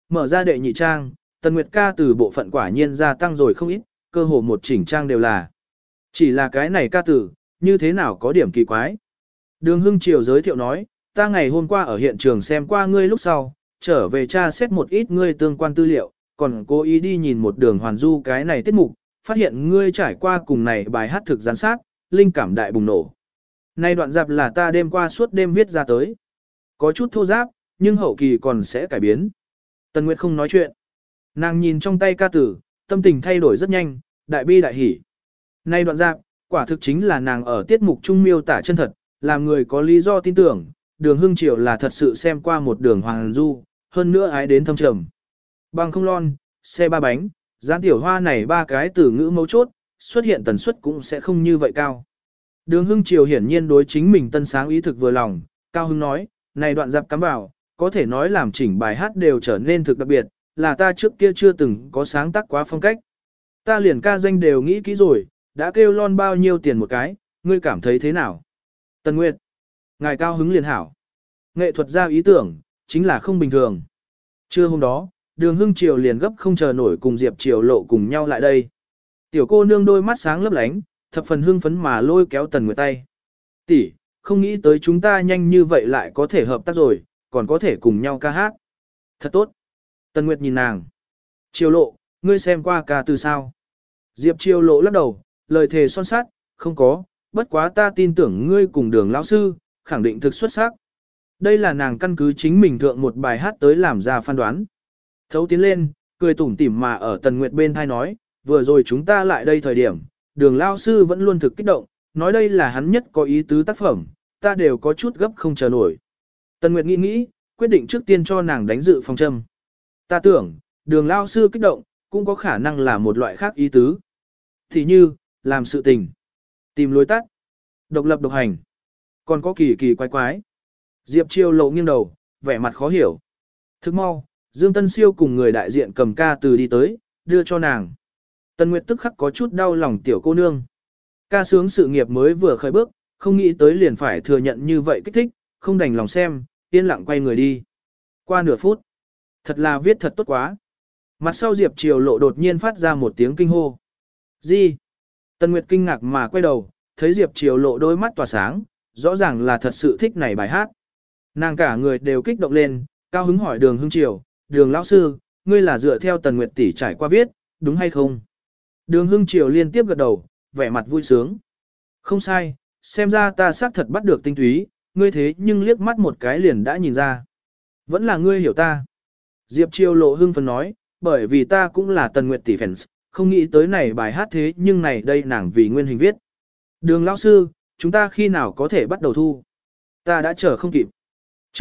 mở ra đệ nhị trang, Tần Nguyệt ca từ bộ phận quả nhiên gia tăng rồi không ít, cơ hồ một chỉnh trang đều là. Chỉ là cái này ca tử, như thế nào có điểm kỳ quái. Đường Hưng Triều giới thiệu nói, ta ngày hôm qua ở hiện trường xem qua ngươi lúc sau, trở về tra xét một ít ngươi tương quan tư liệu, còn cố ý đi nhìn một đường hoàn du cái này tiết mục, phát hiện ngươi trải qua cùng này bài hát thực gián sát, linh cảm đại bùng nổ. Nay đoạn dạp là ta đêm qua suốt đêm viết ra tới. Có chút thô giáp, nhưng hậu kỳ còn sẽ cải biến. Tần Nguyệt không nói chuyện. Nàng nhìn trong tay ca tử, tâm tình thay đổi rất nhanh, đại bi đại hỉ. Nay đoạn dạp, quả thực chính là nàng ở tiết mục trung miêu tả chân thật, làm người có lý do tin tưởng, đường Hưng Triều là thật sự xem qua một đường hoàng du, hơn nữa ái đến thâm trầm. Bằng không lon, xe ba bánh, gián tiểu hoa này ba cái từ ngữ mấu chốt, xuất hiện tần suất cũng sẽ không như vậy cao. Đường Hưng Triều hiển nhiên đối chính mình tân sáng ý thực vừa lòng, Cao Hưng nói, này đoạn dạp cắm vào, có thể nói làm chỉnh bài hát đều trở nên thực đặc biệt, là ta trước kia chưa từng có sáng tác quá phong cách. Ta liền ca danh đều nghĩ kỹ rồi, đã kêu lon bao nhiêu tiền một cái, ngươi cảm thấy thế nào? Tần Nguyệt, ngài Cao Hứng liền hảo. Nghệ thuật ra ý tưởng, chính là không bình thường. Trưa hôm đó, đường Hưng Triều liền gấp không chờ nổi cùng Diệp Triều Lộ cùng nhau lại đây. Tiểu cô nương đôi mắt sáng lấp lánh, thập phần hưng phấn mà lôi kéo Tần Nguyệt tay. Tỷ, không nghĩ tới chúng ta nhanh như vậy lại có thể hợp tác rồi, còn có thể cùng nhau ca hát. Thật tốt. Tần Nguyệt nhìn nàng. Triều Lộ, ngươi xem qua ca từ sao? Diệp Triều Lộ lắc đầu, lời thề son sát, không có, bất quá ta tin tưởng ngươi cùng đường lão sư, khẳng định thực xuất sắc. Đây là nàng căn cứ chính mình thượng một bài hát tới làm ra phán đoán. Thấu tiến lên, cười tủm tỉm mà ở Tần Nguyệt bên thai nói, vừa rồi chúng ta lại đây thời điểm, đường lão sư vẫn luôn thực kích động, nói đây là hắn nhất có ý tứ tác phẩm, ta đều có chút gấp không chờ nổi. Tần Nguyệt nghĩ nghĩ, quyết định trước tiên cho nàng đánh dự phòng châm. Ta tưởng, đường lão sư kích động, cũng có khả năng là một loại khác ý tứ. Thì như, làm sự tình, tìm lối tắt, độc lập độc hành, còn có kỳ kỳ quái quái. Diệp Triều Lộ nghiêng đầu, vẻ mặt khó hiểu. Thức mau, Dương Tân Siêu cùng người đại diện cầm ca từ đi tới, đưa cho nàng. Tần Nguyệt tức khắc có chút đau lòng tiểu cô nương. Ca sướng sự nghiệp mới vừa khởi bước, không nghĩ tới liền phải thừa nhận như vậy kích thích, không đành lòng xem, yên lặng quay người đi. Qua nửa phút, thật là viết thật tốt quá. Mặt sau Diệp Triều Lộ đột nhiên phát ra một tiếng kinh hô. Gì? Tần Nguyệt kinh ngạc mà quay đầu, thấy Diệp Triều Lộ đôi mắt tỏa sáng, rõ ràng là thật sự thích này bài hát. Nàng cả người đều kích động lên, cao hứng hỏi đường Hưng Triều, đường lão sư, ngươi là dựa theo Tần Nguyệt tỷ trải qua viết, đúng hay không? Đường Hưng Triều liên tiếp gật đầu, vẻ mặt vui sướng. Không sai, xem ra ta xác thật bắt được tinh túy, ngươi thế nhưng liếc mắt một cái liền đã nhìn ra. Vẫn là ngươi hiểu ta. Diệp Triều Lộ hưng phấn nói, bởi vì ta cũng là Tần Nguyệt tỷ fans, không nghĩ tới này bài hát thế nhưng này đây nàng vì nguyên hình viết. Đường lão sư, chúng ta khi nào có thể bắt đầu thu? Ta đã chờ không kịp. Trước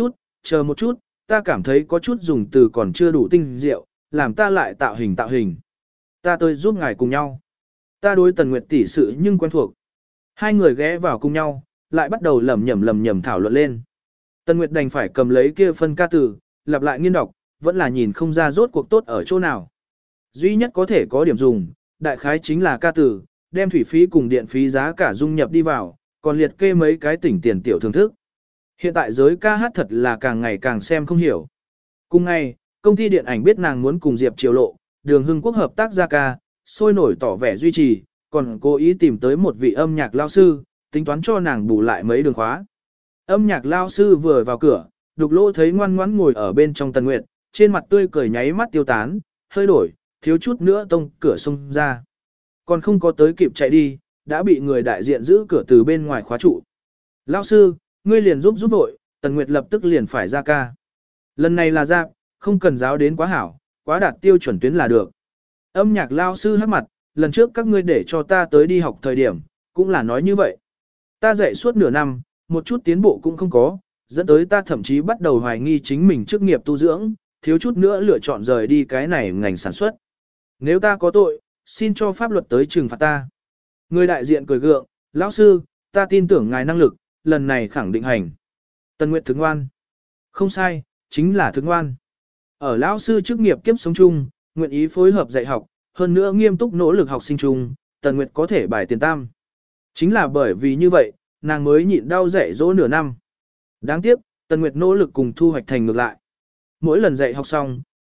chờ một chút, ta cảm thấy có chút dùng từ còn chưa đủ tinh diệu, làm ta lại tạo hình. Ta tới giúp ngài cùng nhau. Ta đối Tần Nguyệt tỷ sự nhưng quen thuộc. Hai người ghé vào cùng nhau, lại bắt đầu lẩm nhẩm thảo luận lên. Tần Nguyệt đành phải cầm lấy kia phân ca từ, lặp lại nghiên đọc, vẫn là nhìn không ra rốt cuộc tốt ở chỗ nào. Duy nhất có thể có điểm dùng, đại khái chính là ca từ, đem thủy phí cùng điện phí giá cả dung nhập đi vào, còn liệt kê mấy cái tỉnh tiền tiểu thưởng thức. Hiện tại giới ca hát thật là càng ngày càng xem không hiểu. Cùng ngày, công ty điện ảnh biết nàng muốn cùng Diệp Triều Lộ, Đường Hưng Quốc hợp tác ra ca, sôi nổi tỏ vẻ duy trì, còn cố ý tìm tới một vị âm nhạc lao sư, tính toán cho nàng bù lại mấy đường khóa. Âm nhạc lao sư vừa vào cửa, Đục Lỗ thấy ngoan ngoãn ngồi ở bên trong Tần Nguyệt, trên mặt tươi cười nháy mắt tiêu tán, hơi đổi, thiếu chút nữa tông cửa xông ra. Còn không có tới kịp chạy đi, đã bị người đại diện giữ cửa từ bên ngoài khóa trụ. Lao sư, ngươi liền giúp vội, Tần Nguyệt lập tức liền phải ra ca. Lần này là ra, không cần giáo đến quá hảo, quá đạt tiêu chuẩn tuyến là được. Âm nhạc lao sư hát mặt, lần trước các ngươi để cho ta tới đi học thời điểm, cũng là nói như vậy. Ta dạy suốt nửa năm, một chút tiến bộ cũng không có, dẫn tới ta thậm chí bắt đầu hoài nghi chính mình chức nghiệp tu dưỡng, thiếu chút nữa lựa chọn rời đi cái này ngành sản xuất. Nếu ta có tội, xin cho pháp luật tới trừng phạt ta. Người đại diện cười gượng, lão sư, ta tin tưởng ngài năng lực, lần này khẳng định hành. Tần Nguyệt thức ngoan. Không sai, chính là thức ngoan. Ở lão sư chức nghiệp kiếp sống chung, nguyện ý phối hợp dạy học, hơn nữa nghiêm túc nỗ lực học sinh chung, Tần Nguyệt có thể bài tiền tam. Chính là bởi vì như vậy, nàng mới nhịn đau dạy dỗ nửa năm. Đáng tiếc, Tần Nguyệt nỗ lực cùng thu hoạch thành ngược lại. Mỗi lần dạy học xong,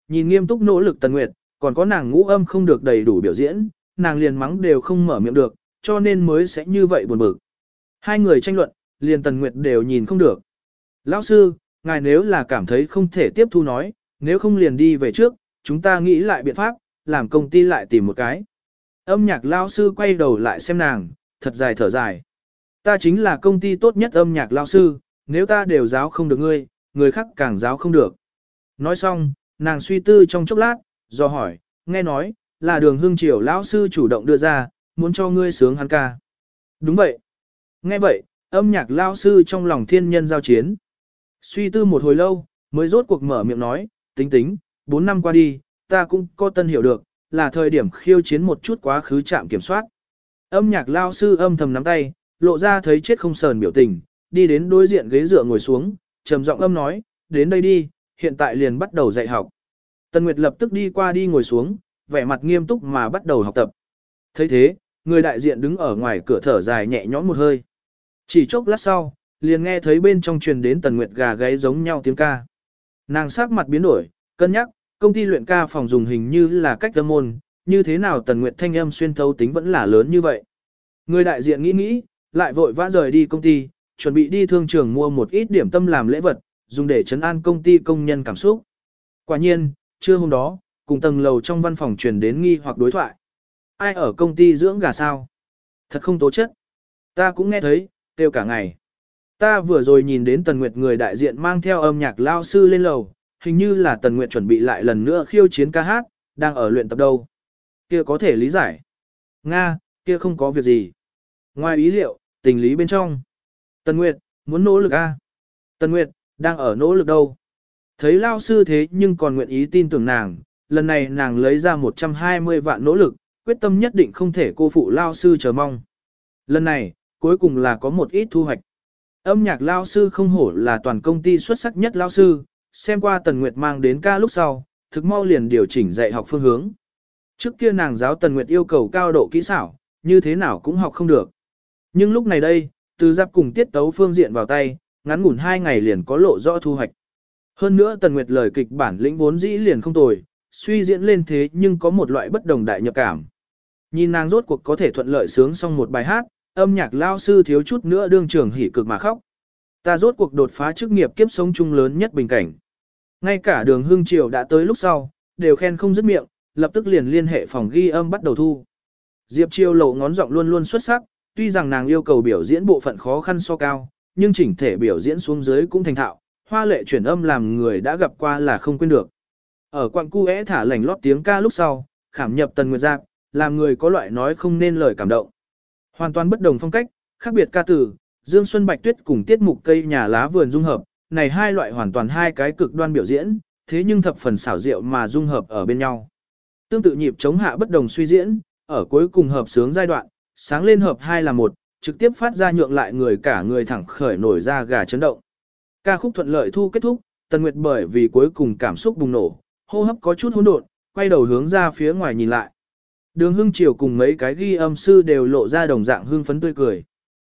Nhìn nghiêm túc nỗ lực Tần Nguyệt, còn có nàng ngũ âm không được đầy đủ biểu diễn, nàng liền mắng đều không mở miệng được, cho nên mới sẽ như vậy buồn bực. Hai người tranh luận, liền Tần Nguyệt đều nhìn không được. Lão sư, ngài nếu là cảm thấy không thể tiếp thu nói, nếu không liền đi về trước, chúng ta nghĩ lại biện pháp, làm công ty lại tìm một cái. Âm nhạc lão sư quay đầu lại xem nàng, thật dài thở dài. Ta chính là công ty tốt nhất âm nhạc lão sư, nếu ta đều giáo không được ngươi, người khác càng giáo không được. Nói xong, nàng suy tư trong chốc lát, do hỏi, nghe nói, là Đường Hưng Triều lão sư chủ động đưa ra, muốn cho ngươi sướng hắn ca. Đúng vậy. Nghe vậy, âm nhạc lão sư trong lòng thiên nhân giao chiến. Suy tư một hồi lâu, mới rốt cuộc mở miệng nói, tính, 4 năm qua đi, ta cũng có tân hiểu được, là thời điểm khiêu chiến một chút quá khứ trạm kiểm soát. Âm nhạc lão sư âm thầm nắm tay, lộ ra thấy chết không sờn biểu tình, đi đến đối diện ghế dựa ngồi xuống, trầm giọng âm nói, đến đây đi, hiện tại liền bắt đầu dạy học. Tần Nguyệt lập tức đi qua đi ngồi xuống, vẻ mặt nghiêm túc mà bắt đầu học tập. Thấy thế, người đại diện đứng ở ngoài cửa thở dài nhẹ nhõm một hơi. Chỉ chốc lát sau, liền nghe thấy bên trong truyền đến Tần Nguyệt gà gáy giống nhau tiếng ca. Nàng sắc mặt biến đổi, cân nhắc, công ty luyện ca phòng dùng hình như là cách âm môn, như thế nào Tần Nguyệt thanh âm xuyên thấu tính vẫn là lớn như vậy. Người đại diện nghĩ, lại vội vã rời đi công ty, chuẩn bị đi thương trường mua một ít điểm tâm làm lễ vật, dùng để trấn an công ty công nhân cảm xúc. Quả nhiên, trưa hôm đó, cùng tầng lầu trong văn phòng truyền đến nghi hoặc đối thoại. Ai ở công ty dưỡng gà sao? Thật không tố chất. Ta cũng nghe thấy, kêu cả ngày. Ta vừa rồi nhìn đến Tần Nguyệt người đại diện mang theo âm nhạc lao sư lên lầu, hình như là Tần Nguyệt chuẩn bị lại lần nữa khiêu chiến ca hát, đang ở luyện tập đâu. Kia có thể lý giải. Nga, kia không có việc gì. Ngoài ý liệu, tình lý bên trong. Tần Nguyệt, muốn nỗ lực a. Tần Nguyệt, đang ở nỗ lực đâu. Thấy lao sư thế nhưng còn nguyện ý tin tưởng nàng, lần này nàng lấy ra 120 vạn nỗ lực, quyết tâm nhất định không thể cô phụ lao sư chờ mong. Lần này, cuối cùng là có một ít thu hoạch. Âm nhạc lao sư không hổ là toàn công ty xuất sắc nhất lao sư, xem qua Tần Nguyệt mang đến ca lúc sau, thực mau liền điều chỉnh dạy học phương hướng. Trước kia nàng giáo Tần Nguyệt yêu cầu cao độ kỹ xảo, như thế nào cũng học không được. Nhưng lúc này đây, từ giáp cùng tiết tấu phương diện vào tay, ngắn ngủn 2 ngày liền có lộ rõ thu hoạch. Hơn nữa Tần Nguyệt lời kịch bản lĩnh vốn dĩ liền không tồi, suy diễn lên thế nhưng có một loại bất đồng đại nhập cảm. Nhìn nàng rốt cuộc có thể thuận lợi sướng xong một bài hát, âm nhạc lao sư thiếu chút nữa đương trường hỉ cực mà khóc. Ta rốt cuộc đột phá chức nghiệp kiếp sống chung lớn nhất bình cảnh. Ngay cả Đường Hưng Triều đã tới lúc sau, đều khen không dứt miệng, lập tức liền liên hệ phòng ghi âm bắt đầu thu. Diệp Triều lộ ngón giọng luôn luôn xuất sắc, tuy rằng nàng yêu cầu biểu diễn bộ phận khó khăn so cao, nhưng chỉnh thể biểu diễn xuống dưới cũng thành thạo, hoa lệ chuyển âm làm người đã gặp qua là không quên được. Ở quặng cu thả lảnh lót tiếng ca lúc sau, khảm nhập Tần Nguyệt Giáp, làm người có loại nói không nên lời cảm động. Hoàn toàn bất đồng phong cách, khác biệt ca từ, Dương Xuân Bạch Tuyết cùng tiết mục cây nhà lá vườn dung hợp, này hai loại hoàn toàn hai cái cực đoan biểu diễn, thế nhưng thập phần xảo diệu mà dung hợp ở bên nhau. Tương tự nhịp chống hạ bất đồng suy diễn, ở cuối cùng hợp sướng giai đoạn, sáng lên hợp hai là một, trực tiếp phát ra nhượng lại người cả người thẳng khởi nổi ra gà chấn động. Ca khúc thuận lợi thu kết thúc, Tần Nguyệt bởi vì cuối cùng cảm xúc bùng nổ, hô hấp có chút hỗn độn, quay đầu hướng ra phía ngoài nhìn lại. Đường Hưng Triều cùng mấy cái ghi âm sư đều lộ ra đồng dạng hưng phấn tươi cười.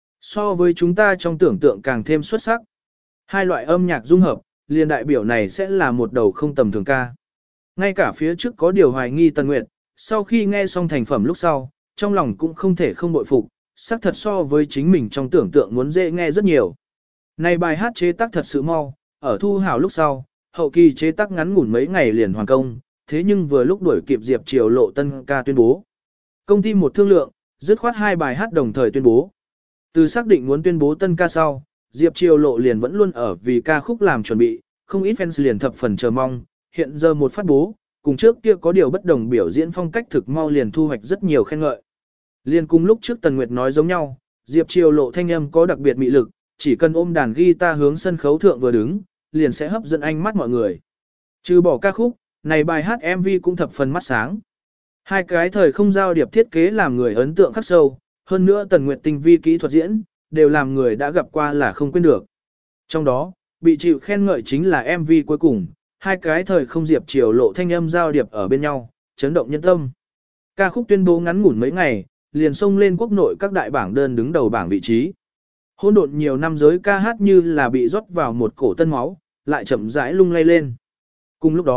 So với chúng ta trong tưởng tượng càng thêm xuất sắc. Hai loại âm nhạc dung hợp, liền đại biểu này sẽ là một đầu không tầm thường ca. Ngay cả phía trước có điều hoài nghi Tần Nguyệt, sau khi nghe xong thành phẩm lúc sau, trong lòng cũng không thể không bội phục, sắc thật so với chính mình trong tưởng tượng muốn dễ nghe rất nhiều. Này bài hát chế tác thật sự mau, ở thu hào lúc sau, hậu kỳ chế tác ngắn ngủn mấy ngày liền hoàn công, thế nhưng vừa lúc đuổi kịp Diệp Triều lộ tân ca tuyên bố. Công ty một thương lượng, dứt khoát hai bài hát đồng thời tuyên bố. Từ xác định muốn tuyên bố tân ca sau, Diệp Triều lộ liền vẫn luôn ở vì ca khúc làm chuẩn bị, không ít fans liền thập phần chờ mong, hiện giờ một phát bố, cùng trước kia có điều bất đồng biểu diễn phong cách thực mau liền thu hoạch rất nhiều khen ngợi. Liên cùng lúc trước Tần Nguyệt nói giống nhau, Diệp Triều lộ thanh âm có đặc biệt mị lực, chỉ cần ôm đàn guitar hướng sân khấu thượng vừa đứng, liền sẽ hấp dẫn ánh mắt mọi người. Trừ bỏ ca khúc, này bài hát MV cũng thập phần mắt sáng. Hai cái thời không giao điệp thiết kế làm người ấn tượng khắc sâu, hơn nữa Tần Nguyệt tinh vi kỹ thuật diễn, đều làm người đã gặp qua là không quên được. Trong đó, bị chịu khen ngợi chính là MV cuối cùng, hai cái thời không Diệp Triều lộ thanh âm giao điệp ở bên nhau, chấn động nhân tâm. Ca khúc tuyên bố ngắn ngủn mấy ngày, liền xông lên quốc nội các đại bảng đơn đứng đầu bảng vị trí. Hỗn độn nhiều năm giới ca hát như là bị rót vào một cổ tân máu, lại chậm rãi lung lay lên. Cùng lúc đó,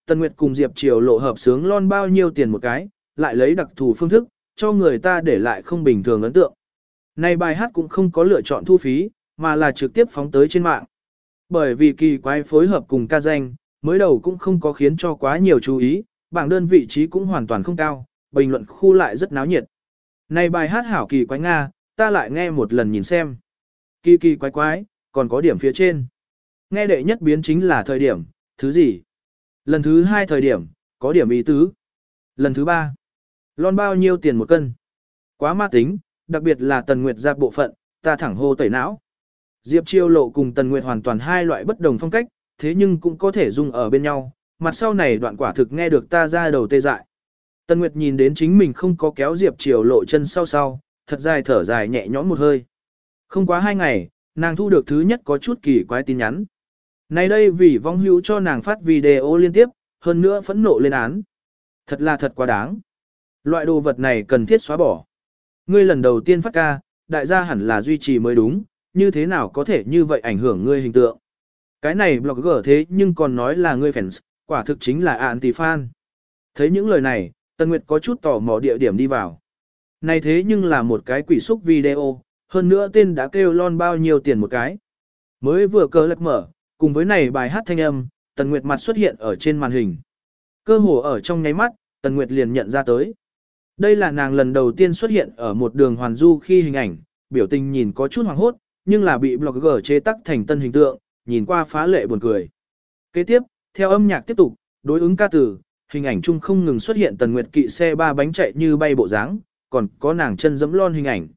Tần Nguyệt cùng Diệp Triều Lộ hợp sướng lon bao nhiêu tiền một cái, lại lấy đặc thù phương thức, cho người ta để lại không bình thường ấn tượng. Này bài hát cũng không có lựa chọn thu phí, mà là trực tiếp phóng tới trên mạng. Bởi vì kỳ quái phối hợp cùng ca danh, mới đầu cũng không có khiến cho quá nhiều chú ý, bảng đơn vị trí cũng hoàn toàn không cao, bình luận khu lại rất náo nhiệt. Này bài hát hảo kỳ quái Nga, ta lại nghe một lần nhìn xem. Kỳ kỳ quái quái, còn có điểm phía trên. Nghe đệ nhất biến chính là thời điểm, thứ gì? Lần thứ hai thời điểm, có điểm ý tứ. Lần thứ ba, lon bao nhiêu tiền một cân? Quá ma tính, đặc biệt là Tần Nguyệt ra bộ phận, ta thẳng hô tẩy não. Diệp Chiêu Lộ cùng Tần Nguyệt hoàn toàn hai loại bất đồng phong cách, thế nhưng cũng có thể dung ở bên nhau, mặt sau này đoạn quả thực nghe được ta ra đầu tê dại. Tần Nguyệt nhìn đến chính mình không có kéo Diệp Chiêu Lộ chân sau, thật dài thở dài nhẹ nhõm một hơi. Không quá 2 ngày, nàng thu được thứ nhất có chút kỳ quái tin nhắn. Này đây vì vong hữu cho nàng phát video liên tiếp, hơn nữa phẫn nộ lên án. Thật là thật quá đáng. Loại đồ vật này cần thiết xóa bỏ. Ngươi lần đầu tiên phát ca, đại gia hẳn là duy trì mới đúng, như thế nào có thể như vậy ảnh hưởng ngươi hình tượng. Cái này blogger thế nhưng còn nói là ngươi fans, quả thực chính là anti-fan. Thấy những lời này, Tần Nguyệt có chút tò mò địa điểm đi vào. Này thế nhưng là một cái quỷ xúc video, hơn nữa tên đã kêu lon bao nhiêu tiền một cái. Mới vừa cờ lật mở, cùng với này bài hát thanh âm, Tần Nguyệt mặt xuất hiện ở trên màn hình. Cơ hồ ở trong nháy mắt, Tần Nguyệt liền nhận ra tới. Đây là nàng lần đầu tiên xuất hiện ở một đường hoàn du khi hình ảnh, biểu tình nhìn có chút hoảng hốt, nhưng là bị blogger chế tác thành tân hình tượng, nhìn qua phá lệ buồn cười. Kế tiếp, theo âm nhạc tiếp tục, đối ứng ca từ, hình ảnh chung không ngừng xuất hiện Tần Nguyệt kỵ xe 3 bánh chạy như bay bộ dáng, còn có nàng chân giẫm lon hình ảnh.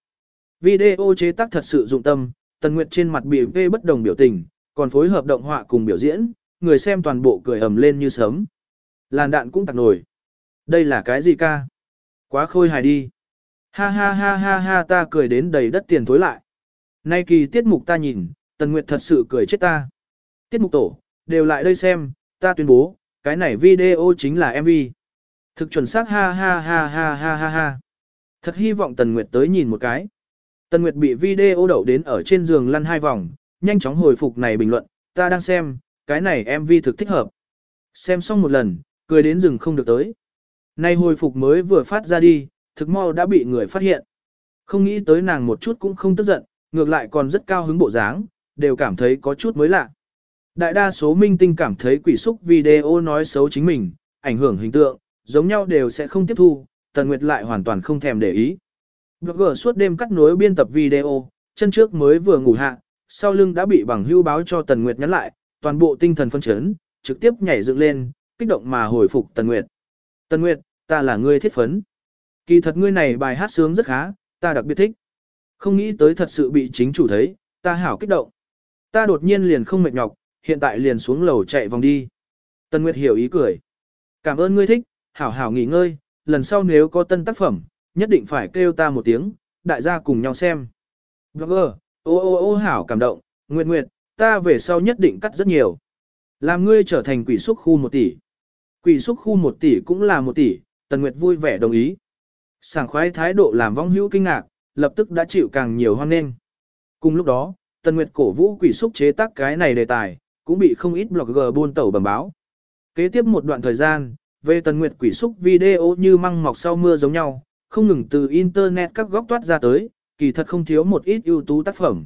Video chế tác thật sự dụng tâm, Tần Nguyệt trên mặt bị vê bất đồng biểu tình, còn phối hợp động họa cùng biểu diễn, người xem toàn bộ cười ầm lên như sớm. Làn đạn cũng tạc nổi. Đây là cái gì ca? Quá khôi hài đi. Ha ha ha ha ha, ta cười đến đầy đất tiền thối lại. Nay kỳ tiết mục ta nhìn, Tần Nguyệt thật sự cười chết ta. Tiết mục tổ, đều lại đây xem, ta tuyên bố, cái này video chính là MV. Thực chuẩn xác ha ha ha ha ha ha ha. Thật hy vọng Tần Nguyệt tới nhìn một cái. Tần Nguyệt bị video đậu đến ở trên giường lăn 2 vòng, nhanh chóng hồi phục này bình luận, ta đang xem, cái này MV thực thích hợp. Xem xong một lần, cười đến rừng không được tới. Nay hồi phục mới vừa phát ra đi, thực mau đã bị người phát hiện. Không nghĩ tới nàng một chút cũng không tức giận, ngược lại còn rất cao hứng bộ dáng, đều cảm thấy có chút mới lạ. Đại đa số minh tinh cảm thấy quỷ xúc video nói xấu chính mình, ảnh hưởng hình tượng, giống nhau đều sẽ không tiếp thu, Tần Nguyệt lại hoàn toàn không thèm để ý. Blogger suốt đêm cắt nối biên tập video, chân trước mới vừa ngủ hạ, sau lưng đã bị bằng hưu báo cho Tần Nguyệt nhắn lại, toàn bộ tinh thần phân chấn, trực tiếp nhảy dựng lên, kích động mà hồi phục Tần Nguyệt. Tần Nguyệt, ta là ngươi thiết phấn. Kỳ thật ngươi này bài hát sướng rất khá, ta đặc biệt thích. Không nghĩ tới thật sự bị chính chủ thấy, ta hảo kích động. Ta đột nhiên liền không mệt nhọc, hiện tại liền xuống lầu chạy vòng đi. Tần Nguyệt hiểu ý cười. Cảm ơn ngươi thích, hảo hảo nghỉ ngơi, lần sau nếu có tân tác phẩm, nhất định phải kêu ta một tiếng, đại gia cùng nhau xem. Blogger, ô hảo cảm động, Nguyệt Nguyệt, ta về sau nhất định cắt rất nhiều. Làm ngươi trở thành quỷ xúc khu 1 tỷ. Quỷ xúc khu 1 tỷ cũng là 1 tỷ, Tần Nguyệt vui vẻ đồng ý. Sảng khoái thái độ làm vong hữu kinh ngạc, lập tức đã chịu càng nhiều hoan nghênh. Cùng lúc đó, Tần Nguyệt cổ vũ quỷ xúc chế tác cái này đề tài, cũng bị không ít blogger buôn tẩu bẩm báo. Kế tiếp một đoạn thời gian, về Tần Nguyệt quỷ xúc video như măng mọc sau mưa giống nhau, không ngừng từ internet các góc toát ra tới, kỳ thật không thiếu một ít ưu tú tác phẩm.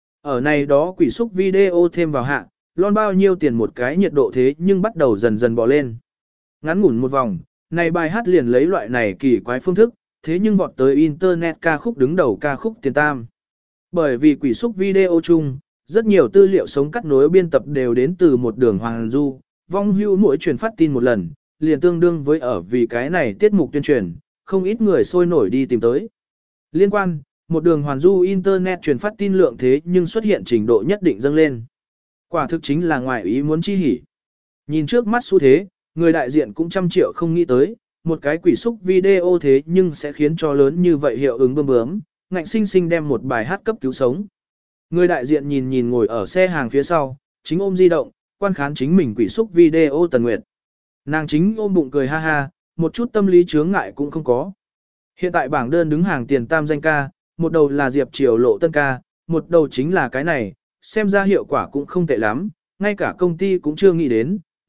Ở này đó quỷ xúc video thêm vào hạ, lon bao nhiêu tiền một cái nhiệt độ thế nhưng bắt đầu dần dần bò lên. Ngắn ngủn một vòng, này bài hát liền lấy loại này kỳ quái phương thức, thế nhưng vọt tới internet ca khúc đứng đầu ca khúc tiền tam. Bởi vì quỷ xúc video chung, rất nhiều tư liệu sống cắt nối biên tập đều đến từ một đường hoàng du, vong hưu mỗi truyền phát tin một lần, liền tương đương với ở vì cái này tiết mục tuyên truyền, không ít người sôi nổi đi tìm tới. Liên quan, một đường hoàn du internet truyền phát tin lượng thế nhưng xuất hiện trình độ nhất định dâng lên. Quả thực chính là ngoài ý muốn chi hỉ. Nhìn trước mắt xu thế, người đại diện cũng trăm triệu không nghĩ tới, một cái quỷ xúc video thế nhưng sẽ khiến cho lớn như vậy hiệu ứng bơm bướm, ngạnh sinh sinh đem một bài hát cấp cứu sống. Người đại diện nhìn nhìn ngồi ở xe hàng phía sau, chính ôm di động, quan khán chính mình quỷ xúc video Tần Nguyệt. Nàng chính ôm bụng cười ha ha, một chút tâm lý chướng ngại cũng không có. Hiện tại bảng đơn đứng hàng tiền tam danh ca, một đầu là Diệp Triều Lộ tân ca, một đầu chính là cái này, xem ra hiệu quả cũng không tệ lắm, ngay cả công ty cũng chưa nghĩ đến,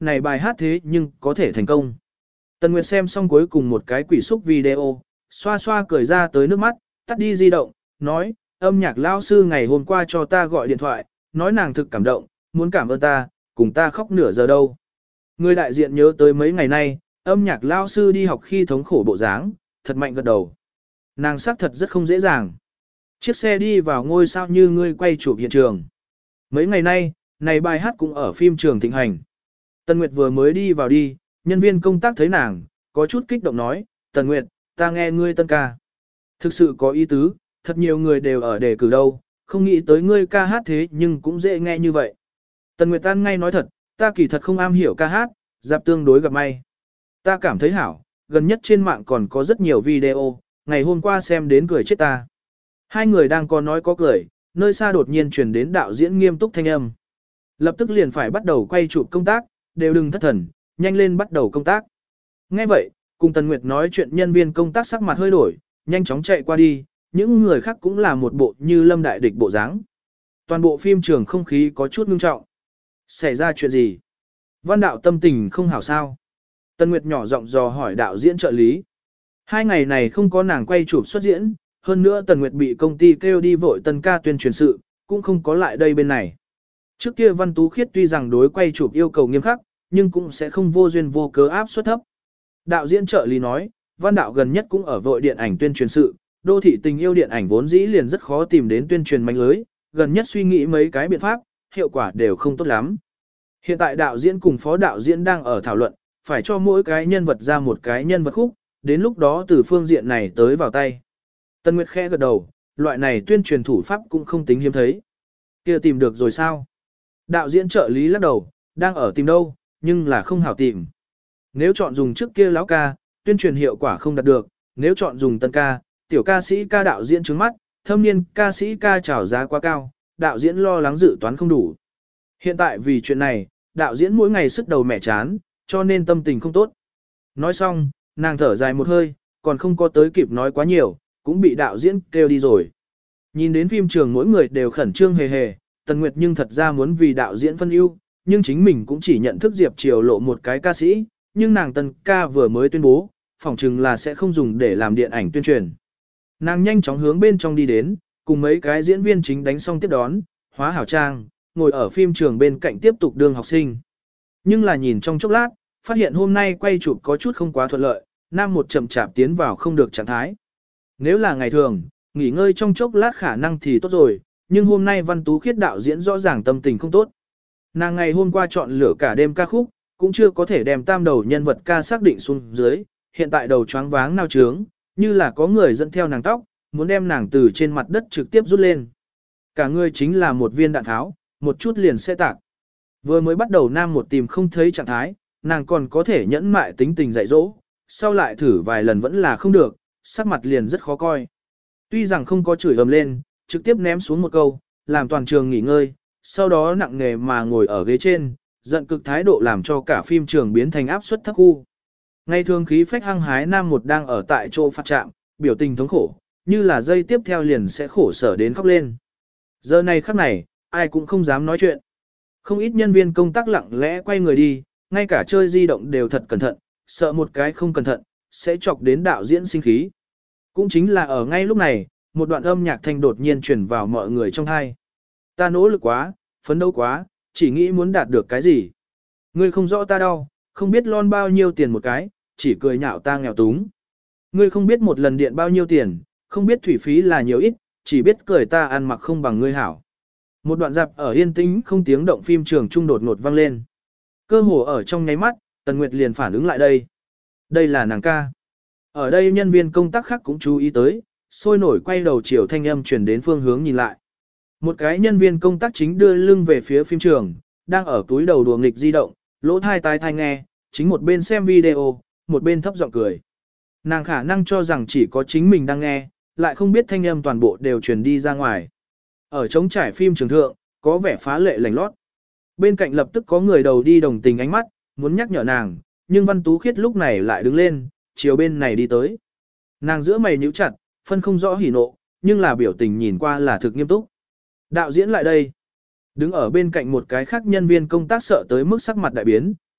này bài hát thế nhưng có thể thành công. Tần Nguyệt xem xong cuối cùng một cái quỷ xúc video, xoa xoa cười ra tới nước mắt, tắt đi di động, nói, âm nhạc lao sư ngày hôm qua cho ta gọi điện thoại, nói nàng thực cảm động, muốn cảm ơn ta, cùng ta khóc nửa giờ đâu. Người đại diện nhớ tới mấy ngày nay, âm nhạc lao sư đi học khi thống khổ bộ dáng, thật mạnh gật đầu. Nàng xác thật rất không dễ dàng. Chiếc xe đi vào ngôi sao như ngươi quay chụp hiện trường. Mấy ngày nay, này bài hát cũng ở phim trường thịnh hành. Tần Nguyệt vừa mới đi vào đi, nhân viên công tác thấy nàng, có chút kích động nói, Tần Nguyệt, ta nghe ngươi tân ca. Thực sự có ý tứ, thật nhiều người đều ở đề cử đâu, không nghĩ tới ngươi ca hát thế nhưng cũng dễ nghe như vậy. Tần Nguyệt Tan ngay nói thật, ta kỳ thật không am hiểu ca hát, dạp tương đối gặp may. Ta cảm thấy hảo, gần nhất trên mạng còn có rất nhiều video, ngày hôm qua xem đến cười chết ta. Hai người đang có nói có cười, nơi xa đột nhiên truyền đến đạo diễn nghiêm túc thanh âm. Lập tức liền phải bắt đầu quay chụp công tác, đều đừng thất thần, nhanh lên bắt đầu công tác. Nghe vậy, cùng Tần Nguyệt nói chuyện nhân viên công tác sắc mặt hơi đổi, nhanh chóng chạy qua đi, những người khác cũng là một bộ như lâm đại địch bộ dáng. Toàn bộ phim trường không khí có chút ngưng trọng. Xảy ra chuyện gì? Văn đạo tâm tình không hảo sao? Tần Nguyệt nhỏ giọng dò hỏi đạo diễn trợ lý. Hai ngày này không có nàng quay chụp xuất diễn, hơn nữa Tần Nguyệt bị công ty kêu đi vội tân ca tuyên truyền sự, cũng không có lại đây bên này. Trước kia Văn Tú Khiết tuy rằng đối quay chụp yêu cầu nghiêm khắc, nhưng cũng sẽ không vô duyên vô cớ áp suất thấp. Đạo diễn trợ lý nói, Văn đạo gần nhất cũng ở vội điện ảnh tuyên truyền sự, đô thị tình yêu điện ảnh vốn dĩ liền rất khó tìm đến tuyên truyền manh lưới, gần nhất suy nghĩ mấy cái biện pháp, hiệu quả đều không tốt lắm. Hiện tại đạo diễn cùng phó đạo diễn đang ở thảo luận, phải cho mỗi cái nhân vật ra một cái nhân vật khúc, đến lúc đó từ phương diện này tới vào tay. Tân Nguyệt khẽ gật đầu, loại này tuyên truyền thủ pháp cũng không tính hiếm thấy. Kia tìm được rồi sao? Đạo diễn trợ lý lắc đầu, đang ở tìm đâu, nhưng là không hảo tìm. Nếu chọn dùng trước kia lão ca, tuyên truyền hiệu quả không đạt được, nếu chọn dùng tân ca, tiểu ca sĩ ca đạo diễn trứng mắt, thâm niên ca sĩ ca trào giá quá cao, đạo diễn lo lắng dự toán không đủ. Hiện tại vì chuyện này, đạo diễn mỗi ngày sức đầu mẹ chán, cho nên tâm tình không tốt. Nói xong, nàng thở dài một hơi, còn không có tới kịp nói quá nhiều, cũng bị đạo diễn kêu đi rồi. Nhìn đến phim trường mỗi người đều khẩn trương hề hề, Tần Nguyệt nhưng thật ra muốn vì đạo diễn phân ưu, nhưng chính mình cũng chỉ nhận thức Diệp Triều Lộ một cái ca sĩ, nhưng nàng tân ca vừa mới tuyên bố, phỏng chừng là sẽ không dùng để làm điện ảnh tuyên truyền. Nàng nhanh chóng hướng bên trong đi đến, cùng mấy cái diễn viên chính đánh xong tiếp đón, hóa hảo trang, ngồi ở phim trường bên cạnh tiếp tục đương học sinh. Nhưng là nhìn trong chốc lát, phát hiện hôm nay quay chụp có chút không quá thuận lợi, nam một chậm chạp tiến vào không được trạng thái. Nếu là ngày thường, nghỉ ngơi trong chốc lát khả năng thì tốt rồi, nhưng hôm nay Văn Tú Khiết đạo diễn rõ ràng tâm tình không tốt. Nàng ngày hôm qua chọn lựa cả đêm ca khúc, cũng chưa có thể đem tam đầu nhân vật ca xác định xuống dưới, hiện tại đầu choáng váng nao trướng, như là có người dẫn theo nàng tóc, muốn đem nàng từ trên mặt đất trực tiếp rút lên. Cả người chính là một viên đạn tháo, một chút liền sẽ tạc. Vừa mới bắt đầu nam một tìm không thấy trạng thái, nàng còn có thể nhẫn mại tính tình dạy dỗ, sau lại thử vài lần vẫn là không được, sắc mặt liền rất khó coi. Tuy rằng không có chửi ầm lên, trực tiếp ném xuống một câu, làm toàn trường nghỉ ngơi, sau đó nặng nề mà ngồi ở ghế trên, giận cực thái độ làm cho cả phim trường biến thành áp suất thấp khu. Ngày thường khí phách hăng hái nam một đang ở tại chỗ phạt trạm, biểu tình thống khổ, như là dây tiếp theo liền sẽ khổ sở đến khóc lên. Giờ này khắc này, ai cũng không dám nói chuyện. Không ít nhân viên công tác lặng lẽ quay người đi, ngay cả chơi di động đều thật cẩn thận, sợ một cái không cẩn thận, sẽ chọc đến đạo diễn sinh khí. Cũng chính là ở ngay lúc này, một đoạn âm nhạc thanh đột nhiên truyền vào mọi người trong tai. Ta nỗ lực quá, phấn đấu quá, chỉ nghĩ muốn đạt được cái gì. Ngươi không rõ ta đau, không biết lon bao nhiêu tiền một cái, chỉ cười nhạo ta nghèo túng. Ngươi không biết một lần điện bao nhiêu tiền, không biết thủy phí là nhiều ít, chỉ biết cười ta ăn mặc không bằng ngươi hảo. Một đoạn dạp ở yên tĩnh không tiếng động phim trường trung đột ngột vang lên. Cơ hồ ở trong nháy mắt, Tần Nguyệt liền phản ứng lại đây. Đây là nàng ca. Ở đây nhân viên công tác khác cũng chú ý tới, sôi nổi quay đầu chiều thanh âm truyền đến phương hướng nhìn lại. Một cái nhân viên công tác chính đưa lưng về phía phim trường, đang ở túi đầu đùa nghịch di động, lỗ thai tai thai nghe, chính một bên xem video, một bên thấp giọng cười. Nàng khả năng cho rằng chỉ có chính mình đang nghe, lại không biết thanh âm toàn bộ đều truyền đi ra ngoài. Ở trống trải phim trường thượng, có vẻ phá lệ lành lót. Bên cạnh lập tức có người đầu đi đồng tình ánh mắt, muốn nhắc nhở nàng, nhưng Văn Tú Khiết lúc này lại đứng lên, chiều bên này đi tới. Nàng giữa mày nhíu chặt, phân không rõ hỉ nộ, nhưng là biểu tình nhìn qua là thực nghiêm túc. Đạo diễn lại đây. Đứng ở bên cạnh một cái khác nhân viên công tác sợ tới mức sắc mặt đại biến,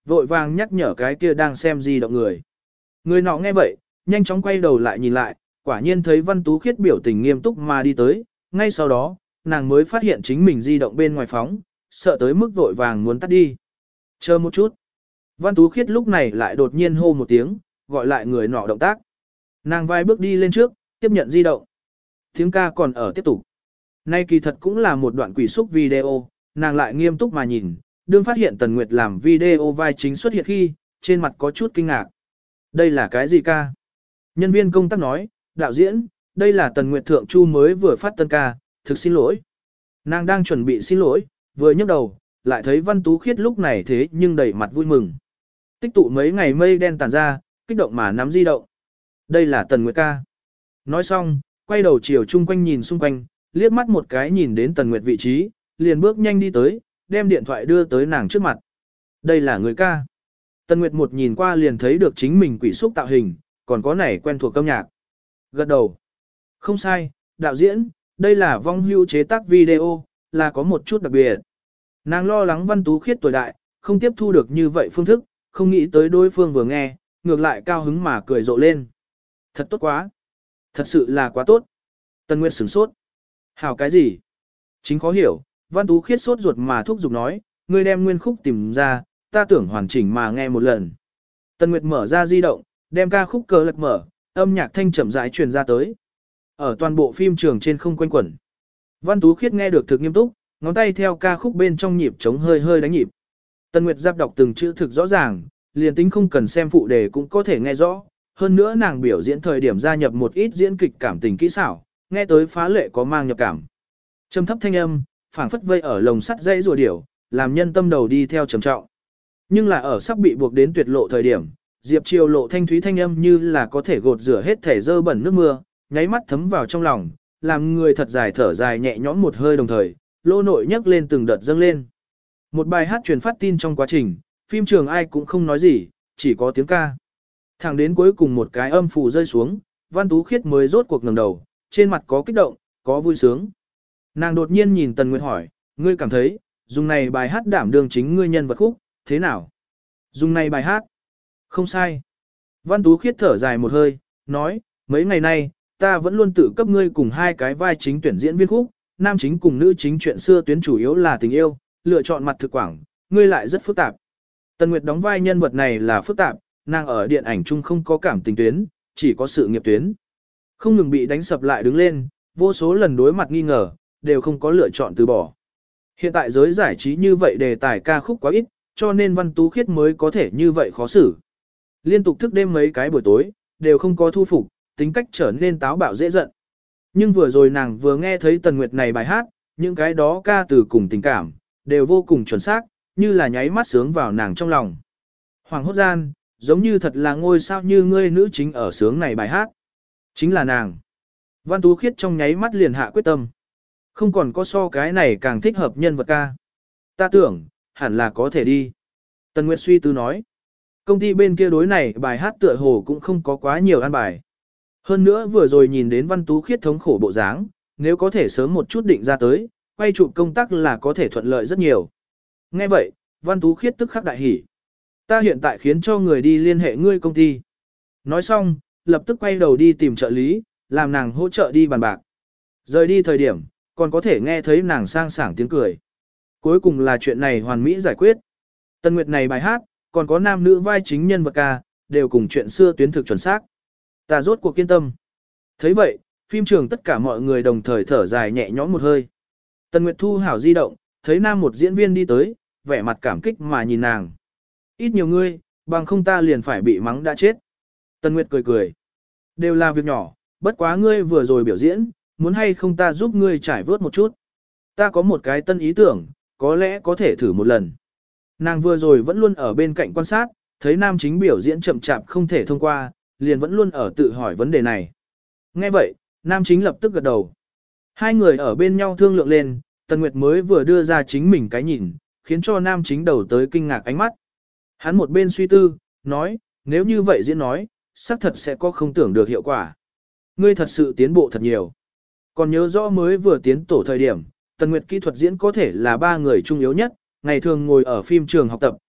vội vàng nhắc nhở cái kia đang xem di động người. Người nọ nghe vậy, nhanh chóng quay đầu lại nhìn lại, quả nhiên thấy Văn Tú Khiết biểu tình nghiêm túc mà đi tới, ngay sau đó, nàng mới phát hiện chính mình di động bên ngoài phóng, sợ tới mức vội vàng muốn tắt đi. Chờ một chút. Văn Tú Khiết lúc này lại đột nhiên hô một tiếng, gọi lại người nọ động tác. Nàng vài bước đi lên trước, tiếp nhận di động. Tiếng ca còn ở tiếp tục. Nay kỳ thật cũng là một đoạn quỷ xúc video, nàng lại nghiêm túc mà nhìn, đương phát hiện Tần Nguyệt làm video vai chính xuất hiện khi, trên mặt có chút kinh ngạc. Đây là cái gì ca? Nhân viên công tác nói, đạo diễn, đây là Tần Nguyệt Thượng Chu mới vừa phát tân ca, thực xin lỗi. Nàng đang chuẩn bị xin lỗi, vừa nhấc đầu, lại thấy Văn Tú Khiết lúc này thế nhưng đầy mặt vui mừng. Tích tụ mấy ngày mây đen tàn ra, kích động mà nắm di động. Đây là Tần Nguyệt ca. Nói xong, quay đầu chiều chung quanh nhìn xung quanh, liếc mắt một cái nhìn đến Tần Nguyệt vị trí, liền bước nhanh đi tới, đem điện thoại đưa tới nàng trước mặt. Đây là người ca. Tần Nguyệt một nhìn qua liền thấy được chính mình quỷ xúc tạo hình, còn có này quen thuộc âm nhạc. Gật đầu. Không sai, đạo diễn, đây là vong hưu chế tác video, là có một chút đặc biệt. Nàng lo lắng Văn Tú Khiết tuổi đại, không tiếp thu được như vậy phương thức, không nghĩ tới đối phương vừa nghe, ngược lại cao hứng mà cười rộ lên. Thật tốt quá. Thật sự là quá tốt. Tần Nguyệt sửng sốt. Hảo cái gì? Chính khó hiểu, Văn Tú Khiết sốt ruột mà thúc giục nói, ngươi đem nguyên khúc tìm ra, ta tưởng hoàn chỉnh mà nghe một lần. Tần Nguyệt mở ra di động, đem ca khúc cờ lật mở, âm nhạc thanh chậm rãi truyền ra tới. Ở toàn bộ phim trường trên không quanh quẩn. Văn Tú Khiết nghe được thực nghiêm túc, ngón tay theo ca khúc bên trong nhịp trống hơi hơi đánh nhịp. Tần Nguyệt giáp đọc từng chữ thực rõ ràng, liền tính không cần xem phụ đề cũng có thể nghe rõ. Hơn nữa nàng biểu diễn thời điểm gia nhập một ít diễn kịch cảm tình kỹ xảo, nghe tới phá lệ có mang nhập cảm. Trầm thấp thanh âm, phảng phất vây ở lồng sắt dây rùa điểu, làm nhân tâm đầu đi theo trầm trọng. Nhưng là ở sắp bị buộc đến tuyệt lộ thời điểm, Diệp Triều lộ thanh thúy thanh âm như là có thể gột rửa hết thể dơ bẩn nước mưa, nháy mắt thấm vào trong lòng, làm người thật dài thở dài nhẹ nhõm một hơi đồng thời, lô nội nhấc lên từng đợt dâng lên. Một bài hát truyền phát tin trong quá trình, phim trường ai cũng không nói gì, chỉ có tiếng ca. Thẳng đến cuối cùng một cái âm phù rơi xuống, Văn Tú Khiết mới rốt cuộc ngẩng đầu, trên mặt có kích động, có vui sướng. Nàng đột nhiên nhìn Tần Nguyệt hỏi, ngươi cảm thấy, dùng này bài hát đảm đương chính ngươi nhân vật khúc, thế nào? Dùng này bài hát? Không sai. Văn Tú Khiết thở dài một hơi, nói, mấy ngày nay, ta vẫn luôn tự cấp ngươi cùng hai cái vai chính tuyển diễn viên khúc, nam chính cùng nữ chính chuyện xưa tuyến chủ yếu là tình yêu, lựa chọn mặt thực quảng, ngươi lại rất phức tạp. Tần Nguyệt đóng vai nhân vật này là phức tạp, nàng ở điện ảnh chung không có cảm tình tuyến, chỉ có sự nghiệp tuyến. Không ngừng bị đánh sập lại đứng lên, vô số lần đối mặt nghi ngờ, đều không có lựa chọn từ bỏ. Hiện tại giới giải trí như vậy đề tài ca khúc quá ít, cho nên Văn Tú Khiết mới có thể như vậy khó xử. Liên tục thức đêm mấy cái buổi tối, đều không có thu phục, tính cách trở nên táo bạo dễ giận. Nhưng vừa rồi nàng vừa nghe thấy Tần Nguyệt này bài hát, những cái đó ca từ cùng tình cảm, đều vô cùng chuẩn xác, như là nháy mắt sướng vào nàng trong lòng. Hoàng hốt gian, giống như thật là ngôi sao như ngươi nữ chính ở sướng này bài hát. Chính là nàng. Văn Tú Khiết trong nháy mắt liền hạ quyết tâm. Không còn có so cái này càng thích hợp nhân vật ca. Ta tưởng, hẳn là có thể đi. Tần Nguyệt suy tư nói. Công ty bên kia đối này bài hát tựa hồ cũng không có quá nhiều an bài. Hơn nữa vừa rồi nhìn đến Văn Tú Khiết thống khổ bộ dáng, nếu có thể sớm một chút định ra tới, quay chụp công tác là có thể thuận lợi rất nhiều. Nghe vậy, Văn Tú Khiết tức khắc đại hỉ. Ta hiện tại khiến cho người đi liên hệ ngươi công ty. Nói xong, lập tức quay đầu đi tìm trợ lý, làm nàng hỗ trợ đi bàn bạc. Rời đi thời điểm, còn có thể nghe thấy nàng sang sảng tiếng cười. Cuối cùng là chuyện này hoàn mỹ giải quyết. Tần Nguyệt này bài hát, còn có nam nữ vai chính nhân vật ca, đều cùng chuyện xưa tuyến thực chuẩn xác. Ta rốt cuộc kiên tâm. Thấy vậy, phim trường tất cả mọi người đồng thời thở dài nhẹ nhõm một hơi. Tần Nguyệt thu hảo di động, thấy nam một diễn viên đi tới, vẻ mặt cảm kích mà nhìn nàng. Ít nhiều ngươi, bằng không ta liền phải bị mắng đã chết. Tần Nguyệt cười cười. Đều là việc nhỏ, bất quá ngươi vừa rồi biểu diễn, muốn hay không ta giúp ngươi trải vớt một chút. Ta có một cái tân ý tưởng, có lẽ có thể thử một lần. Nàng vừa rồi vẫn luôn ở bên cạnh quan sát, thấy nam chính biểu diễn chậm chạp không thể thông qua, liền vẫn luôn ở tự hỏi vấn đề này. Nghe vậy, nam chính lập tức gật đầu. Hai người ở bên nhau thương lượng lên, Tần Nguyệt mới vừa đưa ra chính mình cái nhìn, khiến cho nam chính đầu tới kinh ngạc ánh mắt. Hắn một bên suy tư, nói, nếu như vậy diễn nói, xác thật sẽ có không tưởng được hiệu quả. Ngươi thật sự tiến bộ thật nhiều. Còn nhớ rõ mới vừa tiến tổ thời điểm, Tần Nguyệt kỹ thuật diễn có thể là ba người trung yếu nhất, ngày thường ngồi ở phim trường học tập,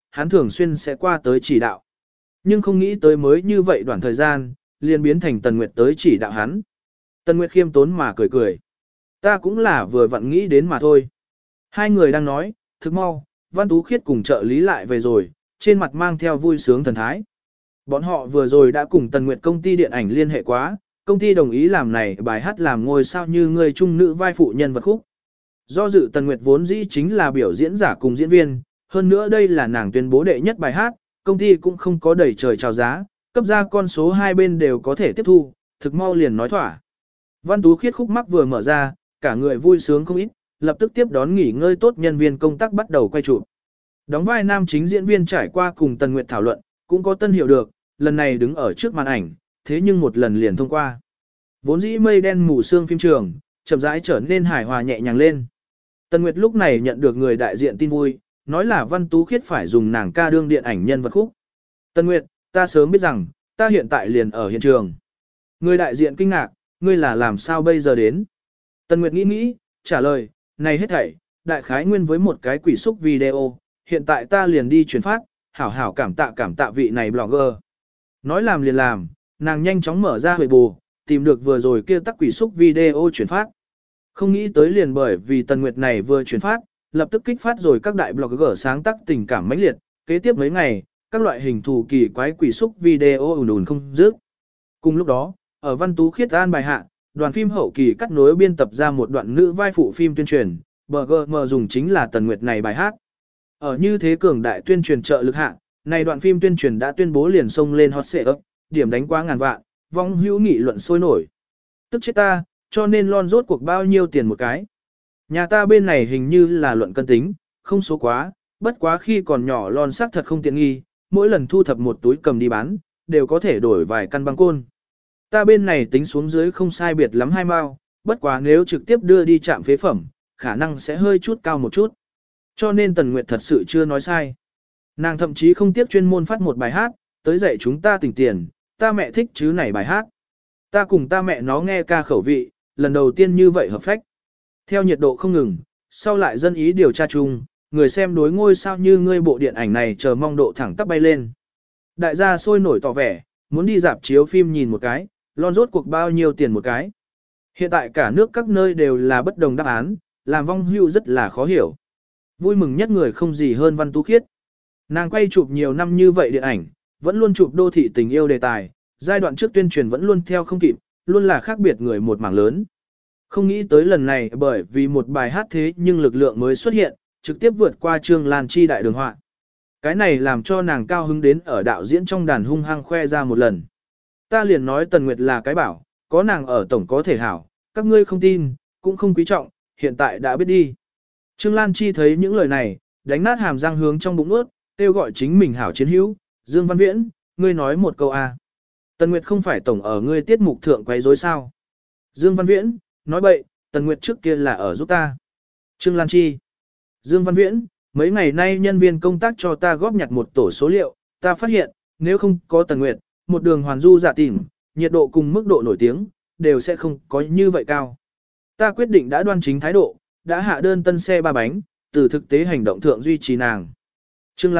hắn thường xuyên sẽ qua tới chỉ đạo. Nhưng không nghĩ tới mới như vậy đoạn thời gian, liền biến thành Tần Nguyệt tới chỉ đạo hắn. Tần Nguyệt khiêm tốn mà cười cười. Ta cũng là vừa vặn nghĩ đến mà thôi. Hai người đang nói, thực mau, Văn Tú Khiết cùng trợ lý lại về rồi, trên mặt mang theo vui sướng thần thái. Bọn họ vừa rồi đã cùng Tần Nguyệt công ty điện ảnh liên hệ quá, công ty đồng ý làm này bài hát làm ngôi sao như người trung nữ vai phụ nhân vật khúc. Do dự Tần Nguyệt vốn dĩ chính là biểu diễn giả cùng diễn viên, hơn nữa đây là nàng tuyên bố đệ nhất bài hát, công ty cũng không có đẩy trời chào giá, cấp ra con số hai bên đều có thể tiếp thu, thực mau liền nói thỏa. Văn Tú Khiết khúc mắc vừa mở ra, cả người vui sướng không ít, lập tức tiếp đón nghỉ ngơi tốt nhân viên công tác bắt đầu quay chụp. Đóng vai nam chính diễn viên trải qua cùng Tần Nguyệt thảo luận, cũng có tân hiểu được, lần này đứng ở trước màn ảnh, thế nhưng một lần liền thông qua. Vốn dĩ mây đen mù sương phim trường, chậm rãi trở nên hài hòa nhẹ nhàng lên. Tần Nguyệt lúc này nhận được người đại diện tin vui, nói là Văn Tú Khiết phải dùng nàng ca đương điện ảnh nhân vật khúc. Tần Nguyệt, ta sớm biết rằng, ta hiện tại liền ở hiện trường. Người đại diện kinh ngạc, ngươi là làm sao bây giờ đến? Tần Nguyệt nghĩ, trả lời, này hết thảy, đại khái nguyên với một cái quỷ xúc video, hiện tại ta liền đi truyền phát, hảo hảo cảm tạ vị này blogger. Nói làm liền làm, nàng nhanh chóng mở ra Weibo, tìm được vừa rồi kia tắc quỷ xúc video truyền phát. Không nghĩ tới liền bởi vì Tần Nguyệt này vừa truyền phát, lập tức kích phát rồi các đại blogger sáng tác tình cảm mãnh liệt, kế tiếp mấy ngày, các loại hình thù kỳ quái quỷ xúc video ùn không dứt. Cùng lúc đó, ở Văn Tú Khiết an bài hạ, đoàn phim hậu kỳ cắt nối biên tập ra một đoạn nữ vai phụ phim tuyên truyền, BGM dùng chính là Tần Nguyệt này bài hát. Ở như thế cường đại tuyên truyền trợ lực hạ, này đoạn phim tuyên truyền đã tuyên bố liền xông lên hot search, điểm đánh quá ngàn vạn, vong hữu nghị luận sôi nổi. Tức chết ta, cho nên lon rốt cuộc bao nhiêu tiền một cái. Nhà ta bên này hình như là luận cân tính, không số quá, bất quá khi còn nhỏ lon xác thật không tiện nghi, mỗi lần thu thập một túi cầm đi bán, đều có thể đổi vài căn băng côn. Ta bên này tính xuống dưới không sai biệt lắm 2 mao, bất quá nếu trực tiếp đưa đi trạm phế phẩm, khả năng sẽ hơi chút cao một chút. Cho nên Tần Nguyệt thật sự chưa nói sai. Nàng thậm chí không tiếc chuyên môn phát một bài hát, tới dạy chúng ta tỉnh tiền, ta mẹ thích chứ này bài hát. Ta cùng ta mẹ nó nghe ca khẩu vị, lần đầu tiên như vậy hợp phách. Theo nhiệt độ không ngừng, sau lại dân ý điều tra chung, người xem đối ngôi sao như ngươi bộ điện ảnh này chờ mong độ thẳng tắp bay lên. Đại gia sôi nổi tỏ vẻ, muốn đi dạp chiếu phim nhìn một cái, lon rốt cuộc bao nhiêu tiền một cái. Hiện tại cả nước các nơi đều là bất đồng đáp án, làm vong hưu rất là khó hiểu. Vui mừng nhất người không gì hơn Văn Tú Khiết. Nàng quay chụp nhiều năm như vậy điện ảnh, vẫn luôn chụp đô thị tình yêu đề tài, giai đoạn trước tuyên truyền vẫn luôn theo không kịp, luôn là khác biệt người một mảng lớn. Không nghĩ tới lần này bởi vì một bài hát thế nhưng lực lượng mới xuất hiện, trực tiếp vượt qua Trương Lan Chi đại đường họa. Cái này làm cho nàng cao hứng đến ở đạo diễn trong đàn hung hăng khoe ra một lần. Ta liền nói Tần Nguyệt là cái bảo, có nàng ở tổng có thể hảo, các ngươi không tin, cũng không quý trọng, hiện tại đã biết đi. Trương Lan Chi thấy những lời này, đánh nát hàm răng hướng trong bụng ướt, kêu gọi chính mình hảo chiến hữu, Dương Văn Viễn, ngươi nói một câu a. Tần Nguyệt không phải tổng ở ngươi tiết mục thượng quấy rối sao? Dương Văn Viễn, nói bậy, Tần Nguyệt trước kia là ở giúp ta. Trương Lan Chi, Dương Văn Viễn, mấy ngày nay nhân viên công tác cho ta góp nhặt một tổ số liệu, ta phát hiện, nếu không có Tần Nguyệt, một đường hoàn du giả tìm, nhiệt độ cùng mức độ nổi tiếng, đều sẽ không có như vậy cao. Ta quyết định đã đoan chính thái độ, đã hạ đơn tân xe 3 bánh, từ thực tế hành động thượng duy trì nàng. Trương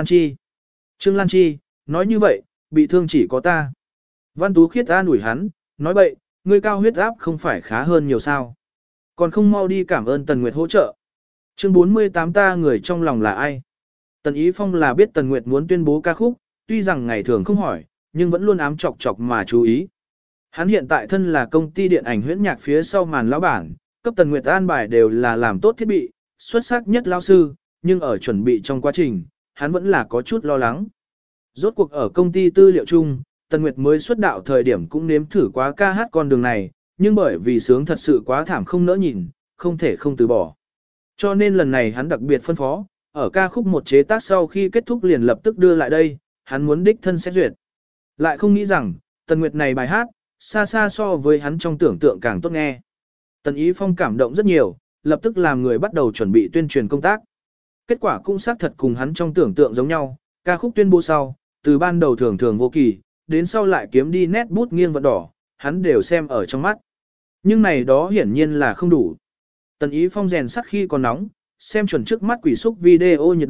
Lan Chi, nói như vậy, bị thương chỉ có ta. Văn Tú Khiết an ủi hắn, nói bậy, ngươi cao huyết áp không phải khá hơn nhiều sao. Còn không mau đi cảm ơn Tần Nguyệt hỗ trợ. Chương 48 ta người trong lòng là ai? Tần Ý Phong là biết Tần Nguyệt muốn tuyên bố ca khúc, tuy rằng ngày thường không hỏi, nhưng vẫn luôn ám chọc chọc mà chú ý. Hắn hiện tại thân là công ty điện ảnh huyễn nhạc phía sau màn lão bản, cấp Tần Nguyệt an bài đều là làm tốt thiết bị, xuất sắc nhất lão sư, nhưng ở chuẩn bị trong quá trình, hắn vẫn là có chút lo lắng. Rốt cuộc ở công ty tư liệu chung, Tần Nguyệt mới xuất đạo thời điểm cũng nếm thử quá ca hát con đường này, nhưng bởi vì sướng thật sự quá thảm không nỡ nhìn, không thể không từ bỏ. Cho nên lần này hắn đặc biệt phân phó, ở ca khúc một chế tác sau khi kết thúc liền lập tức đưa lại đây, hắn muốn đích thân xét duyệt. Lại không nghĩ rằng, Tần Nguyệt này bài hát, xa xa so với hắn trong tưởng tượng càng tốt nghe. Tần Ý Phong cảm động rất nhiều, lập tức làm người bắt đầu chuẩn bị tuyên truyền công tác. Kết quả cũng xác thật cùng hắn trong tưởng tượng giống nhau, ca khúc tuyên bố sau, từ ban đầu thường thường vô kỳ, đến sau lại kiếm đi nét bút nghiêng vận đỏ, hắn đều xem ở trong mắt. Nhưng này đó hiển nhiên là không đủ. Tần Ý Phong rèn sắt khi còn nóng, xem chuẩn trước mắt quỷ xúc video nhiệt độ,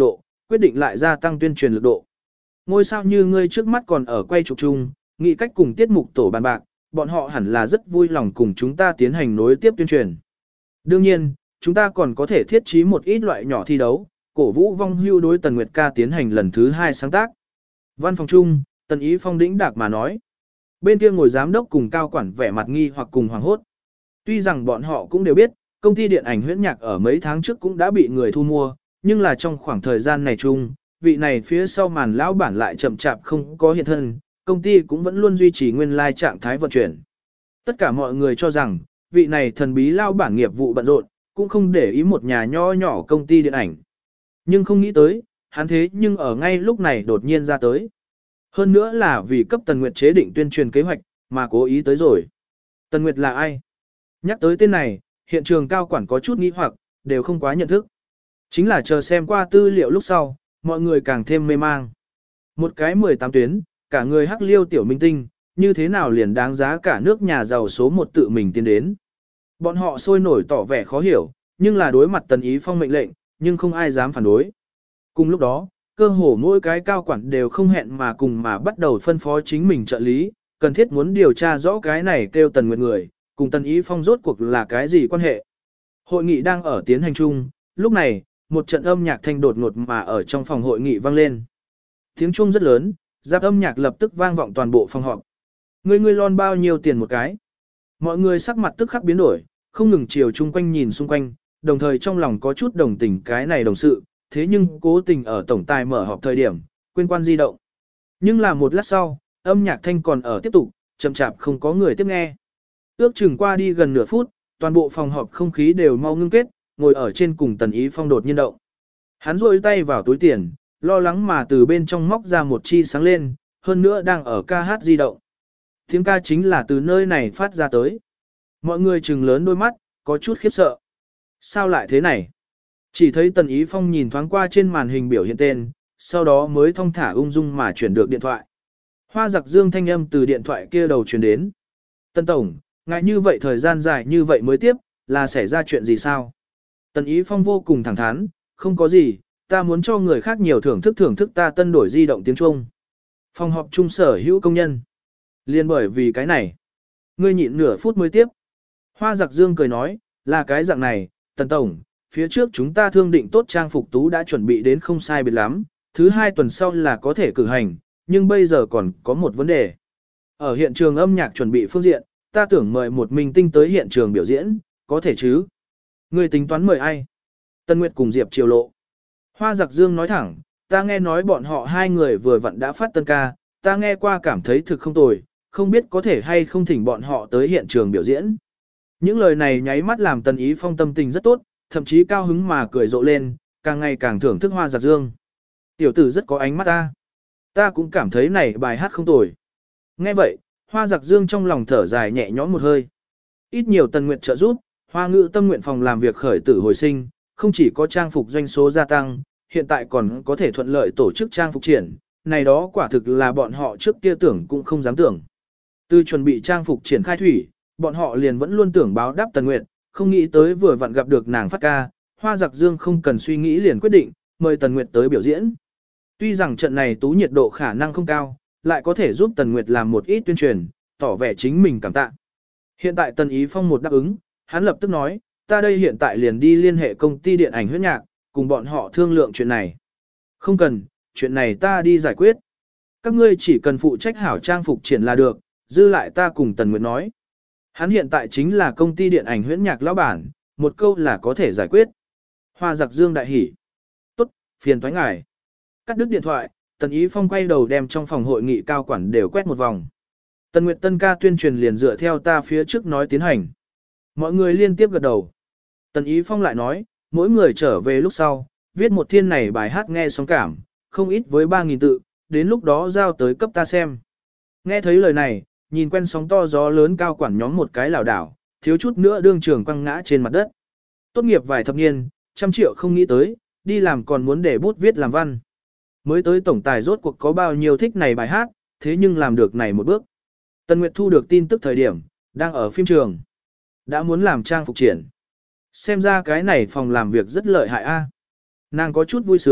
quyết định lại gia tăng tuyên truyền lực độ. Ngôi sao như ngươi trước mắt còn ở quay chụp chung, nghĩ cách cùng tiết mục tổ bàn bạc, bọn họ hẳn là rất vui lòng cùng chúng ta tiến hành nối tiếp tuyên truyền. Đương nhiên, chúng ta còn có thể thiết trí một ít loại nhỏ thi đấu, cổ vũ vong hưu đối Tần Nguyệt ca tiến hành lần thứ 2 sáng tác. Văn phòng chung, Tần Ý Phong đĩnh đạc mà nói. Bên kia ngồi giám đốc cùng cao quản vẻ mặt nghi hoặc cùng hoàng hốt. Tuy rằng bọn họ cũng đều biết, công ty điện ảnh huyễn nhạc ở mấy tháng trước cũng đã bị người thu mua, nhưng là trong khoảng thời gian này chung, vị này phía sau màn lão bản lại chậm chạp không có hiện thân, công ty cũng vẫn luôn duy trì nguyên lai trạng thái vận chuyển. Tất cả mọi người cho rằng, vị này thần bí lão bản nghiệp vụ bận rộn, cũng không để ý một nhà nho nhỏ công ty điện ảnh. Nhưng không nghĩ tới, hắn thế nhưng ở ngay lúc này đột nhiên ra tới. Hơn nữa là vì cấp Tần Nguyệt chế định tuyên truyền kế hoạch, mà cố ý tới rồi. Tần Nguyệt là ai? Nhắc tới tên này, hiện trường cao quản có chút nghi hoặc, đều không quá nhận thức. Chính là chờ xem qua tư liệu lúc sau, mọi người càng thêm mê mang. Một cái 18 tuyến, cả người hắc liêu tiểu minh tinh, như thế nào liền đáng giá cả nước nhà giàu số một tự mình tiến đến. Bọn họ sôi nổi tỏ vẻ khó hiểu, nhưng là đối mặt Tần Ý Phong mệnh lệnh, nhưng không ai dám phản đối. Cùng lúc đó, cơ hồ mỗi cái cao quản đều không hẹn mà cùng mà bắt đầu phân phó chính mình trợ lý, cần thiết muốn điều tra rõ cái này kêu Tần Nguyệt người, cùng Tần Ý Phong rốt cuộc là cái gì quan hệ. Hội nghị đang ở tiến hành chung, lúc này, một trận âm nhạc thanh đột ngột mà ở trong phòng hội nghị vang lên. Tiếng chuông rất lớn, giáp âm nhạc lập tức vang vọng toàn bộ phòng họp. Ngươi lon bao nhiêu tiền một cái? Mọi người sắc mặt tức khắc biến đổi, không ngừng chiều chung quanh nhìn xung quanh, đồng thời trong lòng có chút đồng tình cái này đồng sự, thế nhưng cố tình ở tổng tài mở họp thời điểm, quên quan di động. Nhưng là một lát sau, âm nhạc thanh còn ở tiếp tục, chậm chạp không có người tiếp nghe. Ước chừng qua đi gần nửa phút, toàn bộ phòng họp không khí đều mau ngưng kết, ngồi ở trên cùng Tần Ý Phong đột nhiên động. Hắn rôi tay vào túi tiền, lo lắng mà từ bên trong móc ra một chi sáng lên, hơn nữa đang ở ca hát di động. Tiếng ca chính là từ nơi này phát ra tới. Mọi người trừng lớn đôi mắt, có chút khiếp sợ. Sao lại thế này? Chỉ thấy Tần Ý Phong nhìn thoáng qua trên màn hình biểu hiện tên, sau đó mới thong thả ung dung mà chuyển được điện thoại. Hoa giặc dương thanh âm từ điện thoại kia đầu truyền đến. Tần Tổng, ngại như vậy thời gian dài như vậy mới tiếp, là xảy ra chuyện gì sao? Tần Ý Phong vô cùng thẳng thắn, không có gì, ta muốn cho người khác nhiều thưởng thức ta tân đổi di động tiếng Trung. Phòng họp trung sở hữu công nhân. Liên bởi vì cái này, ngươi nhịn nửa phút mới tiếp. Hoa giặc dương cười nói, là cái dạng này, Tần Tổng, phía trước chúng ta thương định tốt trang phục tú đã chuẩn bị đến không sai biệt lắm, thứ 2 tuần sau là có thể cử hành, nhưng bây giờ còn có một vấn đề. Ở hiện trường âm nhạc chuẩn bị phương diện, ta tưởng mời một minh tinh tới hiện trường biểu diễn, có thể chứ? Ngươi tính toán mời ai? Tân Nguyệt cùng Diệp Triều Lộ. Hoa giặc dương nói thẳng, ta nghe nói bọn họ hai người vừa vặn đã phát tân ca, ta nghe qua cảm thấy thực không tồi, không biết có thể hay không thỉnh bọn họ tới hiện trường biểu diễn. Những lời này nháy mắt làm Tần Ý Phong tâm tình rất tốt, thậm chí cao hứng mà cười rộ lên, càng ngày càng thưởng thức hoa giặc dương. Tiểu tử rất có ánh mắt ta. Ta cũng cảm thấy này bài hát không tồi. Nghe vậy, hoa giặc dương trong lòng thở dài nhẹ nhõm một hơi. Ít nhiều Tần Nguyệt trợ giúp, Hoa Ngữ Tâm nguyện phòng làm việc khởi tử hồi sinh, không chỉ có trang phục doanh số gia tăng, hiện tại còn có thể thuận lợi tổ chức trang phục triển, này đó quả thực là bọn họ trước kia tưởng cũng không dám tưởng. Từ chuẩn bị trang phục triển khai thủy, bọn họ liền vẫn luôn tưởng báo đáp Tần Nguyệt, không nghĩ tới vừa vặn gặp được nàng phát ca, Hoa giặc dương không cần suy nghĩ liền quyết định, mời Tần Nguyệt tới biểu diễn. Tuy rằng trận này tú nhiệt độ khả năng không cao, lại có thể giúp Tần Nguyệt làm một ít tuyên truyền, tỏ vẻ chính mình cảm tạ. Hiện tại Tần Ý Phong một đáp ứng, hắn lập tức nói, ta đây hiện tại liền đi liên hệ công ty điện ảnh huyễn nhạc, cùng bọn họ thương lượng chuyện này. Không cần, chuyện này ta đi giải quyết. Các ngươi chỉ cần phụ trách hảo trang phục triển là được, dư lại ta cùng Tần Nguyệt nói. Hắn hiện tại chính là công ty điện ảnh huyễn nhạc lão bản, một câu là có thể giải quyết. Hoa giặc dương đại hỉ. Tốt, phiền toái ngài. Cắt đứt điện thoại, Tần Ý Phong quay đầu đem trong phòng hội nghị cao quản đều quét một vòng. Tần Nguyệt tân ca tuyên truyền liền dựa theo ta phía trước nói tiến hành. Mọi người liên tiếp gật đầu. Tần Ý Phong lại nói, mỗi người trở về lúc sau, viết một thiên này bài hát nghe sóng cảm, không ít với 3.000 tự, đến lúc đó giao tới cấp ta xem. Nghe thấy lời này, nhìn quen sóng to gió lớn cao quản nhóm một cái lảo đảo, thiếu chút nữa đương trường quăng ngã trên mặt đất. Tốt nghiệp vài thập niên, 100 triệu không nghĩ tới, đi làm còn muốn để bút viết làm văn. Mới tới tổng tài rốt cuộc có bao nhiêu thích này bài hát, thế nhưng làm được này một bước. Tần Nguyệt thu được tin tức thời điểm, đang ở phim trường. Đã muốn làm trang phục triển. Xem ra cái này phòng làm việc rất lợi hại a. Nàng có chút vui sướng,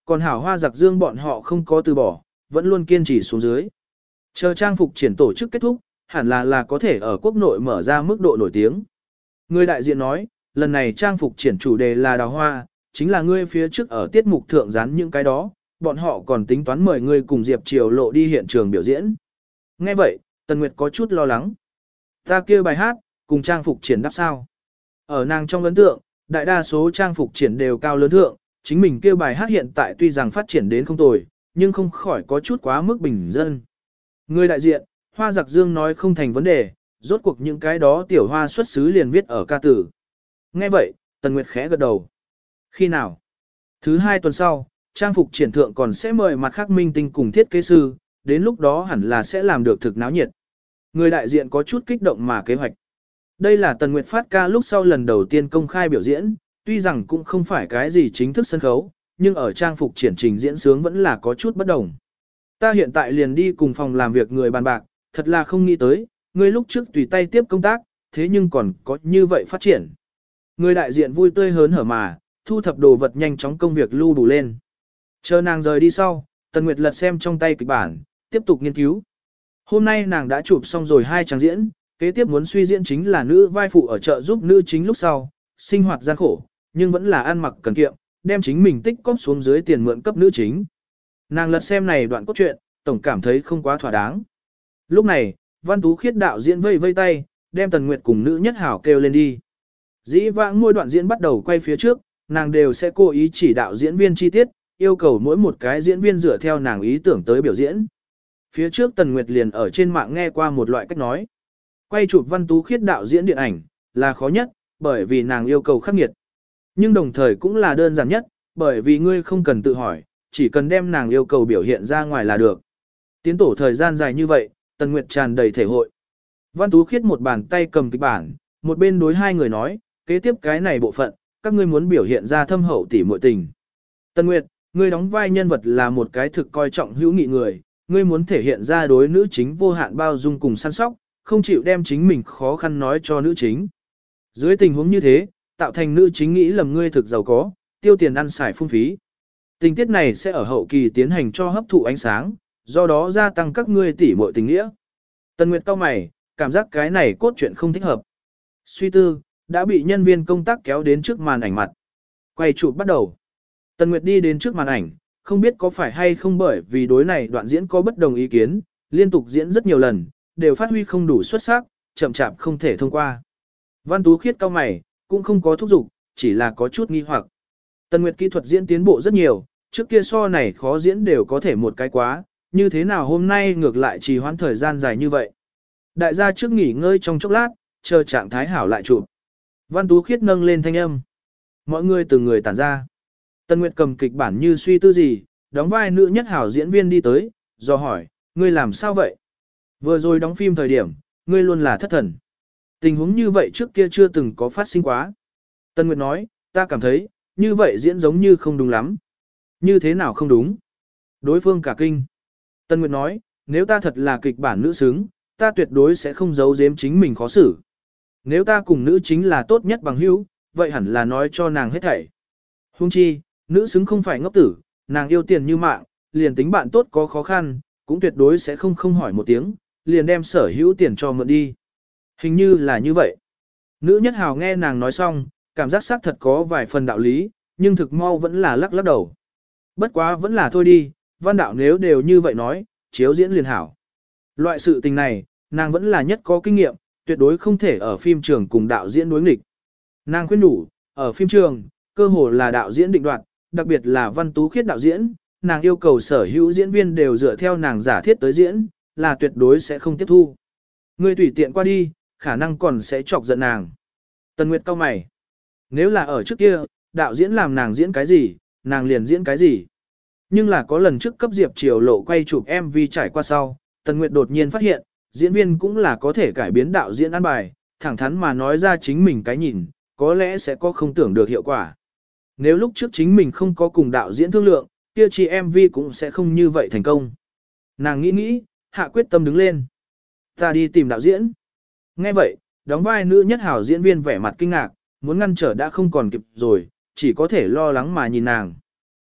còn hảo Hoa Giặc Dương bọn họ không có từ bỏ, vẫn luôn kiên trì xuống dưới. Chờ trang phục triển tổ chức kết thúc, hẳn là có thể ở quốc nội mở ra mức độ nổi tiếng. Người đại diện nói, lần này trang phục triển chủ đề là đào hoa, chính là ngươi phía trước ở tiết mục thượng dán những cái đó, bọn họ còn tính toán mời ngươi cùng Diệp Triều Lộ đi hiện trường biểu diễn. Nghe vậy, Tần Nguyệt có chút lo lắng. Ta kia bài hát, cùng trang phục triển đáp sao? Ở nàng trong ấn tượng, đại đa số trang phục triển đều cao lớn thượng, chính mình kia bài hát hiện tại tuy rằng phát triển đến không tồi, nhưng không khỏi có chút quá mức bình dân. Người đại diện, Hoa Giặc Dương nói không thành vấn đề, rốt cuộc những cái đó tiểu hoa xuất xứ liền viết ở ca tử. Nghe vậy, Tần Nguyệt khẽ gật đầu. Khi nào? Thứ 2 tuần sau, trang phục triển thượng còn sẽ mời mặt khác minh tinh cùng thiết kế sư, đến lúc đó hẳn là sẽ làm được thực náo nhiệt. Người đại diện có chút kích động mà kế hoạch. Đây là Tần Nguyệt phát ca lúc sau lần đầu tiên công khai biểu diễn, tuy rằng cũng không phải cái gì chính thức sân khấu, nhưng ở trang phục triển trình diễn sướng vẫn là có chút bất đồng. Ta hiện tại liền đi cùng phòng làm việc người bàn bạc, thật là không nghĩ tới, ngươi lúc trước tùy tay tiếp công tác, thế nhưng còn có như vậy phát triển. Người đại diện vui tươi hớn hở mà, thu thập đồ vật nhanh chóng công việc lưu đủ lên. Chờ nàng rời đi sau, Tần Nguyệt lật xem trong tay kịch bản, tiếp tục nghiên cứu. Hôm nay nàng đã chụp xong rồi 2 trang diễn, kế tiếp muốn suy diễn chính là nữ vai phụ ở chợ giúp nữ chính lúc sau, sinh hoạt gian khổ, nhưng vẫn là ăn mặc cần kiệm, đem chính mình tích cóp xuống dưới tiền mượn cấp nữ chính. Nàng lật xem này đoạn cốt truyện, tổng cảm thấy không quá thỏa đáng. Lúc này, Văn Tú Khiết đạo diễn vây vây tay, đem Tần Nguyệt cùng nữ nhất hảo kêu lên đi. Dĩ vãng mỗi đoạn diễn bắt đầu quay phía trước, nàng đều sẽ cố ý chỉ đạo diễn viên chi tiết, yêu cầu mỗi một cái diễn viên dựa theo nàng ý tưởng tới biểu diễn. Phía trước Tần Nguyệt liền ở trên mạng nghe qua một loại cách nói. Quay chụp Văn Tú Khiết đạo diễn điện ảnh, là khó nhất, bởi vì nàng yêu cầu khắc nghiệt. Nhưng đồng thời cũng là đơn giản nhất, bởi vì ngươi không cần tự hỏi, chỉ cần đem nàng yêu cầu biểu hiện ra ngoài là được. Tiến tổ thời gian dài như vậy, Tần Nguyệt tràn đầy thể hội. Văn Tú Khiết một bàn tay cầm kịch bản, một bên đối hai người nói, kế tiếp cái này bộ phận, các ngươi muốn biểu hiện ra thâm hậu tỉ muội tình. Tần Nguyệt, ngươi đóng vai nhân vật là một cái thực coi trọng hữu nghị người, ngươi muốn thể hiện ra đối nữ chính vô hạn bao dung cùng săn sóc, không chịu đem chính mình khó khăn nói cho nữ chính. Dưới tình huống như thế, tạo thành nữ chính nghĩ lầm ngươi thực giàu có, tiêu tiền ăn xài phung phí. Tình tiết này sẽ ở hậu kỳ tiến hành cho hấp thụ ánh sáng, do đó gia tăng các ngươi tỉ muội tình nghĩa. Tần Nguyệt cau mày, cảm giác cái này cốt truyện không thích hợp. Suy tư, đã bị nhân viên công tác kéo đến trước màn ảnh mặt. Quay chụp bắt đầu. Tần Nguyệt đi đến trước màn ảnh, không biết có phải hay không bởi vì đối này đoạn diễn có bất đồng ý kiến, liên tục diễn rất nhiều lần, đều phát huy không đủ xuất sắc, chậm chạp không thể thông qua. Văn Tú Khiết cau mày, cũng không có thúc giục, chỉ là có chút nghi hoặc. Tần Nguyệt kỹ thuật diễn tiến bộ rất nhiều, trước kia so này khó diễn đều có thể một cái quá, như thế nào hôm nay ngược lại trì hoãn thời gian dài như vậy. Đại gia trước nghỉ ngơi trong chốc lát, chờ trạng thái hảo lại chụp. Văn Tú Khiết nâng lên thanh âm. Mọi người từng người tản ra. Tần Nguyệt cầm kịch bản như suy tư gì, đóng vai nữ nhất hảo diễn viên đi tới, do hỏi, ngươi làm sao vậy? Vừa rồi đóng phim thời điểm, ngươi luôn là thất thần. Tình huống như vậy trước kia chưa từng có phát sinh quá. Tần Nguyệt nói, ta cảm thấy, như vậy diễn giống như không đúng lắm. Như thế nào không đúng? Đối phương cả kinh. Tần Nguyệt nói, nếu ta thật là kịch bản nữ xứng, ta tuyệt đối sẽ không giấu giếm chính mình khó xử. Nếu ta cùng nữ chính là tốt nhất bằng hữu, vậy hẳn là nói cho nàng hết thảy. Huống chi, nữ xứng không phải ngốc tử, nàng yêu tiền như mạng, liền tính bạn tốt có khó khăn, cũng tuyệt đối sẽ không hỏi một tiếng, liền đem sở hữu tiền cho mượn đi. Hình như là như vậy. Nữ nhất hào nghe nàng nói xong, cảm giác xác thật có vài phần đạo lý, nhưng thực mau vẫn là lắc lắc đầu. Bất quá vẫn là thôi đi, văn đạo nếu đều như vậy nói, chiếu diễn liền hảo. Loại sự tình này, nàng vẫn là nhất có kinh nghiệm, tuyệt đối không thể ở phim trường cùng đạo diễn đối nghịch. Nàng khuyên đủ, ở phim trường, cơ hồ là đạo diễn định đoạt, đặc biệt là Văn Tú Khiết đạo diễn, nàng yêu cầu sở hữu diễn viên đều dựa theo nàng giả thiết tới diễn, là tuyệt đối sẽ không tiếp thu. Người tùy tiện qua đi, khả năng còn sẽ chọc giận nàng. Tần Nguyệt cau mày. Nếu là ở trước kia, đạo diễn làm nàng diễn cái gì, nàng liền diễn cái gì. Nhưng là có lần trước cấp Diệp Triều Lộ quay chụp MV trải qua sau, Tần Nguyệt đột nhiên phát hiện, diễn viên cũng là có thể cải biến đạo diễn ăn bài, thẳng thắn mà nói ra chính mình cái nhìn, có lẽ sẽ có không tưởng được hiệu quả. Nếu lúc trước chính mình không có cùng đạo diễn thương lượng, kia chi MV cũng sẽ không như vậy thành công. Nàng nghĩ, hạ quyết tâm đứng lên. Ta đi tìm đạo diễn. Nghe vậy, đóng vai nữ nhất hảo diễn viên vẻ mặt kinh ngạc, muốn ngăn trở đã không còn kịp rồi, chỉ có thể lo lắng mà nhìn nàng.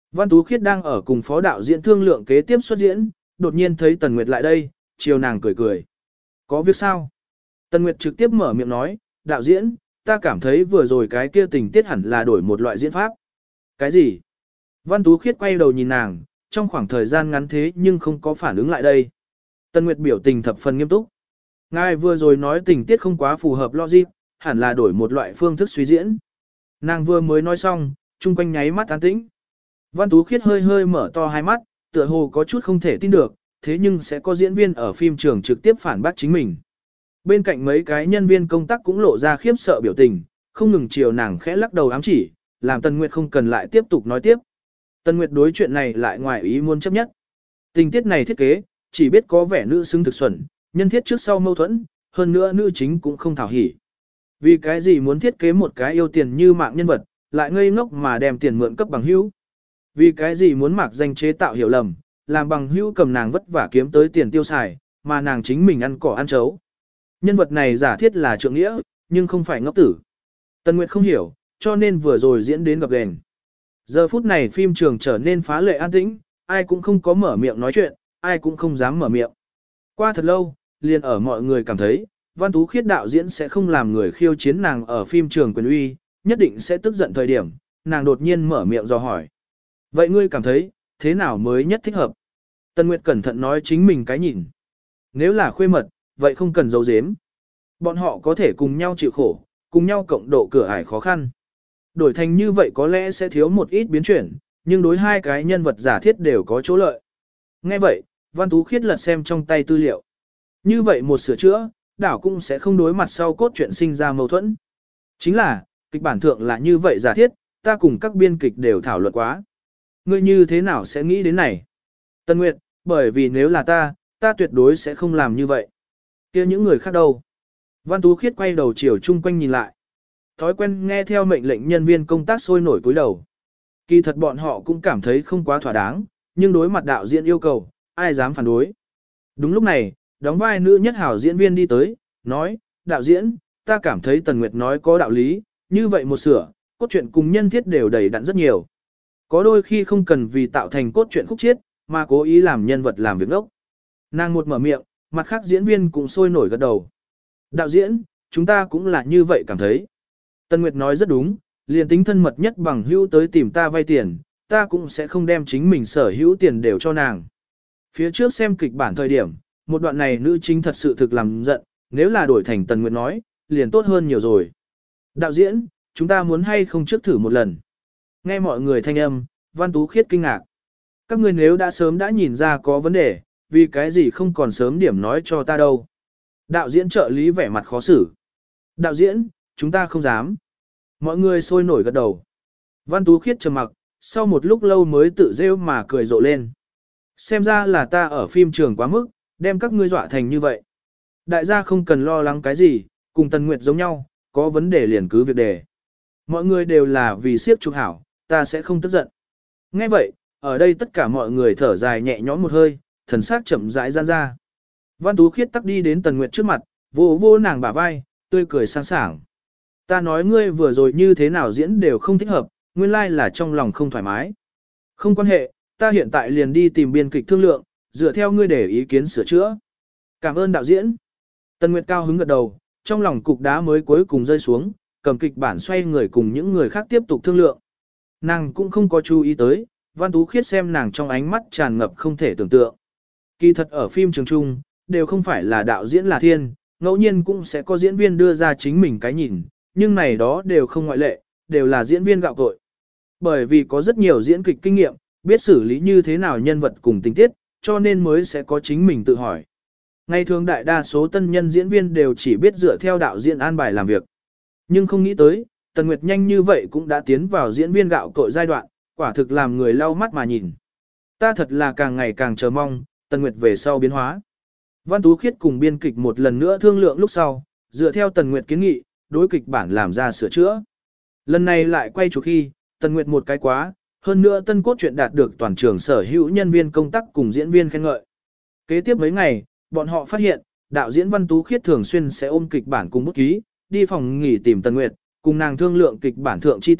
Văn Tú Khiết đang ở cùng phó đạo diễn thương lượng kế tiếp xuất diễn, đột nhiên thấy Tần Nguyệt lại đây, chiều nàng cười cười. Có việc sao? Tần Nguyệt trực tiếp mở miệng nói, đạo diễn, ta cảm thấy vừa rồi cái kia tình tiết hẳn là đổi một loại diễn pháp. Cái gì? Văn Tú Khiết quay đầu nhìn nàng, trong khoảng thời gian ngắn thế nhưng không có phản ứng lại đây. Tần Nguyệt biểu tình thập phần nghiêm túc. Ngài vừa rồi nói tình tiết không quá phù hợp logic, hẳn là đổi một loại phương thức suy diễn. Nàng vừa mới nói xong, chung quanh nháy mắt an tĩnh. Văn Tú Khiết hơi hơi mở to hai mắt, tựa hồ có chút không thể tin được, thế nhưng sẽ có diễn viên ở phim trường trực tiếp phản bác chính mình. Bên cạnh mấy cái nhân viên công tác cũng lộ ra khiếp sợ biểu tình, không ngừng chiều nàng khẽ lắc đầu ám chỉ, làm Tần Nguyệt không cần lại tiếp tục nói tiếp. Tần Nguyệt đối chuyện này lại ngoài ý muốn chấp nhất. Tình tiết này thiết kế, chỉ biết có vẻ nữ xứng thực xuẩn, nhân thiết trước sau mâu thuẫn, hơn nữa nữ chính cũng không thảo hỉ. Vì cái gì muốn thiết kế một cái yêu tiền như mạng nhân vật, lại ngây ngốc mà đem tiền mượn cấp bằng hữu. Vì cái gì muốn mặc danh chế tạo hiểu lầm, làm bằng hữu cầm nàng vất vả kiếm tới tiền tiêu xài, mà nàng chính mình ăn cỏ ăn chấu. Nhân vật này giả thiết là trượng nghĩa, nhưng không phải ngốc tử. Tần Nguyệt không hiểu, cho nên vừa rồi diễn đến gặp gền. Giờ phút này phim trường trở nên phá lệ an tĩnh, ai cũng không có mở miệng nói chuyện, ai cũng không dám mở miệng. Qua thật lâu, liền ở mọi người cảm thấy, Văn Tú Khiết đạo diễn sẽ không làm người khiêu chiến nàng ở phim trường quyền uy, nhất định sẽ tức giận thời điểm, nàng đột nhiên mở miệng dò hỏi. Vậy ngươi cảm thấy, thế nào mới nhất thích hợp? Tần Nguyệt cẩn thận nói chính mình cái nhìn. Nếu là khuê mật, vậy không cần giấu giếm. Bọn họ có thể cùng nhau chịu khổ, cùng nhau cộng độ cửa ải khó khăn. Đổi thành như vậy có lẽ sẽ thiếu một ít biến chuyển, nhưng đối hai cái nhân vật giả thiết đều có chỗ lợi. Nghe vậy, Văn Tú Khiết lật xem trong tay tư liệu. Như vậy một sửa chữa, đảo cũng sẽ không đối mặt sau cốt truyện sinh ra mâu thuẫn. Chính là, kịch bản thượng là như vậy giả thiết, ta cùng các biên kịch đều thảo luận quá. Ngươi như thế nào sẽ nghĩ đến này? Tân Nguyệt, bởi vì nếu là ta tuyệt đối sẽ không làm như vậy. Kia những người khác đâu? Văn Tú Khiết quay đầu chiều chung quanh nhìn lại. Thói quen nghe theo mệnh lệnh nhân viên công tác sôi nổi cúi đầu. Kỳ thật bọn họ cũng cảm thấy không quá thỏa đáng, nhưng đối mặt đạo diễn yêu cầu, ai dám phản đối. Đúng lúc này, đóng vai nữ nhất hảo diễn viên đi tới, nói, đạo diễn, ta cảm thấy Tần Nguyệt nói có đạo lý, như vậy một sửa, cốt truyện cùng nhân thiết đều đầy đặn rất nhiều. Có đôi khi không cần vì tạo thành cốt truyện khúc chiết, mà cố ý làm nhân vật làm việc ngốc. Nàng một mở miệng, mặt khác diễn viên cũng sôi nổi gật đầu. Đạo diễn, chúng ta cũng là như vậy cảm thấy. Tần Nguyệt nói rất đúng, liền tính thân mật nhất bằng hữu tới tìm ta vay tiền, ta cũng sẽ không đem chính mình sở hữu tiền đều cho nàng. Phía trước xem kịch bản thời điểm, một đoạn này nữ chính thật sự thực làm giận, nếu là đổi thành Tần Nguyệt nói, liền tốt hơn nhiều rồi. Đạo diễn, chúng ta muốn hay không trước thử một lần. Nghe mọi người thanh âm, Văn Tú Khiết kinh ngạc. Các ngươi nếu đã sớm đã nhìn ra có vấn đề, vì cái gì không còn sớm điểm nói cho ta đâu. Đạo diễn trợ lý vẻ mặt khó xử. Đạo diễn, chúng ta không dám. Mọi người sôi nổi gật đầu. Văn Tú Khiết trầm mặc, sau một lúc lâu mới tự rêu mà cười rộ lên. Xem ra là ta ở phim trường quá mức, đem các ngươi dọa thành như vậy. Đại gia không cần lo lắng cái gì, cùng Tần Nguyệt giống nhau, có vấn đề liền cứ việc đề. Mọi người đều là vì siếp trục hảo, ta sẽ không tức giận. Nghe vậy, ở đây tất cả mọi người thở dài nhẹ nhõm một hơi, thần sắc chậm rãi gian ra. Văn Tú Khiết tắc đi đến Tần Nguyệt trước mặt, vô vô nàng bả vai, tươi cười sang sảng. Ta nói ngươi vừa rồi như thế nào diễn đều không thích hợp, nguyên lai là trong lòng không thoải mái. Không quan hệ, ta hiện tại liền đi tìm biên kịch thương lượng, dựa theo ngươi để ý kiến sửa chữa. Cảm ơn đạo diễn. Tần Nguyệt cao hứng gật đầu, trong lòng cục đá mới cuối cùng rơi xuống, cầm kịch bản xoay người cùng những người khác tiếp tục thương lượng. Nàng cũng không có chú ý tới, Văn Tú Khiết xem nàng trong ánh mắt tràn ngập không thể tưởng tượng. Kỳ thật ở phim trường trung, đều không phải là đạo diễn là thiên, ngẫu nhiên cũng sẽ có diễn viên đưa ra chính mình cái nhìn, nhưng này đó đều không ngoại lệ, đều là diễn viên gạo cội. Bởi vì có rất nhiều diễn kịch kinh nghiệm, biết xử lý như thế nào nhân vật cùng tình tiết, cho nên mới sẽ có chính mình tự hỏi. Ngày thường đại đa số tân nhân diễn viên đều chỉ biết dựa theo đạo diễn an bài làm việc. Nhưng không nghĩ tới, Tần Nguyệt nhanh như vậy cũng đã tiến vào diễn viên gạo cội giai đoạn, quả thực làm người lau mắt mà nhìn. Ta thật là càng ngày càng chờ mong, Tần Nguyệt về sau biến hóa. Văn Tú Khiết cùng biên kịch một lần nữa thương lượng lúc sau, dựa theo Tần Nguyệt kiến nghị, đối kịch bản làm ra sửa chữa. Lần này lại quay chụp khi, Tần Nguyệt một cái quá, hơn nữa tân cốt truyện đạt được toàn trường sở hữu nhân viên công tác cùng diễn viên khen ngợi. Kế tiếp mấy ngày, bọn họ phát hiện, đạo diễn Văn Tú Khiết thường xuyên sẽ ôm kịch bản cùng bút ký, đi phòng nghỉ tìm Tần Nguyệt, cùng nàng thương lượng kịch bản thượng chi tiết,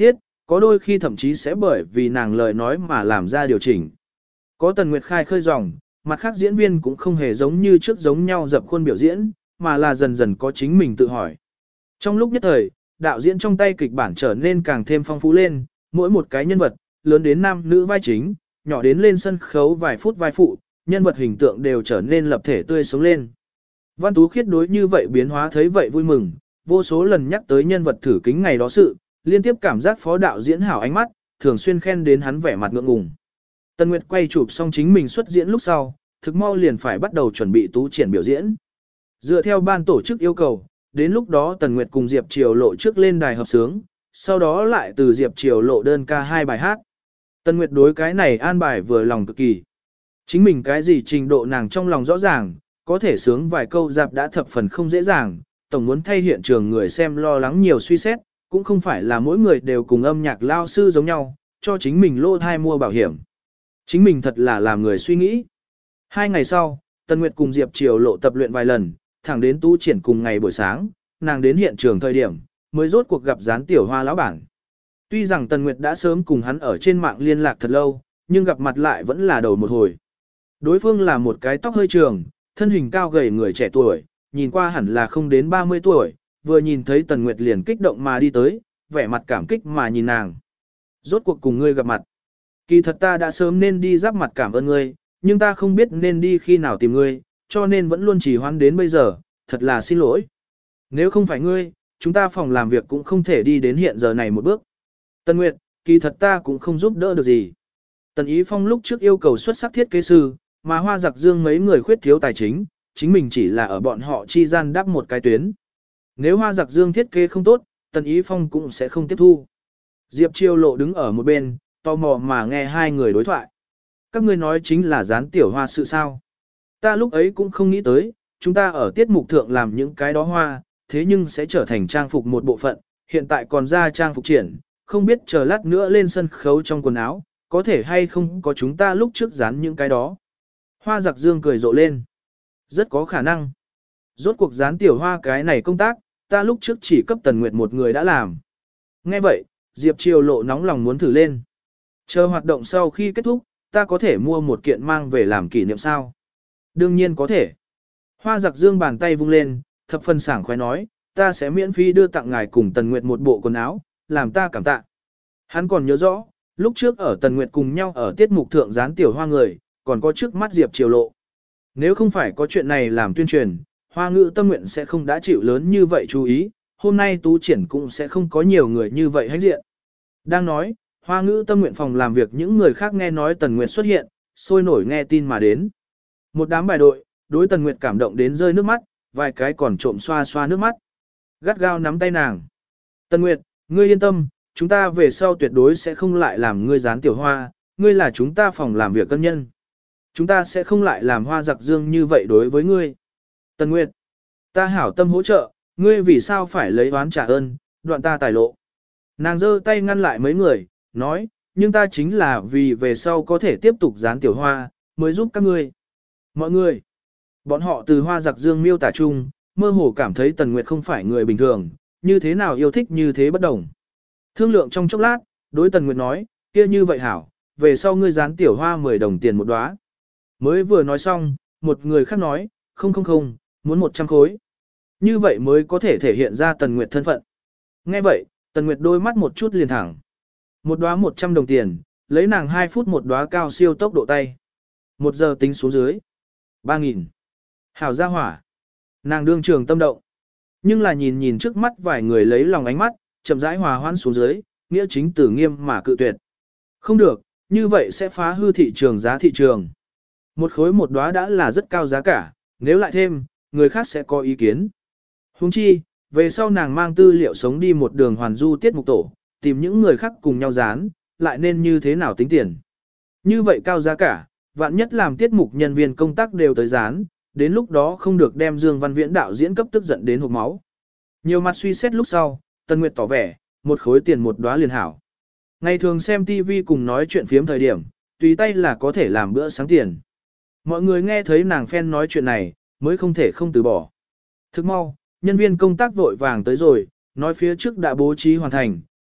có đôi khi thậm chí sẽ bởi vì nàng lời nói mà làm ra điều chỉnh. Có Tần Nguyệt khai khơi dòng, mặt khác diễn viên cũng không hề giống như trước giống nhau dập khuôn biểu diễn, mà là dần dần có chính mình tự hỏi. Trong lúc nhất thời, đạo diễn trong tay kịch bản trở nên càng thêm phong phú lên, mỗi một cái nhân vật, lớn đến nam nữ vai chính, nhỏ đến lên sân khấu vài phút vai phụ, nhân vật hình tượng đều trở nên lập thể tươi sống lên. Văn Tú Khiết đối như vậy biến hóa thấy vậy vui mừng, vô số lần nhắc tới nhân vật thử kính ngày đó sự, liên tiếp cảm giác phó đạo diễn hảo ánh mắt, thường xuyên khen đến hắn vẻ mặt ngượng ngùng. Tần Nguyệt quay chụp xong chính mình xuất diễn lúc sau, thực mau liền phải bắt đầu chuẩn bị tú triển biểu diễn. Dựa theo ban tổ chức yêu cầu, đến lúc đó Tần Nguyệt cùng Diệp Triều Lộ trước lên đài hợp sướng, sau đó lại từ Diệp Triều Lộ đơn ca 2 bài hát. Tần Nguyệt đối cái này an bài vừa lòng cực kỳ. Chính mình cái gì trình độ nàng trong lòng rõ ràng, có thể sướng vài câu dạp đã thập phần không dễ dàng, tổng muốn thay hiện trường người xem lo lắng nhiều suy xét, cũng không phải là mỗi người đều cùng âm nhạc lao sư giống nhau, cho chính mình lô thai mua bảo hiểm. Chính mình thật là làm người suy nghĩ. 2 ngày sau, Tần Nguyệt cùng Diệp Triều Lộ tập luyện vài lần, thẳng đến tú triển cùng ngày buổi sáng, nàng đến hiện trường thời điểm, mới rốt cuộc gặp Gián Tiểu Hoa lão bản. Tuy rằng Tần Nguyệt đã sớm cùng hắn ở trên mạng liên lạc thật lâu, nhưng gặp mặt lại vẫn là đầu một hồi. Đối phương là một cái tóc hơi trường, thân hình cao gầy người trẻ tuổi, nhìn qua hẳn là không đến 30 tuổi, vừa nhìn thấy Tần Nguyệt liền kích động mà đi tới, vẻ mặt cảm kích mà nhìn nàng. Rốt cuộc cùng ngươi gặp mặt. Kỳ thật ta đã sớm nên đi giáp mặt cảm ơn ngươi, nhưng ta không biết nên đi khi nào tìm ngươi, cho nên vẫn luôn trì hoãn đến bây giờ, thật là xin lỗi. Nếu không phải ngươi, chúng ta phòng làm việc cũng không thể đi đến hiện giờ này một bước. Tần Nguyệt, kỳ thật ta cũng không giúp đỡ được gì. Tần Ý Phong lúc trước yêu cầu xuất sắc thiết kế sư, mà Hoa Giặc Dương mấy người khuyết thiếu tài chính, chính mình chỉ là ở bọn họ chi gian đắp một cái tuyến. Nếu Hoa Giặc Dương thiết kế không tốt, Tần Ý Phong cũng sẽ không tiếp thu. Diệp Chiêu Lộ đứng ở một bên, tò mò mà nghe hai người đối thoại. Các ngươi nói chính là Gián Tiểu Hoa sự sao. Ta lúc ấy cũng không nghĩ tới, chúng ta ở tiết mục thượng làm những cái đó hoa, thế nhưng sẽ trở thành trang phục một bộ phận, hiện tại còn ra trang phục triển, không biết chờ lát nữa lên sân khấu trong quần áo, có thể hay không có chúng ta lúc trước dán những cái đó. Hoa Giặc Dương cười rộ lên. Rất có khả năng. Rốt cuộc dán Tiểu Hoa cái này công tác, ta lúc trước chỉ cấp Tần Nguyệt một người đã làm. Nghe vậy, Diệp Triều Lộ nóng lòng muốn thử lên. Chờ hoạt động sau khi kết thúc, ta có thể mua một kiện mang về làm kỷ niệm sao? Đương nhiên có thể. Hoa Giặc Dương bàn tay vung lên, thập phần sảng khoái nói, ta sẽ miễn phí đưa tặng ngài cùng Tần Nguyệt một bộ quần áo, làm ta cảm tạ. Hắn còn nhớ rõ, lúc trước ở Tần Nguyệt cùng nhau ở tiết mục thượng dán Tiểu Hoa người, còn có trước mắt Diệp Triều Lộ. Nếu không phải có chuyện này làm tuyên truyền, Hoa Ngữ Tâm Nguyện sẽ không đã chịu lớn như vậy chú ý, hôm nay tú triển cũng sẽ không có nhiều người như vậy hãnh diện. Đang nói, Hoa Ngữ Tâm Nguyện phòng làm việc những người khác nghe nói Tần Nguyệt xuất hiện, sôi nổi nghe tin mà đến. Một đám bài đội, đối Tần Nguyệt cảm động đến rơi nước mắt, vài cái còn trộm xoa xoa nước mắt. Gắt gao nắm tay nàng. Tần Nguyệt, ngươi yên tâm, chúng ta về sau tuyệt đối sẽ không lại làm ngươi dán Tiểu Hoa, ngươi là chúng ta phòng làm việc cân nhân. Chúng ta sẽ không lại làm Hoa Giặc Dương như vậy đối với ngươi. Tần Nguyệt, ta hảo tâm hỗ trợ, ngươi vì sao phải lấy oán trả ơn, đoạn ta tài lộ. Nàng giơ tay ngăn lại mấy người, nói, nhưng ta chính là vì về sau có thể tiếp tục dán Tiểu Hoa, mới giúp các ngươi. Mọi người, bọn họ từ Hoa Giặc Dương miêu tả chung, mơ hồ cảm thấy Tần Nguyệt không phải người bình thường, như thế nào yêu thích như thế bất đồng. Thương lượng trong chốc lát, đối Tần Nguyệt nói, kia như vậy hảo, về sau ngươi dán Tiểu Hoa 10 đồng tiền một đóa. Mới vừa nói xong, một người khác nói, không, muốn 100 khối. Như vậy mới có thể thể hiện ra Tần Nguyệt thân phận. Nghe vậy, Tần Nguyệt đôi mắt một chút liền thẳng. Một đóa 100 đồng tiền, lấy nàng 2 phút một đóa cao siêu tốc độ tay. 1 giờ tính xuống dưới. 3.000. Hảo gia hỏa. Nàng đương trường tâm động. Nhưng là nhìn trước mắt vài người lấy lòng ánh mắt, chậm rãi hòa hoãn xuống dưới, nghĩa chính tử nghiêm mà cự tuyệt. Không được, như vậy sẽ phá hư thị trường giá thị trường. Một khối một đóa đã là rất cao giá cả, nếu lại thêm, người khác sẽ có ý kiến. Huống chi, về sau nàng mang tư liệu sống đi một đường hoàn du tiết mục tổ, tìm những người khác cùng nhau dán, lại nên như thế nào tính tiền. Như vậy cao giá cả, vạn nhất làm tiết mục nhân viên công tác đều tới dán, đến lúc đó không được đem Dương Văn Viễn đạo diễn cấp tức giận đến hộc máu. Nhiều mặt suy xét lúc sau, Tần Nguyệt tỏ vẻ, một khối tiền một đóa liền hảo. Ngày thường xem TV cùng nói chuyện phiếm thời điểm, tùy tay là có thể làm bữa sáng tiền. Mọi người nghe thấy nàng phen nói chuyện này, mới không thể không từ bỏ. Thức mau, nhân viên công tác vội vàng tới rồi, nói phía trước đã bố trí hoàn thành,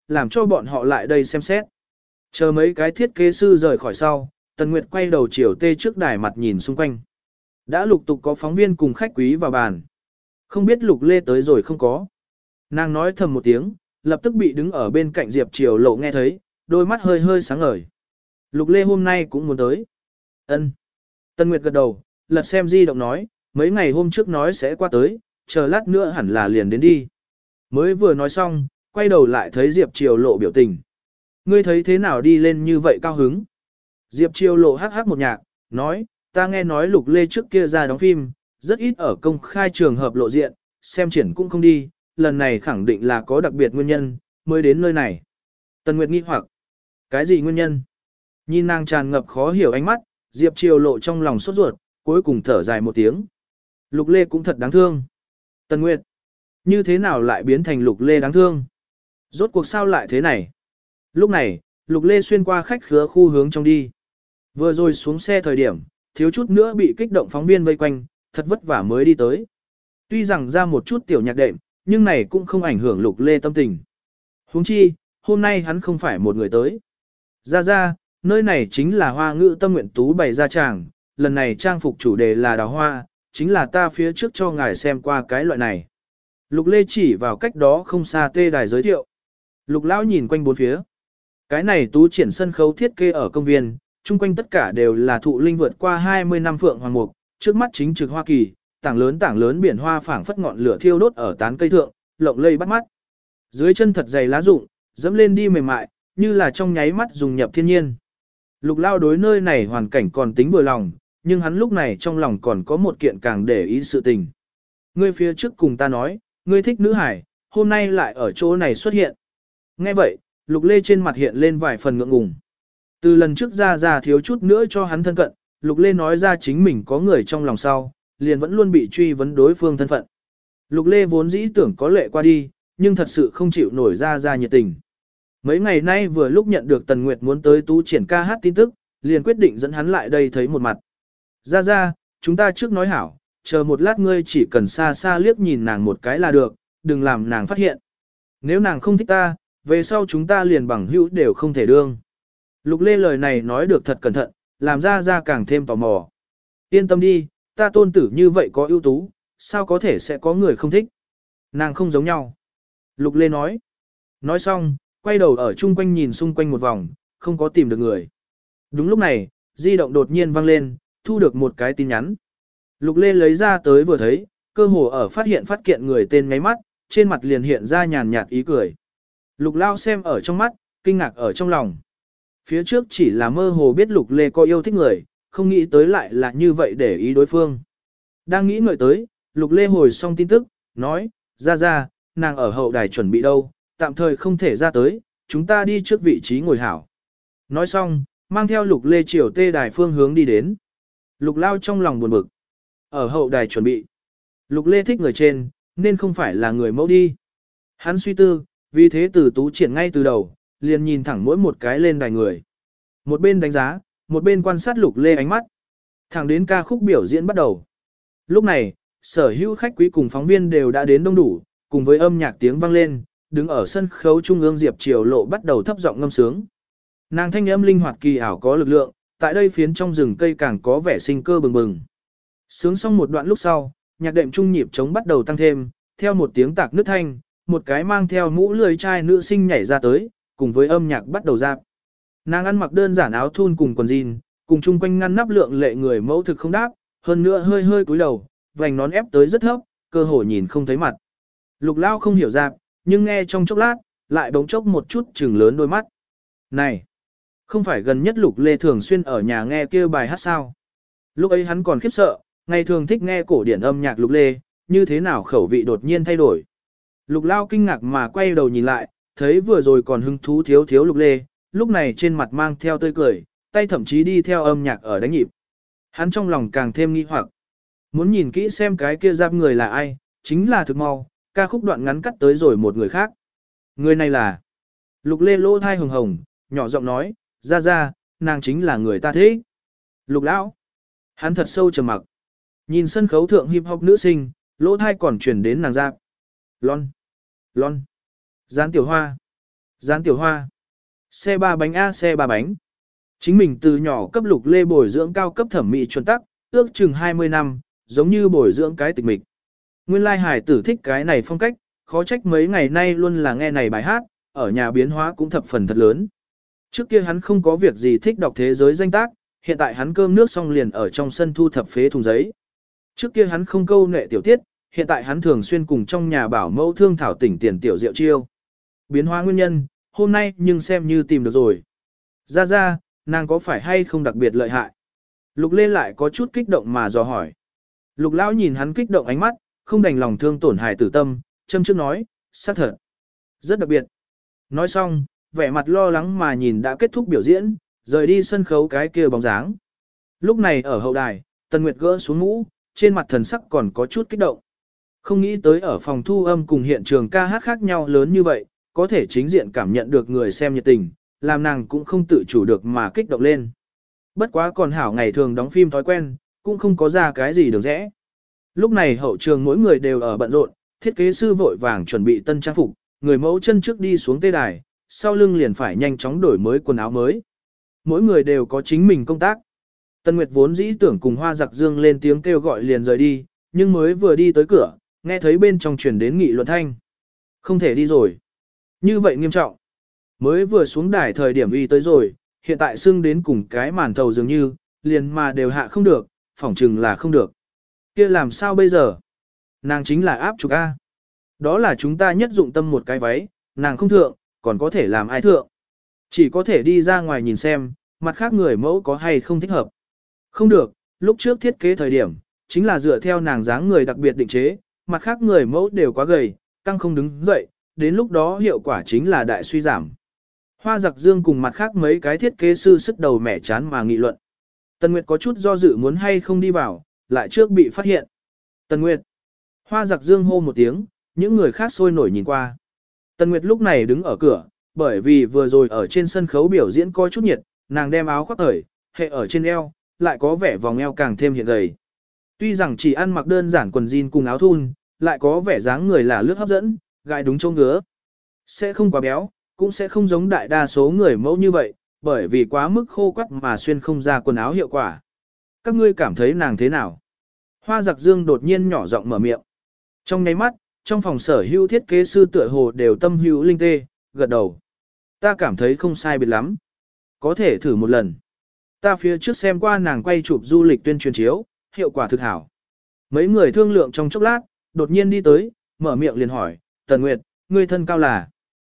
làm cho bọn họ lại đây xem xét. Chờ mấy cái thiết kế sư rời khỏi sau, Tần Nguyệt quay đầu chiều tê trước đài mặt nhìn xung quanh. Đã lục tục có phóng viên cùng khách quý vào bàn. Không biết Lục Lê tới rồi không có. Nàng nói thầm một tiếng, lập tức bị đứng ở bên cạnh Diệp Triều Lộ nghe thấy, đôi mắt hơi hơi sáng ngời. Lục Lê hôm nay cũng muốn tới. Ân. Tần Nguyệt gật đầu, lật xem di động nói, mấy ngày hôm trước nói sẽ qua tới, chờ lát nữa hẳn là liền đến đi. Mới vừa nói xong, quay đầu lại thấy Diệp Triều Lộ biểu tình. Ngươi thấy thế nào đi lên như vậy cao hứng? Diệp Triều Lộ hắc hắc một nhạc, nói, ta nghe nói Lục Lê trước kia ra đóng phim, rất ít ở công khai trường hợp lộ diện, xem triển cũng không đi, lần này khẳng định là có đặc biệt nguyên nhân, mới đến nơi này. Tần Nguyệt nghi hoặc, cái gì nguyên nhân? Nhìn nàng tràn ngập khó hiểu ánh mắt, Diệp Triều Lộ trong lòng sốt ruột, cuối cùng thở dài một tiếng. Lục Lê cũng thật đáng thương. Tần Nguyệt, như thế nào lại biến thành Lục Lê đáng thương? Rốt cuộc sao lại thế này? Lúc này, Lục Lê xuyên qua khách khứa khu hướng trong đi. Vừa rồi xuống xe thời điểm, thiếu chút nữa bị kích động phóng viên vây quanh, thật vất vả mới đi tới. Tuy rằng ra một chút tiểu nhạc đệm, nhưng này cũng không ảnh hưởng Lục Lê tâm tình. Huống chi, hôm nay hắn không phải một người tới. Ra, nơi này chính là Hoa Ngữ Tâm Nguyện Tú bày ra tràng, lần này trang phục chủ đề là đào hoa, chính là ta phía trước cho ngài xem qua cái loại này. Lục Lê chỉ vào cách đó không xa tê đài giới thiệu. Lục Lão nhìn quanh bốn phía. Cái này tú triển sân khấu thiết kế ở công viên, chung quanh tất cả đều là thụ linh vượt qua 20 năm phượng hoàng mục, trước mắt chính trực Hoa Kỳ, tảng lớn biển hoa phảng phất ngọn lửa thiêu đốt ở tán cây thượng, lộng lây bắt mắt. Dưới chân thật dày lá rụng, dẫm lên đi mềm mại, như là trong nháy mắt dùng nhập thiên nhiên. Lục Lao đối nơi này hoàn cảnh còn tính vừa lòng, nhưng hắn lúc này trong lòng còn có một kiện càng để ý sự tình. Ngươi phía trước cùng ta nói, ngươi thích nữ hải, hôm nay lại ở chỗ này xuất hiện. Nghe vậy, Lục Lê trên mặt hiện lên vài phần ngượng ngùng. Từ lần trước ra thiếu chút nữa cho hắn thân cận, Lục Lê nói ra chính mình có người trong lòng sau, liền vẫn luôn bị truy vấn đối phương thân phận. Lục Lê vốn dĩ tưởng có lệ qua đi, nhưng thật sự không chịu nổi ra nhiệt tình. Mấy ngày nay vừa lúc nhận được Tần Nguyệt muốn tới tú triển ca hát tin tức, liền quyết định dẫn hắn lại đây thấy một mặt. Ra, chúng ta trước nói hảo, chờ một lát ngươi chỉ cần xa xa liếc nhìn nàng một cái là được, đừng làm nàng phát hiện. Nếu nàng không thích ta, về sau chúng ta liền bằng hữu đều không thể đương. Lục Lê lời này nói được thật cẩn thận, làm ra càng thêm tò mò. Yên tâm đi, ta tôn tử như vậy có ưu tú, sao có thể sẽ có người không thích. Nàng không giống nhau. Lục Lê nói. Nói xong, quay đầu ở chung quanh nhìn xung quanh một vòng, không có tìm được người. Đúng lúc này, di động đột nhiên vang lên, thu được một cái tin nhắn. Lục Lê lấy ra tới vừa thấy, cơ hồ ở phát hiện phát kiện người tên ngáy mắt, trên mặt liền hiện ra nhàn nhạt ý cười. Lục Lao xem ở trong mắt, kinh ngạc ở trong lòng. Phía trước chỉ là mơ hồ biết Lục Lê có yêu thích người, không nghĩ tới lại là như vậy để ý đối phương. Đang nghĩ ngợi tới, Lục Lê hồi xong tin tức, nói, ra, nàng ở hậu đài chuẩn bị đâu, tạm thời không thể ra tới, chúng ta đi trước vị trí ngồi hảo. Nói xong, mang theo Lục Lê chiều tê đài phương hướng đi đến. Lục Lao trong lòng buồn bực. Ở hậu đài chuẩn bị. Lục Lê thích người trên, nên không phải là người mẫu đi. Hắn suy tư, vì thế từ tú triển ngay từ đầu, liền nhìn thẳng mỗi một cái lên đài người. Một bên đánh giá, một bên quan sát Lục Lê ánh mắt. Thẳng đến ca khúc biểu diễn bắt đầu. Lúc này, sở hữu khách quý cùng phóng viên đều đã đến đông đủ, cùng với âm nhạc tiếng vang lên, đứng ở sân khấu trung ương Diệp Triều Lộ bắt đầu thấp giọng ngâm sướng. Nàng thanh âm linh hoạt kỳ ảo có lực lượng, tại đây phiến trong rừng cây càng có vẻ sinh cơ bừng bừng. Sướng xong một đoạn lúc sau, nhạc đệm trung nhịp trống bắt đầu tăng thêm, theo một tiếng tạc nứt thanh, một cái mang theo mũ lười trai nữ sinh nhảy ra tới, cùng với âm nhạc bắt đầu rap. Nàng ăn mặc đơn giản áo thun cùng quần jean, cùng chung quanh ngăn nắp lượng lệ người mẫu thực không đáp, hơn nữa hơi hơi cúi đầu, vành nón ép tới rất thấp, cơ hồ nhìn không thấy mặt. Lục Lao không hiểu rap, nhưng nghe trong chốc lát, lại bỗng chốc một chút trừng lớn đôi mắt. Này, không phải gần nhất Lục Lê thường xuyên ở nhà nghe kia bài hát sao? Lúc ấy hắn còn khiếp sợ, ngày thường thích nghe cổ điển âm nhạc Lục Lê, như thế nào khẩu vị đột nhiên thay đổi. Lục Lao kinh ngạc mà quay đầu nhìn lại, thấy vừa rồi còn hứng thú thiếu Lục Lê, lúc này trên mặt mang theo tươi cười, tay thậm chí đi theo âm nhạc ở đánh nhịp. Hắn trong lòng càng thêm nghi hoặc. Muốn nhìn kỹ xem cái kia giáp người là ai, chính là thực mau, ca khúc đoạn ngắn cắt tới rồi một người khác. Người này là Lục Lê lỗ thai hồng hồng, nhỏ giọng nói, ra, nàng chính là người ta thế. Lục Lão. Hắn thật sâu trầm mặc. Nhìn sân khấu thượng hip hop nữ sinh, lỗ thai còn chuyển đến nàng giáp. Lon. Gián tiểu hoa. Gián tiểu hoa. Xe ba bánh A xe ba bánh. Chính mình từ nhỏ cấp Lục Lê bồi dưỡng cao cấp thẩm mỹ chuẩn tắc, ước chừng 20 năm, giống như bồi dưỡng cái tịch mịch. Nguyên lai hải tử thích cái này phong cách, khó trách mấy ngày nay luôn là nghe này bài hát, ở nhà biến hóa cũng thập phần thật lớn. Trước kia hắn không có việc gì thích đọc thế giới danh tác, hiện tại hắn cơm nước xong liền ở trong sân thu thập phế thùng giấy. Trước kia hắn không câu nệ tiểu tiết, hiện tại hắn thường xuyên cùng trong nhà bảo mẫu thương thảo tỉnh tiền tiểu diệu chiêu. Biến hóa nguyên nhân, hôm nay nhưng xem như tìm được rồi. Ra, nàng có phải hay không đặc biệt lợi hại? Lục Lê lại có chút kích động mà dò hỏi. Lục Lão nhìn hắn kích động ánh mắt, không đành lòng thương tổn hài tử tâm, châm trước nói, xác thật. Rất đặc biệt. Nói xong, vẻ mặt lo lắng mà nhìn đã kết thúc biểu diễn, rời đi sân khấu cái kia bóng dáng. Lúc này ở hậu đài, Tần Nguyệt gỡ xuống mũ, trên mặt thần sắc còn có chút kích động. Không nghĩ tới ở phòng thu âm cùng hiện trường ca hát khác nhau lớn như vậy, có thể chính diện cảm nhận được người xem nhiệt tình, làm nàng cũng không tự chủ được mà kích động lên. Bất quá còn hảo ngày thường đóng phim thói quen, cũng không có ra cái gì được rẽ. Lúc này hậu trường mỗi người đều ở bận rộn, thiết kế sư vội vàng chuẩn bị tân trang phục, người mẫu chân trước đi xuống tê đài, sau lưng liền phải nhanh chóng đổi mới quần áo mới. Mỗi người đều có chính mình công tác. Tân Nguyệt vốn dĩ tưởng cùng Hoa Giặc Dương lên tiếng kêu gọi liền rời đi, nhưng mới vừa đi tới cửa, nghe thấy bên trong truyền đến nghị luận thanh. Không thể đi rồi. Như vậy nghiêm trọng. Mới vừa xuống đài thời điểm uy tới rồi, hiện tại xưng đến cùng cái màn thầu dường như, liền mà đều hạ không được, phỏng chừng là không được. Kia làm sao bây giờ? Nàng chính là áp trục A. Đó là chúng ta nhất dụng tâm một cái váy, nàng không thượng, còn có thể làm ai thượng. Chỉ có thể đi ra ngoài nhìn xem, mặt khác người mẫu có hay không thích hợp. Không được, lúc trước thiết kế thời điểm, chính là dựa theo nàng dáng người đặc biệt định chế, mặt khác người mẫu đều quá gầy, căng không đứng dậy, đến lúc đó hiệu quả chính là đại suy giảm. Hoa Giặc Dương cùng mặt khác mấy cái thiết kế sư sức đầu mẻ chán mà nghị luận. Tần Nguyệt có chút do dự muốn hay không đi vào, lại trước bị phát hiện. Tần Nguyệt. Hoa Giặc Dương hô một tiếng, những người khác sôi nổi nhìn qua. Tần Nguyệt lúc này đứng ở cửa, bởi vì vừa rồi ở trên sân khấu biểu diễn có chút nhiệt, nàng đem áo khoác cởi, hệ ở trên eo, lại có vẻ vòng eo càng thêm hiện gầy. Tuy rằng chỉ ăn mặc đơn giản quần jean cùng áo thun, lại có vẻ dáng người là lướt hấp dẫn, gại đúng chỗ ngứa. Sẽ không quá béo, cũng sẽ không giống đại đa số người mẫu như vậy, bởi vì quá mức khô quắt mà xuyên không ra quần áo hiệu quả. Các ngươi cảm thấy nàng thế nào? Hoa Giặc Dương đột nhiên nhỏ giọng mở miệng. Trong nháy mắt, trong phòng sở hữu thiết kế sư tựa hồ đều tâm hữu linh tê, gật đầu. Ta cảm thấy không sai biệt lắm. Có thể thử một lần. Ta phía trước xem qua nàng quay chụp du lịch tuyên truyền chiếu, hiệu quả thực hảo. Mấy người thương lượng trong chốc lát, đột nhiên đi tới, mở miệng liền hỏi, Tần Nguyệt, ngươi thân cao là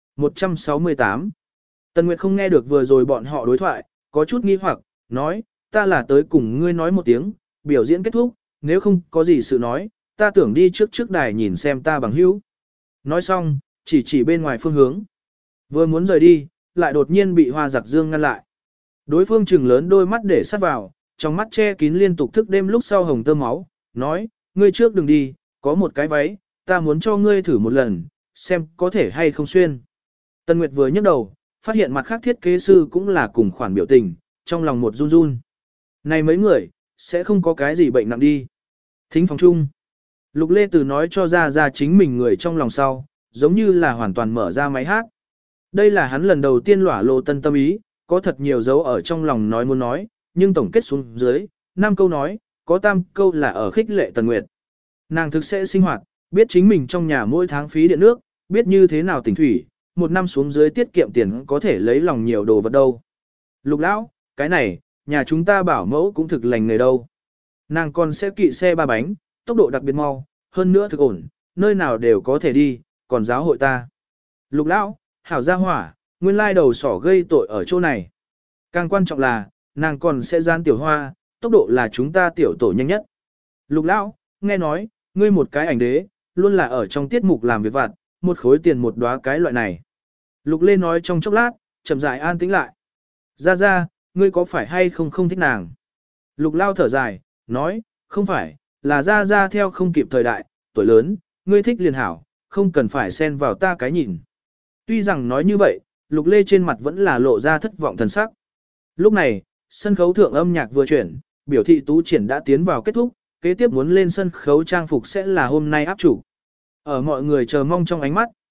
168. Tần Nguyệt không nghe được vừa rồi bọn họ đối thoại, có chút nghi hoặc, nói, ta là tới cùng ngươi nói một tiếng, biểu diễn kết thúc, nếu không có gì sự nói, ta tưởng đi trước đài nhìn xem ta bằng hữu. Nói xong, chỉ bên ngoài phương hướng. Vừa muốn rời đi, lại đột nhiên bị Hoa Giặc Dương ngăn lại. Đối phương trừng lớn đôi mắt để sát vào, trong mắt che kín liên tục thức đêm lúc sau hồng tơ máu, nói, ngươi trước đừng đi, có một cái váy, ta muốn cho ngươi thử một lần, xem có thể hay không xuyên. Tần Nguyệt vừa nhấc đầu, phát hiện mặt khác thiết kế sư cũng là cùng khoản biểu tình, trong lòng một run run. Này mấy người, sẽ không có cái gì bệnh nặng đi. Thính phòng chung. Lục Lê Từ nói cho ra chính mình người trong lòng sau, giống như là hoàn toàn mở ra máy hát. Đây là hắn lần đầu tiên lỏa lộ tân tâm ý, có thật nhiều dấu ở trong lòng nói muốn nói, nhưng tổng kết xuống dưới, 5 câu nói, có 3 câu là ở khích lệ Tần Nguyệt. Nàng thực sẽ sinh hoạt, biết chính mình trong nhà mỗi tháng phí điện nước, biết như thế nào tỉnh thủy, một năm xuống dưới tiết kiệm tiền có thể lấy lòng nhiều đồ vật đâu. Lục Lão, cái này, nhà chúng ta bảo mẫu cũng thực lành nghề đâu. Nàng còn sẽ kỵ xe ba bánh, tốc độ đặc biệt mau, hơn nữa thực ổn, nơi nào đều có thể đi, còn giáo hội ta. Lục Lão, hảo gia hỏa, nguyên lai đầu sỏ gây tội ở chỗ này. Càng quan trọng là, nàng còn sẽ gian tiểu hoa, tốc độ là chúng ta tiểu tổ nhanh nhất. Lục Lão, nghe nói, ngươi một cái ảnh đế, luôn là ở trong tiết mục làm việc vặt, một khối tiền một đóa cái loại này. Lục Lê nói trong chốc lát, chậm rãi an tĩnh lại. Ra, ngươi có phải hay không thích nàng? Lục Lao thở dài, nói, không phải, là ra theo không kịp thời đại, tuổi lớn, ngươi thích liền hảo, không cần phải xen vào ta cái nhìn. Tuy rằng nói như vậy, Lục Lê trên mặt vẫn là lộ ra thất vọng thần sắc. Lúc này, sân khấu thượng âm nhạc vừa chuyển, biểu thị tú triển đã tiến vào kết thúc, kế tiếp muốn lên sân khấu trang phục sẽ là hôm nay áp chủ. Ở mọi người chờ mong trong ánh mắt,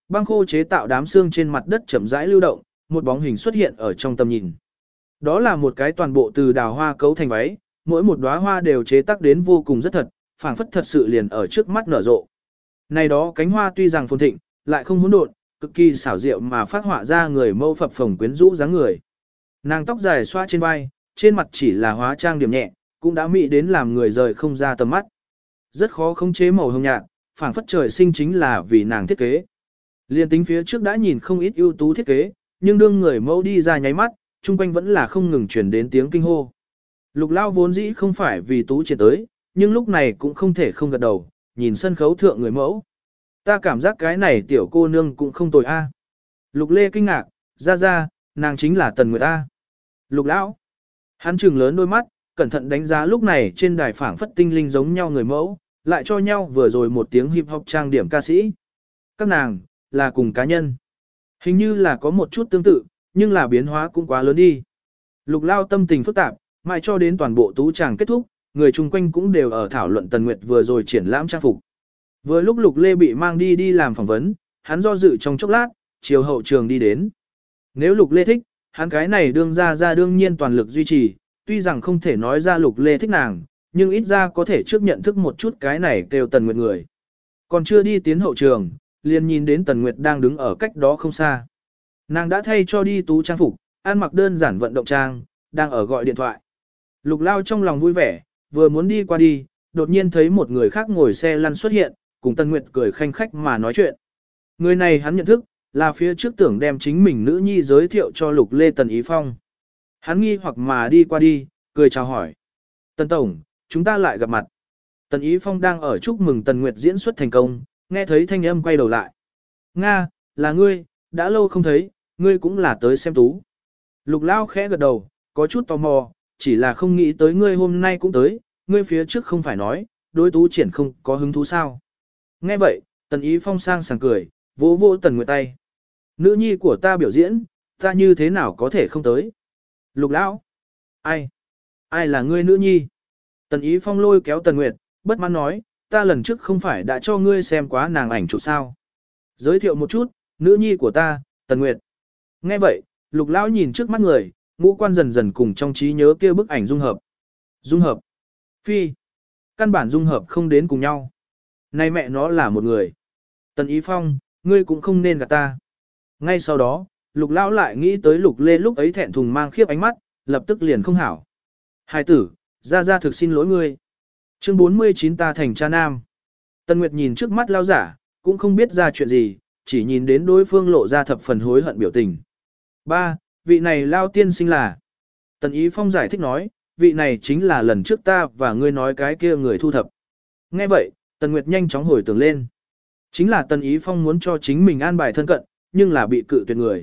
Băng khô chế tạo đám xương trên mặt đất chậm rãi lưu động, một bóng hình xuất hiện ở trong tầm nhìn. Đó là một cái toàn bộ từ đào hoa cấu thành váy, mỗi một đóa hoa đều chế tác đến vô cùng rất thật, phảng phất thật sự liền ở trước mắt nở rộ. Này đó cánh hoa tuy rằng phồn thịnh, lại không hỗn độn, cực kỳ xảo diệu mà phát họa ra người mẫu phập phồng quyến rũ dáng người. Nàng tóc dài xoa trên vai, trên mặt chỉ là hóa trang điểm nhẹ, cũng đã mỹ đến làm người rời không ra tầm mắt. Rất khó khống chế màu hồng nhạt, phảng phất trời sinh chính là vì nàng thiết kế. Liên tính phía trước đã nhìn không ít ưu tú thiết kế, nhưng đương người mẫu đi ra nháy mắt, chung quanh vẫn là không ngừng truyền đến tiếng kinh hô. Lục Lao vốn dĩ không phải vì tú triển tới, nhưng lúc này cũng không thể không gật đầu, nhìn sân khấu thượng người mẫu. Ta cảm giác cái này tiểu cô nương cũng không tồi a. Lục Lê kinh ngạc, ra, nàng chính là Tần Nguyệt A. Lục Lão. Hắn trừng lớn đôi mắt, cẩn thận đánh giá lúc này trên đài phảng phất tinh linh giống nhau người mẫu, lại cho nhau vừa rồi một tiếng hip hop trang điểm ca sĩ. Các nàng, là cùng cá nhân. Hình như là có một chút tương tự, nhưng là biến hóa cũng quá lớn đi. Lục Lao tâm tình phức tạp, mãi cho đến toàn bộ tú tràng kết thúc, người chung quanh cũng đều ở thảo luận Tần Nguyệt vừa rồi triển lãm trang phục. Vừa lúc Lục Lê bị mang đi làm phỏng vấn, hắn do dự trong chốc lát, chiều hậu trường đi đến. Nếu Lục Lê thích, hắn cái này đương ra đương nhiên toàn lực duy trì, tuy rằng không thể nói ra Lục Lê thích nàng, nhưng ít ra có thể trước nhận thức một chút cái này kêu Tần Nguyệt người. Còn chưa đi tiến hậu trường, liền nhìn đến Tần Nguyệt đang đứng ở cách đó không xa. Nàng đã thay cho đi tú trang phục, ăn mặc đơn giản vận động trang, đang ở gọi điện thoại. Lục Lao trong lòng vui vẻ, vừa muốn đi qua đi, đột nhiên thấy một người khác ngồi xe lăn xuất hiện, cùng Tần Nguyệt cười khanh khách mà nói chuyện. Người này hắn nhận thức, là phía trước tưởng đem chính mình nữ nhi giới thiệu cho Lục Lê Tần Ý Phong. Hắn nghi hoặc mà đi qua đi, cười chào hỏi. Tần Tổng, chúng ta lại gặp mặt. Tần Ý Phong đang ở chúc mừng Tần Nguyệt diễn xuất thành công, nghe thấy thanh âm quay đầu lại. Nga, là ngươi, đã lâu không thấy, ngươi cũng là tới xem tú. Lục Lao khẽ gật đầu, có chút tò mò, chỉ là không nghĩ tới ngươi hôm nay cũng tới, ngươi phía trước không phải nói, đối tú triển không có hứng thú sao. Nghe vậy, Tần Ý Phong sang sảng cười, vỗ vỗ Tần Nguyệt tay. Nữ nhi của ta biểu diễn, ta như thế nào có thể không tới. Lục Lão, ai là ngươi nữ nhi? Tần Ý Phong lôi kéo Tần Nguyệt, bất mãn nói, ta lần trước không phải đã cho ngươi xem quá nàng ảnh chụp sao. Giới thiệu một chút, nữ nhi của ta, Tần Nguyệt. Nghe vậy, Lục Lão nhìn trước mắt người, ngũ quan dần dần cùng trong trí nhớ kia bức ảnh dung hợp. Dung hợp? Phi. Căn bản dung hợp không đến cùng nhau. Này mẹ nó là một người. Tần Ý Phong, ngươi cũng không nên gạt ta. Ngay sau đó, Lục Lão lại nghĩ tới Lục Lê lúc ấy thẹn thùng mang khiếp ánh mắt, lập tức liền không hảo. Hai tử, ra thực xin lỗi ngươi. Chương 49 ta thành cha nam. Tần Nguyệt nhìn trước mắt Lão giả, cũng không biết ra chuyện gì, chỉ nhìn đến đối phương lộ ra thập phần hối hận biểu tình. Ba, vị này Lao tiên sinh là. Tần Ý Phong giải thích nói, vị này chính là lần trước ta và ngươi nói cái kia người thu thập. Nghe vậy, Tần Nguyệt nhanh chóng hồi tưởng lên. Chính là Tần Ý Phong muốn cho chính mình an bài thân cận, nhưng là bị cự tuyệt người.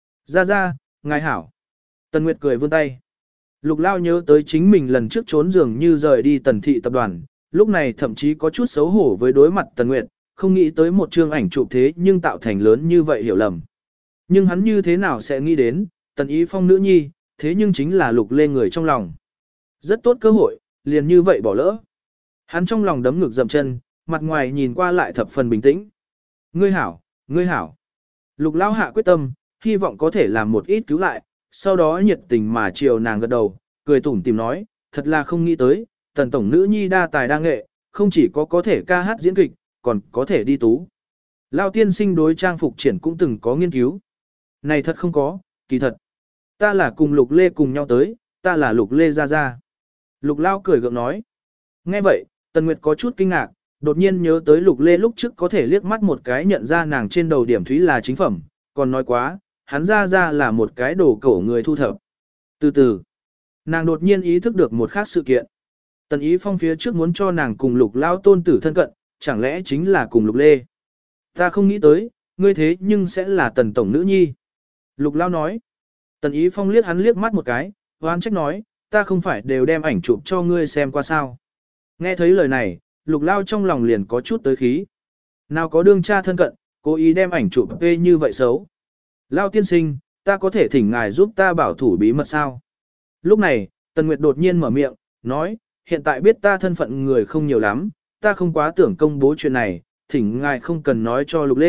Ra, ngài hảo. Tần Nguyệt cười vươn tay. Lục Lao nhớ tới chính mình lần trước trốn giường như rời đi Tần thị tập đoàn, lúc này thậm chí có chút xấu hổ với đối mặt Tần Nguyệt, không nghĩ tới một chương ảnh chụp thế nhưng tạo thành lớn như vậy hiểu lầm. Nhưng hắn như thế nào sẽ nghĩ đến, Tần Ý Phong nữ nhi, thế nhưng chính là Lục Lê người trong lòng. Rất tốt cơ hội, liền như vậy bỏ lỡ. Hắn trong lòng đấm ngực dậm chân, mặt ngoài nhìn qua lại thập phần bình tĩnh. Ngươi hảo. Lục Lao hạ quyết tâm, hy vọng có thể làm một ít cứu lại, sau đó nhiệt tình mà chiều nàng gật đầu, cười tủm tìm nói, thật là không nghĩ tới, Tần tổng nữ nhi đa tài đa nghệ, không chỉ có thể ca hát diễn kịch, còn có thể đi tú. Lao tiên sinh đối trang phục triển cũng từng có nghiên cứu. Này thật không có, kỳ thật. Ta là cùng Lục Lê cùng nhau tới, ta là Lục Lê ra. Lục Lao cười gượng nói. Nghe vậy, Tần Nguyệt có chút kinh ngạc, đột nhiên nhớ tới Lục Lê lúc trước có thể liếc mắt một cái nhận ra nàng trên đầu điểm thúy là chính phẩm, còn nói quá, hắn ra là một cái đồ cổ người thu thập. Từ từ, nàng đột nhiên ý thức được một khác sự kiện. Tần Ý Phong phía trước muốn cho nàng cùng Lục Lao tôn tử thân cận, chẳng lẽ chính là cùng Lục Lê. Ta không nghĩ tới, ngươi thế nhưng sẽ là Tần tổng nữ nhi. Lục Lao nói. Tần Ý Phong liếc hắn liếc mắt một cái, hoan trách nói, ta không phải đều đem ảnh chụp cho ngươi xem qua sao. Nghe thấy lời này, Lục Lao trong lòng liền có chút tới khí. Nào có đương cha thân cận, cố ý đem ảnh chụp về như vậy xấu. Lao tiên sinh, ta có thể thỉnh ngài giúp ta bảo thủ bí mật sao? Lúc này, Tần Nguyệt đột nhiên mở miệng, nói, hiện tại biết ta thân phận người không nhiều lắm, ta không quá tưởng công bố chuyện này, thỉnh ngài không cần nói cho Lục Lê,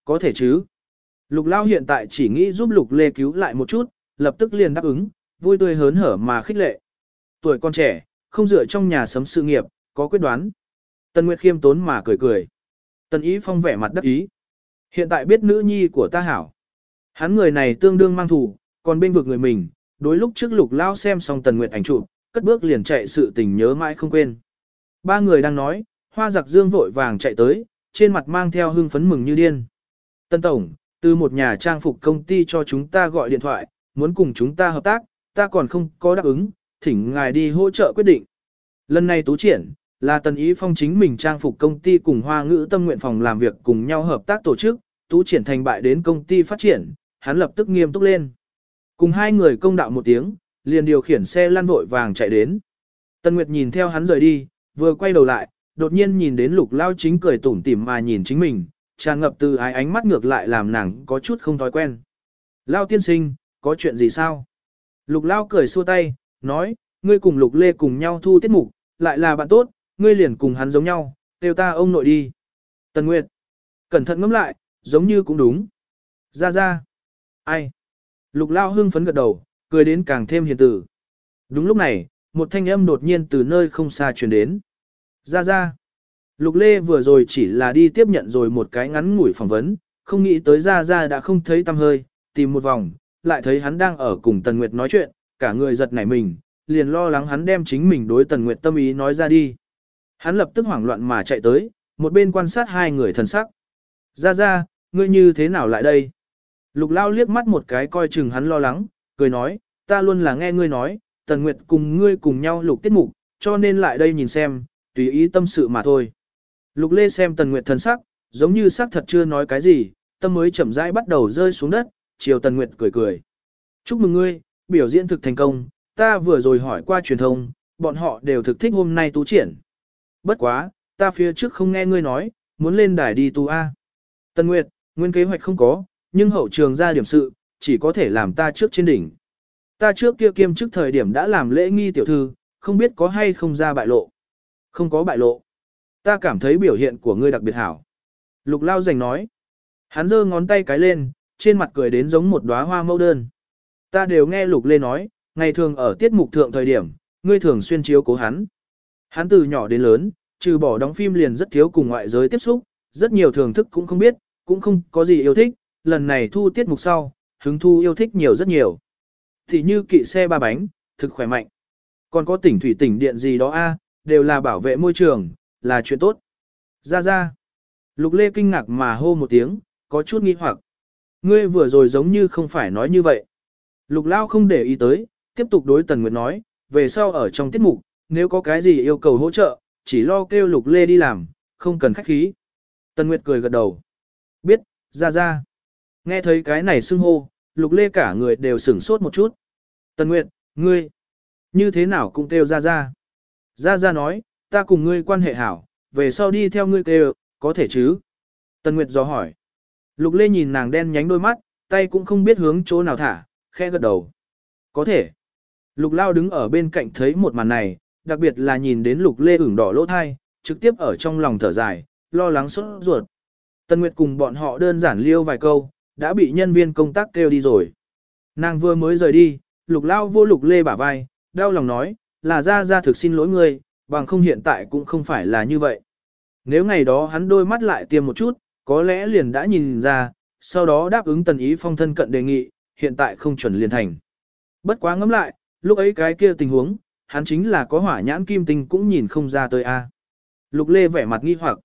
có thể chứ. Lục Lao hiện tại chỉ nghĩ giúp Lục Lê cứu lại một chút, lập tức liền đáp ứng, vui tươi hớn hở mà khích lệ. Tuổi con trẻ, không dựa trong nhà sấm sự nghiệp, có quyết đoán. Tần Nguyệt khiêm tốn mà cười cười. Tần Ý Phong vẻ mặt đắc ý. Hiện tại biết nữ nhi của ta hảo. Hắn người này tương đương mang thủ, còn bên vực người mình, đối lúc trước Lục Lao xem xong Tần Nguyệt ảnh chụp, cất bước liền chạy sự tình nhớ mãi không quên. Ba người đang nói, Hoa Giặc Dương vội vàng chạy tới, trên mặt mang theo hưng phấn mừng như điên. Tân Tổng, từ một nhà trang phục công ty cho chúng ta gọi điện thoại, muốn cùng chúng ta hợp tác, ta còn không có đáp ứng, thỉnh ngài đi hỗ trợ quyết định. Lần này tú triển, là Tần Ý Phong chính mình trang phục công ty cùng Hoa Ngữ Tâm Nguyện phòng làm việc cùng nhau hợp tác tổ chức, tú triển thành bại đến công ty phát triển, hắn lập tức nghiêm túc lên. Cùng hai người công đạo một tiếng, liền điều khiển xe lăn vội vàng chạy đến. Tần Nguyệt nhìn theo hắn rời đi, vừa quay đầu lại, đột nhiên nhìn đến Lục Lao chính cười tủm tỉm mà nhìn chính mình, tràn ngập từ ái ánh mắt ngược lại làm nàng có chút không thói quen. Lao tiên sinh, có chuyện gì sao? Lục Lao cười xua tay, nói, ngươi cùng Lục Lê cùng nhau thu tiết mục, lại là bạn tốt, ngươi liền cùng hắn giống nhau, kêu ta ông nội đi. Tần Nguyệt, cẩn thận ngẫm lại, giống như cũng đúng. Ra ra. Ai? Lục Lao hưng phấn gật đầu, cười đến càng thêm hiền tử. Đúng lúc này, một thanh âm đột nhiên từ nơi không xa truyền đến. Ra ra. Lục Lê vừa rồi chỉ là đi tiếp nhận rồi một cái ngắn ngủi phỏng vấn, không nghĩ tới ra ra đã không thấy tăm hơi, tìm một vòng, lại thấy hắn đang ở cùng Tần Nguyệt nói chuyện, cả người giật nảy mình, liền lo lắng hắn đem chính mình đối Tần Nguyệt tâm ý nói ra đi. Hắn lập tức hoảng loạn mà chạy tới, một bên quan sát hai người thần sắc. Ra ra, ngươi như thế nào lại đây? Lục Lao liếc mắt một cái coi chừng hắn lo lắng, cười nói, ta luôn là nghe ngươi nói, Tần Nguyệt cùng ngươi cùng nhau lục tiết mục, cho nên lại đây nhìn xem, tùy ý tâm sự mà thôi. Lục Lê xem Tần Nguyệt thần sắc, giống như sắc thật chưa nói cái gì, tâm mới chậm rãi bắt đầu rơi xuống đất, chiều Tần Nguyệt cười cười. Chúc mừng ngươi, biểu diễn thực thành công, ta vừa rồi hỏi qua truyền thông, bọn họ đều thực thích hôm nay tú triển. Bất quá, ta phía trước không nghe ngươi nói, muốn lên đài đi tu A. Tần Nguyệt, nguyên kế hoạch không có, nhưng hậu trường ra điểm sự, chỉ có thể làm ta trước trên đỉnh. Ta trước kia kiêm chức thời điểm đã làm lễ nghi tiểu thư, không biết có hay không ra bại lộ. Không có bại lộ. Ta cảm thấy biểu hiện của ngươi đặc biệt hảo. Lục Lao giành nói. Hắn giơ ngón tay cái lên, trên mặt cười đến giống một đóa hoa mẫu đơn. Ta đều nghe Lục Lê nói, ngày thường ở tiết mục thượng thời điểm, ngươi thường xuyên chiếu cố hắn. Hắn từ nhỏ đến lớn, trừ bỏ đóng phim liền rất thiếu cùng ngoại giới tiếp xúc, rất nhiều thưởng thức cũng không biết, cũng không có gì yêu thích, lần này thu tiết mục sau, hứng thu yêu thích nhiều rất nhiều. Thì như kỵ xe ba bánh, thực khỏe mạnh. Còn có tỉnh thủy tỉnh điện gì đó a, đều là bảo vệ môi trường, là chuyện tốt. Ra ra. Lục Lê kinh ngạc mà hô một tiếng, có chút nghi hoặc. Ngươi vừa rồi giống như không phải nói như vậy. Lục Lao không để ý tới, tiếp tục đối Tần Nguyệt nói, về sau ở trong tiết mục, nếu có cái gì yêu cầu hỗ trợ, chỉ lo kêu Lục Lê đi làm, không cần khách khí. Tần Nguyệt cười gật đầu. Biết, ra ra. Nghe thấy cái này xưng hô, Lục Lê cả người đều sửng sốt một chút. Tần Nguyệt, ngươi, như thế nào cũng kêu ra ra. Ra ra nói, ta cùng ngươi quan hệ hảo, về sau đi theo ngươi kêu, có thể chứ? Tần Nguyệt dò hỏi. Lục Lê nhìn nàng đen nhánh đôi mắt, tay cũng không biết hướng chỗ nào thả, khẽ gật đầu. Có thể. Lục Lao đứng ở bên cạnh thấy một màn này, đặc biệt là nhìn đến Lục Lê ửng đỏ lỗ thai, trực tiếp ở trong lòng thở dài, lo lắng sốt ruột. Tần Nguyệt cùng bọn họ đơn giản liêu vài câu, đã bị nhân viên công tác kêu đi rồi. Nàng vừa mới rời đi, Lục Lao vô Lục Lê bả vai, đau lòng nói, là ra thực xin lỗi ngươi, bằng không hiện tại cũng không phải là như vậy. Nếu ngày đó hắn đôi mắt lại tiêm một chút, có lẽ liền đã nhìn ra, sau đó đáp ứng Tần Ý Phong thân cận đề nghị, hiện tại không chuẩn liền thành. Bất quá ngẫm lại, lúc ấy cái kia tình huống, hắn chính là có hỏa nhãn kim tinh cũng nhìn không ra tới a. Lục Lê vẻ mặt nghi hoặc.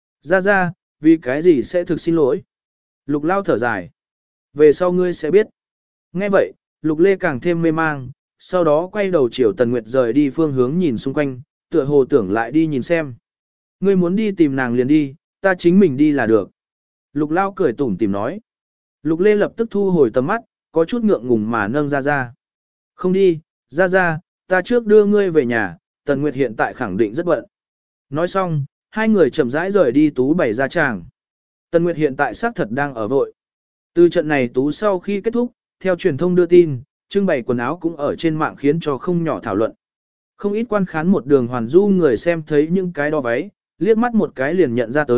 Ra, vì cái gì sẽ thực xin lỗi? Lục Lao thở dài. Về sau ngươi sẽ biết. Nghe vậy, Lục Lê càng thêm mê mang, sau đó quay đầu chiều Tần Nguyệt rời đi phương hướng nhìn xung quanh, tựa hồ tưởng lại đi nhìn xem. Ngươi muốn đi tìm nàng liền đi, ta chính mình đi là được. Lục Lao cười tủm tỉm nói. Lục Lê lập tức thu hồi tầm mắt, có chút ngượng ngùng mà nâng ra. Không đi, ra, ta trước đưa ngươi về nhà, Tần Nguyệt hiện tại khẳng định rất bận. Nói xong, hai người chậm rãi rời đi tú bày ra tràng. Tần Nguyệt hiện tại xác thật đang ở vội. Từ trận này tú sau khi kết thúc, theo truyền thông đưa tin, trưng bày quần áo cũng ở trên mạng khiến cho không nhỏ thảo luận. Không ít quan khán một đường hoàn du người xem thấy những cái đo váy, liếc mắt một cái liền nhận ra tới,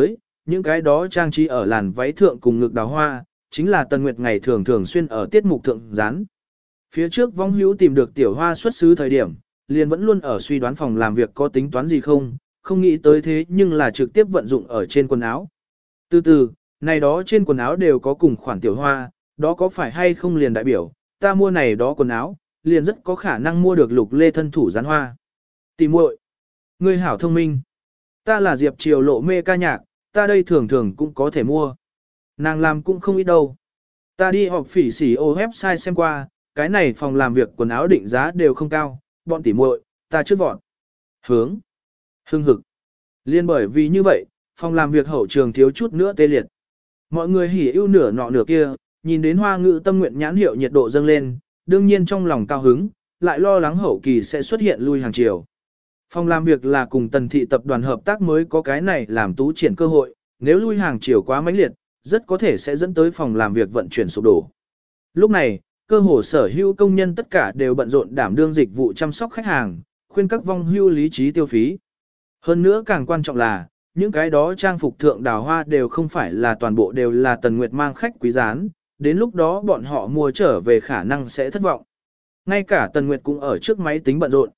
những cái đó trang trí ở làn váy thượng cùng ngực đào hoa, chính là Tần Nguyệt ngày thường thường xuyên ở tiết mục thượng dán. Phía trước vong hữu tìm được tiểu hoa xuất xứ thời điểm, liền vẫn luôn ở suy đoán phòng làm việc có tính toán gì không nghĩ tới thế nhưng là trực tiếp vận dụng ở trên quần áo. Từ từ, này đó trên quần áo đều có cùng khoản tiểu hoa, đó có phải hay không liền đại biểu, ta mua này đó quần áo, liền rất có khả năng mua được Lục Lê thân thủ dán hoa. Tỷ muội, ngươi hảo thông minh. Ta là Diệp Triều Lộ mê ca nhạc, ta đây thường thường cũng có thể mua. Nàng làm cũng không ít đâu. Ta đi họp phỉ xỉ ô website xem qua, cái này phòng làm việc quần áo định giá đều không cao, bọn tỷ muội, ta trước vọt. Hướng. Hưng hực. Liên bởi vì như vậy, phòng làm việc hậu trường thiếu chút nữa tê liệt. Mọi người hỉ ưu nửa nọ nửa kia, nhìn đến Hoa Ngữ tâm nguyện nhãn hiệu nhiệt độ dâng lên, đương nhiên trong lòng cao hứng, lại lo lắng hậu kỳ sẽ xuất hiện lui hàng chiều. Phòng làm việc là cùng Tần thị tập đoàn hợp tác mới có cái này làm tú triển cơ hội, nếu lui hàng chiều quá mãnh liệt, rất có thể sẽ dẫn tới phòng làm việc vận chuyển sụp đổ. Lúc này, cơ hồ sở hữu công nhân tất cả đều bận rộn đảm đương dịch vụ chăm sóc khách hàng, khuyên các vong hưu lý trí tiêu phí. Hơn nữa càng quan trọng là, những cái đó trang phục thượng đào hoa đều không phải là toàn bộ đều là Tần Nguyệt mang khách quý gián, đến lúc đó bọn họ mua trở về khả năng sẽ thất vọng. Ngay cả Tần Nguyệt cũng ở trước máy tính bận rộn.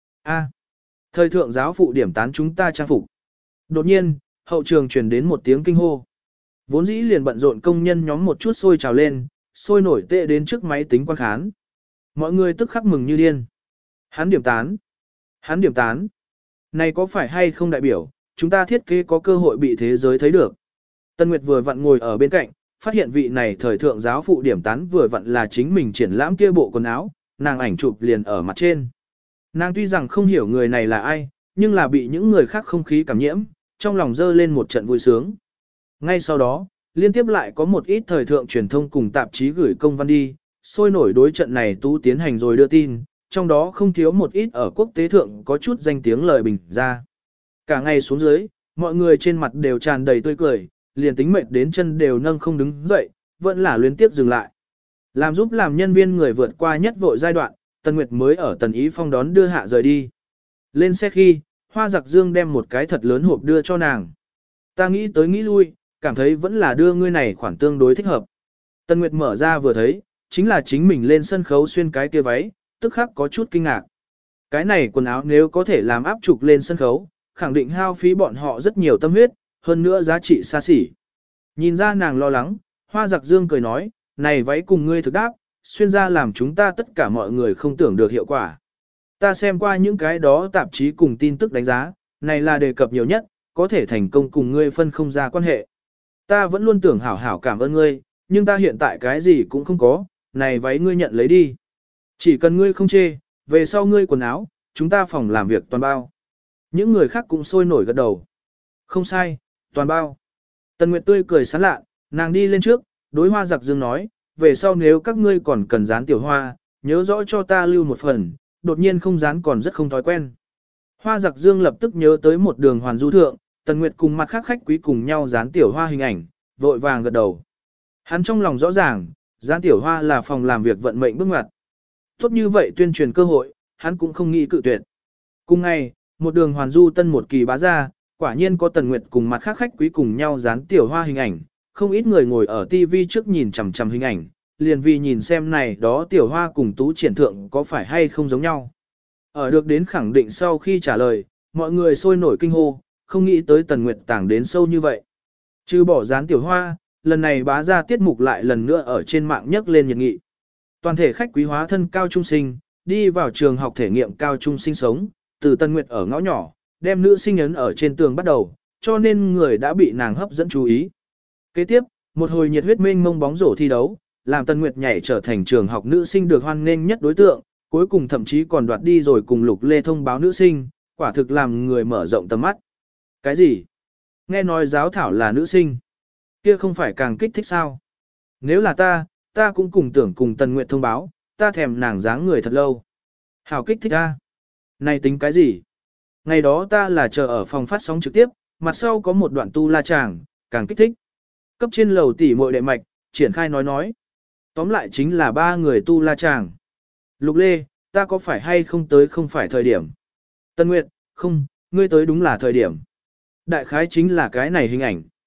Thời thượng giáo phụ điểm tán chúng ta trang phục. Đột nhiên, hậu trường truyền đến một tiếng kinh hô. Vốn dĩ liền bận rộn công nhân nhóm một chút sôi trào lên, sôi nổi tệ đến trước máy tính quan khán. Mọi người tức khắc mừng như điên. Hắn điểm tán. Hắn điểm tán. Này có phải hay không đại biểu, chúng ta thiết kế có cơ hội bị thế giới thấy được. Tân Nguyệt vừa vặn ngồi ở bên cạnh, phát hiện vị này thời thượng giáo phụ điểm tán vừa vặn là chính mình triển lãm kia bộ quần áo, nàng ảnh chụp liền ở mặt trên. Nàng tuy rằng không hiểu người này là ai, nhưng là bị những người khác không khí cảm nhiễm, trong lòng dơ lên một trận vui sướng. Ngay sau đó, liên tiếp lại có một ít thời thượng truyền thông cùng tạp chí gửi công văn đi, sôi nổi đối trận này tú tiến hành rồi đưa tin, trong đó không thiếu một ít ở quốc tế thượng có chút danh tiếng lời bình ra. Cả ngày xuống dưới, mọi người trên mặt đều tràn đầy tươi cười, liền tính mệt đến chân đều nâng không đứng dậy, vẫn là luyến tiếp dừng lại. Làm giúp làm nhân viên người vượt qua nhất vội giai đoạn, Tần Nguyệt mới ở Tần Ý Phong đón đưa hạ rời đi. Lên xe khi, Hoa Giặc Dương đem một cái thật lớn hộp đưa cho nàng. Ta nghĩ tới nghĩ lui, cảm thấy vẫn là đưa ngươi này khoản tương đối thích hợp. Tần Nguyệt mở ra vừa thấy, chính là chính mình lên sân khấu xuyên cái kia váy, tức khắc có chút kinh ngạc. Cái này quần áo nếu có thể làm áp trục lên sân khấu, khẳng định hao phí bọn họ rất nhiều tâm huyết, hơn nữa giá trị xa xỉ. Nhìn ra nàng lo lắng, Hoa Giặc Dương cười nói, này váy cùng ngươi thực đáp, xuyên ra làm chúng ta tất cả mọi người không tưởng được hiệu quả. Ta xem qua những cái đó tạp chí cùng tin tức đánh giá, này là đề cập nhiều nhất, có thể thành công cùng ngươi phân không ra quan hệ. Ta vẫn luôn tưởng hảo hảo cảm ơn ngươi, nhưng ta hiện tại cái gì cũng không có, này váy ngươi nhận lấy đi. Chỉ cần ngươi không chê, về sau ngươi quần áo, chúng ta phòng làm việc toàn bao. Những người khác cũng sôi nổi gật đầu. Không sai, toàn bao. Tần Nguyệt tươi cười sán lạ, nàng đi lên trước, đối Hoa Giặc Dương nói, về sau nếu các ngươi còn cần dán tiểu hoa, nhớ rõ cho ta lưu một phần, đột nhiên không dán còn rất không thói quen. Hoa Giặc Dương lập tức nhớ tới một đường hoàn du thượng, Tần Nguyệt cùng mặt khác khách quý cùng nhau dán tiểu hoa hình ảnh, vội vàng gật đầu. Hắn trong lòng rõ ràng, dán tiểu hoa là phòng làm việc vận mệnh bước ngoặt. Tốt như vậy tuyên truyền cơ hội, hắn cũng không nghĩ cự tuyệt. Cùng ngày, một đường hoàn du tân một kỳ bá ra, quả nhiên có Tần Nguyệt cùng mặt khác khách quý cùng nhau dán tiểu hoa hình ảnh, không ít người ngồi ở TV trước nhìn chằm chằm hình ảnh, liền vì nhìn xem này đó tiểu hoa cùng tú triển thượng có phải hay không giống nhau. Ở được đến khẳng định sau khi trả lời, mọi người sôi nổi kinh hô, không nghĩ tới Tần Nguyệt tảng đến sâu như vậy. Trừ bỏ dán tiểu hoa, lần này bá ra tiết mục lại lần nữa ở trên mạng nhấc lên nhiệt nghị. Toàn thể khách quý hóa thân cao trung sinh, đi vào trường học thể nghiệm cao trung sinh sống, từ Tần Nguyệt ở ngõ nhỏ, đem nữ sinh ấn ở trên tường bắt đầu, cho nên người đã bị nàng hấp dẫn chú ý. Kế tiếp, một hồi nhiệt huyết mênh mông bóng rổ thi đấu, làm Tần Nguyệt nhảy trở thành trường học nữ sinh được hoan nghênh nhất đối tượng, cuối cùng thậm chí còn đoạt đi rồi cùng Lục Lê thông báo nữ sinh, quả thực làm người mở rộng tầm mắt. Cái gì? Nghe nói giáo thảo là nữ sinh. Kia không phải càng kích thích sao? Nếu là ta cũng cùng tưởng cùng Tần Nguyệt thông báo, ta thèm nàng dáng người thật lâu. Hảo kích thích ta. Này tính cái gì? Ngày đó ta là chờ ở phòng phát sóng trực tiếp, mặt sau có một đoạn tu la chàng, càng kích thích. Cấp trên lầu tỉ muội đệ mạch, triển khai nói. Tóm lại chính là ba người tu la chàng. Lục Lê, ta có phải hay không tới không phải thời điểm. Tân Nguyệt, không, ngươi tới đúng là thời điểm. Đại khái chính là cái này hình ảnh.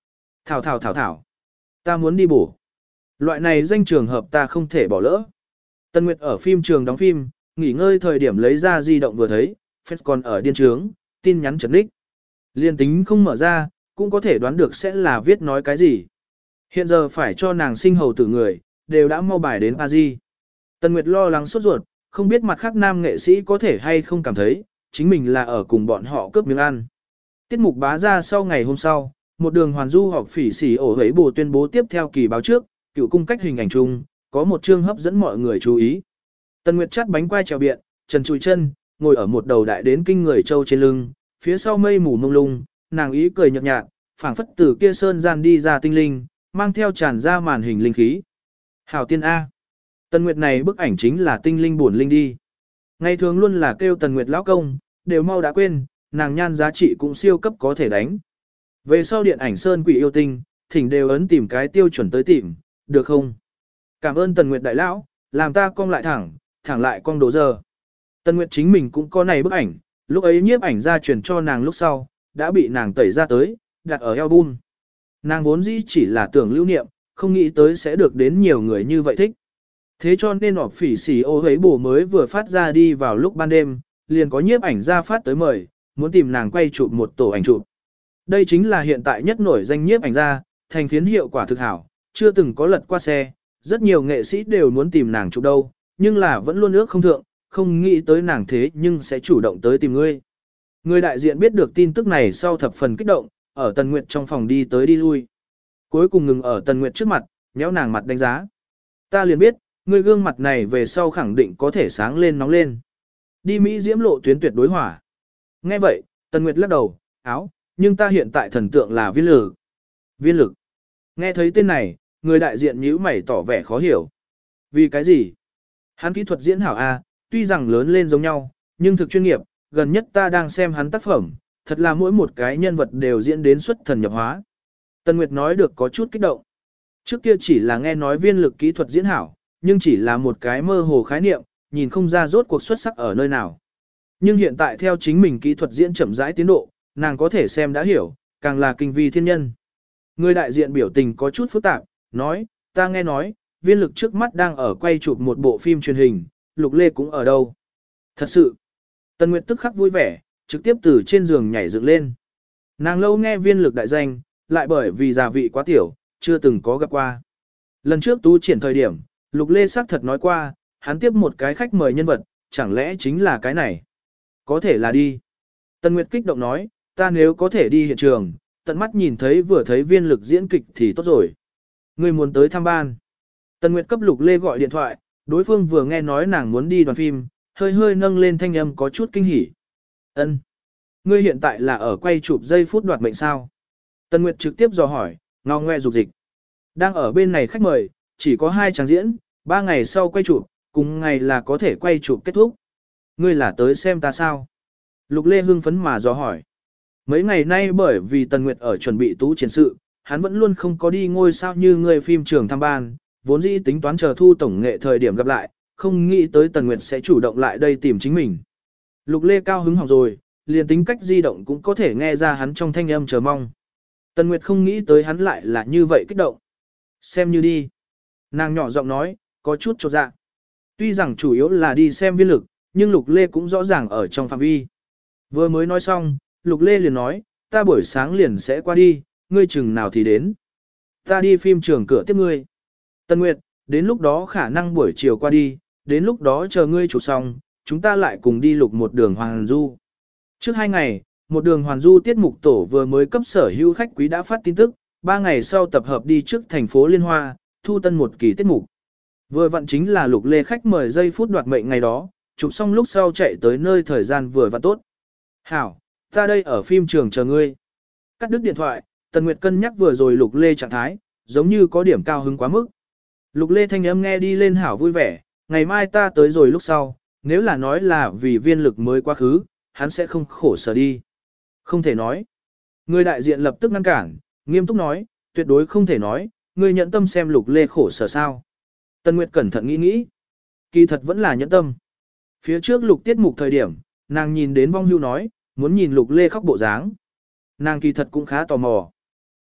Thảo. Ta muốn đi bổ. Loại này danh trường hợp ta không thể bỏ lỡ. Tân Nguyệt ở phim trường đóng phim, nghỉ ngơi thời điểm lấy ra di động vừa thấy, Fed còn ở điên trướng, tin nhắn chấn đích. Liên tính không mở ra, cũng có thể đoán được sẽ là viết nói cái gì. Hiện giờ phải cho nàng sinh hầu tử người, đều đã mau bài đến Paris. Tân Nguyệt lo lắng sốt ruột, không biết mặt khác nam nghệ sĩ có thể hay không cảm thấy, chính mình là ở cùng bọn họ cướp miếng ăn. Tiết mục bá ra sau ngày hôm sau, một đường hoàn du họp phỉ xỉ ổ hấy bù tuyên bố tiếp theo kỳ báo trước, cựu cung cách hình ảnh chung, có một chương hấp dẫn mọi người chú ý. Tân Nguyệt chắt bánh quai trèo biện, trần chùi chân, ngồi ở một đầu đại đến kinh người châu trên lưng, phía sau mây mù mông lung, nàng ý cười nhợt nhạt, phảng phất từ kia sơn gian đi ra tinh linh, mang theo tràn ra màn hình linh khí. Hảo tiên A. Tân Nguyệt này bức ảnh chính là tinh linh buồn linh đi. Ngày thường luôn là kêu Tần Nguyệt lão công, đều mau đã quên, nàng nhan giá trị cũng siêu cấp có thể đánh. Về sau điện ảnh Sơn Quỷ yêu tinh, thỉnh đều ấn tìm cái tiêu chuẩn tới tìm, được không? Cảm ơn Tần Nguyệt đại lão, làm ta cong lại thẳng lại cong đố giờ. Tần Nguyệt chính mình cũng có này bức ảnh, lúc ấy nhiếp ảnh ra truyền cho nàng lúc sau, đã bị nàng tẩy ra tới, đặt ở album. Nàng vốn dĩ chỉ là tưởng lưu niệm, không nghĩ tới sẽ được đến nhiều người như vậy thích. Thế cho nên họp phỉ xỉ ô hấy bổ mới vừa phát ra đi vào lúc ban đêm, liền có nhiếp ảnh ra phát tới mời, muốn tìm nàng quay chụp một tổ ảnh chụp. Đây chính là hiện tại nhất nổi danh nhiếp ảnh ra, thành phiến hiệu quả thực hảo, chưa từng có lật qua xe, rất nhiều nghệ sĩ đều muốn tìm nàng chụp đâu, nhưng là vẫn luôn ước không thượng, không nghĩ tới nàng thế nhưng sẽ chủ động tới tìm ngươi. Người đại diện biết được tin tức này sau thập phần kích động, ở Tần Nguyệt trong phòng đi tới đi lui. Cuối cùng ngừng ở Tần Nguyệt trước mặt, nhéo nàng mặt đánh giá. Ta liền biết, người gương mặt này về sau khẳng định có thể sáng lên nóng lên. Đi Mỹ diễm lộ tuyến tuyệt đối hỏa. Nghe vậy, Tần Nguyệt lắc đầu, áo, nhưng ta hiện tại thần tượng là viên lực. Viên lực. Nghe thấy tên này, người đại diện nhíu mày tỏ vẻ khó hiểu. Vì cái gì? Hắn kỹ thuật diễn hảo A, tuy rằng lớn lên giống nhau, nhưng thực chuyên nghiệp, gần nhất ta đang xem hắn tác phẩm, thật là mỗi một cái nhân vật đều diễn đến xuất thần nhập hóa. Tần Nguyệt nói được có chút kích động. Trước kia chỉ là nghe nói viên lực kỹ thuật diễn hảo, nhưng chỉ là một cái mơ hồ khái niệm, nhìn không ra rốt cuộc xuất sắc ở nơi nào. Nhưng hiện tại theo chính mình kỹ thuật diễn chậm rãi tiến độ, nàng có thể xem đã hiểu, càng là kinh vi thiên nhân. Người đại diện biểu tình có chút phức tạp, nói, ta nghe nói, viên lực trước mắt đang ở quay chụp một bộ phim truyền hình, Lục Lê cũng ở đâu. Thật sự, Tần Nguyệt tức khắc vui vẻ, trực tiếp từ trên giường nhảy dựng lên. Nàng lâu nghe viên lực đại danh, lại bởi vì già vị quá tiểu, chưa từng có gặp qua. Lần trước tú triển thời điểm, Lục Lê xác thật nói qua, hắn tiếp một cái khách mời nhân vật, chẳng lẽ chính là cái này? Có thể là đi. Tần Nguyệt kích động nói, ta nếu có thể đi hiện trường, tận mắt nhìn thấy vừa thấy viên lực diễn kịch thì tốt rồi. Ngươi muốn tới thăm ban. Tần Nguyệt cấp Lục Lê gọi điện thoại, đối phương vừa nghe nói nàng muốn đi đoàn phim, hơi hơi nâng lên thanh âm có chút kinh hỉ. Ân, ngươi hiện tại là ở quay chụp giây phút đoạt mệnh sao? Tần Nguyệt trực tiếp dò hỏi, ngao ngoe dục dịch. Đang ở bên này khách mời, chỉ có 2 tràng diễn, 3 ngày sau quay chụp, cùng ngày là có thể quay chụp kết thúc. Ngươi là tới xem ta sao? Lục Lê hưng phấn mà dò hỏi. Mấy ngày nay bởi vì Tần Nguyệt ở chuẩn bị tú triển sự, hắn vẫn luôn không có đi ngôi sao như người phim trường thăm ban, vốn dĩ tính toán chờ thu tổng nghệ thời điểm gặp lại, không nghĩ tới Tần Nguyệt sẽ chủ động lại đây tìm chính mình. Lục Lê cao hứng hỏng rồi, liền tính cách di động cũng có thể nghe ra hắn trong thanh âm chờ mong. Tần Nguyệt không nghĩ tới hắn lại là như vậy kích động. Xem như đi. Nàng nhỏ giọng nói, có chút chột dạ. Tuy rằng chủ yếu là đi xem viên lực, nhưng Lục Lê cũng rõ ràng ở trong phạm vi. Vừa mới nói xong, Lục Lê liền nói, ta buổi sáng liền sẽ qua đi, ngươi chừng nào thì đến. Ta đi phim trường cửa tiếp ngươi. Tân Nguyệt, đến lúc đó khả năng buổi chiều qua đi, đến lúc đó chờ ngươi chụp xong, chúng ta lại cùng đi lục một đường Hoàn Du. Trước 2 ngày, một đường Hoàn Du tiết mục tổ vừa mới cấp sở hữu khách quý đã phát tin tức, 3 ngày sau tập hợp đi trước thành phố Liên Hoa, thu tân một kỳ tiết mục. Vừa vặn chính là Lục Lê khách mời giây phút đoạt mệnh ngày đó, chụp xong lúc sau chạy tới nơi thời gian vừa vặn tốt. Hảo, ta đây ở phim trường chờ ngươi. Cắt đứt điện thoại, Tần Nguyệt cân nhắc vừa rồi Lục Lê trạng thái, giống như có điểm cao hứng quá mức. Lục Lê thanh âm nghe đi lên hảo vui vẻ, ngày mai ta tới rồi lúc sau, nếu là nói là vì viên lực mới quá khứ, hắn sẽ không khổ sở đi. Không thể nói. Người đại diện lập tức ngăn cản, nghiêm túc nói, tuyệt đối không thể nói, ngươi nhẫn tâm xem Lục Lê khổ sở sao. Tần Nguyệt cẩn thận nghĩ, kỳ thật vẫn là nhẫn tâm. Phía trước Lục tiết mục thời điểm, nàng nhìn đến Vong Hưu nói, muốn nhìn Lục Lê khóc bộ dáng. Nàng kỳ thật cũng khá tò mò.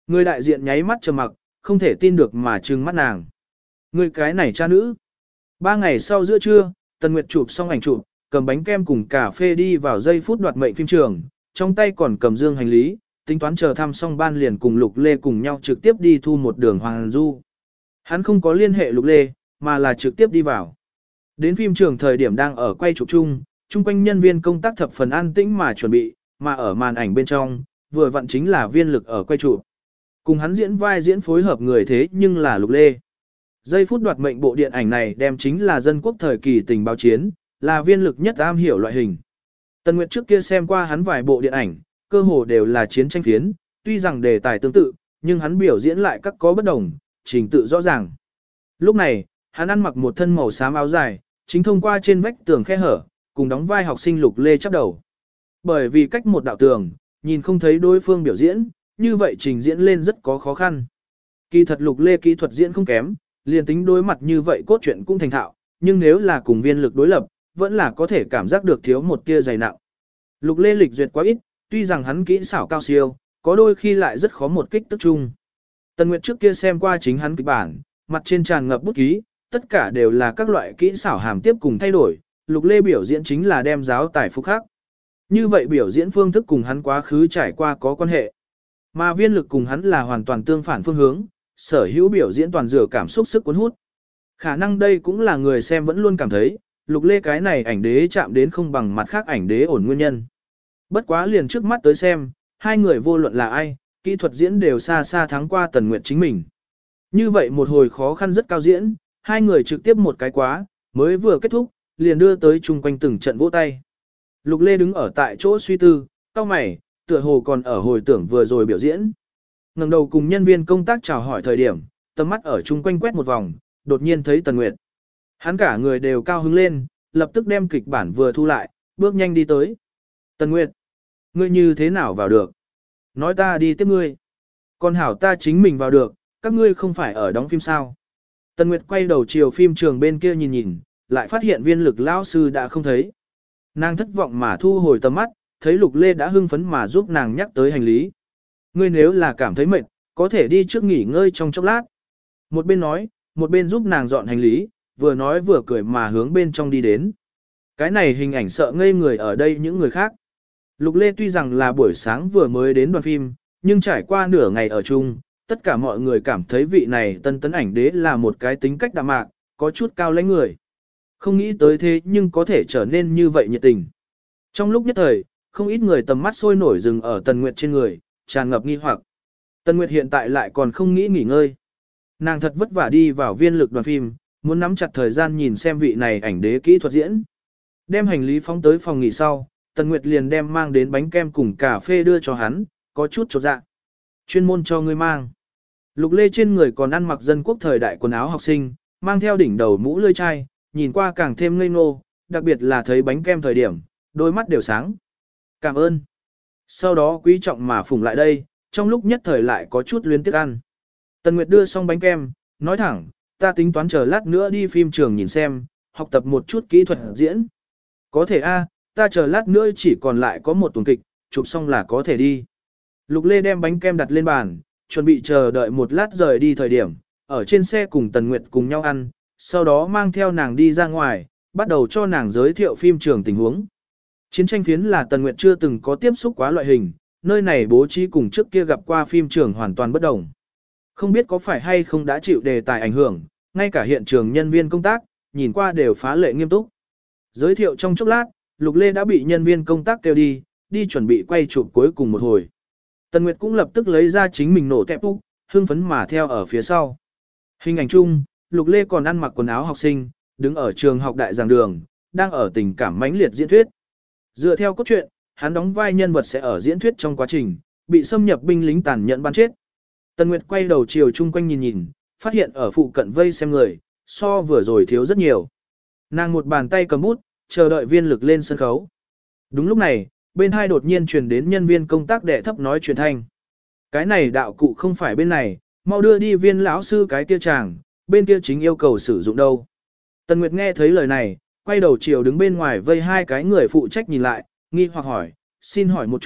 Người đại diện nháy mắt trầm mặc, không thể tin được mà trừng mắt nàng. Người cái này cha nữ. 3 ngày sau giữa trưa, Tần Nguyệt chụp xong ảnh chụp, cầm bánh kem cùng cà phê đi vào giây phút đoạt mệnh phim trường, trong tay còn cầm dương hành lý, tính toán chờ thăm xong ban liền cùng Lục Lê cùng nhau trực tiếp đi thu một đường Hoàng Du. Hắn không có liên hệ Lục Lê, mà là trực tiếp đi vào. Đến phim trường thời điểm đang ở quay chụp chung, chung quanh nhân viên công tác thập phần an tĩnh mà chuẩn bị, mà ở màn ảnh bên trong, vừa vặn chính là Viên Lực ở quay chụp. Cùng hắn diễn vai diễn phối hợp người thế nhưng là Lục Lê. Giây phút đoạt mệnh bộ điện ảnh này đem chính là dân quốc thời kỳ tình báo chiến, là Viên Lực nhất am hiểu loại hình. Tần Nguyệt trước kia xem qua hắn vài bộ điện ảnh, cơ hồ đều là chiến tranh phiến, tuy rằng đề tài tương tự, nhưng hắn biểu diễn lại các có bất đồng, trình tự rõ ràng. Lúc này, hắn ăn mặc một thân màu xám áo dài, chính thông qua trên vách tường khe hở, cùng đóng vai học sinh Lục Lê chắp đầu. Bởi vì cách một đạo tường, nhìn không thấy đối phương biểu diễn, như vậy trình diễn lên rất có khó khăn. Kỳ thật Lục Lê kỹ thuật diễn không kém, liền tính đối mặt như vậy cốt truyện cũng thành thạo, nhưng nếu là cùng Viên Lực đối lập, vẫn là có thể cảm giác được thiếu một tia dày nặng. Lục Lê lịch duyệt quá ít, tuy rằng hắn kỹ xảo cao siêu, có đôi khi lại rất khó một kích tức chung. Tần Nguyệt trước kia xem qua chính hắn kịch bản, mặt trên tràn ngập bút ký, tất cả đều là các loại kỹ xảo hàm tiếp cùng thay đổi, Lục Lê biểu diễn chính là đem giáo tài phục khắc. Như vậy biểu diễn phương thức cùng hắn quá khứ trải qua có quan hệ. Mà Viên Lực cùng hắn là hoàn toàn tương phản phương hướng, sở hữu biểu diễn toàn dựa cảm xúc sức cuốn hút. Khả năng đây cũng là người xem vẫn luôn cảm thấy, Lục Lê cái này ảnh đế chạm đến không bằng mặt khác ảnh đế ổn nguyên nhân. Bất quá liền trước mắt tới xem, hai người vô luận là ai, kỹ thuật diễn đều xa xa thắng qua Tần Nguyệt chính mình. Như vậy một hồi khó khăn rất cao diễn, hai người trực tiếp một cái quá, mới vừa kết thúc, liền đưa tới chung quanh từng trận vỗ tay. Lục Lê đứng ở tại chỗ suy tư, cau mày, tựa hồ còn ở hồi tưởng vừa rồi biểu diễn. Ngẩng đầu cùng nhân viên công tác chào hỏi thời điểm, tầm mắt ở chung quanh quét một vòng, đột nhiên thấy Tần Nguyệt. Hắn cả người đều cao hứng lên, lập tức đem kịch bản vừa thu lại, bước nhanh đi tới. Tần Nguyệt, ngươi như thế nào vào được? Nói ta đi tiếp ngươi. Còn hảo ta chính mình vào được, các ngươi không phải ở đóng phim sao? Tần Nguyệt quay đầu chiều phim trường bên kia nhìn nhìn, lại phát hiện Viên Lực lão sư đã không thấy. Nàng thất vọng mà thu hồi tầm mắt, thấy Lục Lê đã hưng phấn mà giúp nàng nhắc tới hành lý. Ngươi nếu là cảm thấy mệt, có thể đi trước nghỉ ngơi trong chốc lát. Một bên nói, một bên giúp nàng dọn hành lý, vừa nói vừa cười mà hướng bên trong đi đến. Cái này hình ảnh sợ ngây người ở đây những người khác. Lục Lê tuy rằng là buổi sáng vừa mới đến đoàn phim, nhưng trải qua nửa ngày ở chung, tất cả mọi người cảm thấy vị này tân tấn ảnh đế là một cái tính cách đạm mạc, có chút cao lãnh người. Không nghĩ tới thế nhưng có thể trở nên như vậy nhiệt tình. Trong lúc nhất thời, không ít người tầm mắt sôi nổi dừng ở Tần Nguyệt trên người, tràn ngập nghi hoặc. Tần Nguyệt hiện tại lại còn không nghĩ nghỉ ngơi. Nàng thật vất vả đi vào Viên Lực đoàn phim, muốn nắm chặt thời gian nhìn xem vị này ảnh đế kỹ thuật diễn. Đem hành lý phóng tới phòng nghỉ sau, Tần Nguyệt liền đem mang đến bánh kem cùng cà phê đưa cho hắn, có chút chột dạ. Chuyên môn cho ngươi mang. Lục Lê trên người còn ăn mặc dân quốc thời đại quần áo học sinh, mang theo đỉnh đầu mũ lưỡi chai, nhìn qua càng thêm ngây ngô, đặc biệt là thấy bánh kem thời điểm, đôi mắt đều sáng. Cảm ơn. Sau đó quý trọng mà phủng lại đây, trong lúc nhất thời lại có chút luyến tiếc ăn. Tần Nguyệt đưa xong bánh kem, nói thẳng, ta tính toán chờ lát nữa đi phim trường nhìn xem, học tập một chút kỹ thuật diễn. Có thể a, ta chờ lát nữa chỉ còn lại có một tuần kịch, chụp xong là có thể đi. Lục Lê đem bánh kem đặt lên bàn, chuẩn bị chờ đợi một lát rời đi thời điểm, ở trên xe cùng Tần Nguyệt cùng nhau ăn, sau đó mang theo nàng đi ra ngoài, bắt đầu cho nàng giới thiệu phim trường tình huống. Chiến tranh phiến là Tần Nguyệt chưa từng có tiếp xúc quá loại hình, nơi này bố trí cùng trước kia gặp qua phim trường hoàn toàn bất đồng. Không biết có phải hay không đã chịu đề tài ảnh hưởng, ngay cả hiện trường nhân viên công tác, nhìn qua đều phá lệ nghiêm túc. Giới thiệu trong chốc lát, Lục Lê đã bị nhân viên công tác kêu đi chuẩn bị quay chụp cuối cùng một hồi. Tần Nguyệt cũng lập tức lấy ra chính mình nổ tẹp úc, hưng phấn mà theo ở phía sau. Hình ảnh chung, Lục Lê còn ăn mặc quần áo học sinh, đứng ở trường học đại giảng đường, đang ở tình cảm mãnh liệt diễn thuyết. Dựa theo cốt truyện, hắn đóng vai nhân vật sẽ ở diễn thuyết trong quá trình, bị xâm nhập binh lính tàn nhẫn bắn chết. Tần Nguyệt quay đầu chiều chung quanh nhìn nhìn, phát hiện ở phụ cận vây xem người, so vừa rồi thiếu rất nhiều. Nàng một bàn tay cầm bút, chờ đợi Viên Lực lên sân khấu. Đúng lúc này, bên hai đột nhiên truyền đến nhân viên công tác đệ thấp nói chuyện thanh. Cái này đạo cụ không phải bên này, mau đưa đi Viên lão sư cái kia chàng, bên kia chính yêu cầu sử dụng đâu. Tần Nguyệt nghe thấy lời này, quay đầu chiều đứng bên ngoài vây hai cái người phụ trách nhìn lại, nghi hoặc hỏi, xin hỏi một chút,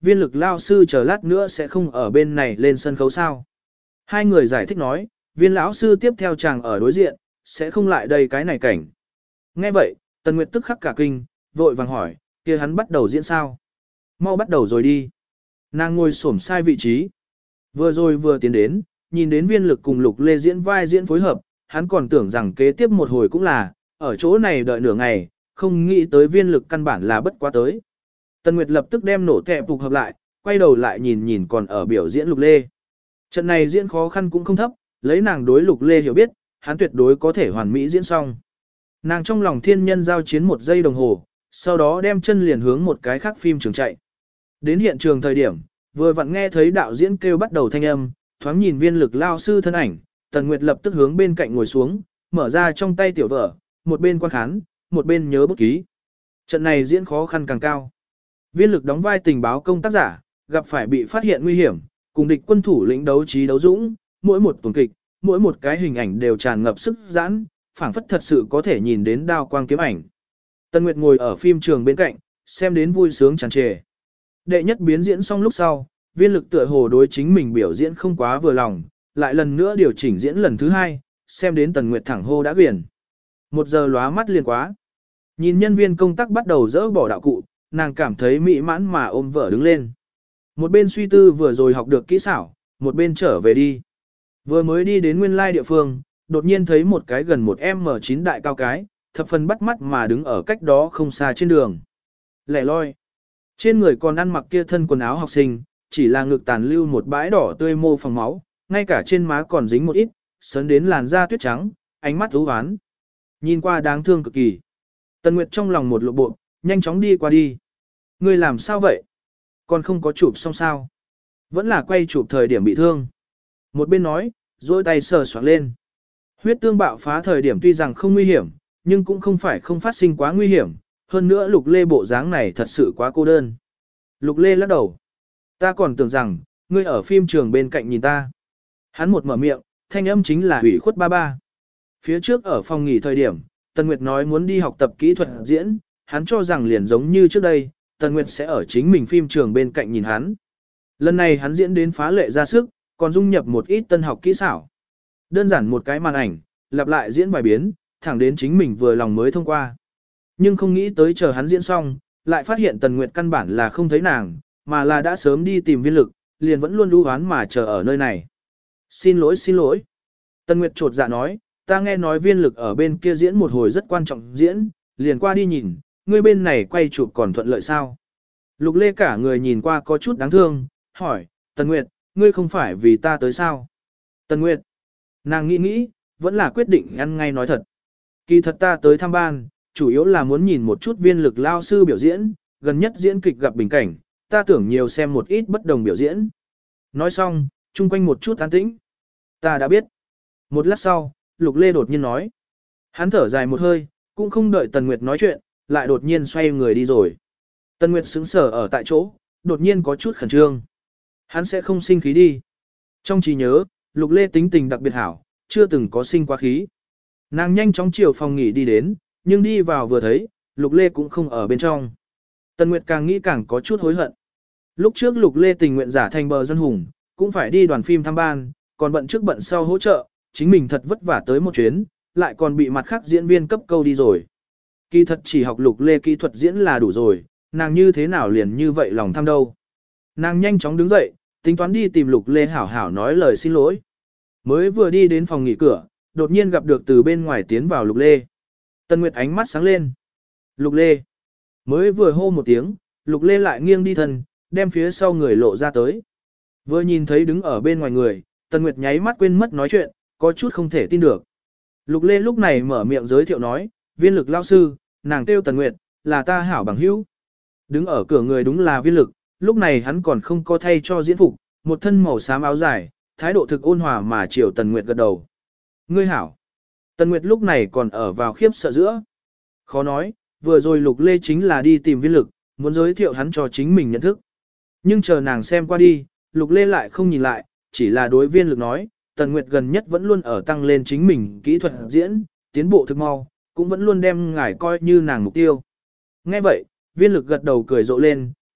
viên lực lao sư chờ lát nữa sẽ không ở bên này lên sân khấu sao. Hai người giải thích nói, viên lão sư tiếp theo chàng ở đối diện, sẽ không lại đây cái này cảnh. Nghe vậy, Tần Nguyệt tức khắc cả kinh, vội vàng hỏi, kia hắn bắt đầu diễn sao? Mau bắt đầu rồi đi. Nàng ngồi xổm sai vị trí. Vừa rồi vừa tiến đến, nhìn đến viên lực cùng Lục Lê diễn vai diễn phối hợp, hắn còn tưởng rằng kế tiếp một hồi cũng là, ở chỗ này đợi nửa ngày, không nghĩ tới viên lực căn bản là bất quá tới. Tần Nguyệt lập tức đem nổ kẹp phục hợp lại, quay đầu lại nhìn nhìn còn ở biểu diễn Lục Lê. Trận này diễn khó khăn cũng không thấp, lấy nàng đối Lục Lê hiểu biết, hắn tuyệt đối có thể hoàn mỹ diễn xong. Nàng trong lòng thiên nhân giao chiến 1 giây đồng hồ, sau đó đem chân liền hướng một cái khác phim trường chạy. Đến hiện trường thời điểm, vừa vặn nghe thấy đạo diễn kêu bắt đầu thanh âm, thoáng nhìn viên lực lao sư thân ảnh, Tần Nguyệt lập tức hướng bên cạnh ngồi xuống, mở ra trong tay tiểu vở, một bên quan khán, một bên nhớ bút ký. Trận này diễn khó khăn càng cao. Viên lực đóng vai tình báo công tác giả, gặp phải bị phát hiện nguy hiểm, cùng địch quân thủ lĩnh đấu trí đấu dũng, mỗi một tuần kịch, mỗi một cái hình ảnh đều tràn ngập sức giãn, phảng phất thật sự có thể nhìn đến đao quang kiếm ảnh. Tần Nguyệt ngồi ở phim trường bên cạnh, xem đến vui sướng tràn trề. Đệ nhất biến diễn xong lúc sau, viên lực tựa hồ đối chính mình biểu diễn không quá vừa lòng, lại lần nữa điều chỉnh diễn lần thứ 2, xem đến Tần Nguyệt thẳng hô đã quyển. 1 giờ lóa mắt liền quá. Nhìn nhân viên công tác bắt đầu dỡ bỏ đạo cụ, nàng cảm thấy mỹ mãn mà ôm vợ đứng lên. Một bên suy tư vừa rồi học được kỹ xảo, một bên trở về đi. Vừa mới đi đến nguyên lai địa phương, đột nhiên thấy một cái gần 1m9 đại cao cái, thập phần bắt mắt mà đứng ở cách đó không xa trên đường. Lẻ loi. Trên người còn ăn mặc kia thân quần áo học sinh, chỉ là ngực tàn lưu một bãi đỏ tươi mô phẳng máu, ngay cả trên má còn dính một ít, sấn đến làn da tuyết trắng, ánh mắt u hoán. Nhìn qua đáng thương cực kỳ. Tần Nguyệt trong lòng một lộ bộ, nhanh chóng đi qua đi. Ngươi làm sao vậy? Còn không có chụp xong sao? Vẫn là quay chụp thời điểm bị thương. Một bên nói, duỗi tay sờ soạng lên. Huyết tương bạo phá thời điểm tuy rằng không nguy hiểm, nhưng cũng không phải không phát sinh quá nguy hiểm. Hơn nữa Lục Lê bộ dáng này thật sự quá cô đơn. Lục Lê lắc đầu. Ta còn tưởng rằng, ngươi ở phim trường bên cạnh nhìn ta. Hắn một mở miệng, thanh âm chính là ủy khuất ba ba. Phía trước ở phòng nghỉ thời điểm, Tần Nguyệt nói muốn đi học tập kỹ thuật diễn, hắn cho rằng liền giống như trước đây, Tần Nguyệt sẽ ở chính mình phim trường bên cạnh nhìn hắn. Lần này hắn diễn đến phá lệ ra sức, còn dung nhập một ít tân học kỹ xảo. Đơn giản một cái màn ảnh, lặp lại diễn bài biến, thẳng đến chính mình vừa lòng mới thông qua. Nhưng không nghĩ tới chờ hắn diễn xong, lại phát hiện Tần Nguyệt căn bản là không thấy nàng, mà là đã sớm đi tìm viên lực, liền vẫn luôn lưu hoán mà chờ ở nơi này. Xin lỗi xin lỗi. Tần Nguyệt trột dạ nói, ta nghe nói viên lực ở bên kia diễn một hồi rất quan trọng diễn, liền qua đi nhìn, ngươi bên này quay chụp còn thuận lợi sao? Lục Lê cả người nhìn qua có chút đáng thương, hỏi, Tần Nguyệt, ngươi không phải vì ta tới sao? Tần Nguyệt, nàng nghĩ nghĩ, vẫn là quyết định ăn ngay nói thật. Kỳ thật ta tới thăm ban, chủ yếu là muốn nhìn một chút viên lực lao sư biểu diễn, gần nhất diễn kịch gặp bình cảnh, ta tưởng nhiều xem một ít bất đồng biểu diễn. Nói xong, chung quanh một chút an tĩnh. Ta đã biết. Một lát sau, Lục Lê đột nhiên nói. Hắn thở dài một hơi, cũng không đợi Tần Nguyệt nói chuyện, lại đột nhiên xoay người đi rồi. Tần Nguyệt sững sờ ở tại chỗ, đột nhiên có chút khẩn trương. Hắn sẽ không sinh khí đi. Trong trí nhớ, Lục Lê tính tình đặc biệt hảo, chưa từng có sinh quá khí. Nàng nhanh chóng chiều phòng nghỉ đi đến, nhưng đi vào vừa thấy, Lục Lê cũng không ở bên trong. Tần Nguyệt càng nghĩ càng có chút hối hận. Lúc trước Lục Lê tình nguyện giả thành bờ dân hùng, cũng phải đi đoàn phim thăm ban, còn bận trước bận sau hỗ trợ, chính mình thật vất vả tới một chuyến, lại còn bị mặt khác diễn viên cấp câu đi rồi. Kỳ thật chỉ học Lục Lê kỹ thuật diễn là đủ rồi, nàng như thế nào liền như vậy lòng tham đâu. Nàng nhanh chóng đứng dậy, tính toán đi tìm Lục Lê hảo hảo nói lời xin lỗi. Mới vừa đi đến phòng nghỉ cửa, đột nhiên gặp được từ bên ngoài tiến vào Lục Lê. Tần Nguyệt ánh mắt sáng lên. Lục Lê. Mới vừa hô một tiếng, Lục Lê lại nghiêng đi thân, đem phía sau người lộ ra tới. Vừa nhìn thấy đứng ở bên ngoài người, Tần Nguyệt nháy mắt quên mất nói chuyện, có chút không thể tin được. Lục Lê lúc này mở miệng giới thiệu nói, viên lực lao sư, nàng kêu Tần Nguyệt, là ta hảo bằng hữu. Đứng ở cửa người đúng là viên lực, lúc này hắn còn không có thay cho diễn phục, một thân màu xám áo dài, thái độ thực ôn hòa mà chiều Tần Nguyệt gật đầu. Ngươi hảo. Tần Nguyệt lúc này còn ở vào khiếp sợ giữa. Khó nói, vừa rồi Lục Lê chính là đi tìm viên lực, muốn giới thiệu hắn cho chính mình nhận thức. Nhưng chờ nàng xem qua đi, Lục Lê lại không nhìn lại, chỉ là đối viên lực nói, Tần Nguyệt gần nhất vẫn luôn ở tăng lên chính mình kỹ thuật diễn, tiến bộ thực mau, cũng vẫn luôn đem ngài coi như nàng mục tiêu. Nghe vậy, viên lực gật đầu cười rộ lên,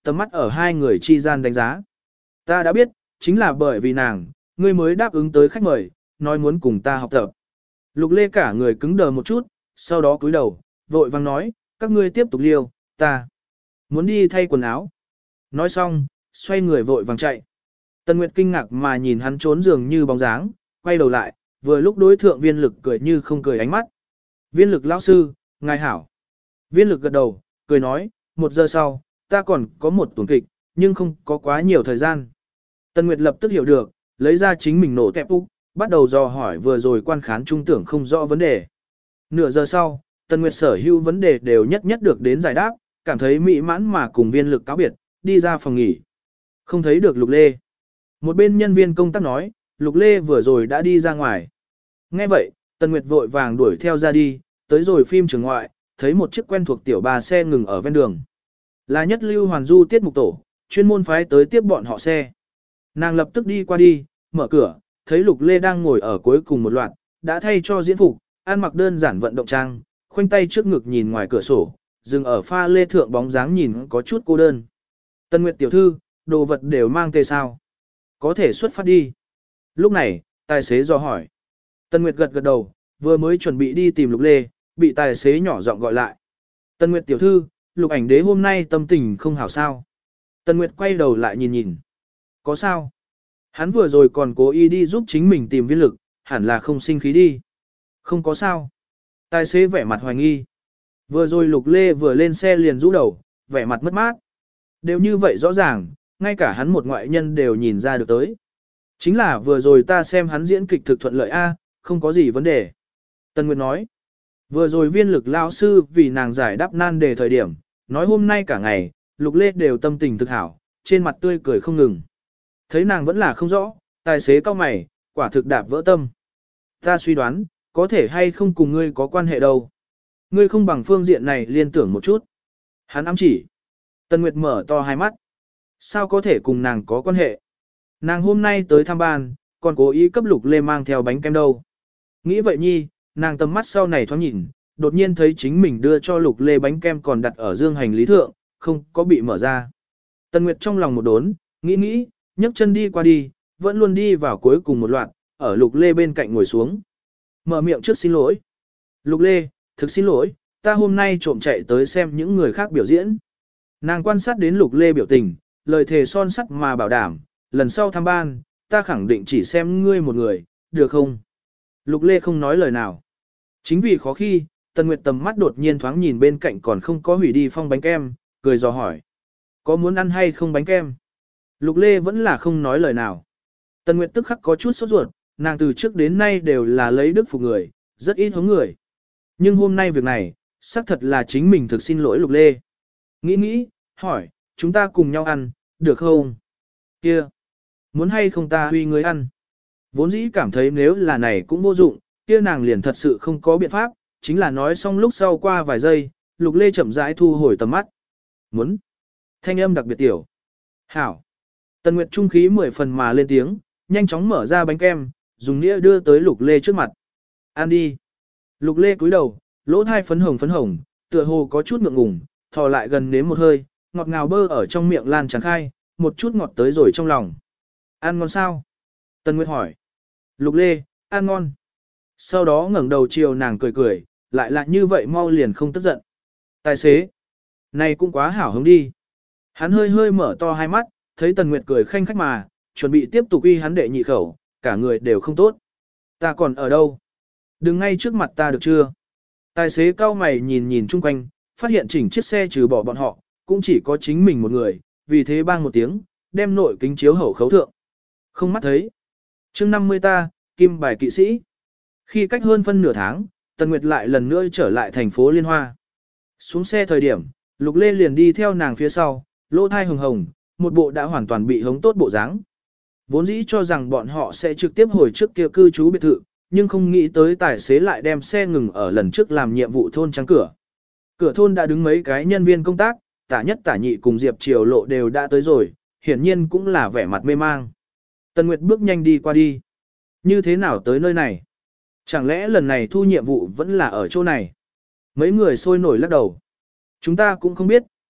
tầm mắt ở hai người chi gian đánh giá. Ta đã biết, chính là bởi vì nàng, ngươi mới đáp ứng tới khách mời, nói muốn cùng ta học tập. Lục Lê cả người cứng đờ một chút, sau đó cúi đầu, vội vang nói, các ngươi tiếp tục liêu, ta muốn đi thay quần áo. Nói xong, xoay người vội vàng chạy. Tần Nguyệt kinh ngạc mà nhìn hắn trốn dường như bóng dáng, quay đầu lại, vừa lúc đối thượng viên lực cười như không cười ánh mắt. Viên lực lão sư, ngài hảo. Viên lực gật đầu, cười nói, 1 giờ sau, ta còn có một tuần kịch, nhưng không có quá nhiều thời gian. Tần Nguyệt lập tức hiểu được, lấy ra chính mình nổ tẹp úc, bắt đầu dò hỏi vừa rồi quan khán trung tưởng không rõ vấn đề. Nửa giờ sau, Tần Nguyệt sở hữu vấn đề đều nhất nhất được đến giải đáp, cảm thấy mỹ mãn mà cùng viên lực cáo biệt, đi ra phòng nghỉ. Không thấy được Lục Lê. Một bên nhân viên công tác nói, Lục Lê vừa rồi đã đi ra ngoài. Nghe vậy, Tần Nguyệt vội vàng đuổi theo ra đi, tới rồi phim trường ngoại, thấy một chiếc quen thuộc tiểu bà xe ngừng ở ven đường. Là Nhất Lưu Hoàn Du tiết mục tổ, chuyên môn phái tới tiếp bọn họ xe. Nàng lập tức đi qua đi, mở cửa, thấy Lục Lê đang ngồi ở cuối cùng một loạt, đã thay cho diễn phục, ăn mặc đơn giản vận động trang, khoanh tay trước ngực nhìn ngoài cửa sổ, dừng ở pha lê thượng bóng dáng nhìn có chút cô đơn. Tần Nguyệt tiểu thư, đồ vật đều mang tề sao? Có thể xuất phát đi. Lúc này, tài xế dò hỏi. Tần Nguyệt gật gật đầu, vừa mới chuẩn bị đi tìm Lục Lê, bị tài xế nhỏ giọng gọi lại. Tần Nguyệt tiểu thư, Lục ảnh đế hôm nay tâm tình không hảo sao. Tần Nguyệt quay đầu lại nhìn nhìn. Có sao? Hắn vừa rồi còn cố ý đi giúp chính mình tìm viên lực, hẳn là không sinh khí đi. Không có sao. Tài xế vẻ mặt hoài nghi. Vừa rồi Lục Lê vừa lên xe liền rũ đầu, vẻ mặt mất mát. Đều như vậy rõ ràng, ngay cả hắn một ngoại nhân đều nhìn ra được tới. Chính là vừa rồi ta xem hắn diễn kịch thực thuận lợi a, không có gì vấn đề. Tần Nguyệt nói. Vừa rồi viên lực lão sư vì nàng giải đáp nan đề thời điểm, nói hôm nay cả ngày, Lục Lê đều tâm tình thực hảo, trên mặt tươi cười không ngừng. Thấy nàng vẫn là không rõ, tài xế cao mày, quả thực đạp vỡ tâm. Ta suy đoán, có thể hay không cùng ngươi có quan hệ đâu. Ngươi không bằng phương diện này liên tưởng một chút. Hắn ám chỉ. Tần Nguyệt mở to hai mắt. Sao có thể cùng nàng có quan hệ? Nàng hôm nay tới thăm ban, còn cố ý cấp Lục Lê mang theo bánh kem đâu. Nghĩ vậy nhi, nàng tầm mắt sau này thoáng nhìn, đột nhiên thấy chính mình đưa cho Lục Lê bánh kem còn đặt ở dương hành lý thượng, không có bị mở ra. Tần Nguyệt trong lòng một đốn, nghĩ, nhấc chân đi qua đi, vẫn luôn đi vào cuối cùng một loạt, ở Lục Lê bên cạnh ngồi xuống. Mở miệng trước xin lỗi. Lục Lê, thực xin lỗi, ta hôm nay trộm chạy tới xem những người khác biểu diễn. Nàng quan sát đến Lục Lê biểu tình, lời thề son sắt mà bảo đảm, lần sau thăm ban, ta khẳng định chỉ xem ngươi một người, được không? Lục Lê không nói lời nào. Chính vì khó khi, Tần Nguyệt tầm mắt đột nhiên thoáng nhìn bên cạnh còn không có hủy đi phong bánh kem, cười dò hỏi. Có muốn ăn hay không bánh kem? Lục Lê vẫn là không nói lời nào. Tần Nguyệt tức khắc có chút sốt ruột, nàng từ trước đến nay đều là lấy đức phục người, rất ít hống người. Nhưng hôm nay việc này, xác thật là chính mình thực xin lỗi Lục Lê. Nghĩ, hỏi, chúng ta cùng nhau ăn, được không? Kia, muốn hay không ta huy người ăn? Vốn dĩ cảm thấy nếu là này cũng vô dụng, kia nàng liền thật sự không có biện pháp, chính là nói xong lúc sau qua vài giây, Lục Lê chậm rãi thu hồi tầm mắt. Muốn. Thanh âm đặc biệt tiểu. Hảo. Tần Nguyệt trung khí 10 phần mà lên tiếng, nhanh chóng mở ra bánh kem, dùng nĩa đưa tới Lục Lê trước mặt. Ăn đi. Lục Lê cúi đầu, lỗ thai phấn hồng, tựa hồ có chút ngượng ngùng, thò lại gần nếm một hơi, ngọt ngào bơ ở trong miệng lan tràn khai, một chút ngọt tới rồi trong lòng. Ăn ngon sao? Tần Nguyệt hỏi. Lục Lê, ăn ngon. Sau đó ngẩng đầu chiều nàng cười, lại là như vậy mau liền không tức giận. Tài xế. Này cũng quá hảo hứng đi. Hắn hơi mở to hai mắt, thấy Tần Nguyệt cười khanh khách mà, chuẩn bị tiếp tục uy hắn đệ nhị khẩu, cả người đều không tốt. Ta còn ở đâu? Đừng ngay trước mặt ta được chưa? Tài xế cao mày nhìn chung quanh, phát hiện chỉnh chiếc xe trừ bỏ bọn họ, cũng chỉ có chính mình một người, vì thế bang một tiếng, đem nội kính chiếu hậu khấu thượng. Không mắt thấy. Chương 50 ta, kim bài kỵ sĩ. Khi cách hơn phân nửa tháng, Tần Nguyệt lại lần nữa trở lại thành phố Liên Hoa. Xuống xe thời điểm, Lục Lê liền đi theo nàng phía sau, lỗ thai hồng, một bộ đã hoàn toàn bị hống tốt bộ dáng. Vốn dĩ cho rằng bọn họ sẽ trực tiếp hồi trước kia cư trú biệt thự, nhưng không nghĩ tới tài xế lại đem xe ngừng ở lần trước làm nhiệm vụ thôn trắng cửa. Cửa thôn đã đứng mấy cái nhân viên công tác, Tả Nhất Tả Nhị cùng Diệp Triều Lộ đều đã tới rồi, hiển nhiên cũng là vẻ mặt mê mang. Tần Nguyệt bước nhanh đi qua đi. Như thế nào tới nơi này? Chẳng lẽ lần này thu nhiệm vụ vẫn là ở chỗ này? Mấy người sôi nổi lắc đầu. Chúng ta cũng không biết,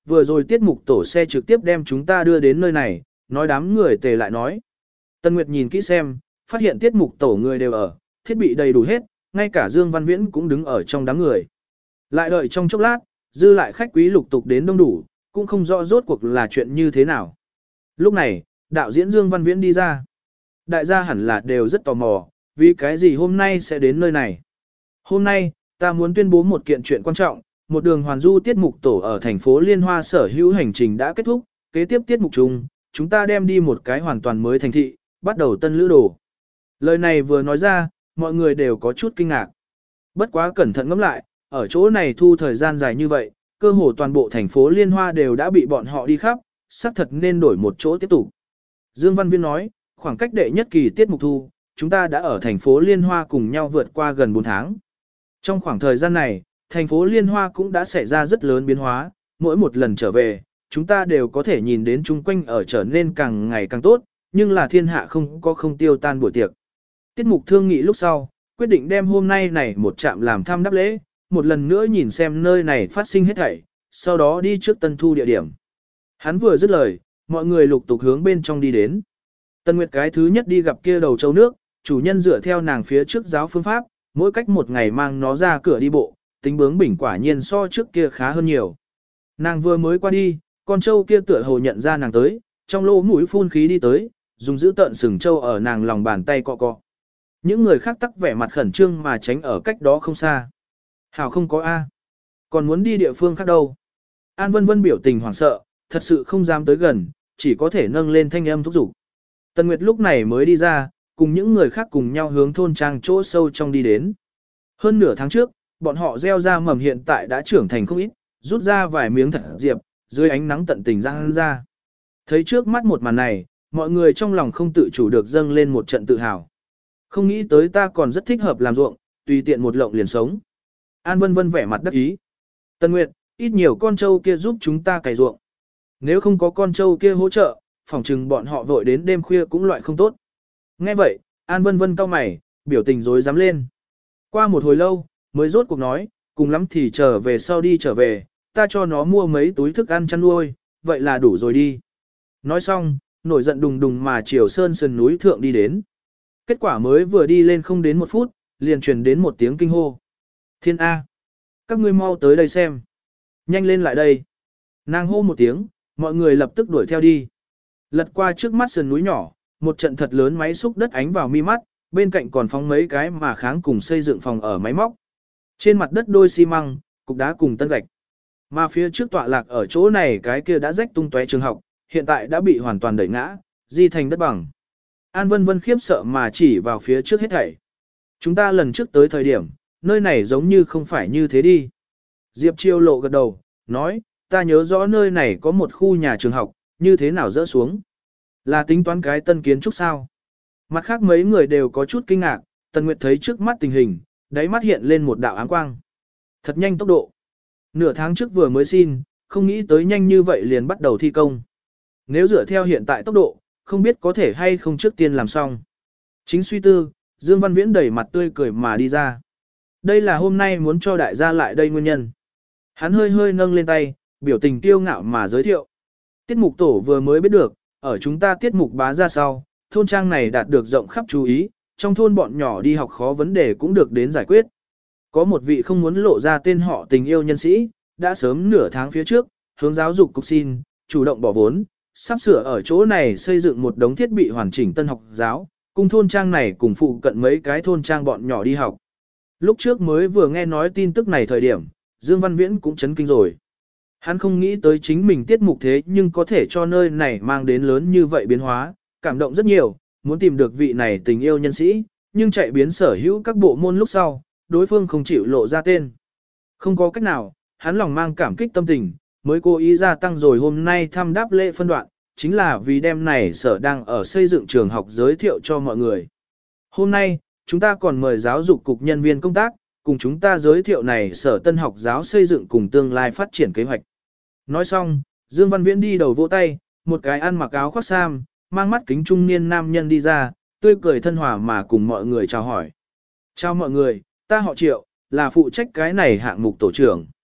vừa rồi tiết mục tổ xe trực tiếp đem chúng ta đưa đến nơi này, nói đám người tề lại nói. Tân Nguyệt nhìn kỹ xem, phát hiện tiết mục tổ người đều ở, thiết bị đầy đủ hết, ngay cả Dương Văn Viễn cũng đứng ở trong đám người. Lại đợi trong chốc lát, dư lại khách quý lục tục đến đông đủ, cũng không rõ rốt cuộc là chuyện như thế nào. Lúc này, đạo diễn Dương Văn Viễn đi ra. Đại gia hẳn là đều rất tò mò, vì cái gì hôm nay sẽ đến nơi này. Hôm nay, ta muốn tuyên bố một kiện chuyện quan trọng, một đường hoàn du tiết mục tổ ở thành phố Liên Hoa sở hữu hành trình đã kết thúc, kế tiếp tiết mục chung, chúng ta đem đi một cái hoàn toàn mới thành thị, bắt đầu tân lữ đồ. Lời này vừa nói ra, mọi người đều có chút kinh ngạc. Bất quá cẩn thận ngẫm lại, ở chỗ này thu thời gian dài như vậy, cơ hồ toàn bộ thành phố Liên Hoa đều đã bị bọn họ đi khắp, xác thật nên đổi một chỗ tiếp tục. Dương Văn Viên nói, khoảng cách đệ nhất kỳ tiết mục thu, chúng ta đã ở thành phố Liên Hoa cùng nhau vượt qua gần 4 tháng. Trong khoảng thời gian này, thành phố Liên Hoa cũng đã xảy ra rất lớn biến hóa, mỗi một lần trở về, chúng ta đều có thể nhìn đến chung quanh ở trở nên càng ngày càng tốt, nhưng là thiên hạ không tiêu tan buổi tiệc. Tiết mục thương nghị lúc sau, quyết định đem hôm nay này một trạm làm thăm đáp lễ, một lần nữa nhìn xem nơi này phát sinh hết thảy, sau đó đi trước tân thu địa điểm. Hắn vừa dứt lời, mọi người lục tục hướng bên trong đi đến. Tân Nguyệt cái thứ nhất đi gặp kia đầu châu nước, chủ nhân dựa theo nàng phía trước giáo phương pháp, mỗi cách một ngày mang nó ra cửa đi bộ, tính bướng bỉnh quả nhiên so trước kia khá hơn nhiều. Nàng vừa mới qua đi, con trâu kia tựa hồ nhận ra nàng tới, trong lỗ mũi phun khí đi tới, dùng giữ tận sừng trâu ở nàng lòng bàn tay cọ cọ. Những người khác tắc vẻ mặt khẩn trương mà tránh ở cách đó không xa. Hảo không có A. Còn muốn đi địa phương khác đâu. An Vân Vân biểu tình hoảng sợ, thật sự không dám tới gần, chỉ có thể nâng lên thanh âm thúc giục. Tần Nguyệt lúc này mới đi ra, cùng những người khác cùng nhau hướng thôn trang chỗ sâu trong đi đến. Hơn nửa tháng trước, bọn họ gieo ra mầm hiện tại đã trưởng thành không ít, rút ra vài miếng thật diệp, dưới ánh nắng tận tình răng ra. Thấy trước mắt một màn này, mọi người trong lòng không tự chủ được dâng lên một trận tự hào. Không nghĩ tới ta còn rất thích hợp làm ruộng, tùy tiện một lộng liền sống. An Vân Vân vẻ mặt đắc ý. Tân Nguyệt, ít nhiều con trâu kia giúp chúng ta cày ruộng. Nếu không có con trâu kia hỗ trợ, phỏng chừng bọn họ vội đến đêm khuya cũng loại không tốt. Nghe vậy, An Vân Vân cau mày, biểu tình rối rắm lên. Qua một hồi lâu, mới rốt cuộc nói, cùng lắm thì trở về sau đi trở về, ta cho nó mua mấy túi thức ăn chăn nuôi, vậy là đủ rồi đi. Nói xong, nổi giận đùng đùng mà chiều sơn sườn núi thượng đi đến. Kết quả mới vừa đi lên không đến 1 phút, liền truyền đến một tiếng kinh hô. Thiên A! Các ngươi mau tới đây xem. Nhanh lên lại đây. Nàng hô một tiếng, mọi người lập tức đuổi theo đi. Lật qua trước mắt sườn núi nhỏ, một trận thật lớn máy xúc đất ánh vào mi mắt, bên cạnh còn phóng mấy cái mà kháng cùng xây dựng phòng ở máy móc. Trên mặt đất đôi xi măng, cục đá cùng tân gạch. Mà phía trước tọa lạc ở chỗ này cái kia đã rách tung tóe trường học, hiện tại đã bị hoàn toàn đẩy ngã, di thành đất bằng. An Vân Vân khiếp sợ mà chỉ vào phía trước hết thảy. Chúng ta lần trước tới thời điểm, nơi này giống như không phải như thế đi. Diệp Chiêu lộ gật đầu, nói, ta nhớ rõ nơi này có một khu nhà trường học, như thế nào dỡ xuống. Là tính toán cái tân kiến trúc sao. Mặt khác mấy người đều có chút kinh ngạc, Tần Nguyệt thấy trước mắt tình hình, đáy mắt hiện lên một đạo áng quang. Thật nhanh tốc độ. Nửa tháng trước vừa mới xin, không nghĩ tới nhanh như vậy liền bắt đầu thi công. Nếu dựa theo hiện tại tốc độ, không biết có thể hay không trước tiên làm xong. Chính suy tư, Dương Văn Viễn đẩy mặt tươi cười mà đi ra. Đây là hôm nay muốn cho đại gia lại đây nguyên nhân. Hắn hơi hơi nâng lên tay, biểu tình kiêu ngạo mà giới thiệu. Tiết mục tổ vừa mới biết được, ở chúng ta tiết mục bá ra sau, thôn trang này đạt được rộng khắp chú ý, trong thôn bọn nhỏ đi học khó vấn đề cũng được đến giải quyết. Có một vị không muốn lộ ra tên họ tình yêu nhân sĩ, đã sớm nửa tháng phía trước, hướng giáo dục cục xin, chủ động bỏ vốn, sắp sửa ở chỗ này xây dựng một đống thiết bị hoàn chỉnh tân học giáo, cùng thôn trang này cùng phụ cận mấy cái thôn trang bọn nhỏ đi học. Lúc trước mới vừa nghe nói tin tức này thời điểm, Dương Văn Viễn cũng chấn kinh rồi. Hắn không nghĩ tới chính mình tiết mục thế nhưng có thể cho nơi này mang đến lớn như vậy biến hóa, cảm động rất nhiều, muốn tìm được vị này tình yêu nhân sĩ, nhưng chạy biến sở hữu các bộ môn lúc sau, đối phương không chịu lộ ra tên. Không có cách nào, hắn lòng mang cảm kích tâm tình, mới cố ý gia tăng rồi hôm nay thăm đáp lễ phân đoạn, chính là vì đêm này sở đang ở xây dựng trường học giới thiệu cho mọi người. Hôm nay, chúng ta còn mời giáo dục cục nhân viên công tác, cùng chúng ta giới thiệu này sở tân học giáo xây dựng cùng tương lai phát triển kế hoạch. Nói xong, Dương Văn Viễn đi đầu vỗ tay, một cái ăn mặc áo khoác sam, mang mắt kính trung niên nam nhân đi ra, tươi cười thân hòa mà cùng mọi người chào hỏi. Chào mọi người, ta họ Triệu, là phụ trách cái này hạng mục tổ trưởng.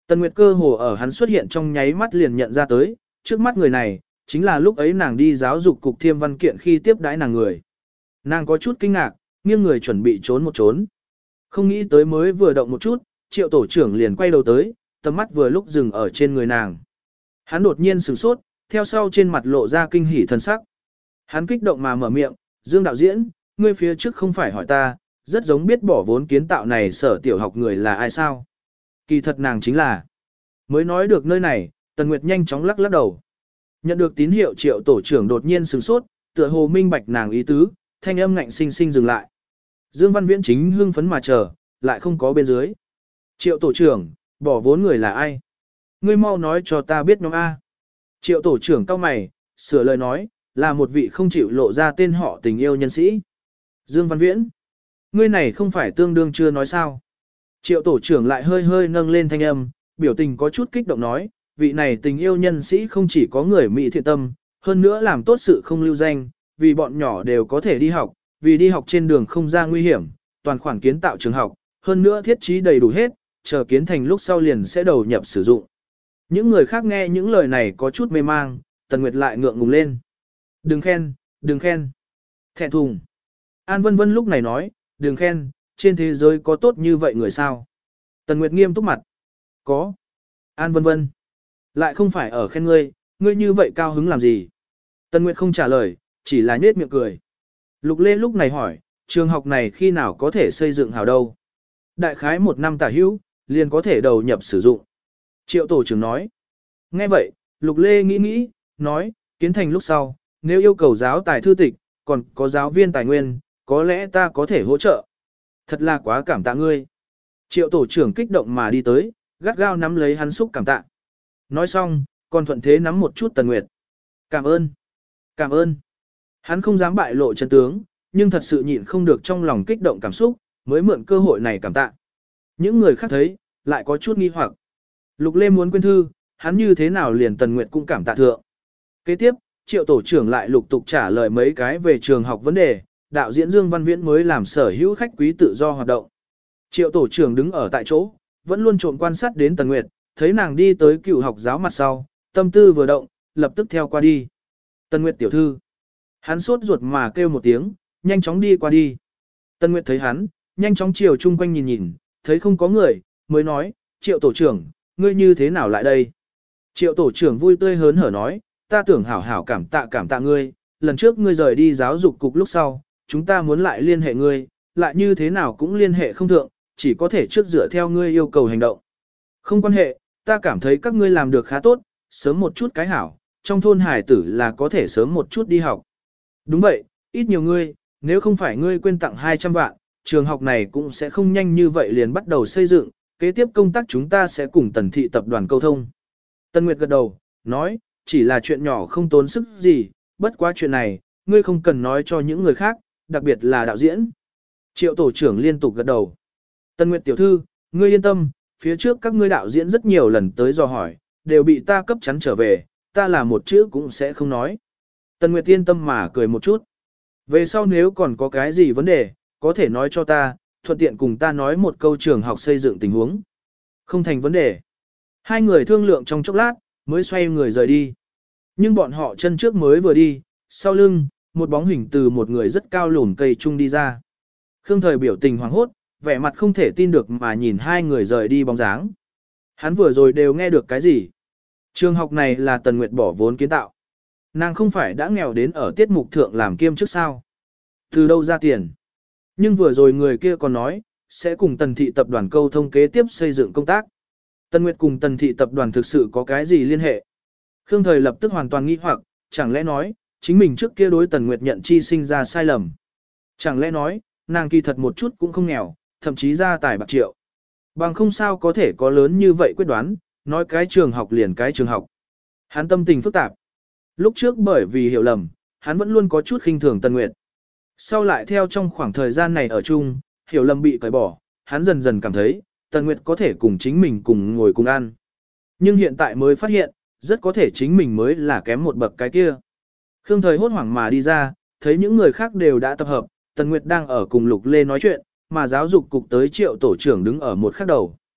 Tần Nguyệt cơ hồ ở hắn xuất hiện trong nháy mắt liền nhận ra tới, trước mắt người này, chính là lúc ấy nàng đi giáo dục cục thiêm văn kiện khi tiếp đãi nàng người. Nàng có chút kinh ngạc, nghiêng người chuẩn bị trốn một trốn. Không nghĩ tới mới vừa động một chút, Triệu tổ trưởng liền quay đầu tới, tầm mắt vừa lúc dừng ở trên người nàng. Hắn đột nhiên sửng sốt, theo sau trên mặt lộ ra kinh hỉ thần sắc. Hắn kích động mà mở miệng, Dương đạo diễn, ngươi phía trước không phải hỏi ta, rất giống biết bỏ vốn kiến tạo này sở tiểu học người là ai sao. Kỳ thật nàng chính là. Mới nói được nơi này, Tần Nguyệt nhanh chóng lắc lắc đầu. Nhận được tín hiệu Triệu tổ trưởng đột nhiên sửng sốt, tựa hồ minh bạch nàng ý tứ, thanh âm ngạnh sinh sinh dừng lại. Dương Văn Viễn chính hưng phấn mà chờ, lại không có bên dưới. Triệu tổ trưởng, bỏ vốn người là ai? Ngươi mau nói cho ta biết nhóm A. Triệu tổ trưởng cau mày, sửa lời nói, là một vị không chịu lộ ra tên họ tình yêu nhân sĩ. Dương Văn Viễn, ngươi này không phải tương đương chưa nói sao? Triệu tổ trưởng lại hơi hơi nâng lên thanh âm, biểu tình có chút kích động nói, vị này tình yêu nhân sĩ không chỉ có người Mỹ thiện tâm, hơn nữa làm tốt sự không lưu danh, vì bọn nhỏ đều có thể đi học, vì đi học trên đường không ra nguy hiểm, toàn khoản kiến tạo trường học, hơn nữa thiết trí đầy đủ hết, chờ kiến thành lúc sau liền sẽ đầu nhập sử dụng. Những người khác nghe những lời này có chút mê mang, Tần Nguyệt lại ngượng ngùng lên. Đừng khen, đừng khen. Thẹn thùng. An Vân Vân lúc này nói, đừng khen, trên thế giới có tốt như vậy người sao? Tần Nguyệt nghiêm túc mặt. Có. An Vân Vân. Lại không phải ở khen ngươi, ngươi như vậy cao hứng làm gì? Tần Nguyệt không trả lời, chỉ là nhếch miệng cười. Lục Lê lúc này hỏi, trường học này khi nào có thể xây dựng hào đâu? Đại khái 1 năm tả hữu, liền có thể đầu nhập sử dụng. Triệu tổ trưởng nói. Nghe vậy, Lục Lê nghĩ nghĩ, nói, kiến thành lúc sau, nếu yêu cầu giáo tài thư tịch, còn có giáo viên tài nguyên, có lẽ ta có thể hỗ trợ. Thật là quá cảm tạ ngươi. Triệu tổ trưởng kích động mà đi tới, gắt gao nắm lấy hắn xúc cảm tạ. Nói xong, còn thuận thế nắm một chút Tần Nguyệt. Cảm ơn. Cảm ơn. Hắn không dám bại lộ chân tướng, nhưng thật sự nhịn không được trong lòng kích động cảm xúc, mới mượn cơ hội này cảm tạ. Những người khác thấy, lại có chút nghi hoặc. Lục Lê muốn quên thư, hắn như thế nào liền Tần Nguyệt cũng cảm tạ thượng. Kế tiếp, Triệu tổ trưởng lại lục tục trả lời mấy cái về trường học vấn đề, đạo diễn Dương Văn Viễn mới làm sở hữu khách quý tự do hoạt động. Triệu tổ trưởng đứng ở tại chỗ, vẫn luôn trộm quan sát đến Tần Nguyệt, thấy nàng đi tới cựu học giáo mặt sau, tâm tư vừa động, lập tức theo qua đi. Tần Nguyệt tiểu thư. Hắn sốt ruột mà kêu một tiếng, nhanh chóng đi qua đi. Tần Nguyệt thấy hắn, nhanh chóng chiều chung quanh nhìn nhìn, thấy không có người, mới nói, Triệu tổ trưởng, ngươi như thế nào lại đây? Triệu tổ trưởng vui tươi hớn hở nói, ta tưởng hảo hảo cảm tạ ngươi, lần trước ngươi rời đi giáo dục cục lúc sau, chúng ta muốn lại liên hệ ngươi, lại như thế nào cũng liên hệ không thượng, chỉ có thể trước dựa theo ngươi yêu cầu hành động. Không quan hệ, ta cảm thấy các ngươi làm được khá tốt, sớm một chút cái hảo, trong thôn hải tử là có thể sớm một chút đi học. Đúng vậy, ít nhiều ngươi, nếu không phải ngươi quên tặng 200 vạn, trường học này cũng sẽ không nhanh như vậy liền bắt đầu xây dựng, kế tiếp công tác chúng ta sẽ cùng Tần thị tập đoàn câu thông. Tân Nguyệt gật đầu, nói, chỉ là chuyện nhỏ không tốn sức gì, bất quá chuyện này, ngươi không cần nói cho những người khác, đặc biệt là đạo diễn. Triệu tổ trưởng liên tục gật đầu. Tân Nguyệt tiểu thư, ngươi yên tâm, phía trước các ngươi đạo diễn rất nhiều lần tới dò hỏi, đều bị ta cấp chắn trở về, ta là một chữ cũng sẽ không nói. Tân Nguyệt yên tâm mà cười một chút. Về sau nếu còn có cái gì vấn đề, có thể nói cho ta, thuận tiện cùng ta nói một câu trường học xây dựng tình huống. Không thành vấn đề. Hai người thương lượng trong chốc lát, mới xoay người rời đi. Nhưng bọn họ chân trước mới vừa đi, sau lưng, một bóng hình từ một người rất cao lùn cây trung đi ra. Khương Thời biểu tình hoảng hốt, vẻ mặt không thể tin được mà nhìn hai người rời đi bóng dáng. Hắn vừa rồi đều nghe được cái gì? Trường học này là Tần Nguyệt bỏ vốn kiến tạo. Nàng không phải đã nghèo đến ở tiết mục thượng làm kiêm trước sao? Từ đâu ra tiền? Nhưng vừa rồi người kia còn nói, sẽ cùng Tần thị tập đoàn câu thông kế tiếp xây dựng công tác. Tần Nguyệt cùng Tần thị tập đoàn thực sự có cái gì liên hệ? Khương Thời lập tức hoàn toàn nghi hoặc, chẳng lẽ nói, chính mình trước kia đối Tần Nguyệt nhận chi sinh ra sai lầm. Chẳng lẽ nói, nàng kỳ thật một chút cũng không nghèo, thậm chí ra tài bạc triệu. Bằng không sao có thể có lớn như vậy quyết đoán, nói cái trường học liền cái trường học. Hắn tâm tình phức tạp. Lúc trước bởi vì hiểu lầm, hắn vẫn luôn có chút khinh thường Tần Nguyệt. Sau lại theo trong khoảng thời gian này ở chung, hiểu lầm bị cởi bỏ, hắn dần dần cảm thấy, Tần Nguyệt có thể cùng chính mình cùng ngồi cùng ăn. Nhưng hiện tại mới phát hiện, rất có thể chính mình mới là kém một bậc cái kia. Khương Thời hốt hoảng mà đi ra, thấy những người khác đều đã tập hợp, Tần Nguyệt đang ở cùng Lục Lê nói chuyện, mà giáo dục cục tới Triệu tổ trưởng đứng ở một khắc đầu.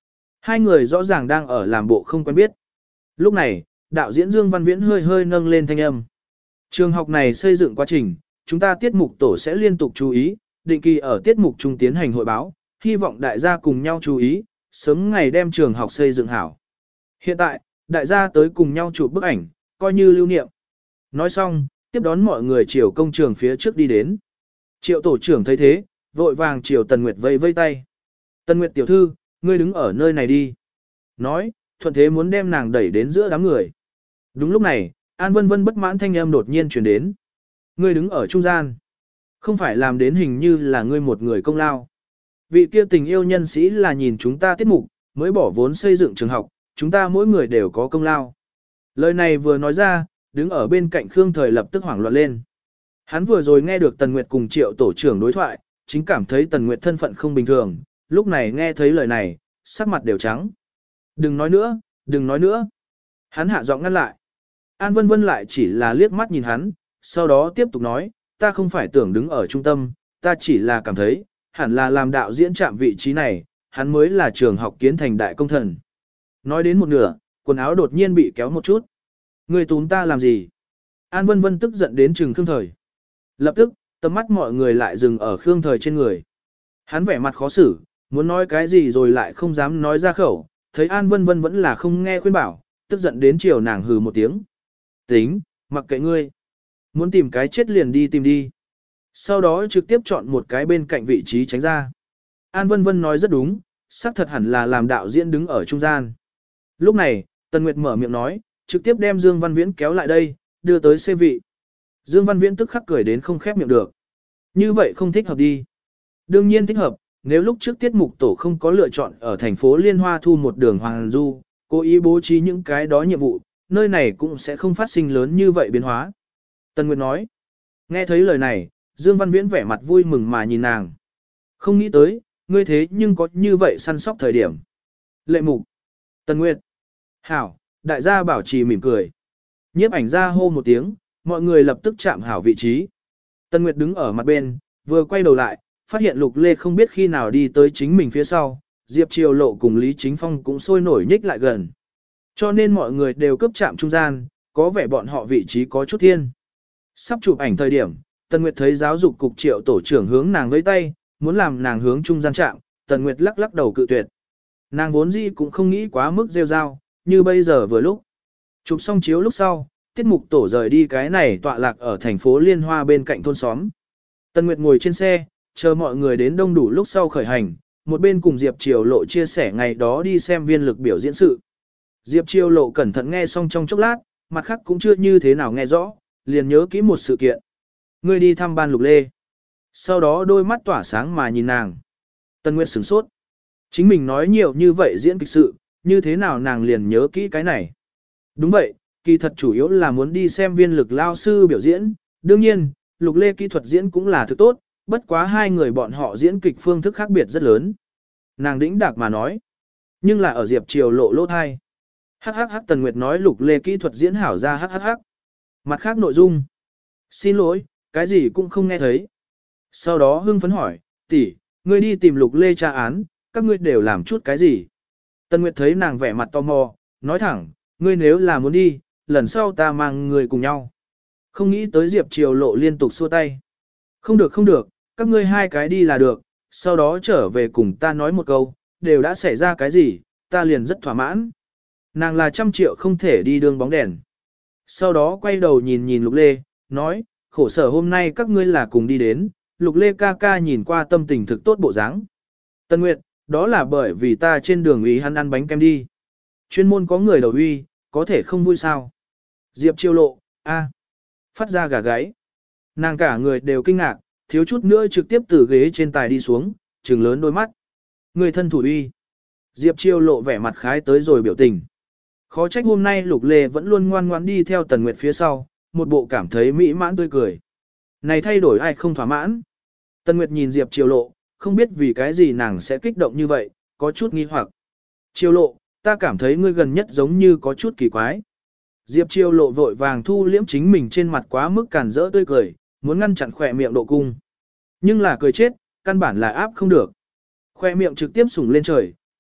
Hai người rõ ràng đang ở làm bộ không quen biết. Lúc này, đạo diễn Dương Văn Viễn hơi hơi nâng lên thanh âm. Trường học này xây dựng quá trình, chúng ta tiết mục tổ sẽ liên tục chú ý, định kỳ ở tiết mục trung tiến hành hội báo, hy vọng đại gia cùng nhau chú ý, sớm ngày đem trường học xây dựng hảo. Hiện tại, đại gia tới cùng nhau chụp bức ảnh, coi như lưu niệm. Nói xong, tiếp đón mọi người chiều công trường phía trước đi đến. Triệu tổ trưởng thấy thế, vội vàng chiều Tần Nguyệt vây vây tay. Tần Nguyệt tiểu thư, ngươi đứng ở nơi này đi. Nói, thuận thế muốn đem nàng đẩy đến giữa đám người. Đúng lúc này, An Vân Vân bất mãn thanh âm đột nhiên truyền đến. Ngươi đứng ở trung gian. Không phải làm đến hình như là ngươi một người công lao. Vị kia tình yêu nhân sĩ là nhìn chúng ta tiết mục, mới bỏ vốn xây dựng trường học, chúng ta mỗi người đều có công lao. Lời này vừa nói ra, đứng ở bên cạnh Khương Thời lập tức hoảng loạn lên. Hắn vừa rồi nghe được Tần Nguyệt cùng Triệu tổ trưởng đối thoại, chính cảm thấy Tần Nguyệt thân phận không bình thường, lúc này nghe thấy lời này, sắc mặt đều trắng. Đừng nói nữa, đừng nói nữa. Hắn hạ giọng ngăn lại. An Vân Vân lại chỉ là liếc mắt nhìn hắn, sau đó tiếp tục nói, ta không phải tưởng đứng ở trung tâm, ta chỉ là cảm thấy, hẳn là làm đạo diễn chạm vị trí này, hắn mới là trường học kiến thành đại công thần. Nói đến một nửa, quần áo đột nhiên bị kéo một chút. Người túm ta làm gì? An Vân Vân tức giận đến trừng Khương Thời. Lập tức, tầm mắt mọi người lại dừng ở Khương Thời trên người. Hắn vẻ mặt khó xử, muốn nói cái gì rồi lại không dám nói ra khẩu, thấy An Vân Vân vẫn là không nghe khuyên bảo, tức giận đến chiều nàng hừ một tiếng. Tính, mặc kệ ngươi. Muốn tìm cái chết liền đi tìm đi. Sau đó trực tiếp chọn một cái bên cạnh vị trí tránh ra. An Vân Vân nói rất đúng, xác thật hẳn là làm đạo diễn đứng ở trung gian. Lúc này, Tần Nguyệt mở miệng nói, trực tiếp đem Dương Văn Viễn kéo lại đây, đưa tới xê vị. Dương Văn Viễn tức khắc cười đến không khép miệng được. Như vậy không thích hợp đi. Đương nhiên thích hợp, nếu lúc trước tiết mục tổ không có lựa chọn ở thành phố Liên Hoa thu một đường Hoàng Du, cố ý bố trí những cái đó nhiệm vụ, nơi này cũng sẽ không phát sinh lớn như vậy biến hóa. Tần Nguyệt nói. Nghe thấy lời này, Dương Văn Viễn vẻ mặt vui mừng mà nhìn nàng. Không nghĩ tới, ngươi thế nhưng có như vậy săn sóc thời điểm. Lệ mục. Tần Nguyệt. Hảo, đại gia bảo trì mỉm cười. Nhiếp ảnh ra hô một tiếng, mọi người lập tức chạm hảo vị trí. Tần Nguyệt đứng ở mặt bên, vừa quay đầu lại, phát hiện Lục Lê không biết khi nào đi tới chính mình phía sau, Diệp Triều Lộ cùng Lý Chính Phong cũng sôi nổi nhích lại gần. Cho nên mọi người đều cấp chạm trung gian, có vẻ bọn họ vị trí có chút thiên. Sắp chụp ảnh thời điểm, Tần Nguyệt thấy giáo dục cục Triệu tổ trưởng hướng nàng với tay, muốn làm nàng hướng trung gian chạm, Tần Nguyệt lắc lắc đầu cự tuyệt. Nàng vốn dĩ cũng không nghĩ quá mức rêu rao, như bây giờ vừa lúc. Chụp xong chiếu lúc sau, tiết mục tổ rời đi cái này tọa lạc ở thành phố Liên Hoa bên cạnh thôn xóm. Tần Nguyệt ngồi trên xe, chờ mọi người đến đông đủ lúc sau khởi hành, một bên cùng Diệp Triều Lộ chia sẻ ngày đó đi xem viên lực biểu diễn sự. Diệp Triều Lộ cẩn thận nghe xong trong chốc lát, mặt khác cũng chưa như thế nào nghe rõ, liền nhớ kỹ một sự kiện. Ngươi đi thăm ban Lục Lê. Sau đó đôi mắt tỏa sáng mà nhìn nàng. Tần Nguyệt sửng sốt. Chính mình nói nhiều như vậy diễn kịch sự, như thế nào nàng liền nhớ kỹ cái này. Đúng vậy, kỳ thật chủ yếu là muốn đi xem viên lực lao sư biểu diễn. Đương nhiên, Lục Lê kỹ thuật diễn cũng là thứ tốt, bất quá hai người bọn họ diễn kịch phương thức khác biệt rất lớn. Nàng đĩnh đạc mà nói. Nhưng là ở Diệp Triều Lộ lỗ thai. Hắc hắc hắc Tần Nguyệt nói Lục Lê kỹ thuật diễn hảo ra hắc hắc hắc. Mặt khác nội dung. Xin lỗi, cái gì cũng không nghe thấy. Sau đó hưng phấn hỏi, tỷ, ngươi đi tìm Lục Lê tra án, các ngươi đều làm chút cái gì? Tần Nguyệt thấy nàng vẻ mặt tò mò, nói thẳng, ngươi nếu là muốn đi, lần sau ta mang người cùng nhau. Không nghĩ tới Diệp Triều Lộ liên tục xua tay. Không được không được, các ngươi hai cái đi là được, sau đó trở về cùng ta nói một câu, đều đã xảy ra cái gì, ta liền rất thỏa mãn. Nàng là 100 triệu không thể đi đường bóng đèn. Sau đó quay đầu nhìn nhìn Lục Lê, nói, khổ sở hôm nay các ngươi là cùng đi đến, Lục Lê ca ca nhìn qua tâm tình thực tốt bộ dáng. Tân Nguyệt, đó là bởi vì ta trên đường ý hắn ăn bánh kem đi. Chuyên môn có người đầu uy, có thể không vui sao. Diệp Triều Lộ, phát ra gà gáy. Nàng cả người đều kinh ngạc, thiếu chút nữa trực tiếp từ ghế trên tài đi xuống, trừng lớn đôi mắt. Người thân thủ uy. Diệp Triều Lộ vẻ mặt khái tới rồi biểu tình. Khó trách hôm nay Lục Lê vẫn luôn ngoan ngoãn đi theo Tần Nguyệt phía sau, một bộ cảm thấy mỹ mãn tươi cười. Này thay đổi ai không thỏa mãn. Tần Nguyệt nhìn Diệp Triều Lộ, không biết vì cái gì nàng sẽ kích động như vậy, có chút nghi hoặc. Triều Lộ, ta cảm thấy ngươi gần nhất giống như có chút kỳ quái. Diệp Triều Lộ vội vàng thu liễm chính mình trên mặt quá mức cản rỡ tươi cười, muốn ngăn chặn khỏe miệng độ cung. Nhưng là cười chết, căn bản là áp không được. Khoe miệng trực tiếp sủng lên trời,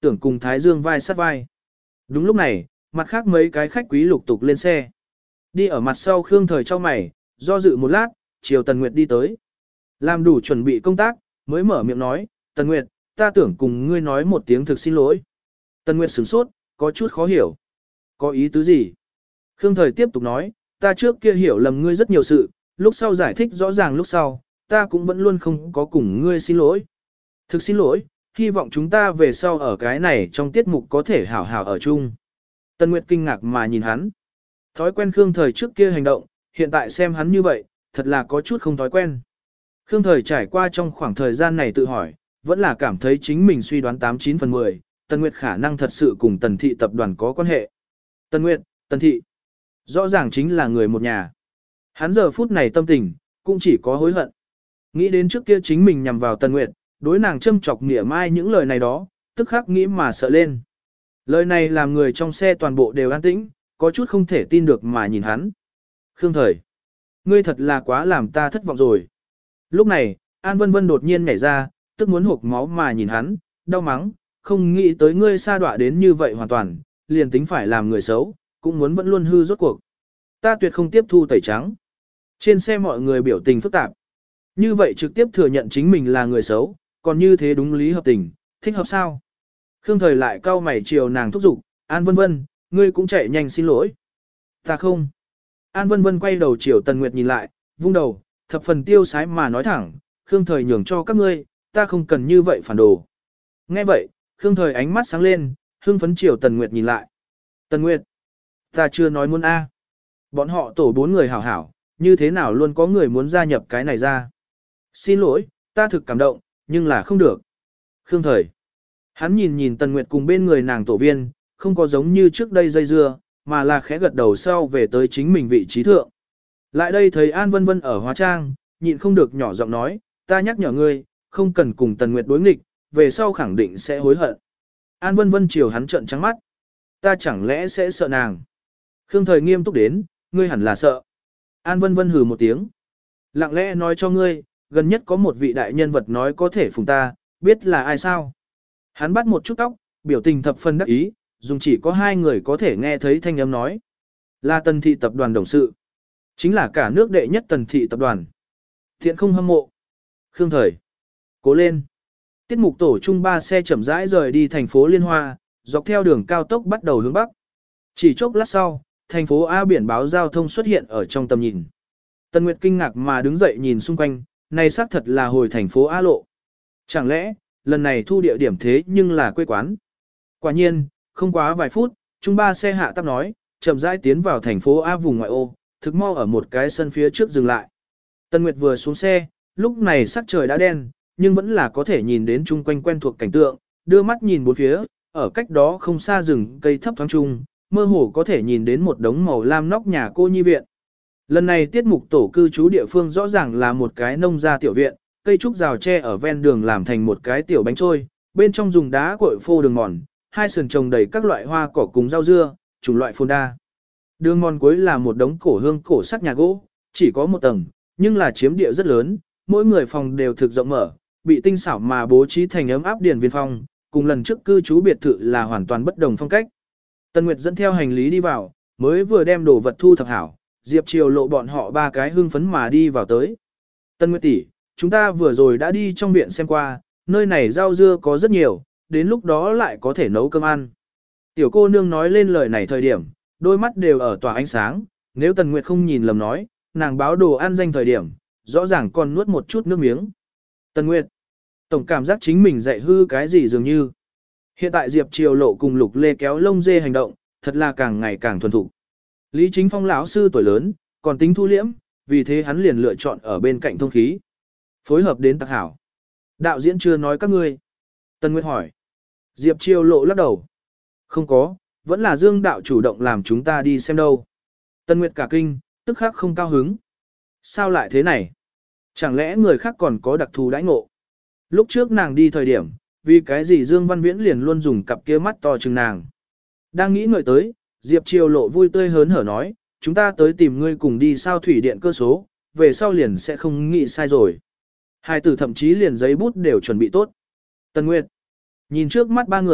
tưởng cùng Thái Dương vai sát vai. Đúng lúc này, mặt khác mấy cái khách quý lục tục lên xe. Đi ở mặt sau Khương Thời cho mày, do dự một lát, chiều Tần Nguyệt đi tới. Làm đủ chuẩn bị công tác, mới mở miệng nói, Tần Nguyệt, ta tưởng cùng ngươi nói một tiếng thực xin lỗi. Tần Nguyệt sửng sốt, có chút khó hiểu. Có ý tứ gì? Khương Thời tiếp tục nói, ta trước kia hiểu lầm ngươi rất nhiều sự, lúc sau giải thích rõ ràng lúc sau, ta cũng vẫn luôn không có cùng ngươi xin lỗi. Thực xin lỗi, hy vọng chúng ta về sau ở cái này trong tiết mục có thể hảo hảo ở chung. Tần Nguyệt kinh ngạc mà nhìn hắn. Thói quen Khương Thời trước kia hành động, hiện tại xem hắn như vậy, thật là có chút không thói quen. Khương Thời trải qua trong khoảng thời gian này tự hỏi, vẫn là cảm thấy chính mình suy đoán 89 phần 10, Tần Nguyệt khả năng thật sự cùng Tần Thị tập đoàn có quan hệ. Tần Nguyệt, Tần Thị, rõ ràng chính là người một nhà. Hắn giờ phút này tâm tình, cũng chỉ có hối hận. Nghĩ đến trước kia chính mình nhằm vào Tần Nguyệt, đối nàng châm chọc mỉa mai những lời này đó, tức khắc nghĩ mà sợ lên. Lời này làm người trong xe toàn bộ đều an tĩnh, có chút không thể tin được mà nhìn hắn. Khương Thời, ngươi thật là quá làm ta thất vọng rồi. Lúc này, An Vân Vân đột nhiên nhảy ra, tức muốn hộc máu mà nhìn hắn, đau mắng, không nghĩ tới ngươi sa đọa đến như vậy hoàn toàn, liền tính phải làm người xấu, cũng muốn vẫn luôn hư rốt cuộc. Ta tuyệt không tiếp thu tẩy trắng. Trên xe mọi người biểu tình phức tạp. Như vậy trực tiếp thừa nhận chính mình là người xấu, còn như thế đúng lý hợp tình, thích hợp sao? Khương Thời lại cau mày chiều nàng thúc giục, An Vân Vân, ngươi cũng chạy nhanh xin lỗi. Ta không. An Vân Vân quay đầu chiều Tần Nguyệt nhìn lại, vung đầu, thập phần tiêu sái mà nói thẳng, Khương Thời nhường cho các ngươi, ta không cần như vậy phản đồ. Nghe vậy, Khương Thời ánh mắt sáng lên, hưng phấn chiều Tần Nguyệt nhìn lại. Tần Nguyệt, ta chưa nói muốn A. Bọn họ tổ 4 người hảo hảo, như thế nào luôn có người muốn gia nhập cái này ra. Xin lỗi, ta thực cảm động, nhưng là không được. Khương Thời. Hắn nhìn nhìn Tần Nguyệt cùng bên người nàng tổ viên, không có giống như trước đây dây dưa, mà là khẽ gật đầu sau về tới chính mình vị trí thượng. Lại đây thấy An Vân Vân ở hóa trang, nhịn không được nhỏ giọng nói, ta nhắc nhở ngươi, không cần cùng Tần Nguyệt đối nghịch, về sau khẳng định sẽ hối hận. An Vân Vân chiều hắn trợn trắng mắt. Ta chẳng lẽ sẽ sợ nàng? Khương Thời nghiêm túc đến, ngươi hẳn là sợ. An Vân Vân hừ một tiếng. Lặng lẽ nói cho ngươi, gần nhất có một vị đại nhân vật nói có thể phùng ta, biết là ai sao? Hắn bắt một chút tóc, biểu tình thập phân đắc ý, dùng chỉ có 2 người có thể nghe thấy thanh âm nói. Là Tần Thị tập đoàn đồng sự. Chính là cả nước đệ nhất Tần Thị tập đoàn. Thiện không hâm mộ. Khương Thời. Cố lên. Tiết mục tổ chung 3 xe chậm rãi rời đi thành phố Liên Hoa, dọc theo đường cao tốc bắt đầu hướng Bắc. Chỉ chốc lát sau, thành phố A biển báo giao thông xuất hiện ở trong tầm nhìn. Tần Nguyệt kinh ngạc mà đứng dậy nhìn xung quanh, này xác thật là hồi thành phố A lộ. Chẳng lẽ, lần này thu địa điểm thế nhưng là quê quán. Quả nhiên, không quá vài phút, chung 3 xe hạ tắp nói, chậm rãi tiến vào thành phố A vùng ngoại ô, thực mau ở một cái sân phía trước dừng lại. Tần Nguyệt vừa xuống xe, lúc này sắc trời đã đen, nhưng vẫn là có thể nhìn đến chung quanh quen thuộc cảnh tượng, đưa mắt nhìn bốn phía, ở cách đó không xa rừng cây thấp thoáng trung, mơ hồ có thể nhìn đến một đống màu lam nóc nhà cô nhi viện. Lần này tiết mục tổ cư trú địa phương rõ ràng là một cái nông gia tiểu viện, cây trúc rào tre ở ven đường làm thành một cái tiểu bánh trôi, bên trong dùng đá cội phô đường mòn, 2 sườn trồng đầy các loại hoa cỏ cùng rau dưa, chủng loại phồn đa. Đường mòn cuối là một đống cổ hương cổ sắc nhà gỗ, chỉ có một tầng, nhưng là chiếm địa rất lớn, mỗi người phòng đều thực rộng mở, bị tinh xảo mà bố trí thành ấm áp điển viên phong, cùng lần trước cư trú biệt thự là hoàn toàn bất đồng phong cách. Tần Nguyệt dẫn theo hành lý đi vào, mới vừa đem đồ vật thu thập hảo, Diệp Triều lộ bọn họ 3 cái hưng phấn mà đi vào tới. Tần Nguyệt tỷ, chúng ta vừa rồi đã đi trong viện xem qua, nơi này rau dưa có rất nhiều, đến lúc đó lại có thể nấu cơm ăn. Tiểu cô nương nói lên lời này thời điểm, đôi mắt đều ở tỏa ánh sáng, nếu Tần Nguyệt không nhìn lầm nói, nàng báo đồ ăn danh thời điểm, rõ ràng còn nuốt một chút nước miếng. Tần Nguyệt, tổng cảm giác chính mình dạy hư cái gì dường như. Hiện tại Diệp Triều lộ cùng Lục Lê kéo lông dê hành động, thật là càng ngày càng thuần thục. Lý Chính Phong lão sư tuổi lớn, còn tính thu liễm, vì thế hắn liền lựa chọn ở bên cạnh thông khí. Phối hợp đến tặc hảo. Đạo diễn chưa nói các ngươi. Tần Nguyệt hỏi. Diệp Triều lộ lắc đầu. Không có, vẫn là Dương đạo chủ động làm chúng ta đi xem đâu. Tần Nguyệt cả kinh, tức khắc không cao hứng. Sao lại thế này? Chẳng lẽ người khác còn có đặc thù đãi ngộ? Lúc trước nàng đi thời điểm, vì cái gì Dương Văn Viễn liền luôn dùng cặp kia mắt to chừng nàng. Đang nghĩ ngợi tới, Diệp Triều lộ vui tươi hớn hở nói, chúng ta tới tìm ngươi cùng đi sao thủy điện cơ số, về sau liền sẽ không nghĩ sai rồi. Hai tử thậm chí liền giấy bút đều chuẩn bị tốt. Tần Nguyệt nhìn trước mắt 3 người,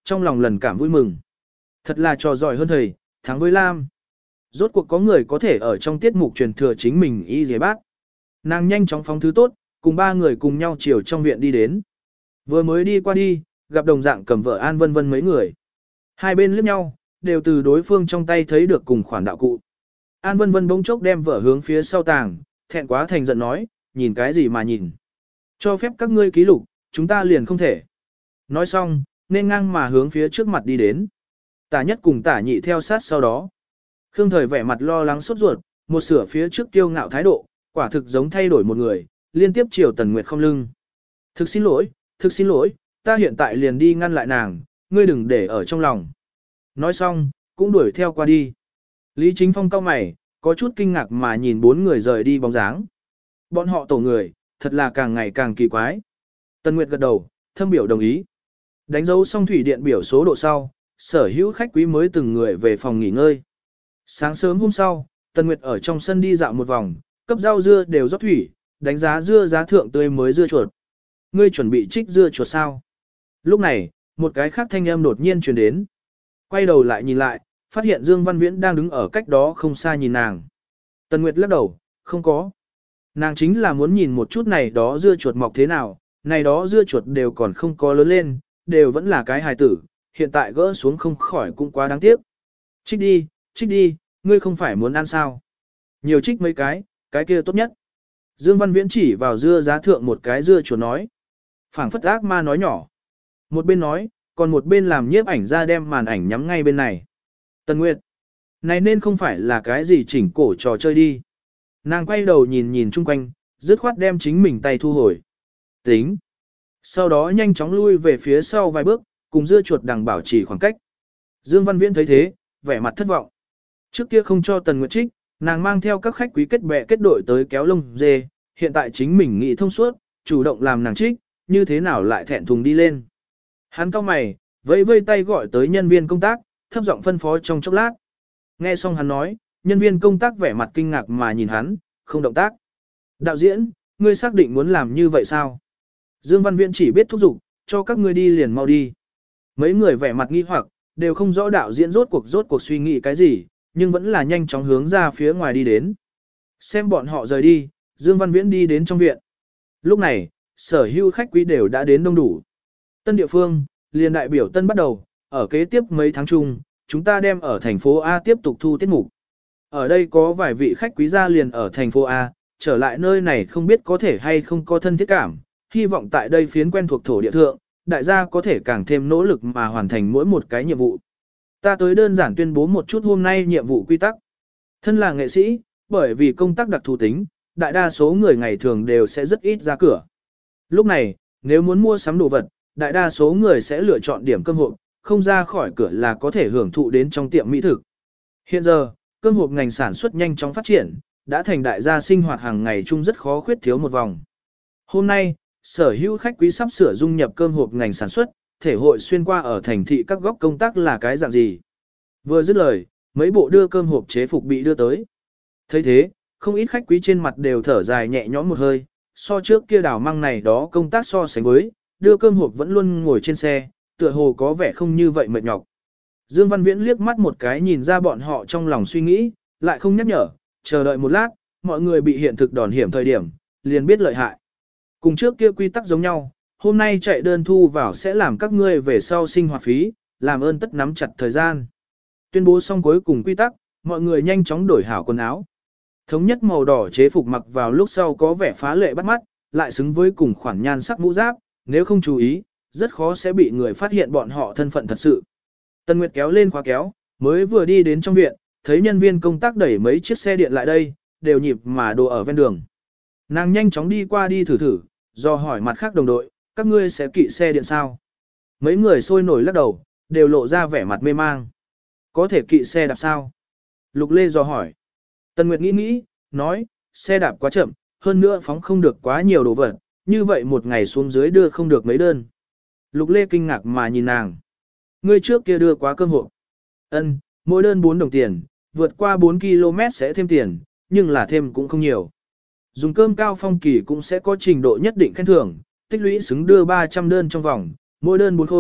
trong lòng lần cảm vui mừng. Thật là trò giỏi hơn thầy, thắng với Lam. Rốt cuộc có người có thể ở trong tiết mục truyền thừa chính mình y dế bác. Nàng nhanh chóng phóng thứ tốt, cùng ba người cùng nhau chiều trong viện đi đến. Vừa mới đi qua đi, gặp đồng dạng cầm vợ An Vân Vân mấy người. Hai bên liếc nhau, đều từ đối phương trong tay thấy được cùng khoản đạo cụ. An Vân Vân bỗng chốc đem vợ hướng phía sau tàng, thẹn quá thành giận nói, nhìn cái gì mà nhìn. Cho phép các ngươi ký lục, chúng ta liền không thể. Nói xong, nên ngang mà hướng phía trước mặt đi đến. Tả nhất cùng tả nhị theo sát sau đó. Khương Thời vẻ mặt lo lắng sốt ruột, một sửa phía trước kiêu ngạo thái độ, quả thực giống thay đổi một người, liên tiếp chiều Tần Nguyệt không lưng. Thực xin lỗi, ta hiện tại liền đi ngăn lại nàng, ngươi đừng để ở trong lòng. Nói xong, cũng đuổi theo qua đi. Lý Chính Phong cau mày, có chút kinh ngạc mà nhìn bốn người rời đi bóng dáng. Bọn họ tổ người, thật là càng ngày càng kỳ quái. Tần Nguyệt gật đầu, thâm biểu đồng ý. Đánh dấu xong thủy điện biểu số độ sau, sở hữu khách quý mới từng người về phòng nghỉ ngơi. Sáng sớm hôm sau, Tần Nguyệt ở trong sân đi dạo một vòng, cấp rau dưa đều rót thủy, đánh giá dưa giá thượng tươi mới dưa chuột. Ngươi chuẩn bị trích dưa chuột sao? Lúc này, một cái khác thanh âm đột nhiên truyền đến. Quay đầu lại nhìn lại, phát hiện Dương Văn Viễn đang đứng ở cách đó không xa nhìn nàng. Tần Nguyệt lắc đầu, không có. Nàng chính là muốn nhìn một chút này đó dưa chuột mọc thế nào, này đó dưa chuột đều còn không có lớn lên, đều vẫn là cái hài tử, hiện tại gỡ xuống không khỏi cũng quá đáng tiếc. Trích đi, ngươi không phải muốn ăn sao? Nhiều trích mấy cái kia tốt nhất. Dương Văn Viễn chỉ vào dưa giá thượng một cái dưa chuột nói. Phảng phất ác ma nói nhỏ. Một bên nói, còn một bên làm nhiếp ảnh ra đem màn ảnh nhắm ngay bên này. Tần Nguyệt, này nên không phải là cái gì chỉnh cổ trò chơi đi. Nàng quay đầu nhìn nhìn chung quanh, dứt khoát đem chính mình tay thu hồi. Tính. Sau đó nhanh chóng lui về phía sau vài bước, cùng dưa chuột đằng bảo trì khoảng cách. Dương Văn Viễn thấy thế, vẻ mặt thất vọng. Trước kia không cho Tần Nguyệt trích, nàng mang theo các khách quý kết bè kết đội tới kéo lông dê, hiện tại chính mình nghĩ thông suốt, chủ động làm nàng trích, như thế nào lại thẹn thùng đi lên. Hắn cau mày, vẫy vây tay gọi tới nhân viên công tác, thấp giọng phân phó trong chốc lát. Nghe xong hắn nói, nhân viên công tác vẻ mặt kinh ngạc mà nhìn hắn, không động tác. Đạo diễn, ngươi xác định muốn làm như vậy sao? Dương Văn Viễn chỉ biết thúc giục, cho các ngươi đi liền mau đi. Mấy người vẻ mặt nghi hoặc, đều không rõ đạo diễn rốt cuộc suy nghĩ cái gì, nhưng vẫn là nhanh chóng hướng ra phía ngoài đi đến. Xem bọn họ rời đi, Dương Văn Viễn đi đến trong viện. Lúc này, sở hữu khách quý đều đã đến đông đủ. Tân địa phương, liền đại biểu Tân bắt đầu, ở kế tiếp mấy tháng chung, chúng ta đem ở thành phố A tiếp tục thu tiết mục. Ở đây có vài vị khách quý gia liền ở thành phố A, trở lại nơi này không biết có thể hay không có thân thiết cảm, hy vọng tại đây phiến quen thuộc thổ địa thượng, đại gia có thể càng thêm nỗ lực mà hoàn thành mỗi một cái nhiệm vụ. Ta tới đơn giản tuyên bố một chút hôm nay nhiệm vụ quy tắc. Thân là nghệ sĩ, bởi vì công tác đặc thù tính, đại đa số người ngày thường đều sẽ rất ít ra cửa. Lúc này, nếu muốn mua sắm đồ vật, đại đa số người sẽ lựa chọn điểm cơm hộp, không ra khỏi cửa là có thể hưởng thụ đến trong tiệm mỹ thực. Hiện giờ, cơm hộp ngành sản xuất nhanh chóng phát triển, đã thành đại gia sinh hoạt hàng ngày chung rất khó khuyết thiếu một vòng. Hôm nay, sở hữu khách quý sắp sửa dung nhập cơm hộp ngành sản xuất, thể hội xuyên qua ở thành thị các góc công tác là cái dạng gì. Vừa dứt lời, mấy bộ đưa cơm hộp chế phục bị đưa tới. Thấy thế, không ít khách quý trên mặt đều thở dài nhẹ nhõm một hơi, so trước kia đảo măng này đó công tác so sánh với, đưa cơm hộp vẫn luôn ngồi trên xe, tựa hồ có vẻ không như vậy mệt nhọc. Dương Văn Viễn liếc mắt một cái nhìn ra bọn họ trong lòng suy nghĩ, lại không nhắc nhở, chờ đợi một lát, mọi người bị hiện thực đòn hiểm thời điểm, liền biết lợi hại. Cùng trước kia quy tắc giống nhau, hôm nay chạy đơn thu vào sẽ làm các ngươi về sau sinh hoạt phí, làm ơn tất nắm chặt thời gian. Tuyên bố xong cuối cùng quy tắc, mọi người nhanh chóng đổi hảo quần áo. Thống nhất màu đỏ chế phục mặc vào lúc sau có vẻ phá lệ bắt mắt, lại xứng với cùng khoản nhan sắc mũ giáp, nếu không chú ý, rất khó sẽ bị người phát hiện bọn họ thân phận thật sự. Tân Nguyệt kéo lên khóa kéo, mới vừa đi đến trong viện, thấy nhân viên công tác đẩy mấy chiếc xe điện lại đây, đều nhịp mà đồ ở ven đường. Nàng nhanh chóng đi qua đi thử, do hỏi mặt khác đồng đội, các ngươi sẽ kỵ xe điện sao? Mấy người sôi nổi lắc đầu, đều lộ ra vẻ mặt mê mang. Có thể kỵ xe đạp sao? Lục Lê do hỏi. Tân Nguyệt nghĩ, nói, xe đạp quá chậm, hơn nữa phóng không được quá nhiều đồ vật, như vậy một ngày xuống dưới đưa không được mấy đơn. Lục Lê kinh ngạc mà nhìn nàng. Ngươi trước kia đưa quá cơm hộp. Ân, mỗi đơn 4 đồng tiền, vượt qua 4 km sẽ thêm tiền, nhưng là thêm cũng không nhiều. Dùng cơm cao phong kỳ cũng sẽ có trình độ nhất định khen thưởng, tích lũy xứng đưa 300 đơn trong vòng, mỗi đơn 4 khối,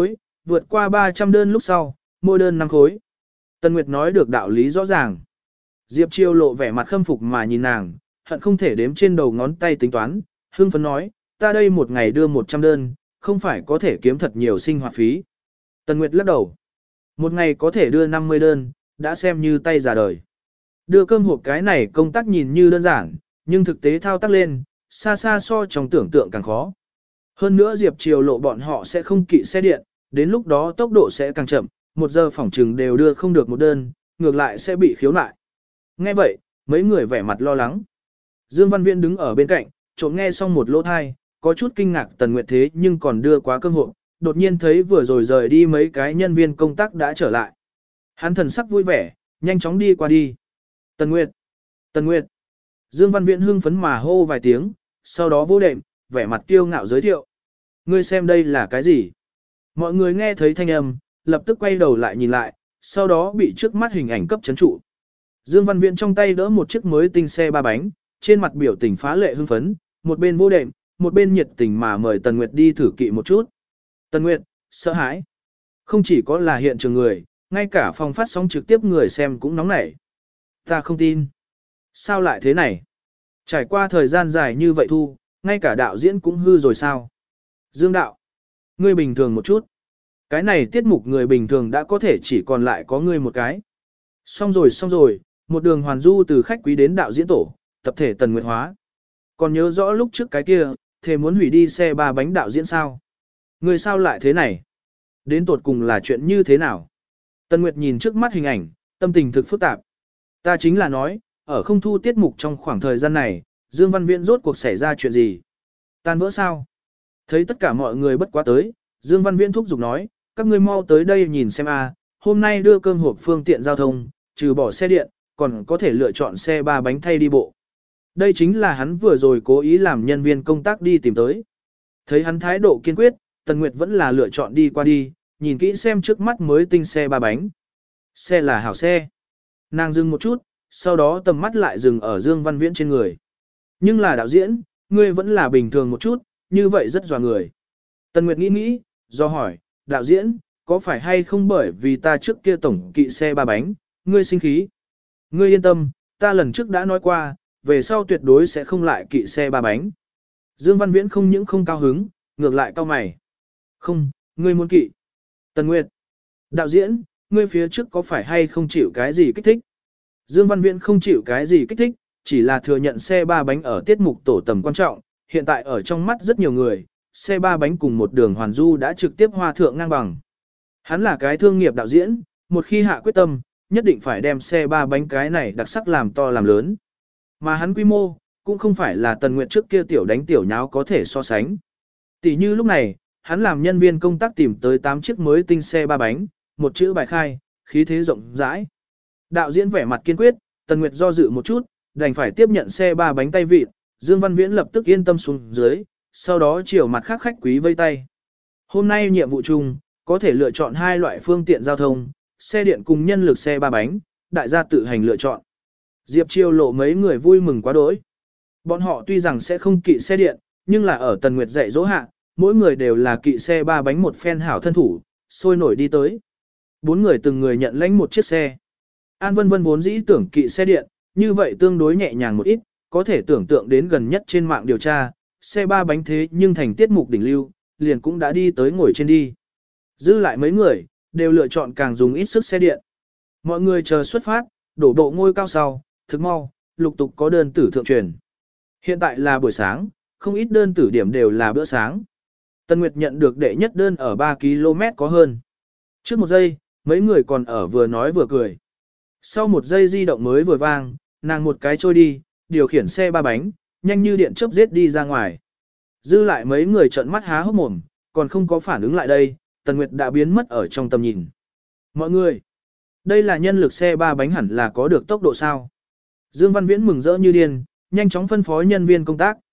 vượt qua 300 đơn lúc sau, mỗi đơn 5 khối. Tần Nguyệt nói được đạo lý rõ ràng. Diệp Chiêu lộ vẻ mặt khâm phục mà nhìn nàng, hận không thể đếm trên đầu ngón tay tính toán, hương phấn nói, ta đây một ngày đưa 100 đơn, không phải có thể kiếm thật nhiều sinh hoạt phí. Tần Nguyệt lắc đầu. Một ngày có thể đưa 50 đơn, đã xem như tay già đời. Đưa cơm hộp cái này công tác nhìn như đơn giản, nhưng thực tế thao tác lên, xa xa so trong tưởng tượng càng khó. Hơn nữa Diệp Triều lộ bọn họ sẽ không kỵ xe điện, đến lúc đó tốc độ sẽ càng chậm, 1 giờ phỏng trừng đều đưa không được một đơn, ngược lại sẽ bị khiếu nại. Nghe vậy, mấy người vẻ mặt lo lắng. Dương Văn Viễn đứng ở bên cạnh, trộm nghe xong một lỗ thai, có chút kinh ngạc Tần Nguyệt thế nhưng còn đưa quá cơm hộp, đột nhiên thấy vừa rồi rời đi mấy cái nhân viên công tác đã trở lại. Hắn thần sắc vui vẻ, nhanh chóng đi qua đi. Tần Nguyệt! Tần Nguyệt! Dương Văn Viễn hưng phấn mà hô vài tiếng, sau đó vô đệm, vẻ mặt kiêu ngạo giới thiệu. Ngươi xem đây là cái gì? Mọi người nghe thấy thanh âm, lập tức quay đầu lại nhìn lại, sau đó bị trước mắt hình ảnh cấp chấn trụ. Dương Văn Viễn trong tay đỡ một chiếc mới tinh xe 3 bánh, trên mặt biểu tình phá lệ hưng phấn, một bên vô đệm, một bên nhiệt tình mà mời Tần Nguyệt đi thử kỵ một chút. Tần Nguyệt, sợ hãi. Không chỉ có là hiện trường người, ngay cả phòng phát sóng trực tiếp người xem cũng nóng nảy. Ta không tin. Sao lại thế này? Trải qua thời gian dài như vậy thu, ngay cả đạo diễn cũng hư rồi sao? Dương đạo, ngươi bình thường một chút. Cái này tiết mục người bình thường đã có thể chỉ còn lại có ngươi một cái. Xong rồi, một đường hoàn du từ khách quý đến đạo diễn tổ, tập thể Tần Nguyệt hóa. Còn nhớ rõ lúc trước cái kia, thề muốn hủy đi xe 3 bánh đạo diễn sao? Ngươi sao lại thế này? Đến tột cùng là chuyện như thế nào? Tần Nguyệt nhìn trước mắt hình ảnh, tâm tình thực phức tạp. Ta chính là nói, ở không thu tiết mục trong khoảng thời gian này, Dương Văn Viễn rốt cuộc xảy ra chuyện gì? Tan vỡ sao? Thấy tất cả mọi người bất quá tới, Dương Văn Viễn thúc giục nói, các ngươi mau tới đây nhìn xem a, hôm nay đưa cơm hộp phương tiện giao thông, trừ bỏ xe điện, còn có thể lựa chọn xe 3 bánh thay đi bộ. Đây chính là hắn vừa rồi cố ý làm nhân viên công tác đi tìm tới. Thấy hắn thái độ kiên quyết, Tần Nguyệt vẫn là lựa chọn đi qua đi, nhìn kỹ xem trước mắt mới tinh xe 3 bánh. Xe là hảo xe. Nàng dừng một chút, sau đó tầm mắt lại dừng ở Dương Văn Viễn trên người. Nhưng là đạo diễn, ngươi vẫn là bình thường một chút, như vậy rất dọa người. Tần Nguyệt nghĩ, do hỏi, đạo diễn, có phải hay không bởi vì ta trước kia tổng kỵ xe 3 bánh, ngươi sinh khí? Ngươi yên tâm, ta lần trước đã nói qua, về sau tuyệt đối sẽ không lại kỵ xe 3 bánh. Dương Văn Viễn không những không cao hứng, ngược lại cao mày. Không, ngươi muốn kỵ. Tần Nguyệt, đạo diễn, ngươi phía trước có phải hay không chịu cái gì kích thích? Dương Văn Viễn không chịu cái gì kích thích, chỉ là thừa nhận xe 3 bánh ở tiết mục tổ tầm quan trọng, hiện tại ở trong mắt rất nhiều người, xe 3 bánh cùng một đường hoàn du đã trực tiếp hoa thượng ngang bằng. Hắn là cái thương nghiệp đạo diễn, một khi hạ quyết tâm, nhất định phải đem xe 3 bánh cái này đặc sắc làm to làm lớn. Mà hắn quy mô, cũng không phải là Tần Nguyệt trước kia tiểu đánh tiểu nháo có thể so sánh. Tỷ như lúc này, hắn làm nhân viên công tác tìm tới 8 chiếc mới tinh xe 3 bánh, một chữ bài khai, khí thế rộng rãi. Đạo diễn vẻ mặt kiên quyết, Tần Nguyệt do dự một chút, đành phải tiếp nhận xe 3 bánh tay vịt, Dương Văn Viễn lập tức yên tâm xuống dưới, sau đó chiều mặt khác khách quý vây tay. Hôm nay nhiệm vụ chung, có thể lựa chọn 2 loại phương tiện giao thông, xe điện cùng nhân lực xe 3 bánh, đại gia tự hành lựa chọn. Diệp Chiêu lộ mấy người vui mừng quá đỗi. Bọn họ tuy rằng sẽ không kỵ xe điện, nhưng là ở Tần Nguyệt dạy dỗ hạ, mỗi người đều là kỵ xe 3 bánh một phen hảo thân thủ, sôi nổi đi tới. 4 người từng người nhận lãnh một chiếc xe. An Vân Vân vốn dĩ tưởng kỵ xe điện, như vậy tương đối nhẹ nhàng một ít, có thể tưởng tượng đến gần nhất trên mạng điều tra, xe 3 bánh thế nhưng thành tiết mục đỉnh lưu, liền cũng đã đi tới ngồi trên đi. Dư lại mấy người, đều lựa chọn càng dùng ít sức xe điện. Mọi người chờ xuất phát, đổ bộ ngôi cao sau, thực mau, lục tục có đơn tử thượng truyền. Hiện tại là buổi sáng, không ít đơn tử điểm đều là bữa sáng. Tần Nguyệt nhận được đệ nhất đơn ở 3 km có hơn. Trước một giây, mấy người còn ở vừa nói vừa cười. Sau một giây di động mới vừa vang, nàng một cái trôi đi, điều khiển xe 3 bánh, nhanh như điện chớp giết đi ra ngoài. Dư lại mấy người trợn mắt há hốc mồm, còn không có phản ứng lại đây, Tần Nguyệt đã biến mất ở trong tầm nhìn. Mọi người, đây là nhân lực xe 3 bánh hẳn là có được tốc độ sao? Dương Văn Viễn mừng rỡ như điên, nhanh chóng phân phối nhân viên công tác.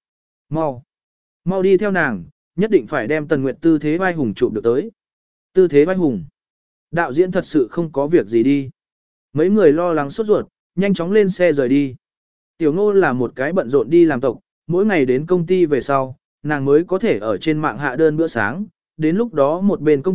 Mau đi theo nàng, nhất định phải đem Tần Nguyệt tư thế vai hùng chụp được tới. Tư thế vai hùng. Đạo diễn thật sự không có việc gì đi. Mấy người lo lắng sốt ruột, nhanh chóng lên xe rời đi. Tiểu Ngô là một cái bận rộn đi làm tộc, mỗi ngày đến công ty về sau, nàng mới có thể ở trên mạng hạ đơn bữa sáng, đến lúc đó một bên công tác,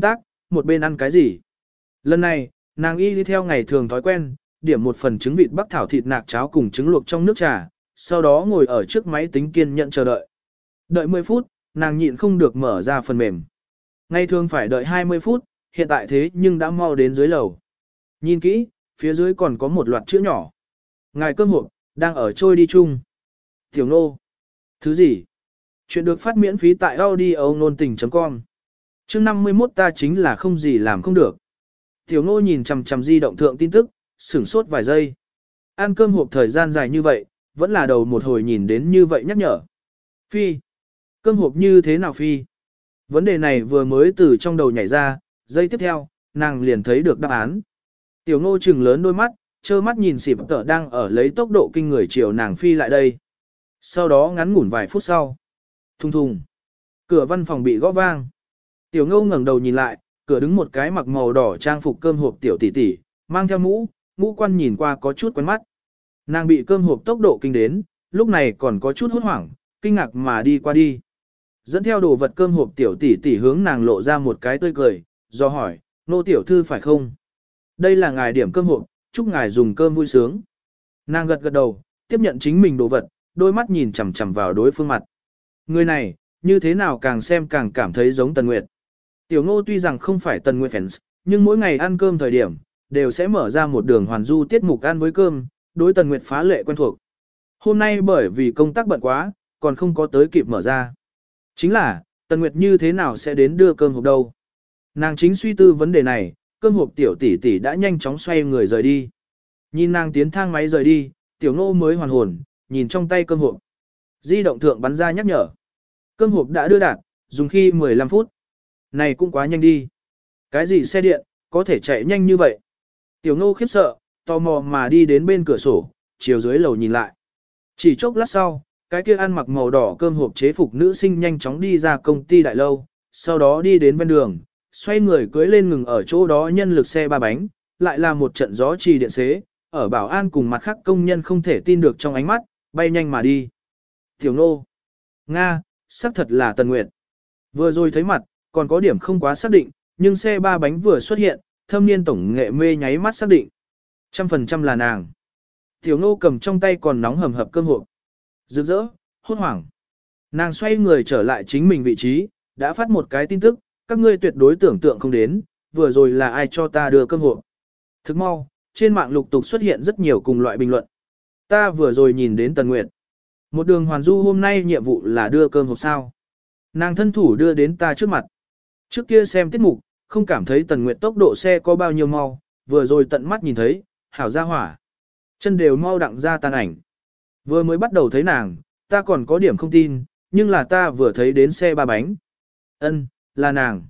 một bên ăn cái gì. Lần này, nàng y đi theo ngày thường thói quen, điểm một phần trứng vịt bắc thảo thịt nạc cháo cùng trứng luộc trong nước trà, sau đó ngồi ở trước máy tính kiên nhận chờ đợi. Đợi 10 phút, nàng nhịn không được mở ra phần mềm. Ngày thường phải đợi 20 phút, hiện tại thế nhưng đã mau đến dưới lầu. Nhìn kỹ, phía dưới còn có một loạt chữ nhỏ. Ngài cơm hộp, đang ở trôi đi chung. Tiểu Nô. Thứ gì? Chuyện được phát miễn phí tại audio-nôn tình.com. Chương 51 ta chính là không gì làm không được. Tiểu Nô nhìn chằm chằm di động thượng tin tức, sửng sốt vài giây. Ăn cơm hộp thời gian dài như vậy, vẫn là đầu một hồi nhìn đến như vậy nhắc nhở. Phi. Cơm hộp như thế nào Phi? Vấn đề này vừa mới từ trong đầu nhảy ra, giây tiếp theo, nàng liền thấy được đáp án. Tiểu Ngô trừng lớn đôi mắt, trơ mắt nhìn xịp tở đang ở lấy tốc độ kinh người chiều nàng phi lại đây. Sau đó ngắn ngủn vài phút sau. Thùng thùng. Cửa văn phòng bị gõ vang. Tiểu Ngô ngẩng đầu nhìn lại, cửa đứng một cái mặc màu đỏ trang phục cơm hộp tiểu tỷ tỷ, mang theo mũ, ngũ quan nhìn qua có chút quen mắt. Nàng bị cơm hộp tốc độ kinh đến, lúc này còn có chút hốt hoảng, kinh ngạc mà đi qua đi. Dẫn theo đồ vật cơm hộp tiểu tỷ tỷ hướng nàng lộ ra một cái tươi cười, do hỏi, nô tiểu thư phải không? Đây là ngài điểm cơm hộp, chúc ngài dùng cơm vui sướng. Nàng gật gật đầu, tiếp nhận chính mình đồ vật, đôi mắt nhìn chằm chằm vào đối phương mặt. Người này, như thế nào càng xem càng cảm thấy giống Tần Nguyệt. Tiểu Ngô tuy rằng không phải Tần Nguyệt fans, nhưng mỗi ngày ăn cơm thời điểm, đều sẽ mở ra một đường hoàn du tiết mục ăn với cơm, đối Tần Nguyệt phá lệ quen thuộc. Hôm nay bởi vì công tác bận quá, còn không có tới kịp mở ra. Chính là, Tần Nguyệt như thế nào sẽ đến đưa cơm hộp đâu? Nàng chính suy tư vấn đề này, cơm hộp tiểu tỷ tỷ đã nhanh chóng xoay người rời đi. Nhìn nàng tiến thang máy rời đi, Tiểu Ngô mới hoàn hồn, nhìn trong tay cơm hộp. Di động thượng bắn ra nhắc nhở. Cơm hộp đã đưa đạt, dùng khi 15 phút. Này cũng quá nhanh đi. Cái gì xe điện, có thể chạy nhanh như vậy? Tiểu Ngô khiếp sợ, tò mò mà đi đến bên cửa sổ, chiều dưới lầu nhìn lại. Chỉ chốc lát sau, cái kia ăn mặc màu đỏ cơm hộp chế phục nữ sinh nhanh chóng đi ra công ty đại lâu, sau đó đi đến ven đường, xoay người cưới lên ngừng ở chỗ đó nhân lực xe ba bánh, lại là một trận gió trì điện xế, ở bảo an cùng mặt khác công nhân không thể tin được trong ánh mắt, bay nhanh mà đi. Tiểu Nô. Nga, xác thật là Tần Nguyệt. Vừa rồi thấy mặt, còn có điểm không quá xác định, nhưng xe ba bánh vừa xuất hiện, thâm niên tổng nghệ mê nháy mắt xác định. 100% là nàng. Tiểu Nô cầm trong tay còn nóng hầm hập cơm hộp. Rực rỡ, hốt hoảng. Nàng xoay người trở lại chính mình vị trí, đã phát một cái tin tức, các ngươi tuyệt đối tưởng tượng không đến, vừa rồi là ai cho ta đưa cơm hộp. Thức mau, trên mạng lục tục xuất hiện rất nhiều cùng loại bình luận. Ta vừa rồi nhìn đến Tần Nguyệt. Một đường hoàn du hôm nay nhiệm vụ là đưa cơm hộp sao. Nàng thân thủ đưa đến ta trước mặt. Trước kia xem tiết mục, không cảm thấy Tần Nguyệt tốc độ xe có bao nhiêu mau, vừa rồi tận mắt nhìn thấy, hảo ra hỏa. Chân đều mau đặng ra tàn ảnh. Vừa mới bắt đầu thấy nàng, ta còn có điểm không tin, nhưng là ta vừa thấy đến xe ba bánh. Ân, là nàng.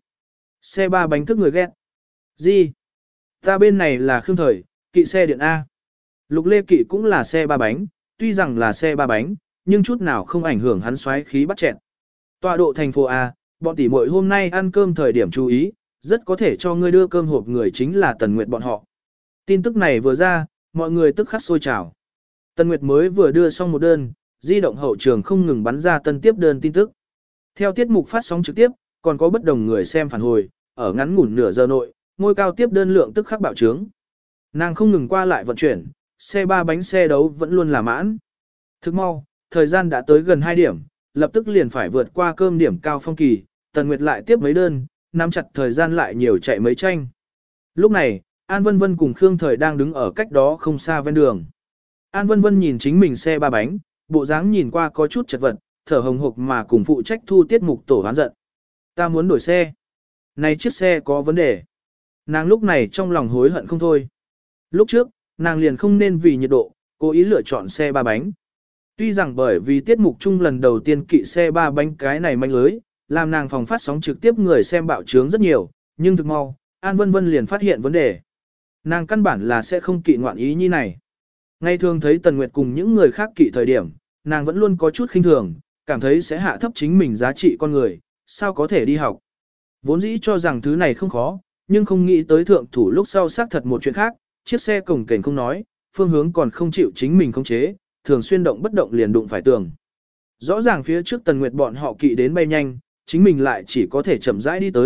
Xe ba bánh thức người ghét. Gì? Ta bên này là Khương Thời, kỵ xe điện A. Lục Lê Kỵ cũng là xe ba bánh, tuy rằng là xe ba bánh, nhưng chút nào không ảnh hưởng hắn xoáy khí bắt chẹn. Tọa độ thành phố A, bọn tỷ muội hôm nay ăn cơm thời điểm chú ý, rất có thể cho ngươi đưa cơm hộp người chính là Tần Nguyệt bọn họ. Tin tức này vừa ra, mọi người tức khắc sôi trào. Tần Nguyệt mới vừa đưa xong một đơn, di động hậu trường không ngừng bắn ra tân tiếp đơn tin tức. Theo tiết mục phát sóng trực tiếp, còn có bất đồng người xem phản hồi, ở ngắn ngủn nửa giờ nội, ngôi cao tiếp đơn lượng tức khắc bạo trướng. Nàng không ngừng qua lại vận chuyển, xe ba bánh xe đấu vẫn luôn là mãn. Thức mau, thời gian đã tới gần 2 điểm, lập tức liền phải vượt qua cơm điểm cao phong kỳ, Tần Nguyệt lại tiếp mấy đơn, nắm chặt thời gian lại nhiều chạy mấy tranh. Lúc này, An Vân Vân cùng Khương Thời đang đứng ở cách đó không xa ven đường. An Vân Vân nhìn chính mình xe ba bánh, bộ dáng nhìn qua có chút chật vật, thở hồng hộc mà cùng phụ trách thu tiết mục tổ hoán giận. Ta muốn đổi xe. Này chiếc xe có vấn đề. Nàng lúc này trong lòng hối hận không thôi. Lúc trước, nàng liền không nên vì nhiệt độ, cố ý lựa chọn xe ba bánh. Tuy rằng bởi vì tiết mục chung lần đầu tiên kỵ xe ba bánh cái này manh lưới, làm nàng phòng phát sóng trực tiếp người xem bạo trướng rất nhiều, nhưng thực mau, An Vân Vân liền phát hiện vấn đề. Nàng căn bản là sẽ không kỵ ngoạn ý như này. Ngày thường thấy Tần Nguyệt cùng những người khác kỵ thời điểm, nàng vẫn luôn có chút khinh thường, cảm thấy sẽ hạ thấp chính mình giá trị con người, sao có thể đi học. Vốn dĩ cho rằng thứ này không khó, nhưng không nghĩ tới thượng thủ lúc sau xác thật một chuyện khác, chiếc xe cổng kềnh không nói, phương hướng còn không chịu chính mình khống chế, thường xuyên động bất động liền đụng phải tường. Rõ ràng phía trước Tần Nguyệt bọn họ kỵ đến bay nhanh, chính mình lại chỉ có thể chậm rãi đi tới,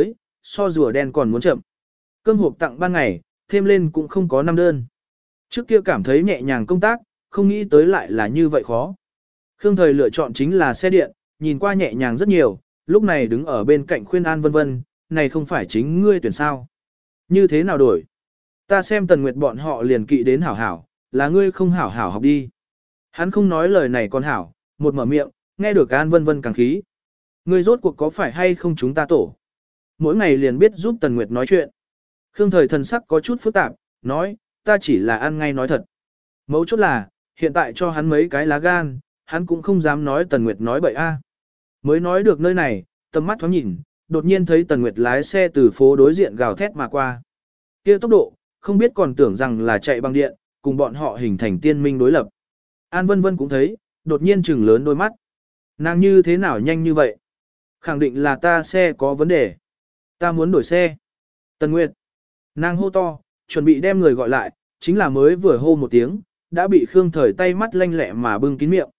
so rùa đen còn muốn chậm. Cơm hộp tặng ban ngày, thêm lên cũng không có 5 đơn. Trước kia cảm thấy nhẹ nhàng công tác, không nghĩ tới lại là như vậy khó. Khương Thời lựa chọn chính là xe điện, nhìn qua nhẹ nhàng rất nhiều, lúc này đứng ở bên cạnh khuyên an vân vân, này không phải chính ngươi tuyển sao. Như thế nào đổi? Ta xem Tần Nguyệt bọn họ liền kỵ đến hảo hảo, là ngươi không hảo hảo học đi. Hắn không nói lời này còn hảo, một mở miệng, nghe được An Vân Vân càng khí. Ngươi rốt cuộc có phải hay không chúng ta tổ? Mỗi ngày liền biết giúp Tần Nguyệt nói chuyện. Khương Thời thần sắc có chút phức tạp, nói, ta chỉ là ăn ngay nói thật. Mấu chốt là, hiện tại cho hắn mấy cái lá gan, hắn cũng không dám nói Tần Nguyệt nói bậy a. Mới nói được nơi này, tầm mắt thoáng nhìn, đột nhiên thấy Tần Nguyệt lái xe từ phố đối diện gào thét mà qua. Kia tốc độ, không biết còn tưởng rằng là chạy bằng điện, cùng bọn họ hình thành tiên minh đối lập. An Vân Vân cũng thấy, đột nhiên trừng lớn đôi mắt. Nàng như thế nào nhanh như vậy? Khẳng định là ta xe có vấn đề. Ta muốn đổi xe. Tần Nguyệt. Nàng hô to, chuẩn bị đem người gọi lại, chính là mới vừa hô một tiếng, đã bị Khương Thời tay mắt lanh lẹ mà bưng kín miệng.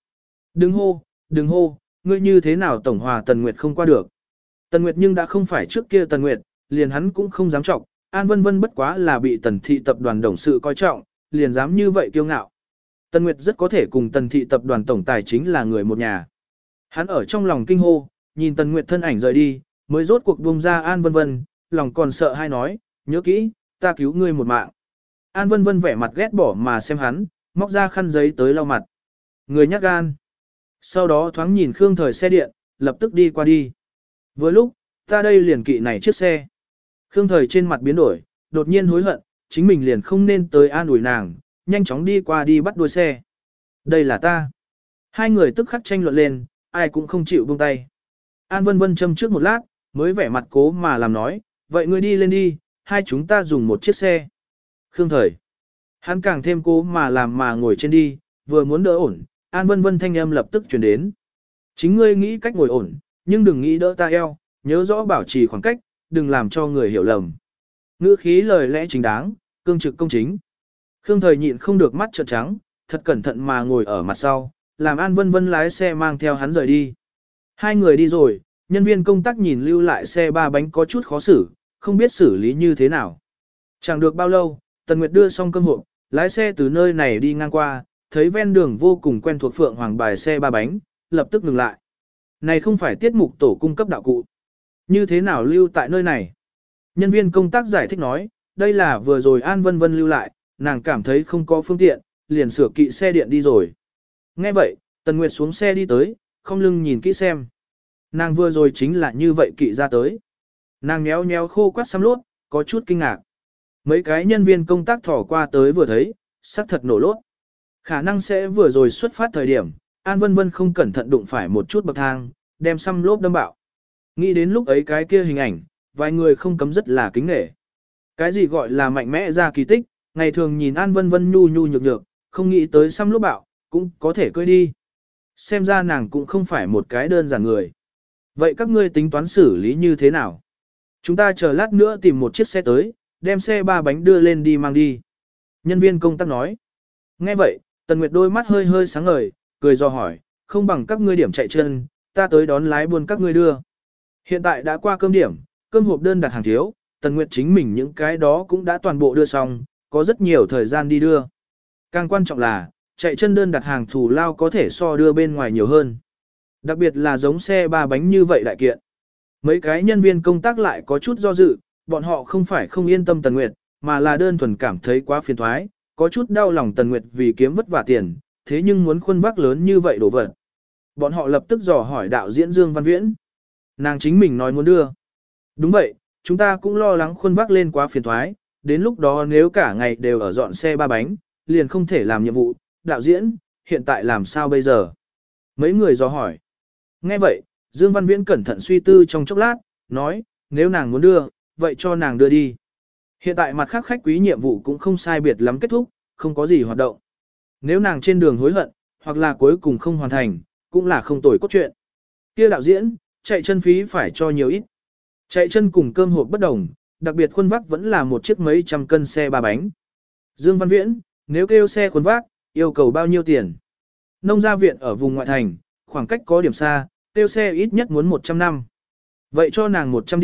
Đừng hô, ngươi như thế nào tổng hòa Tần Nguyệt không qua được. Tần Nguyệt nhưng đã không phải trước kia Tần Nguyệt, liền hắn cũng không dám trọng, An Vân Vân bất quá là bị Tần thị tập đoàn đồng sự coi trọng, liền dám như vậy kiêu ngạo. Tần Nguyệt rất có thể cùng Tần thị tập đoàn tổng tài chính là người một nhà. Hắn ở trong lòng kinh hô, nhìn Tần Nguyệt thân ảnh rời đi, mới rốt cuộc buông ra An Vân Vân, lòng còn sợ hay nói, nhớ kỹ, ta cứu ngươi một mạng. An Vân Vân vẻ mặt ghét bỏ mà xem hắn, móc ra khăn giấy tới lau mặt. Người nhát gan. Sau đó thoáng nhìn Khương Thời xe điện, lập tức đi qua đi. Với lúc, ta đây liền kỵ này chiếc xe. Khương Thời trên mặt biến đổi, đột nhiên hối hận, chính mình liền không nên tới an ủi nàng, nhanh chóng đi qua đi bắt đuôi xe. Đây là ta. Hai người tức khắc tranh luận lên, ai cũng không chịu buông tay. An Vân Vân châm trước một lát, mới vẻ mặt cố mà làm nói, vậy ngươi đi lên đi, hai chúng ta dùng một chiếc xe. Khương Thời. Hắn càng thêm cố mà làm mà ngồi trên đi, vừa muốn đỡ ổn, An Vân Vân thanh âm lập tức chuyển đến. Chính ngươi nghĩ cách ngồi ổn, nhưng đừng nghĩ đỡ ta eo, nhớ rõ bảo trì khoảng cách, đừng làm cho người hiểu lầm. Ngữ khí lời lẽ chính đáng, cương trực công chính. Khương Thời nhịn không được mắt trợn trắng, thật cẩn thận mà ngồi ở mặt sau, làm An Vân Vân lái xe mang theo hắn rời đi. Hai người đi rồi, nhân viên công tác nhìn lưu lại xe ba bánh có chút khó xử, không biết xử lý như thế nào. Chẳng được bao lâu, Tần Nguyệt đưa xong cơm hộp, lái xe từ nơi này đi ngang qua, thấy ven đường vô cùng quen thuộc Phượng Hoàng bài xe ba bánh, lập tức ngừng lại. Này không phải tiết mục tổ cung cấp đạo cụ. Như thế nào lưu tại nơi này? Nhân viên công tác giải thích nói, đây là vừa rồi An Vân Vân lưu lại, nàng cảm thấy không có phương tiện, liền sửa kỵ xe điện đi rồi. Nghe vậy, Tần Nguyệt xuống xe đi tới, không lưng nhìn kỹ xem. Nàng vừa rồi chính là như vậy kỵ ra tới. Nàng nhéo nhéo khô quắt xăm lốt, có chút kinh ngạc. Mấy cái nhân viên công tác thỏ qua tới vừa thấy, sắc thật nổ lốt. Khả năng sẽ vừa rồi xuất phát thời điểm, An Vân Vân không cẩn thận đụng phải một chút bậc thang, đem xăm lốp đâm bạo. Nghĩ đến lúc ấy cái kia hình ảnh, vài người không cấm rất là kính nể. Cái gì gọi là mạnh mẽ ra kỳ tích, ngày thường nhìn An Vân Vân nhu nhu nhược nhược, không nghĩ tới xăm lốp bạo, cũng có thể cưỡi đi. Xem ra nàng cũng không phải một cái đơn giản người. Vậy các ngươi tính toán xử lý như thế nào? Chúng ta chờ lát nữa tìm một chiếc xe tới, đem xe ba bánh đưa lên đi mang đi. Nhân viên công tác nói. Nghe vậy, Tần Nguyệt đôi mắt hơi hơi sáng ngời, cười do hỏi, không bằng các ngươi điểm chạy chân, ta tới đón lái buôn các ngươi đưa. Hiện tại đã qua cơm điểm, cơm hộp đơn đặt hàng thiếu, Tần Nguyệt chính mình những cái đó cũng đã toàn bộ đưa xong, có rất nhiều thời gian đi đưa. Càng quan trọng là, chạy chân đơn đặt hàng thù lao có thể so đưa bên ngoài nhiều hơn. Đặc biệt là giống xe ba bánh như vậy đại kiện. Mấy cái nhân viên công tác lại có chút do dự, bọn họ không phải không yên tâm Tần Nguyệt, mà là đơn thuần cảm thấy quá phiền thoái, có chút đau lòng Tần Nguyệt vì kiếm vất vả tiền, thế nhưng muốn khuôn vác lớn như vậy đổ vật. Bọn họ lập tức dò hỏi đạo diễn Dương Văn Viễn. Nàng chính mình nói muốn đưa. Đúng vậy, chúng ta cũng lo lắng khuôn vác lên quá phiền thoái, đến lúc đó nếu cả ngày đều ở dọn xe ba bánh, liền không thể làm nhiệm vụ. Đạo diễn, hiện tại làm sao bây giờ? Mấy người dò hỏi. Nghe vậy, Dương Văn Viễn cẩn thận suy tư trong chốc lát, nói, nếu nàng muốn đưa, vậy cho nàng đưa đi. Hiện tại mặt khác khách quý nhiệm vụ cũng không sai biệt lắm kết thúc, không có gì hoạt động. Nếu nàng trên đường hối hận, hoặc là cuối cùng không hoàn thành, cũng là không tồi cốt truyện. Kia đạo diễn, chạy chân phí phải cho nhiều ít. Chạy chân cùng cơm hộp bất đồng, đặc biệt khuôn vác vẫn là một chiếc mấy trăm cân xe ba bánh. Dương Văn Viễn, nếu kêu xe khuôn vác, yêu cầu bao nhiêu tiền? Nông gia viện ở vùng ngoại thành, khoảng cách có điểm xa, kêu xe ít nhất muốn 100 năm. Vậy cho nàng 100 đi,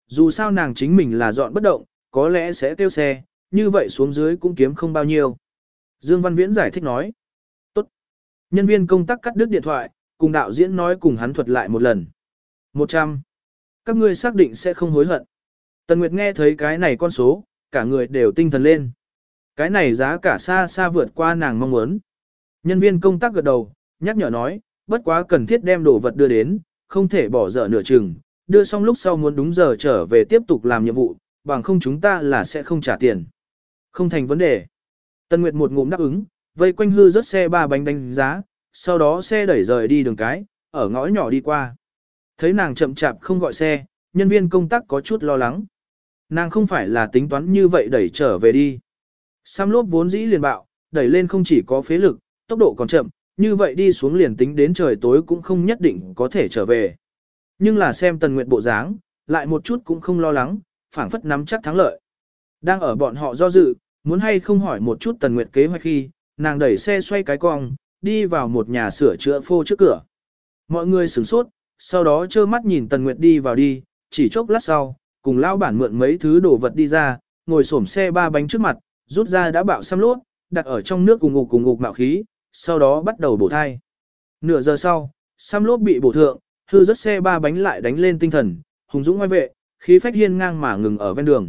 dù sao nàng chính mình là dọn bất động, có lẽ sẽ tiêu xe, như vậy xuống dưới cũng kiếm không bao nhiêu. Dương Văn Viễn giải thích nói. Tốt. Nhân viên công tác cắt đứt điện thoại, cùng đạo diễn nói cùng hắn thuật lại một lần. 100. Các ngươi xác định sẽ không hối hận. Tần Nguyệt nghe thấy cái này con số, cả người đều tinh thần lên. Cái này giá cả xa xa vượt qua nàng mong muốn. Nhân viên công tác gật đầu, nhắc nhở nói, bất quá cần thiết đem đồ vật đưa đến, không thể bỏ dở nửa chừng, đưa xong lúc sau muốn đúng giờ trở về tiếp tục làm nhiệm vụ, bằng không chúng ta là sẽ không trả tiền. Không thành vấn đề. Tần Nguyệt một ngụm đáp ứng, vây quanh hư rớt xe ba bánh đánh giá, sau đó xe đẩy rời đi đường cái, ở ngõ nhỏ đi qua. Thấy nàng chậm chạp không gọi xe, nhân viên công tác có chút lo lắng. Nàng không phải là tính toán như vậy đẩy trở về đi. Sam lốp vốn dĩ liền bạo, đẩy lên không chỉ có phế lực, tốc độ còn chậm, như vậy đi xuống liền tính đến trời tối cũng không nhất định có thể trở về. Nhưng là xem Tần Nguyệt bộ dáng, lại một chút cũng không lo lắng, phảng phất nắm chắc thắng lợi. Đang ở bọn họ do dự, muốn hay không hỏi một chút Tần Nguyệt kế hoạch khi, nàng đẩy xe xoay cái cong, đi vào một nhà sửa chữa phô trước cửa. Mọi người sửng sốt, sau đó trơ mắt nhìn Tần Nguyệt đi vào đi, chỉ chốc lát sau, cùng lão bản mượn mấy thứ đồ vật đi ra, ngồi xổm xe ba bánh trước mặt, rút ra đã bạo xăm lốt, đặt ở trong nước cùng ngục mạo khí, sau đó bắt đầu bổ thai. Nửa giờ sau, xăm lốt bị bổ thượng, hư rất xe ba bánh lại đánh lên tinh thần, hùng dũng ngoài vệ, khí phách hiên ngang mà ngừng ở ven đường.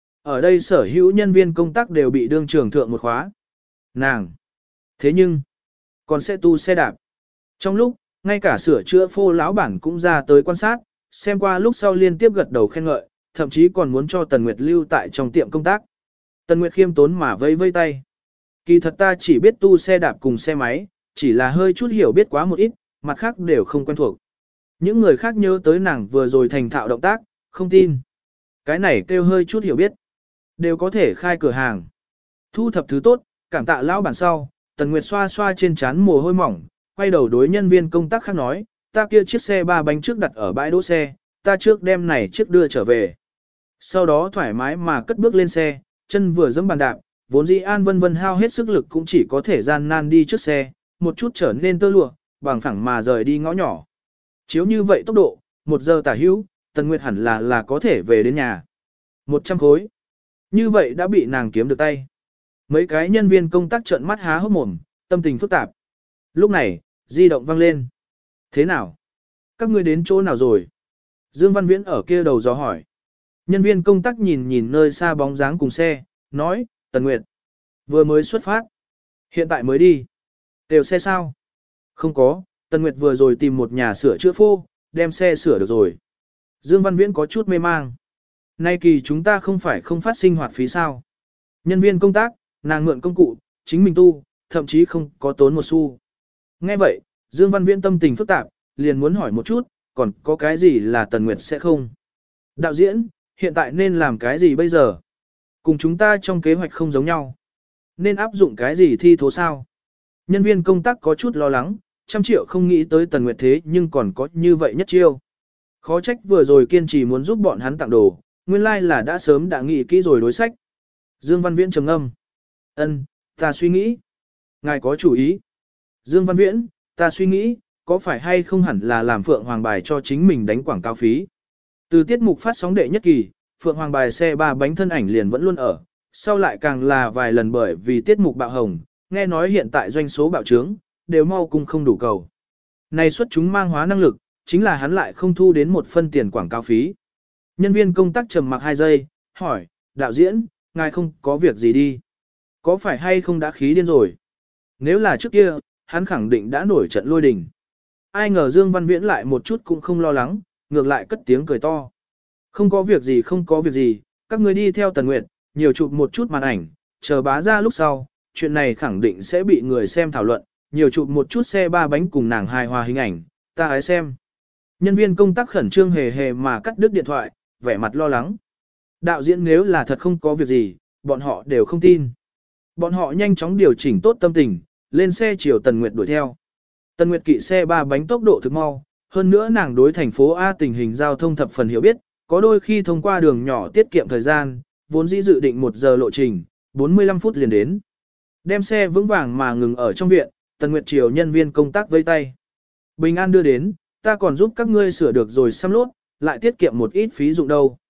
Ở đây sở hữu nhân viên công tác đều bị đương trường thượng một khóa. Nàng! Thế nhưng, còn sẽ tu xe đạp. Trong lúc, ngay cả sửa chữa phô lão bản cũng ra tới quan sát, xem qua lúc sau liên tiếp gật đầu khen ngợi, thậm chí còn muốn cho Tần Nguyệt lưu tại trong tiệm công tác. Tần Nguyệt khiêm tốn mà vây vây tay. Kỳ thật ta chỉ biết tu xe đạp cùng xe máy, chỉ là hơi chút hiểu biết quá một ít, mặt khác đều không quen thuộc. Những người khác nhớ tới nàng vừa rồi thành thạo động tác, không tin. Cái này kêu hơi chút hiểu biết. Đều có thể khai cửa hàng. Thu thập thứ tốt, cảm tạ lão bản sau, Tần Nguyệt xoa xoa trên trán mồ hôi mỏng, quay đầu đối nhân viên công tác khác nói, ta kia chiếc xe ba bánh trước đặt ở bãi đỗ xe, ta trước đem này chiếc đưa trở về. Sau đó thoải mái mà cất bước lên xe, chân vừa giẫm bàn đạp, vốn dĩ An Vân Vân hao hết sức lực cũng chỉ có thể gian nan đi trước xe, một chút trở nên tơ lụa, bằng phẳng mà rời đi ngõ nhỏ. Chiếu như vậy tốc độ, 1 giờ tả hữu, Tần Nguyệt hẳn là có thể về đến nhà. 100 khối. Như vậy đã bị nàng kiếm được tay. Mấy cái nhân viên công tác trợn mắt há hốc mồm, tâm tình phức tạp. Lúc này, di động vang lên. Thế nào? Các ngươi đến chỗ nào rồi? Dương Văn Viễn ở kia đầu gió hỏi. Nhân viên công tác nhìn nhìn nơi xa bóng dáng cùng xe, nói, Tần Nguyệt. Vừa mới xuất phát. Hiện tại mới đi. Đều xe sao? Không có, Tần Nguyệt vừa rồi tìm một nhà sửa chữa phô, đem xe sửa được rồi. Dương Văn Viễn có chút mê mang. Nay kỳ chúng ta không phải không phát sinh hoạt phí sao? Nhân viên công tác, nàng mượn công cụ, chính mình tu, thậm chí không có tốn một xu. Nghe vậy, Dương Văn Viễn tâm tình phức tạp, liền muốn hỏi một chút, còn có cái gì là Tần Nguyệt sẽ không? Đạo diễn, hiện tại nên làm cái gì bây giờ? Cùng chúng ta trong kế hoạch không giống nhau. Nên áp dụng cái gì thi thố sao? Nhân viên công tác có chút lo lắng, 100 triệu không nghĩ tới Tần Nguyệt thế nhưng còn có như vậy nhất chiêu. Khó trách vừa rồi kiên trì muốn giúp bọn hắn tặng đồ, nguyên lai là đã sớm đã nghĩ kỹ rồi đối sách. Dương Văn Viễn trầm ngâm. Ân, ta suy nghĩ. Ngài có chủ ý. Dương Văn Viễn, ta suy nghĩ, có phải hay không hẳn là làm Phượng Hoàng bài cho chính mình đánh quảng cáo phí. Từ tiết mục phát sóng đệ nhất kỳ, Phượng Hoàng bài xe ba bánh thân ảnh liền vẫn luôn ở, sau lại càng là vài lần bởi vì tiết mục bạo hồng, nghe nói hiện tại doanh số bạo trướng, đều mau cung không đủ cầu. Này xuất chúng mang hóa năng lực, chính là hắn lại không thu đến một phân tiền quảng cáo phí. Nhân viên công tác trầm mặc 2 giây, hỏi, đạo diễn, ngài không có việc gì đi. Có phải hay không đã khí điên rồi? Nếu là trước kia, hắn khẳng định đã nổi trận lôi đình. Ai ngờ Dương Văn Viễn lại một chút cũng không lo lắng, ngược lại cất tiếng cười to. Không có việc gì không có việc gì, các người đi theo Tần Nguyệt, nhiều chụp một chút màn ảnh, chờ bá ra lúc sau, chuyện này khẳng định sẽ bị người xem thảo luận, nhiều chụp một chút xe ba bánh cùng nàng hài hòa hình ảnh, ta hãy xem. Nhân viên công tác khẩn trương hề hề mà cắt đứt điện thoại, vẻ mặt lo lắng. Đạo diễn nếu là thật không có việc gì, bọn họ đều không tin. Bọn họ nhanh chóng điều chỉnh tốt tâm tình, lên xe chiều Tần Nguyệt đuổi theo. Tần Nguyệt kỵ xe ba bánh tốc độ thực mau, hơn nữa nàng đối thành phố A tình hình giao thông thập phần hiểu biết, có đôi khi thông qua đường nhỏ tiết kiệm thời gian, vốn dĩ dự định 1 giờ lộ trình, 45 phút liền đến. Đem xe vững vàng mà ngừng ở trong viện, Tần Nguyệt chiều nhân viên công tác vây tay. Bình an đưa đến, ta còn giúp các ngươi sửa được rồi xăm lốt, lại tiết kiệm một ít phí dụng đâu.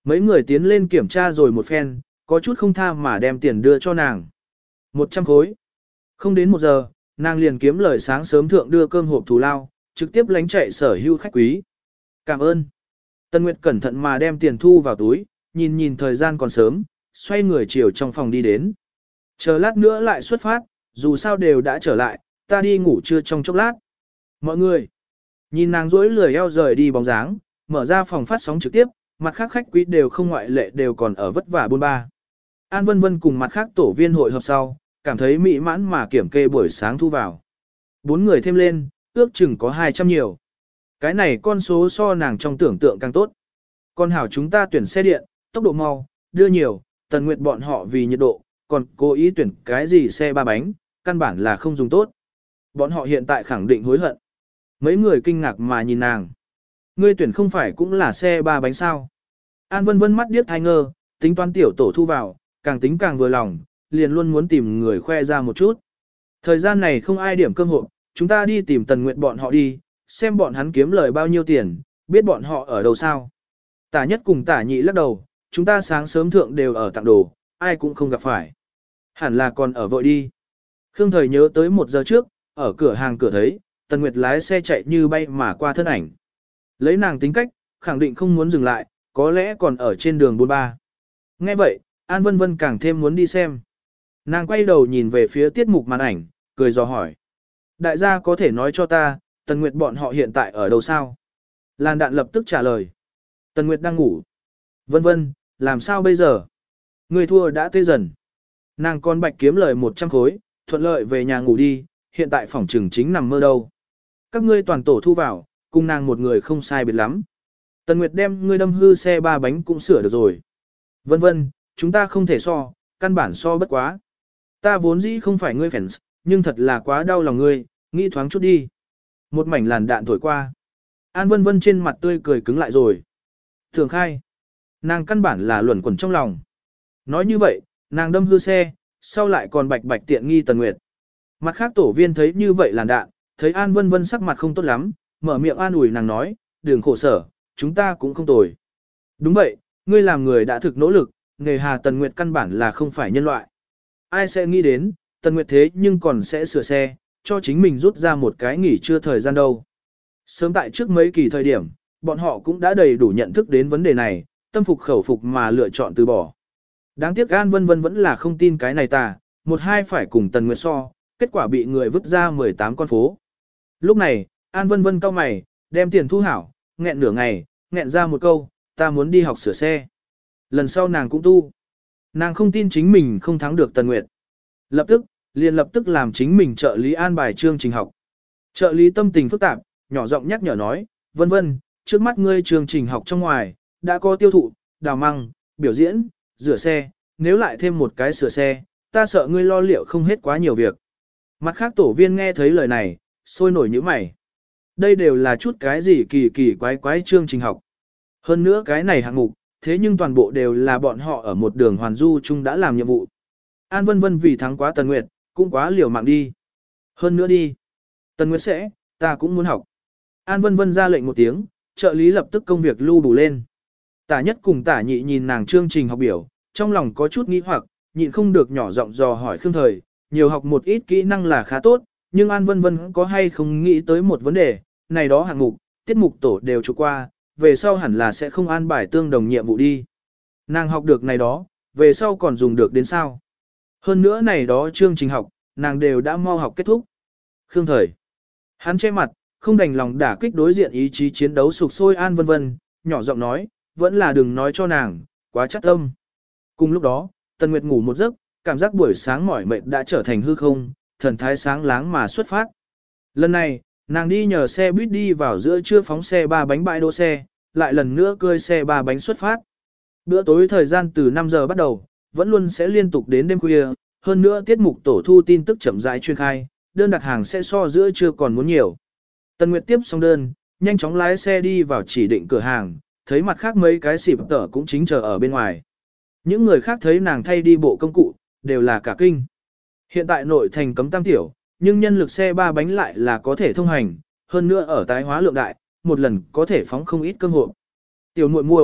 Mấy người tiến lên kiểm tra rồi một phen, có chút không tha mà đem tiền đưa cho nàng. 100 khối. Không đến 1 giờ, nàng liền kiếm lời sáng sớm thượng đưa cơm hộp thù lao, trực tiếp lánh chạy sở hữu khách quý. Cảm ơn. Tân Nguyệt cẩn thận mà đem tiền thu vào túi, nhìn thời gian còn sớm, xoay người chiều trong phòng đi đến. Chờ lát nữa lại xuất phát, dù sao đều đã trở lại, ta đi ngủ trưa trong chốc lát. Mọi người, nhìn nàng rỗi lười eo rời đi bóng dáng, mở ra phòng phát sóng trực tiếp, mặt khác khách quý đều không ngoại lệ đều còn ở vất vả buôn ba. An Vân Vân cùng mặt khác tổ viên hội họp sau, cảm thấy mỹ mãn mà kiểm kê buổi sáng thu vào. 4 người thêm lên, ước chừng có 200 nhiều. Cái này con số so nàng trong tưởng tượng càng tốt. Con hảo chúng ta tuyển xe điện, tốc độ mau, đưa nhiều, Tần Nguyệt bọn họ vì nhiệt độ, còn cố ý tuyển cái gì xe 3 bánh, căn bản là không dùng tốt. Bọn họ hiện tại khẳng định hối hận. Mấy người kinh ngạc mà nhìn nàng. Ngươi tuyển không phải cũng là xe 3 bánh sao? An Vân Vân mắt điếc thai ngơ, tính toán tiểu tổ thu vào, càng tính càng vừa lòng, liền luôn muốn tìm người khoe ra một chút. Thời gian này không ai điểm cơm hộp, chúng ta đi tìm Tần Nguyệt bọn họ đi, xem bọn hắn kiếm lời bao nhiêu tiền, biết bọn họ ở đâu sao. Tả nhất cùng tả nhị lắc đầu, chúng ta sáng sớm thượng đều ở tặng đồ, ai cũng không gặp phải. Hẳn là còn ở vội đi. Khương Thời nhớ tới 1 giờ trước, ở cửa hàng cửa thấy, Tần Nguyệt lái xe chạy như bay mà qua thân ảnh. Lấy nàng tính cách, khẳng định không muốn dừng lại, có lẽ còn ở trên đường 43. Nghe vậy, An Vân Vân càng thêm muốn đi xem. Nàng quay đầu nhìn về phía tiết mục màn ảnh, cười dò hỏi. Đại gia có thể nói cho ta, Tần Nguyệt bọn họ hiện tại ở đâu sao? Làn đạn lập tức trả lời. Tần Nguyệt đang ngủ. Vân Vân, làm sao bây giờ? Người thua đã tê dần. Nàng con bạch kiếm lời 100 khối, thuận lợi về nhà ngủ đi, hiện tại phòng trừng chính nằm mơ đâu. Các ngươi toàn tổ thu vào, cùng nàng một người không sai biệt lắm. Tần Nguyệt đem ngươi đâm hư xe 3 bánh cũng sửa được rồi. Vân Vân, chúng ta không thể so, căn bản so bất quá. Ta vốn dĩ không phải ngươi fans, nhưng thật là quá đau lòng ngươi, nghĩ thoáng chút đi. Một mảnh làn đạn thổi qua. An Vân Vân trên mặt tươi cười cứng lại rồi. Thường khai. Nàng căn bản là luẩn quẩn trong lòng. Nói như vậy, nàng đâm hư xe, sau lại còn bạch bạch tiện nghi Tần Nguyệt. Mặt khác tổ viên thấy như vậy làn đạn, thấy An Vân Vân sắc mặt không tốt lắm, mở miệng an ủi nàng nói, đừng khổ sở, chúng ta cũng không tồi. Đúng vậy, ngươi làm người đã thực nỗ lực, nghề hà Tần Nguyệt căn bản là không phải nhân loại. Ai sẽ nghĩ đến, Tần Nguyệt thế nhưng còn sẽ sửa xe, cho chính mình rút ra một cái nghỉ trưa thời gian đâu. Sớm tại trước mấy kỳ thời điểm, bọn họ cũng đã đầy đủ nhận thức đến vấn đề này, tâm phục khẩu phục mà lựa chọn từ bỏ. Đáng tiếc An Vân Vân vẫn là không tin cái này ta, một hai phải cùng Tần Nguyệt so, kết quả bị người vứt ra 18 con phố. Lúc này, An Vân Vân cau mày, đem tiền thu hảo, nghẹn nửa ngày, nghẹn ra một câu, ta muốn đi học sửa xe. Lần sau nàng cũng tu. Nàng không tin chính mình không thắng được Tần Nguyệt. Lập tức làm chính mình trợ lý an bài chương trình học. Trợ lý tâm tình phức tạp, nhỏ giọng nhắc nhở nói, Vân Vân, trước mắt ngươi chương trình học trong ngoài, đã có tiêu thụ, đào măng, biểu diễn, rửa xe, nếu lại thêm một cái sửa xe, ta sợ ngươi lo liệu không hết quá nhiều việc. Mặt khác tổ viên nghe thấy lời này, sôi nổi nhíu mày. Đây đều là chút cái gì kỳ kỳ quái quái chương trình học. Hơn nữa cái này hạng mục, thế nhưng toàn bộ đều là bọn họ ở một đường hoàn du chung đã làm nhiệm vụ. An Vân Vân vì thắng quá Tần Nguyệt, cũng quá liều mạng đi. Hơn nữa đi. Tần Nguyệt sẽ, ta cũng muốn học. An Vân Vân ra lệnh một tiếng, trợ lý lập tức công việc lưu đủ lên. Tả nhất cùng tả nhị nhìn nàng chương trình học biểu, trong lòng có chút nghi hoặc, nhịn không được nhỏ giọng dò hỏi Khương Thời, nhiều học một ít kỹ năng là khá tốt, nhưng An Vân Vân có hay không nghĩ tới một vấn đề, này đó hạng mục, tiết mục tổ đều chụp qua, về sau hẳn là sẽ không an bài tương đồng nhiệm vụ đi. Nàng học được này đó, về sau còn dùng được đến sao. Hơn nữa này đó chương trình học, nàng đều đã mau học kết thúc. Khương Thời. Hắn che mặt, không đành lòng đả kích đối diện ý chí chiến đấu sục sôi An Vân Vân, nhỏ giọng nói, vẫn là đừng nói cho nàng, quá chắc tâm. Cùng lúc đó, Tần Nguyệt ngủ một giấc, cảm giác buổi sáng mỏi mệt đã trở thành hư không, thần thái sáng láng mà xuất phát. Lần này, nàng đi nhờ xe buýt đi vào giữa trưa phóng xe 3 bánh bãi đỗ xe, lại lần nữa cơi xe 3 bánh xuất phát. Bữa tối thời gian từ 5 giờ bắt đầu, vẫn luôn sẽ liên tục đến đêm khuya, hơn nữa tiết mục tổ thu tin tức chậm rãi chuyên khai, đơn đặt hàng sẽ so giữa trưa còn muốn nhiều. Tần Nguyệt tiếp xong đơn, nhanh chóng lái xe đi vào chỉ định cửa hàng, thấy mặt khác mấy cái xịp tở cũng chính chờ ở bên ngoài. Những người khác thấy nàng thay đi bộ công cụ, đều là cả kinh. Hiện tại nội thành cấm tam tiểu, nhưng nhân lực xe 3 bánh lại là có thể thông hành, hơn nữa ở tái hóa lượng đại, một lần có thể phóng không ít cơm hộp. Tiểu muội muội,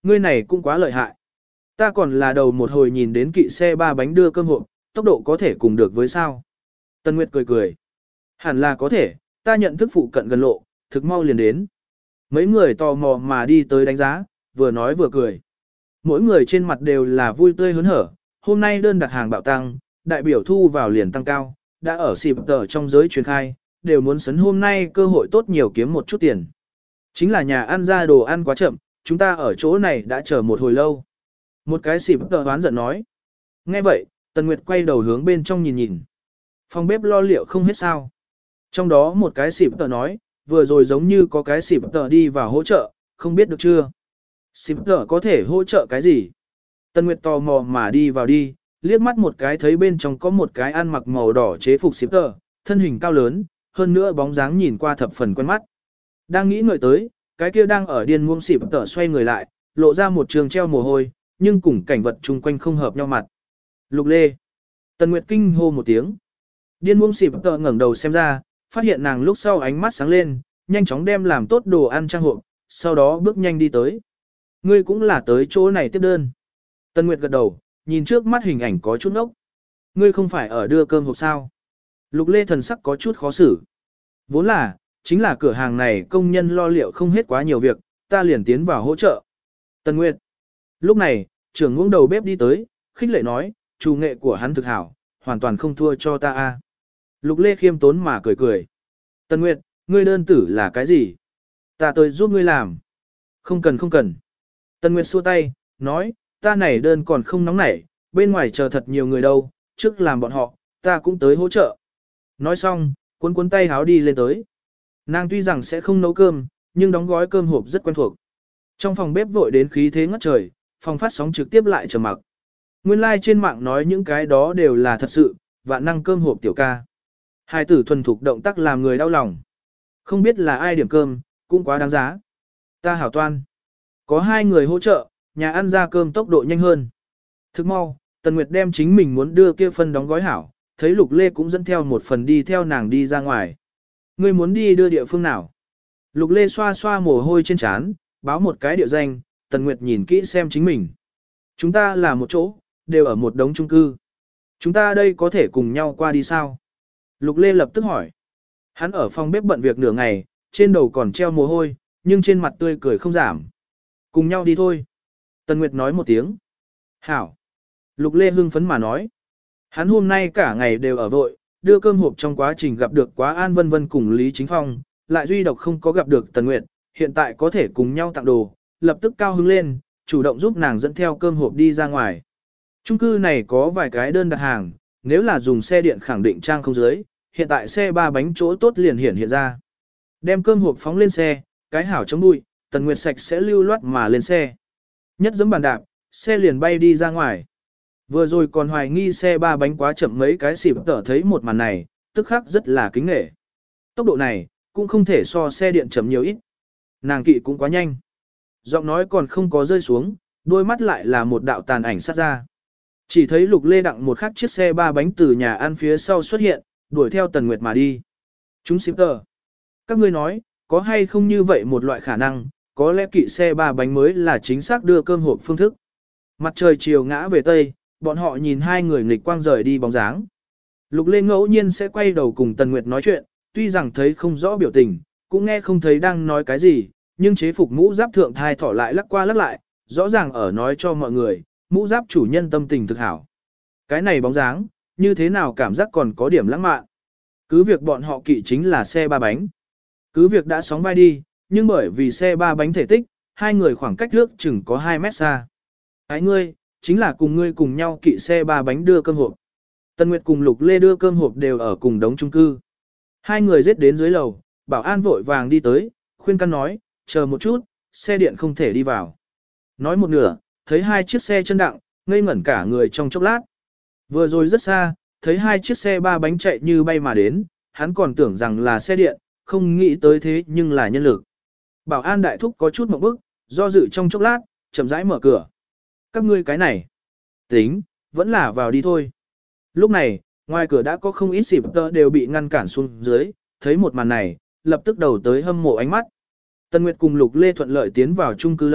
Ngươi này cũng quá lợi hại. Ta còn là đầu một hồi nhìn đến kỵ xe ba bánh đưa cơm hộp, tốc độ có thể cùng được với sao. Tân Nguyệt cười cười. Hẳn là có thể, ta nhận thức phụ cận gần lộ, thực mau liền đến. Mấy người tò mò mà đi tới đánh giá, vừa nói vừa cười. Mỗi người trên mặt đều là vui tươi hớn hở, hôm nay đơn đặt hàng bạo tăng, đại biểu thu vào liền tăng cao, đã ở xịp tờ trong giới truyền khai, đều muốn sấn hôm nay cơ hội tốt nhiều kiếm một chút tiền. Chính là nhà ăn ra đồ ăn quá chậm, chúng ta ở chỗ này đã chờ một hồi lâu. Một cái xịp tờ đoán giận nói. Nghe vậy, Tần Nguyệt quay đầu hướng bên trong nhìn nhìn. Phòng bếp lo liệu không hết sao. Trong đó một cái xịp tờ nói, vừa rồi giống như có cái xịp tờ đi vào hỗ trợ, không biết được chưa. Xịp tờ có thể hỗ trợ cái gì? Tần Nguyệt tò mò mà đi vào đi, liếc mắt một cái thấy bên trong có một cái ăn mặc màu đỏ chế phục xịp tờ, thân hình cao lớn, hơn nữa bóng dáng nhìn qua thập phần quen mắt. Đang nghĩ ngợi tới, cái kia đang ở điên muông xịp tờ xoay người lại, lộ ra một trường treo mồ hôi, nhưng cùng cảnh vật chung quanh không hợp nhau mặt. Lục Lê. Tần Nguyệt kinh hô một tiếng. Điên muông xịp tờ ngẩng đầu xem ra, phát hiện nàng lúc sau ánh mắt sáng lên, nhanh chóng đem làm tốt đồ ăn trang hộp, sau đó bước nhanh đi tới. Ngươi cũng là tới chỗ này tiếp đơn. Tần Nguyệt gật đầu, nhìn trước mắt hình ảnh có chút ngốc. Ngươi không phải ở đưa cơm hộp sao? Lục Lê thần sắc có chút khó xử. Vốn là, chính là cửa hàng này công nhân lo liệu không hết quá nhiều việc, ta liền tiến vào hỗ trợ. Tần Nguyệt. Lúc này, trưởng ngưỡng đầu bếp đi tới, khích lệ nói, chủ nghệ của hắn thực hảo, hoàn toàn không thua cho ta a. Lục Lê khiêm tốn mà cười cười. Tần Nguyệt, ngươi đơn tử là cái gì? Ta tới giúp ngươi làm. Không cần không cần. Tần Nguyệt xua tay, nói, ta này đơn còn không nóng nảy, bên ngoài chờ thật nhiều người đâu, trước làm bọn họ, ta cũng tới hỗ trợ. Nói xong, cuốn cuốn tay háo đi lên tới. Nàng tuy rằng sẽ không nấu cơm, nhưng đóng gói cơm hộp rất quen thuộc. Trong phòng bếp vội đến khí thế ngất trời, phòng phát sóng trực tiếp lại trầm mặc. Nguyên lai like trên mạng nói những cái đó đều là thật sự, vạn năng cơm hộp tiểu ca. Hai tử thuần thục động tác làm người đau lòng. Không biết là ai điểm cơm, cũng quá đáng giá. Ta hảo toan. Có hai người hỗ trợ, nhà ăn ra cơm tốc độ nhanh hơn. Thức mau, Tần Nguyệt đem chính mình muốn đưa kia phân đóng gói hảo, thấy Lục Lê cũng dẫn theo một phần đi theo nàng đi ra ngoài. Ngươi muốn đi đưa địa phương nào? Lục Lê xoa xoa mồ hôi trên trán, báo một cái địa danh, Tần Nguyệt nhìn kỹ xem chính mình. Chúng ta là một chỗ, đều ở một đống chung cư. Chúng ta đây có thể cùng nhau qua đi sao? Lục Lê lập tức hỏi. Hắn ở phòng bếp bận việc nửa ngày, trên đầu còn treo mồ hôi, nhưng trên mặt tươi cười không giảm. Cùng nhau đi thôi. Tần Nguyệt nói một tiếng. Hảo. Lục Lê hưng phấn mà nói. Hắn hôm nay cả ngày đều ở vội, đưa cơm hộp trong quá trình gặp được Quá An Vân Vân cùng Lý Chính Phong, lại duy độc không có gặp được Tần Nguyệt, hiện tại có thể cùng nhau tặng đồ, lập tức cao hứng lên, chủ động giúp nàng dẫn theo cơm hộp đi ra ngoài. Chung cư này có vài cái đơn đặt hàng, nếu là dùng xe điện khẳng định trang không dưới, hiện tại xe 3 bánh chỗ tốt liền hiện ra. Đem cơm hộp phóng lên xe, cái hảo chống bụi, Tần Nguyệt sạch sẽ lưu loát mà lên xe. Nhất giẫm bàn đạp, xe liền bay đi ra ngoài. Vừa rồi còn hoài nghi xe 3 bánh quá chậm mấy cái xịp tở thấy một màn này, tức khắc rất là kính nể. Tốc độ này, cũng không thể so xe điện chậm nhiều ít. Nàng kỵ cũng quá nhanh. Giọng nói còn không có rơi xuống, đôi mắt lại là một đạo tàn ảnh sát ra. Chỉ thấy Lục Lê đặng một khắc chiếc xe 3 bánh từ nhà ăn phía sau xuất hiện, đuổi theo Tần Nguyệt mà đi. Chúng xịp tở. Các ngươi nói, có hay không như vậy một loại khả năng, có lẽ kỵ xe 3 bánh mới là chính xác đưa cơm hộp phương thức. Mặt trời chiều ngã về Tây, bọn họ nhìn hai người nghịch quang rời đi bóng dáng. Lục Lê ngẫu nhiên sẽ quay đầu cùng Tần Nguyệt nói chuyện, tuy rằng thấy không rõ biểu tình, cũng nghe không thấy đang nói cái gì, nhưng chế phục mũ giáp thượng thai thỏ lại lắc qua lắc lại, rõ ràng ở nói cho mọi người, mũ giáp chủ nhân tâm tình thực hảo. Cái này bóng dáng, như thế nào cảm giác còn có điểm lãng mạn. Cứ việc bọn họ kỵ chính là xe 3 bánh. Cứ việc đã sóng vai đi, nhưng bởi vì xe 3 bánh thể tích, hai người khoảng cách trước chừng có 2 mét xa. Ái ngươi, chính là cùng ngươi cùng nhau kỵ xe 3 bánh đưa cơm hộp. Tần Nguyệt cùng Lục Lê đưa cơm hộp đều ở cùng đống chung cư. Hai người giết đến dưới lầu, bảo an vội vàng đi tới, khuyên can nói, chờ một chút, xe điện không thể đi vào. Nói một nửa, thấy hai chiếc xe chân đặng, ngây ngẩn cả người trong chốc lát. Vừa rồi rất xa, thấy hai chiếc xe 3 bánh chạy như bay mà đến, hắn còn tưởng rằng là xe điện, không nghĩ tới thế nhưng là nhân lực. Bảo an đại thúc có chút một bức, do dự trong chốc lát, chậm rãi mở cửa. Các ngươi cái này, tính, vẫn là vào đi thôi. Lúc này, ngoài cửa đã có không ít xịp tơ đều bị ngăn cản xuống dưới, thấy một màn này, lập tức đầu tới hâm mộ ánh mắt. Tần Nguyệt cùng Lục Lê thuận lợi tiến vào chung cư lâu,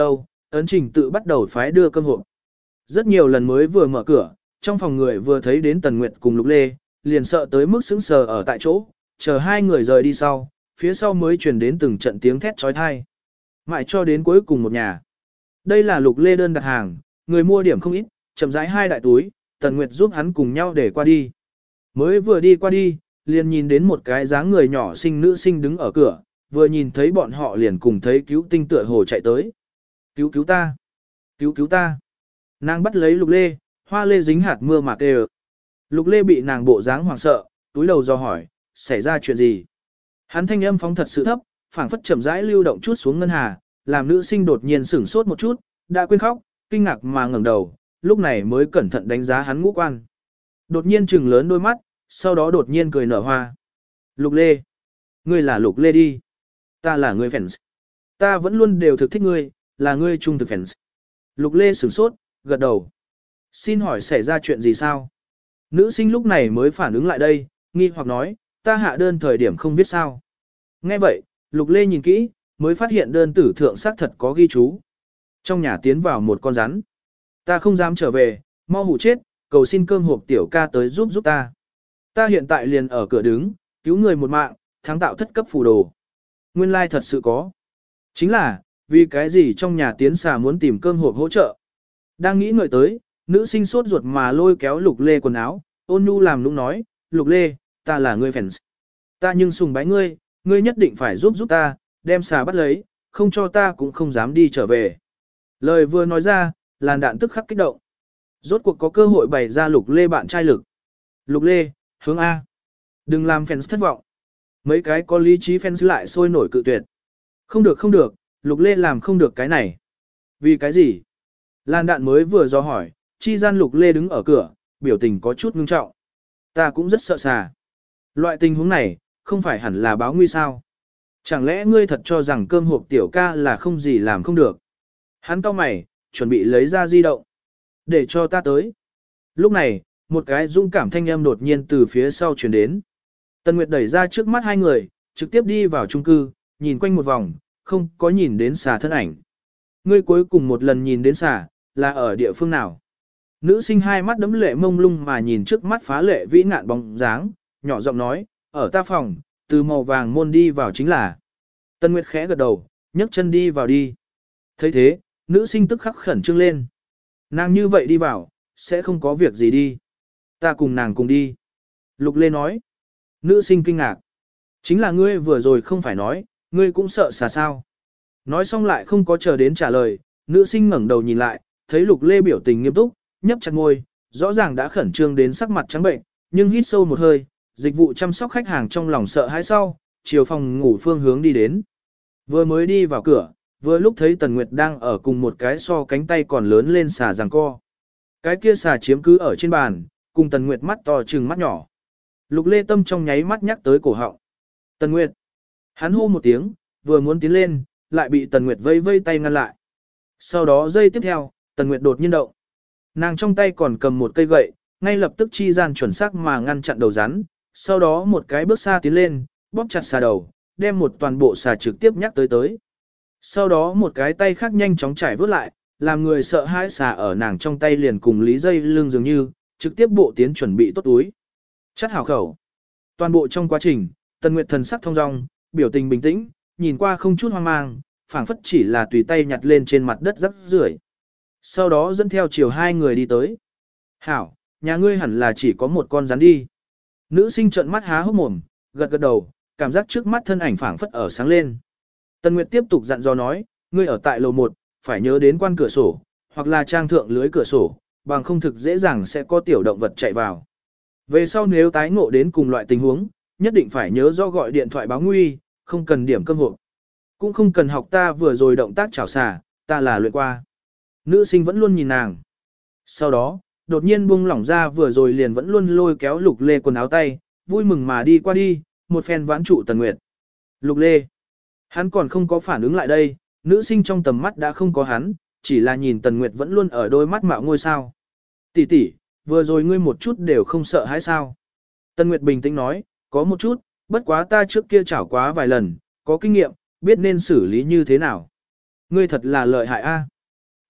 ấn trình tự bắt đầu phái đưa cơm hộp. Rất nhiều lần mới vừa mở cửa, trong phòng người vừa thấy đến Tần Nguyệt cùng Lục Lê, liền sợ tới mức sững sờ ở tại chỗ, chờ hai người rời đi sau, phía sau mới truyền đến từng trận tiếng thét trói thai. Mãi cho đến cuối cùng một nhà. Đây là Lục Lê đơn đặt hàng, người mua điểm không ít, chậm rãi hai đại túi, Tần Nguyệt giúp hắn cùng nhau để qua đi. Mới vừa đi qua đi, liền nhìn đến một cái dáng người nhỏ xinh nữ sinh đứng ở cửa, vừa nhìn thấy bọn họ liền cùng thấy cứu tinh tựa hồ chạy tới. Cứu cứu ta! Cứu cứu ta! Nàng bắt lấy Lục Lê, hoa lê dính hạt mưa mà kêu. Lục Lê bị nàng bộ dáng hoảng sợ, túi đầu do hỏi, xảy ra chuyện gì? Hắn thanh âm phóng thật sự thấp, phảng phất chậm rãi lưu động chút xuống ngân hà, làm nữ sinh đột nhiên sửng sốt một chút, đã quên khóc, kinh ngạc mà ngẩng đầu, lúc này mới cẩn thận đánh giá hắn ngũ quan. Đột nhiên trừng lớn đôi mắt, sau đó đột nhiên cười nở hoa. Lục Lê! Ngươi là Lục Lê đi. Ta là ngươi fans. Ta vẫn luôn đều thực thích ngươi, là ngươi trung thực fans. Lục Lê sửng sốt, gật đầu. Xin hỏi xảy ra chuyện gì sao? Nữ sinh lúc này mới phản ứng lại đây, nghi hoặc nói, ta hạ đơn thời điểm không biết sao. Nghe vậy, Lục Lê nhìn kỹ, mới phát hiện đơn tử thượng xác thật có ghi chú. Trong nhà tiến vào một con rắn. Ta không dám trở về, mau hủ chết, cầu xin cơm hộp tiểu ca tới giúp ta. Ta hiện tại liền ở cửa đứng, cứu người một mạng, thắng tạo thất cấp phù đồ. Nguyên lai thật sự có. Chính là, vì cái gì trong nhà tiến xà muốn tìm cơm hộp hỗ trợ. Đang nghĩ ngợi tới, nữ sinh sốt ruột mà lôi kéo Lục Lê quần áo, ôn nhu làm nũng nói, Lục Lê, ta là ngươi fans. Ta nhưng sùng bái ngươi, ngươi nhất định phải giúp ta, đem xà bắt lấy, không cho ta cũng không dám đi trở về. Lời vừa nói ra, làn đạn tức khắc kích động. Rốt cuộc có cơ hội bày ra Lục Lê bạn trai lực. Lục Lê, hướng A. Đừng làm fans thất vọng. Mấy cái có lý trí fans lại sôi nổi cự tuyệt. Không được không được, Lục Lê làm không được cái này. Vì cái gì? Làn đạn mới vừa do hỏi, chi gian Lục Lê đứng ở cửa, biểu tình có chút ngưng trọng. Ta cũng rất sợ xà. Loại tình huống này, không phải hẳn là báo nguy sao. Chẳng lẽ ngươi thật cho rằng cơm hộp tiểu ca là không gì làm không được. Hắn cau mày, chuẩn bị lấy ra di động. Để cho ta tới. Lúc này, một cái dũng cảm thanh âm đột nhiên từ phía sau truyền đến. Tần Nguyệt đẩy ra trước mắt hai người, trực tiếp đi vào chung cư, nhìn quanh một vòng, không có nhìn đến xà thân ảnh. Ngươi cuối cùng một lần nhìn đến xà, là ở địa phương nào? Nữ sinh hai mắt đấm lệ mông lung mà nhìn trước mắt phá lệ vĩ nạn bóng dáng, nhỏ giọng nói, ở ta phòng, từ màu vàng môn đi vào chính là. Tần Nguyệt khẽ gật đầu, nhấc chân đi vào đi. thấy thế, nữ sinh tức khắc khẩn trương lên. Nàng như vậy đi vào, sẽ không có việc gì đi. Ta cùng nàng cùng đi. Lục Lê nói. Nữ sinh kinh ngạc. Chính là ngươi vừa rồi không phải nói, ngươi cũng sợ xà sao. Nói xong lại không có chờ đến trả lời, nữ sinh ngẩng đầu nhìn lại, thấy Lục Lê biểu tình nghiêm túc, nhấp chặt môi, rõ ràng đã khẩn trương đến sắc mặt trắng bệnh, nhưng hít sâu một hơi, dịch vụ chăm sóc khách hàng trong lòng sợ hãi sau, chiều phòng ngủ phương hướng đi đến. Vừa mới đi vào cửa, vừa lúc thấy Tần Nguyệt đang ở cùng một cái so cánh tay còn lớn lên xà giằng co. Cái kia xà chiếm cứ ở trên bàn, cùng Tần Nguyệt mắt to trừng mắt nhỏ. Lục Lê Tâm trong nháy mắt nhắc tới cổ họng. Tần Nguyệt. Hắn hô một tiếng, vừa muốn tiến lên, lại bị Tần Nguyệt vây vây tay ngăn lại. Sau đó giây tiếp theo, Tần Nguyệt đột nhiên động. Nàng trong tay còn cầm một cây gậy, ngay lập tức chi gian chuẩn xác mà ngăn chặn đầu rắn, sau đó một cái bước xa tiến lên, bóp chặt xà đầu, đem một toàn bộ xà trực tiếp nhắc tới. Sau đó một cái tay khác nhanh chóng trải vớt lại, làm người sợ hãi xà ở nàng trong tay liền cùng lý dây lưng dường như, trực tiếp bộ tiến chuẩn bị tốt túi. Chắt hảo khẩu. Toàn bộ trong quá trình, Tần Nguyệt thần sắc thông dong, biểu tình bình tĩnh, nhìn qua không chút hoang mang, phảng phất chỉ là tùy tay nhặt lên trên mặt đất rắc rưởi. Sau đó dẫn theo chiều hai người đi tới. Hảo, nhà ngươi hẳn là chỉ có một con rắn đi. Nữ sinh trợn mắt há hốc mồm, gật gật đầu, cảm giác trước mắt thân ảnh phảng phất ở sáng lên. Tần Nguyệt tiếp tục dặn dò nói, ngươi ở tại lầu 1, phải nhớ đến quan cửa sổ, hoặc là trang thượng lưới cửa sổ, bằng không thực dễ dàng sẽ có tiểu động vật chạy vào. Về sau nếu tái ngộ đến cùng loại tình huống, nhất định phải nhớ do gọi điện thoại báo nguy, không cần điểm cơm hộp. Cũng không cần học ta vừa rồi động tác chảo xả, ta là luyện qua. Nữ sinh vẫn luôn nhìn nàng. Sau đó, đột nhiên buông lỏng ra vừa rồi liền vẫn luôn lôi kéo Lục Lê quần áo tay, vui mừng mà đi qua đi, một phen vãn trụ Tần Nguyệt. Lục Lê. Hắn còn không có phản ứng lại đây, nữ sinh trong tầm mắt đã không có hắn, chỉ là nhìn Tần Nguyệt vẫn luôn ở đôi mắt mạo ngôi sao. Tỷ tỷ, vừa rồi ngươi một chút đều không sợ hãi sao? Tần Nguyệt bình tĩnh nói, có một chút, bất quá ta trước kia chảo quá vài lần, có kinh nghiệm, biết nên xử lý như thế nào. Ngươi thật là lợi hại a.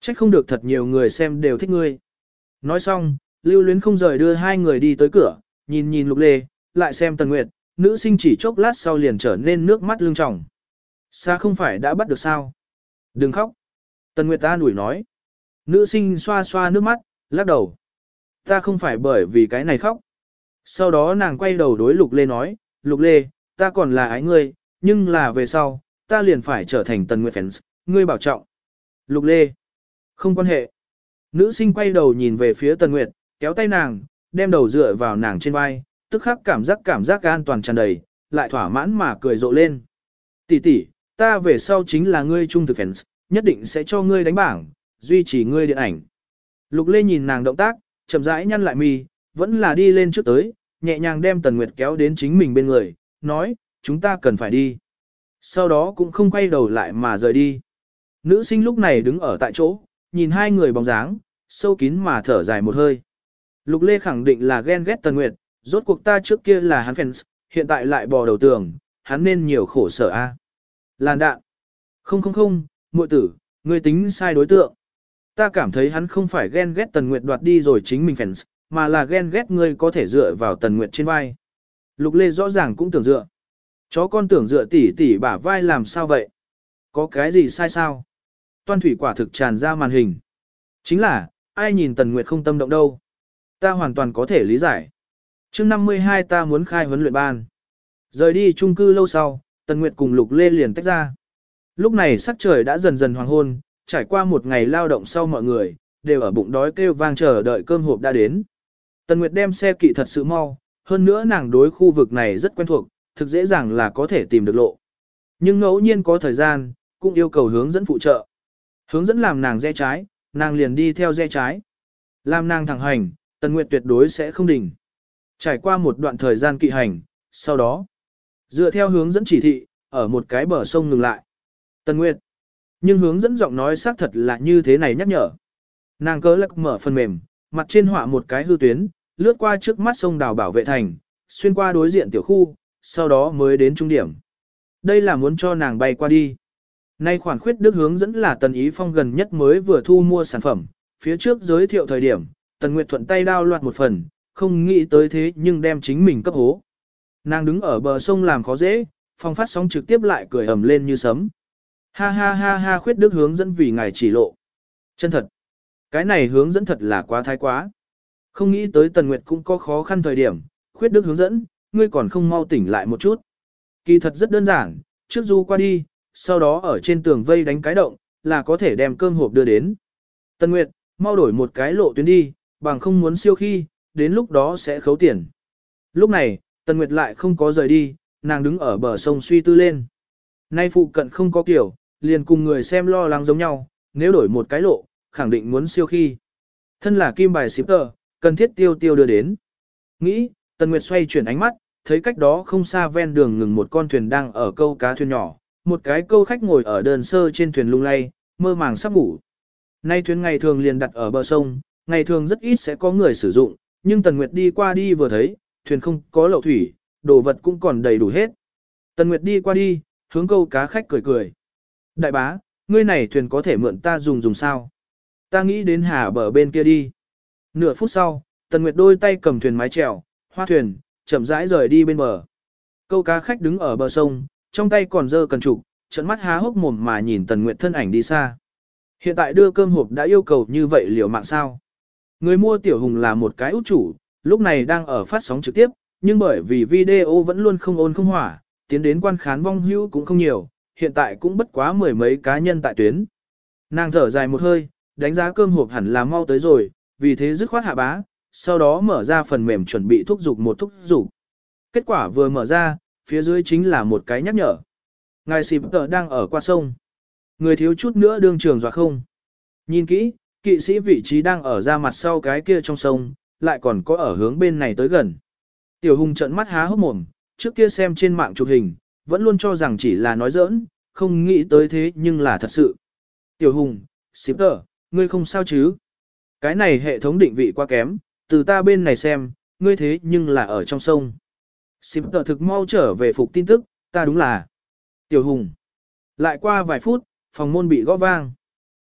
Trách không được thật nhiều người xem đều thích ngươi. Nói xong, Lưu Luyến không rời đưa hai người đi tới cửa, nhìn nhìn Lục Lê, lại xem Tần Nguyệt, nữ sinh chỉ chốc lát sau liền trở nên nước mắt lưng tròng. Xa không phải đã bắt được sao? Đừng khóc. Tần Nguyệt ta nủi nói. Nữ sinh xoa xoa nước mắt, lắc đầu. Ta không phải bởi vì cái này khóc. Sau đó nàng quay đầu đối Lục Lê nói, Lục Lê, ta còn là ái ngươi, nhưng là về sau, ta liền phải trở thành Tần Nguyệt fans, ngươi bảo trọng. Lục Lê, không quan hệ. Nữ sinh quay đầu nhìn về phía Tần Nguyệt, kéo tay nàng, đem đầu dựa vào nàng trên vai, tức khắc cảm giác an toàn tràn đầy, lại thỏa mãn mà cười rộ lên. Tỷ tỷ, ta về sau chính là ngươi trung thực fans, nhất định sẽ cho ngươi đánh bảng, duy trì ngươi điện ảnh. Lục Lê nhìn nàng động tác, chậm rãi nhăn lại mi, vẫn là đi lên trước tới, nhẹ nhàng đem Tần Nguyệt kéo đến chính mình bên người, nói, chúng ta cần phải đi. Sau đó cũng không quay đầu lại mà rời đi. Nữ sinh lúc này đứng ở tại chỗ, nhìn hai người bóng dáng, sâu kín mà thở dài một hơi. Lục Lê khẳng định là ghen ghét Tần Nguyệt, rốt cuộc ta trước kia là hắn fans, hiện tại lại bò đầu tường, hắn nên nhiều khổ sở a. Làn đạn. Không, muội tử, ngươi tính sai đối tượng. Ta cảm thấy hắn không phải ghen ghét Tần Nguyệt đoạt đi rồi chính mình fans, mà là ghen ghét ngươi có thể dựa vào Tần Nguyệt trên vai. Lục Lê rõ ràng cũng tưởng dựa. Chó con tưởng dựa tỉ tỉ bả vai làm sao vậy? Có cái gì sai sao? Toan thủy quả thực tràn ra màn hình. Chính là, ai nhìn Tần Nguyệt không tâm động đâu. Ta hoàn toàn có thể lý giải. Chương 52 ta muốn khai huấn luyện ban. Rời đi chung cư lâu sau, Tần Nguyệt cùng Lục Lê liền tách ra. Lúc này sắc trời đã dần dần hoàng hôn, trải qua một ngày lao động sau mọi người, đều ở bụng đói kêu vang chờ đợi cơm hộp đã đến. Tần Nguyệt đem xe kỵ thật sự mau, hơn nữa nàng đối khu vực này rất quen thuộc, thực dễ dàng là có thể tìm được lộ. Nhưng ngẫu nhiên có thời gian, cũng yêu cầu hướng dẫn phụ trợ. Hướng dẫn làm nàng rẽ trái, nàng liền đi theo rẽ trái. Làm nàng thẳng hành, Tần Nguyệt tuyệt đối sẽ không đình. Trải qua một đoạn thời gian kỵ hành, sau đó, dựa theo hướng dẫn chỉ thị, ở một cái bờ sông ngừng lại. Tần Nguyệt. Nhưng hướng dẫn giọng nói xác thật là như thế này nhắc nhở. Nàng cớ lắc mở phần mềm, mặt trên họa một cái hư tuyến, lướt qua trước mắt sông đào bảo vệ thành, xuyên qua đối diện tiểu khu, sau đó mới đến trung điểm. Đây là muốn cho nàng bay qua đi. Nay khoản khuyết đức hướng dẫn là Tần Ý Phong gần nhất mới vừa thu mua sản phẩm, phía trước giới thiệu thời điểm, Tần Nguyệt thuận tay đao loạt một phần, không nghĩ tới thế nhưng đem chính mình cấp hố. Nàng đứng ở bờ sông làm khó dễ, phong phát sóng trực tiếp lại cười ầm lên như sấm. Ha, khuyết đức hướng dẫn vì ngài chỉ lộ. Chân thật. Cái này hướng dẫn thật là quá thái quá. Không nghĩ tới Tần Nguyệt cũng có khó khăn thời điểm, khuyết đức hướng dẫn, ngươi còn không mau tỉnh lại một chút. Kỳ thật rất đơn giản, trước du qua đi, sau đó ở trên tường vây đánh cái động, là có thể đem cơm hộp đưa đến. Tần Nguyệt, mau đổi một cái lộ tuyến đi, bằng không muốn siêu khi, đến lúc đó sẽ khấu tiền. Lúc này, Tần Nguyệt lại không có rời đi, nàng đứng ở bờ sông suy tư lên. Nay phụ cận không có kiểu, liền cùng người xem lo lắng giống nhau, nếu đổi một cái lộ, khẳng định muốn siêu khi. Thân là kim bài shipper, cần thiết tiêu đưa đến. Nghĩ, Tần Nguyệt xoay chuyển ánh mắt, thấy cách đó không xa ven đường ngừng một con thuyền đang ở câu cá thuyền nhỏ, một cái câu khách ngồi ở đơn sơ trên thuyền lung lay, mơ màng sắp ngủ. Nay thuyền ngày thường liền đặt ở bờ sông, ngày thường rất ít sẽ có người sử dụng, nhưng Tần Nguyệt đi qua đi vừa thấy, thuyền không có lậu thủy, đồ vật cũng còn đầy đủ hết. Tần Nguyệt đi qua đi, hướng câu cá khách cười cười. Đại bá, ngươi này thuyền có thể mượn ta dùng sao? Ta nghĩ đến hà bờ bên kia đi. Nửa phút sau, Tần Nguyệt đôi tay cầm thuyền mái chèo, hoa thuyền, chậm rãi rời đi bên bờ. Câu cá khách đứng ở bờ sông, trong tay còn giơ cần trục, trợn mắt há hốc mồm mà nhìn Tần Nguyệt thân ảnh đi xa. Hiện tại đưa cơm hộp đã yêu cầu như vậy liều mạng sao? Người mua Tiểu Hùng là một cái út chủ, lúc này đang ở phát sóng trực tiếp, nhưng bởi vì video vẫn luôn không ôn không hỏa, tiến đến quan khán vong hữu cũng không nhiều, hiện tại cũng bất quá mười mấy cá nhân tại tuyến. Nàng thở dài một hơi, đánh giá cơm hộp hẳn là mau tới rồi, vì thế dứt khoát hạ bá, sau đó mở ra phần mềm chuẩn bị thúc giục một thúc giục. Kết quả vừa mở ra, phía dưới chính là một cái nhắc nhở. Ngài xịp tờ đang ở qua sông. Người thiếu chút nữa đương trường dọa không. Nhìn kỹ, kỵ sĩ vị trí đang ở ra mặt sau cái kia trong sông, lại còn có ở hướng bên này tới gần. Tiểu Hùng trợn mắt há hốc mồm, trước kia xem trên mạng chụp hình, vẫn luôn cho rằng chỉ là nói giỡn, không nghĩ tới thế nhưng là thật sự. Tiểu Hùng, xịp tờ, ngươi không sao chứ? Cái này hệ thống định vị quá kém, từ ta bên này xem, ngươi thế nhưng là ở trong sông. Xịp tờ thực mau trở về phục tin tức, ta đúng là Tiểu Hùng. Lại qua vài phút, phòng môn bị gõ vang.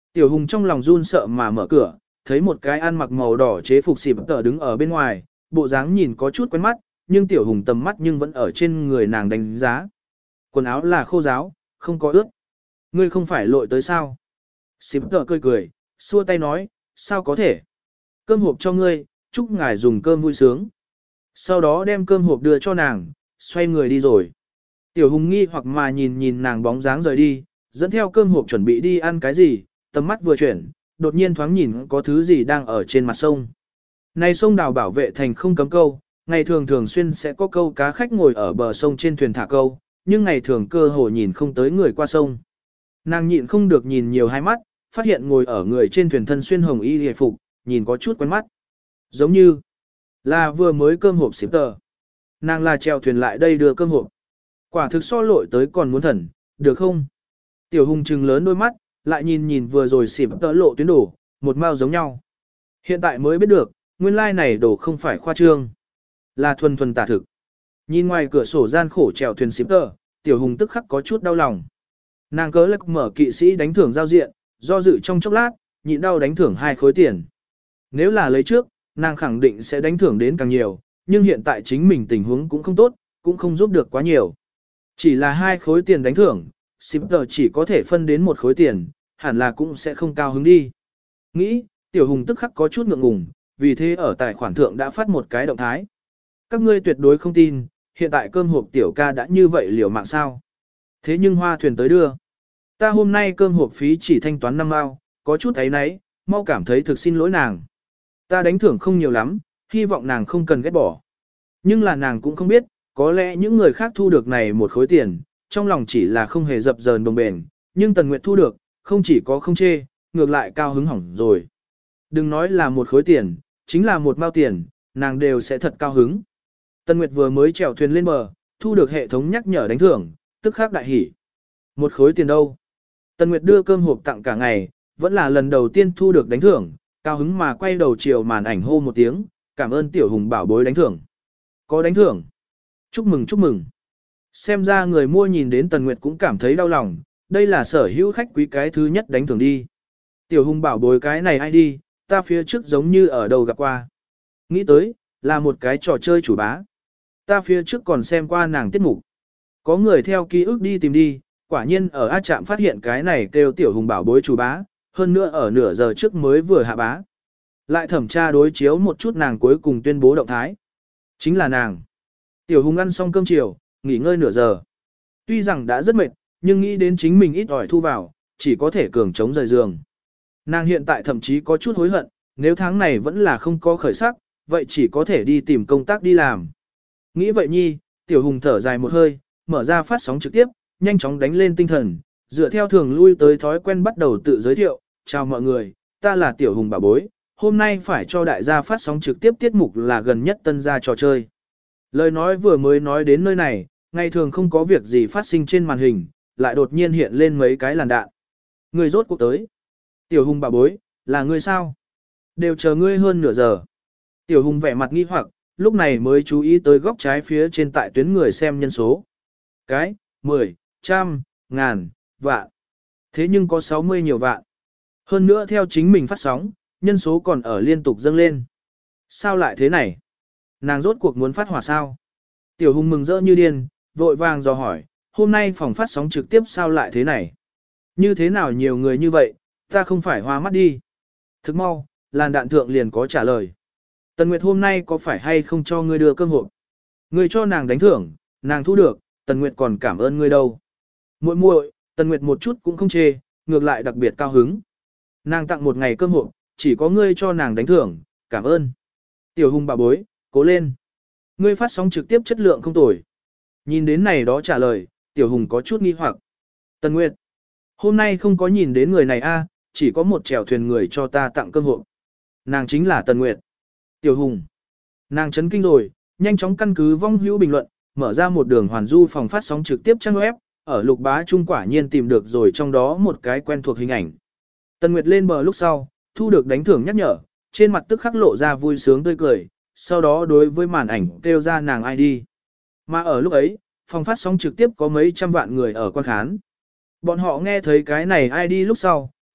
Tiểu Hùng trong lòng run sợ mà mở cửa, thấy một cái ăn mặc màu đỏ chế phục xịp tờ đứng ở bên ngoài, bộ dáng nhìn có chút quen mắt, nhưng Tiểu Hùng tầm mắt nhưng vẫn ở trên người nàng đánh giá. Quần áo là khô ráo, không có ướt. Ngươi không phải lội tới sao? Xịp tờ cười cười, xua tay nói, sao có thể? Cơm hộp cho ngươi, chúc ngài dùng cơm vui sướng. Sau đó đem cơm hộp đưa cho nàng, xoay người đi rồi. Tiểu Hùng nghi hoặc mà nhìn nhìn nàng bóng dáng rời đi, dẫn theo cơm hộp chuẩn bị đi ăn cái gì, tầm mắt vừa chuyển, đột nhiên thoáng nhìn có thứ gì đang ở trên mặt sông. Này sông đào bảo vệ thành không cấm câu, ngày thường thường xuyên sẽ có câu cá khách ngồi ở bờ sông trên thuyền thả câu, nhưng ngày thường cơ hồ nhìn không tới người qua sông. Nàng nhịn không được nhìn nhiều hai mắt, phát hiện ngồi ở người trên thuyền thân xuyên hồng y hề phục, nhìn có chút quen mắt. Giống như là vừa mới cơm hộp xếp tờ. Nàng là chèo thuyền lại đây đưa cơm hộp. Quả thực so lội tới còn muốn thần, được không? Tiểu Hùng trừng lớn đôi mắt, lại nhìn nhìn vừa rồi xịp tờ lộ tuyến đổ, một mao giống nhau. Hiện tại mới biết được, nguyên lai này đổ không phải khoa trương, là thuần thuần tả thực. Nhìn ngoài cửa sổ gian khổ chèo thuyền xịp tờ, Tiểu Hùng tức khắc có chút đau lòng. Nàng cớ lắc mở kỵ sĩ đánh thưởng giao diện, do dự trong chốc lát, nhịn đau đánh thưởng 2 khối tiền. Nếu là lấy trước, nàng khẳng định sẽ đánh thưởng đến càng nhiều, nhưng hiện tại chính mình tình huống cũng không tốt, cũng không giúp được quá nhiều. Chỉ là 2 khối tiền đánh thưởng, shipper chỉ có thể phân đến 1 khối tiền, hẳn là cũng sẽ không cao hứng đi. Nghĩ, Tiểu Hùng tức khắc có chút ngượng ngùng, vì thế ở tài khoản thượng đã phát một cái động thái. Các ngươi tuyệt đối không tin, hiện tại cơm hộp tiểu ca đã như vậy liều mạng sao. Thế nhưng hoa thuyền tới đưa. Ta hôm nay cơm hộp phí chỉ thanh toán 5 mao, có chút ấy nấy, mau cảm thấy thực xin lỗi nàng. Ta đánh thưởng không nhiều lắm, hy vọng nàng không cần ghét bỏ. Nhưng là nàng cũng không biết, có lẽ những người khác thu được này 1 khối tiền, trong lòng chỉ là không hề dập dờn đồng bền, nhưng Tần Nguyệt thu được, không chỉ có không chê, ngược lại cao hứng hỏng rồi. Đừng nói là 1 khối tiền, chính là 1 mao tiền, nàng đều sẽ thật cao hứng. Tần Nguyệt vừa mới chèo thuyền lên bờ, thu được hệ thống nhắc nhở đánh thưởng, tức khắc đại hỉ. 1 khối tiền đâu? Tần Nguyệt đưa cơm hộp tặng cả ngày, vẫn là lần đầu tiên thu được đánh thưởng, cao hứng mà quay đầu chiều màn ảnh hô một tiếng, cảm ơn Tiểu Hùng bảo bối đánh thưởng. Có đánh thưởng. Chúc mừng chúc mừng. Xem ra người mua nhìn đến Tần Nguyệt cũng cảm thấy đau lòng, đây là sở hữu khách quý cái thứ nhất đánh thưởng đi. Tiểu Hùng bảo bối cái này ai đi, ta phía trước giống như ở đầu gặp qua. Nghĩ tới, là một cái trò chơi chủ bá. Ta phía trước còn xem qua nàng tiết mục. Có người theo ký ức đi tìm đi, quả nhiên ở A Trạm phát hiện cái này kêu Tiểu Hùng bảo bối chủ bá, hơn nữa ở nửa giờ trước mới vừa hạ bá. Lại thẩm tra đối chiếu một chút nàng cuối cùng tuyên bố động thái. Chính là nàng. Tiểu Hùng ăn xong cơm chiều, nghỉ ngơi nửa giờ. Tuy rằng đã rất mệt, nhưng nghĩ đến chính mình ít ỏi thu vào, chỉ có thể cường chống rời giường. Nàng hiện tại thậm chí có chút hối hận, nếu tháng này vẫn là không có khởi sắc, vậy chỉ có thể đi tìm công tác đi làm. Nghĩ vậy nhi, Tiểu Hùng thở dài một hơi, mở ra phát sóng trực tiếp, nhanh chóng đánh lên tinh thần, dựa theo thường lui tới thói quen bắt đầu tự giới thiệu, chào mọi người, ta là Tiểu Hùng bà bối, hôm nay phải cho đại gia phát sóng trực tiếp tiết mục là gần nhất tân gia trò chơi. Lời nói vừa mới nói đến nơi này, ngày thường không có việc gì phát sinh trên màn hình, lại đột nhiên hiện lên mấy cái làn đạn. Người rốt cuộc tới. Tiểu Hùng bà bối, là ngươi sao? Đều chờ ngươi hơn nửa giờ. Tiểu Hùng vẻ mặt nghi hoặc, lúc này mới chú ý tới góc trái phía trên tại tuyến người xem nhân số. Cái, 10, trăm, ngàn, vạn. Thế nhưng có 60 nhiều vạn. Hơn nữa theo chính mình phát sóng, nhân số còn ở liên tục dâng lên. Sao lại thế này? Nàng rốt cuộc muốn phát hỏa sao? Tiểu Hùng mừng rỡ như điên, vội vàng dò hỏi, hôm nay phòng phát sóng trực tiếp sao lại thế này? Như thế nào nhiều người như vậy, ta không phải hoa mắt đi. Thức mau, làn đạn thượng liền có trả lời. Tần Nguyệt hôm nay có phải hay không cho ngươi đưa cơm hộp? Ngươi cho nàng đánh thưởng, nàng thu được, Tần Nguyệt còn cảm ơn ngươi đâu. Muội muội, Tần Nguyệt một chút cũng không chê, ngược lại đặc biệt cao hứng. Nàng tặng một ngày cơm hộp, chỉ có ngươi cho nàng đánh thưởng, cảm ơn. Tiểu Hùng bà bối, cố lên. Ngươi phát sóng trực tiếp chất lượng không tồi. Nhìn đến này đó trả lời, Tiểu Hùng có chút nghi hoặc. Tần Nguyệt, hôm nay không có nhìn đến người này a, chỉ có một chèo thuyền người cho ta tặng cơm hộp. Nàng chính là Tần Nguyệt. Tiểu Hùng. Nàng chấn kinh rồi, nhanh chóng căn cứ vong hữu bình luận, mở ra một đường hoàn du phòng phát sóng trực tiếp trang web, ở lục bá trung quả nhiên tìm được rồi trong đó một cái quen thuộc hình ảnh. Tần Nguyệt lên bờ lúc sau, thu được đánh thưởng nhắc nhở, trên mặt tức khắc lộ ra vui sướng tươi cười, sau đó đối với màn ảnh kêu ra nàng ID. Mà ở lúc ấy, phòng phát sóng trực tiếp có mấy trăm vạn người ở quan khán. Bọn họ nghe thấy cái này ID lúc sau,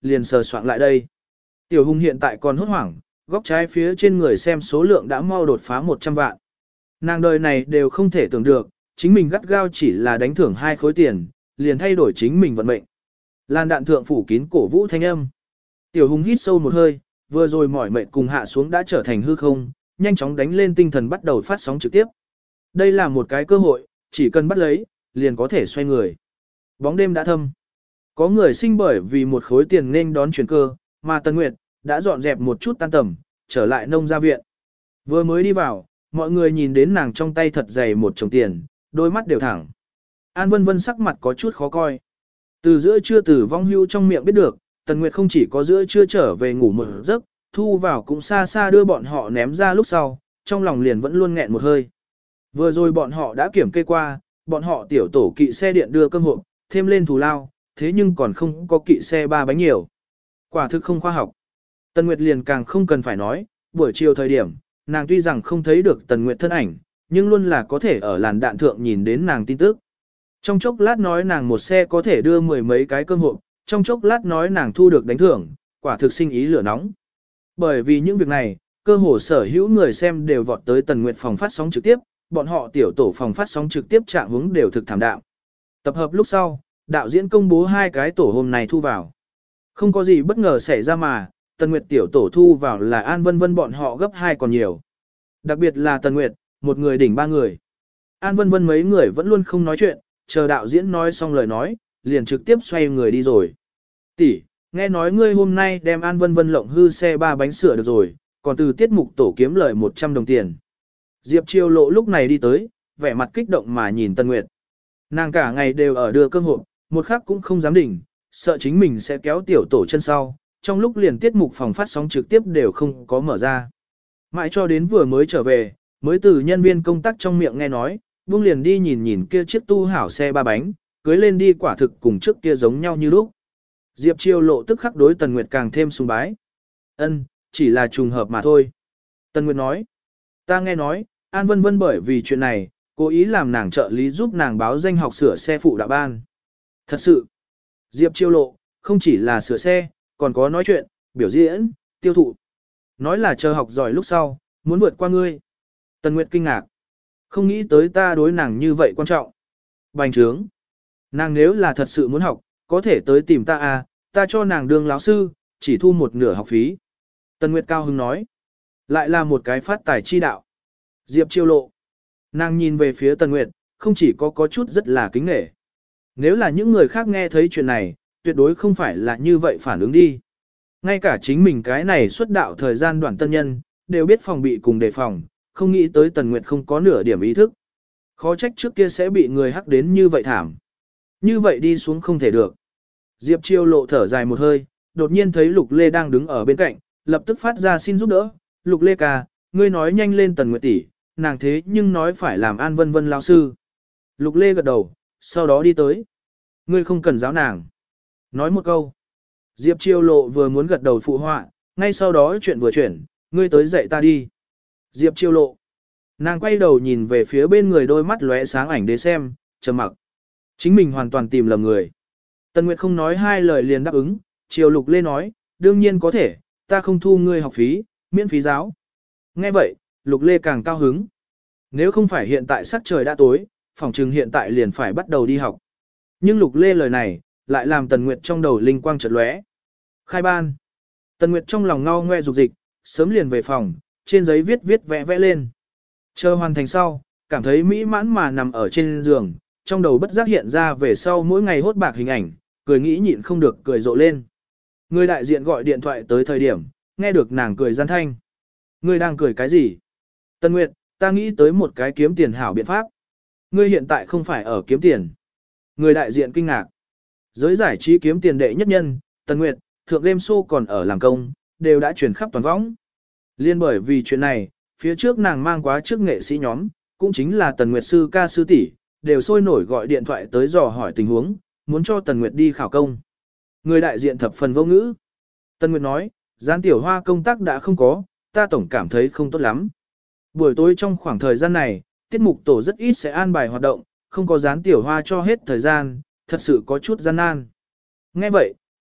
liền sờ soạn lại đây. Tiểu Hùng hiện tại còn hốt hoảng, góc trái phía trên người xem số lượng đã mau đột phá 100 vạn. Nàng đời này đều không thể tưởng được, chính mình gắt gao chỉ là đánh thưởng 2 khối tiền, liền thay đổi chính mình vận mệnh. Lan đạn thượng phủ kín cổ vũ thanh âm. Tiểu Hùng hít sâu một hơi, vừa rồi mỏi mệt cùng hạ xuống đã trở thành hư không, nhanh chóng đánh lên tinh thần bắt đầu phát sóng trực tiếp. Đây là một cái cơ hội, chỉ cần bắt lấy, liền có thể xoay người. Bóng đêm đã thâm. Có người sinh bởi vì một khối tiền nên đón chuyển cơ, mà Tần Nguyệt đã dọn dẹp một chút tan tầm, trở lại nông gia viện. Vừa mới đi vào, mọi người nhìn đến nàng trong tay thật dày một chồng tiền, đôi mắt đều thẳng. An Vân Vân sắc mặt có chút khó coi. Từ giữa trưa tử vong hưu trong miệng biết được, Tần Nguyệt không chỉ có giữa trưa trở về ngủ một giấc, thu vào cũng xa xa đưa bọn họ ném ra lúc sau, trong lòng liền vẫn luôn nghẹn một hơi. Vừa rồi bọn họ đã kiểm kê qua, bọn họ tiểu tổ kỵ xe điện đưa cơm hộp, thêm lên thù lao, thế nhưng còn không có kỵ xe 3 bánh nhiều. Quả thực không khoa học. Tần Nguyệt liền càng không cần phải nói, buổi chiều thời điểm, nàng tuy rằng không thấy được Tần Nguyệt thân ảnh, nhưng luôn là có thể ở làn đạn thượng nhìn đến nàng tin tức. Trong chốc lát nói nàng một xe có thể đưa 10 mấy cái cơm hộp, trong chốc lát nói nàng thu được đánh thưởng, quả thực sinh ý lửa nóng. Bởi vì những việc này, cơ hồ sở hữu người xem đều vọt tới Tần Nguyệt phòng phát sóng trực tiếp, bọn họ tiểu tổ phòng phát sóng trực tiếp trạng hướng đều thực thảm đạm. Tập hợp lúc sau, đạo diễn công bố 2 cái tổ hôm nay thu vào. Không có gì bất ngờ xảy ra mà, Tần Nguyệt tiểu tổ thu vào là An Vân Vân bọn họ gấp 2 còn nhiều. Đặc biệt là Tần Nguyệt, một người đỉnh 3 người. An Vân Vân mấy người vẫn luôn không nói chuyện, chờ đạo diễn nói xong lời nói, liền trực tiếp xoay người đi rồi. Tỷ, nghe nói ngươi hôm nay đem An Vân Vân lộng hư xe 3 bánh sửa được rồi, còn từ tiết mục tổ kiếm lời 100 đồng tiền. Diệp Chiêu Lộ lúc này đi tới, vẻ mặt kích động mà nhìn Tần Nguyệt. Nàng cả ngày đều ở đưa cơm hộp, một khắc cũng không dám đỉnh, sợ chính mình sẽ kéo tiểu tổ chân sau, trong lúc liền tiết mục phòng phát sóng trực tiếp đều không có mở ra. Mãi cho đến vừa mới trở về, mới từ nhân viên công tác trong miệng nghe nói, buông liền đi nhìn nhìn kia chiếc tu hảo xe 3 bánh, cưới lên đi quả thực cùng trước kia giống nhau như lúc. Diệp Chiêu Lộ tức khắc đối Tần Nguyệt càng thêm sùng bái. Ân, chỉ là trùng hợp mà thôi. Tần Nguyệt nói, ta nghe nói, An Vân Vân bởi vì chuyện này, cố ý làm nàng trợ lý giúp nàng báo danh học sửa xe phụ đạo ban. Thật sự, Diệp Chiêu Lộ, không chỉ là sửa xe, còn có nói chuyện, biểu diễn, tiêu thụ. Nói là chờ học giỏi lúc sau, muốn vượt qua ngươi. Tần Nguyệt kinh ngạc. Không nghĩ tới ta đối nàng như vậy quan trọng. Bành trướng. Nàng nếu là thật sự muốn học, có thể tới tìm ta à, ta cho nàng đương lão sư, chỉ thu một nửa học phí. Tần Nguyệt cao hứng nói. Lại là một cái phát tài chi đạo. Diệp Chiêu Lộ. Nàng nhìn về phía Tần Nguyệt, không chỉ có chút rất là kính nể. Nếu là những người khác nghe thấy chuyện này, tuyệt đối không phải là như vậy phản ứng đi. Ngay cả chính mình cái này xuất đạo thời gian đoạn tân nhân, đều biết phòng bị cùng đề phòng, không nghĩ tới Tần Nguyệt không có nửa điểm ý thức. Khó trách trước kia sẽ bị người hắc đến như vậy thảm. Như vậy đi xuống không thể được. Diệp Chiêu Lộ thở dài một hơi, đột nhiên thấy Lục Lê đang đứng ở bên cạnh, lập tức phát ra xin giúp đỡ. Lục Lê ca, ngươi nói nhanh lên Tần Nguyệt tỷ, nàng thế nhưng nói phải làm An Vân Vân lão sư. Lục Lê gật đầu, sau đó đi tới. Ngươi không cần giáo nàng. Nói một câu. Diệp Chiêu Lộ vừa muốn gật đầu phụ họa, ngay sau đó chuyện vừa chuyển, ngươi tới dạy ta đi. Diệp Chiêu Lộ. Nàng quay đầu nhìn về phía bên người đôi mắt lóe sáng ảnh để xem, trầm mặc. Chính mình hoàn toàn tìm lầm người. Tần Nguyệt không nói 2 lời liền đáp ứng, Triều Lục Lê nói, đương nhiên có thể, ta không thu ngươi học phí, miễn phí giáo. Nghe vậy, Lục Lê càng cao hứng. Nếu không phải hiện tại sắc trời đã tối, phỏng chừng hiện tại liền phải bắt đầu đi học. Nhưng Lục Lê lời này, lại làm Tần Nguyệt trong đầu linh quang chợt lóe. Khai ban. Tần Nguyệt trong lòng ngao ngoe dục dịch, sớm liền về phòng, trên giấy viết vẽ lên. Chờ hoàn thành sau, cảm thấy mỹ mãn mà nằm ở trên giường, trong đầu bất giác hiện ra về sau mỗi ngày hốt bạc hình ảnh, cười nghĩ nhịn không được cười rộ lên. Người đại diện gọi điện thoại tới thời điểm, nghe được nàng cười gian thanh. Ngươi đang cười cái gì? Tần Nguyệt, ta nghĩ tới một cái kiếm tiền hảo biện pháp. Ngươi hiện tại không phải ở kiếm tiền. Người đại diện kinh ngạc. Giới giải trí kiếm tiền đệ nhất nhân, Tần Nguyệt, thượng game show còn ở làm công, đều đã truyền khắp toàn võng. Liên bởi vì chuyện này, phía trước nàng mang quá trước nghệ sĩ nhóm, cũng chính là Tần Nguyệt sư ca sư tỷ, đều sôi nổi gọi điện thoại tới dò hỏi tình huống, muốn cho Tần Nguyệt đi khảo công. Người đại diện thập phần vô ngữ. Tần Nguyệt nói, Gián Tiểu Hoa công tác đã không có, ta tổng cảm thấy không tốt lắm. Buổi tối trong khoảng thời gian này, tiết mục tổ rất ít sẽ an bài hoạt động, không có Gián Tiểu Hoa cho hết thời gian, thật sự có chút gian nan. Nghe vậy,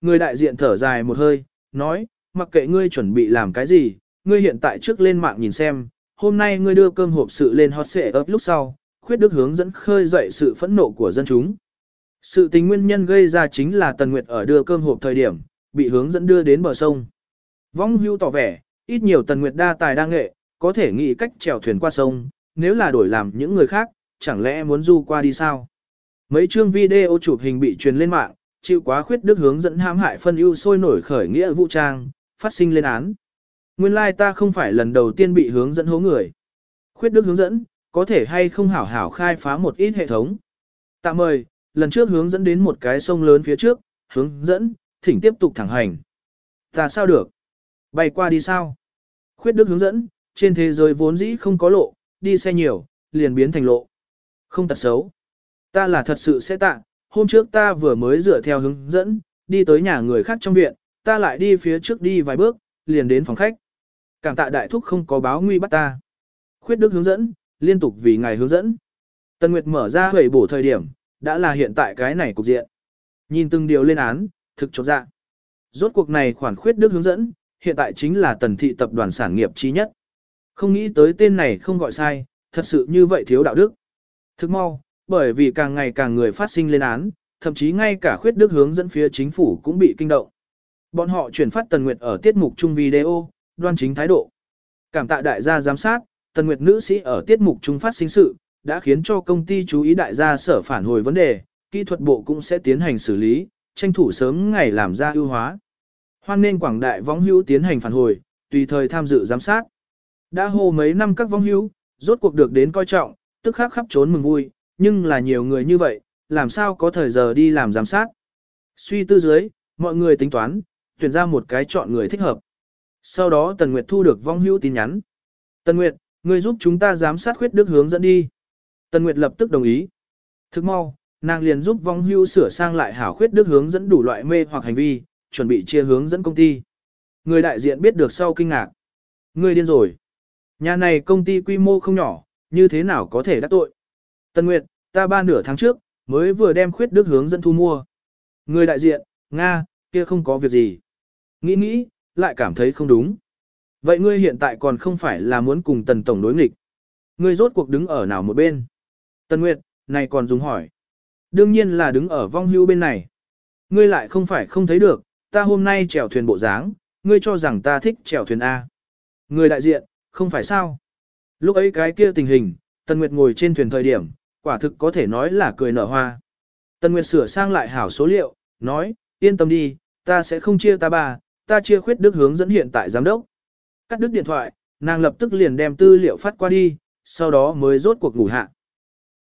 Người đại diện thở dài một hơi, nói, mặc kệ ngươi chuẩn bị làm cái gì, ngươi hiện tại trước lên mạng nhìn xem, hôm nay ngươi đưa cơm hộp sự lên hot xệ ấp lúc sau, khuyết đức hướng dẫn khơi dậy sự phẫn nộ của dân chúng. Sự tình nguyên nhân gây ra chính là Tần Nguyệt ở đưa cơm hộp thời điểm, bị hướng dẫn đưa đến bờ sông. Vong hưu tỏ vẻ, ít nhiều Tần Nguyệt đa tài đa nghệ, có thể nghĩ cách chèo thuyền qua sông, nếu là đổi làm những người khác, chẳng lẽ muốn du qua đi sao? Mấy chương video chụp hình bị truyền lên mạng, chịu quá khuyết đức hướng dẫn hãm hại phân ưu sôi nổi khởi nghĩa vũ trang, phát sinh lên án. Nguyên lai ta không phải lần đầu tiên bị hướng dẫn hố người. Khuyết đức hướng dẫn, có thể hay không hảo hảo khai phá một ít hệ thống. Tạm mời, lần trước hướng dẫn đến một cái sông lớn phía trước, hướng dẫn, thỉnh tiếp tục thẳng hành. Ta sao được? Bay qua đi sao? Khuyết đức hướng dẫn, trên thế giới vốn dĩ không có lộ, đi xe nhiều, liền biến thành lộ. Không tật xấu. Ta là thật sự sẽ tạ, hôm trước ta vừa mới dựa theo hướng dẫn, đi tới nhà người khác trong viện, ta lại đi phía trước đi vài bước, liền đến phòng khách. Cảm tạ đại thúc không có báo nguy bắt ta. Khuyết đức hướng dẫn, liên tục vì ngài hướng dẫn. Tần Nguyệt mở ra hủy bổ thời điểm, đã là hiện tại cái này cục diện. Nhìn từng điều lên án, thực chột dạ. Rốt cuộc này khoản khuyết đức hướng dẫn, hiện tại chính là Tần thị tập đoàn sản nghiệp chí nhất. Không nghĩ tới tên này không gọi sai, thật sự như vậy thiếu đạo đức. Thức mau, bởi vì càng ngày càng người phát sinh lên án, thậm chí ngay cả khuyết đức hướng dẫn phía chính phủ cũng bị kinh động. Bọn họ chuyển phát Tần Nguyệt ở tiết mục chung video, đoan chính thái độ. Cảm tạ đại gia giám sát, Tần Nguyệt nữ sĩ ở tiết mục chung phát sinh sự, đã khiến cho công ty chú ý đại gia sở phản hồi vấn đề, kỹ thuật bộ cũng sẽ tiến hành xử lý, tranh thủ sớm ngày làm ra ưu hóa. Hoan nên quảng đại võng hữu tiến hành phản hồi, tùy thời tham dự giám sát. Đã hồ mấy năm các võng hữu, rốt cuộc được đến coi trọng, tức khắc khắp trốn mừng vui, nhưng là nhiều người như vậy, làm sao có thời giờ đi làm giám sát. Suy tư dưới, mọi người tính toán, tuyển ra một cái chọn người thích hợp. Sau đó Tần Nguyệt thu được vong hữu tin nhắn. Tần Nguyệt, người giúp chúng ta giám sát khuyết đức hướng dẫn đi. Tần Nguyệt lập tức đồng ý. Thức mau, nàng liền giúp vong hữu sửa sang lại hảo khuyết đức hướng dẫn đủ loại mê hoặc hành vi, chuẩn bị chia hướng dẫn công ty. Người đại diện biết được sau kinh ngạc. Người điên rồi. Nhà này công ty quy mô không nhỏ, như thế nào có thể đắc tội. Tần Nguyệt, ta 3 nửa tháng trước, mới vừa đem khuyết đức hướng dẫn thu mua. Người đại diện, Nga, kia không có việc gì. Nghĩ, lại cảm thấy không đúng. Vậy ngươi hiện tại còn không phải là muốn cùng Tần Tổng đối nghịch. Ngươi rốt cuộc đứng ở nào một bên? Tần Nguyệt, này còn dùng hỏi. Đương nhiên là đứng ở vong hưu bên này. Ngươi lại không phải không thấy được, ta hôm nay chèo thuyền bộ dáng, ngươi cho rằng ta thích chèo thuyền A. Người đại diện, không phải sao? Lúc ấy cái kia tình hình, Tần Nguyệt ngồi trên thuyền thời điểm, quả thực có thể nói là cười nở hoa. Tần Nguyệt sửa sang lại hảo số liệu, nói, yên tâm đi, ta sẽ không chia ta bà, ta chia khuyết đức hướng dẫn hiện tại giám đốc. Cắt đứt điện thoại, nàng lập tức liền đem tư liệu phát qua đi, sau đó mới rốt cuộc ngủ hạ.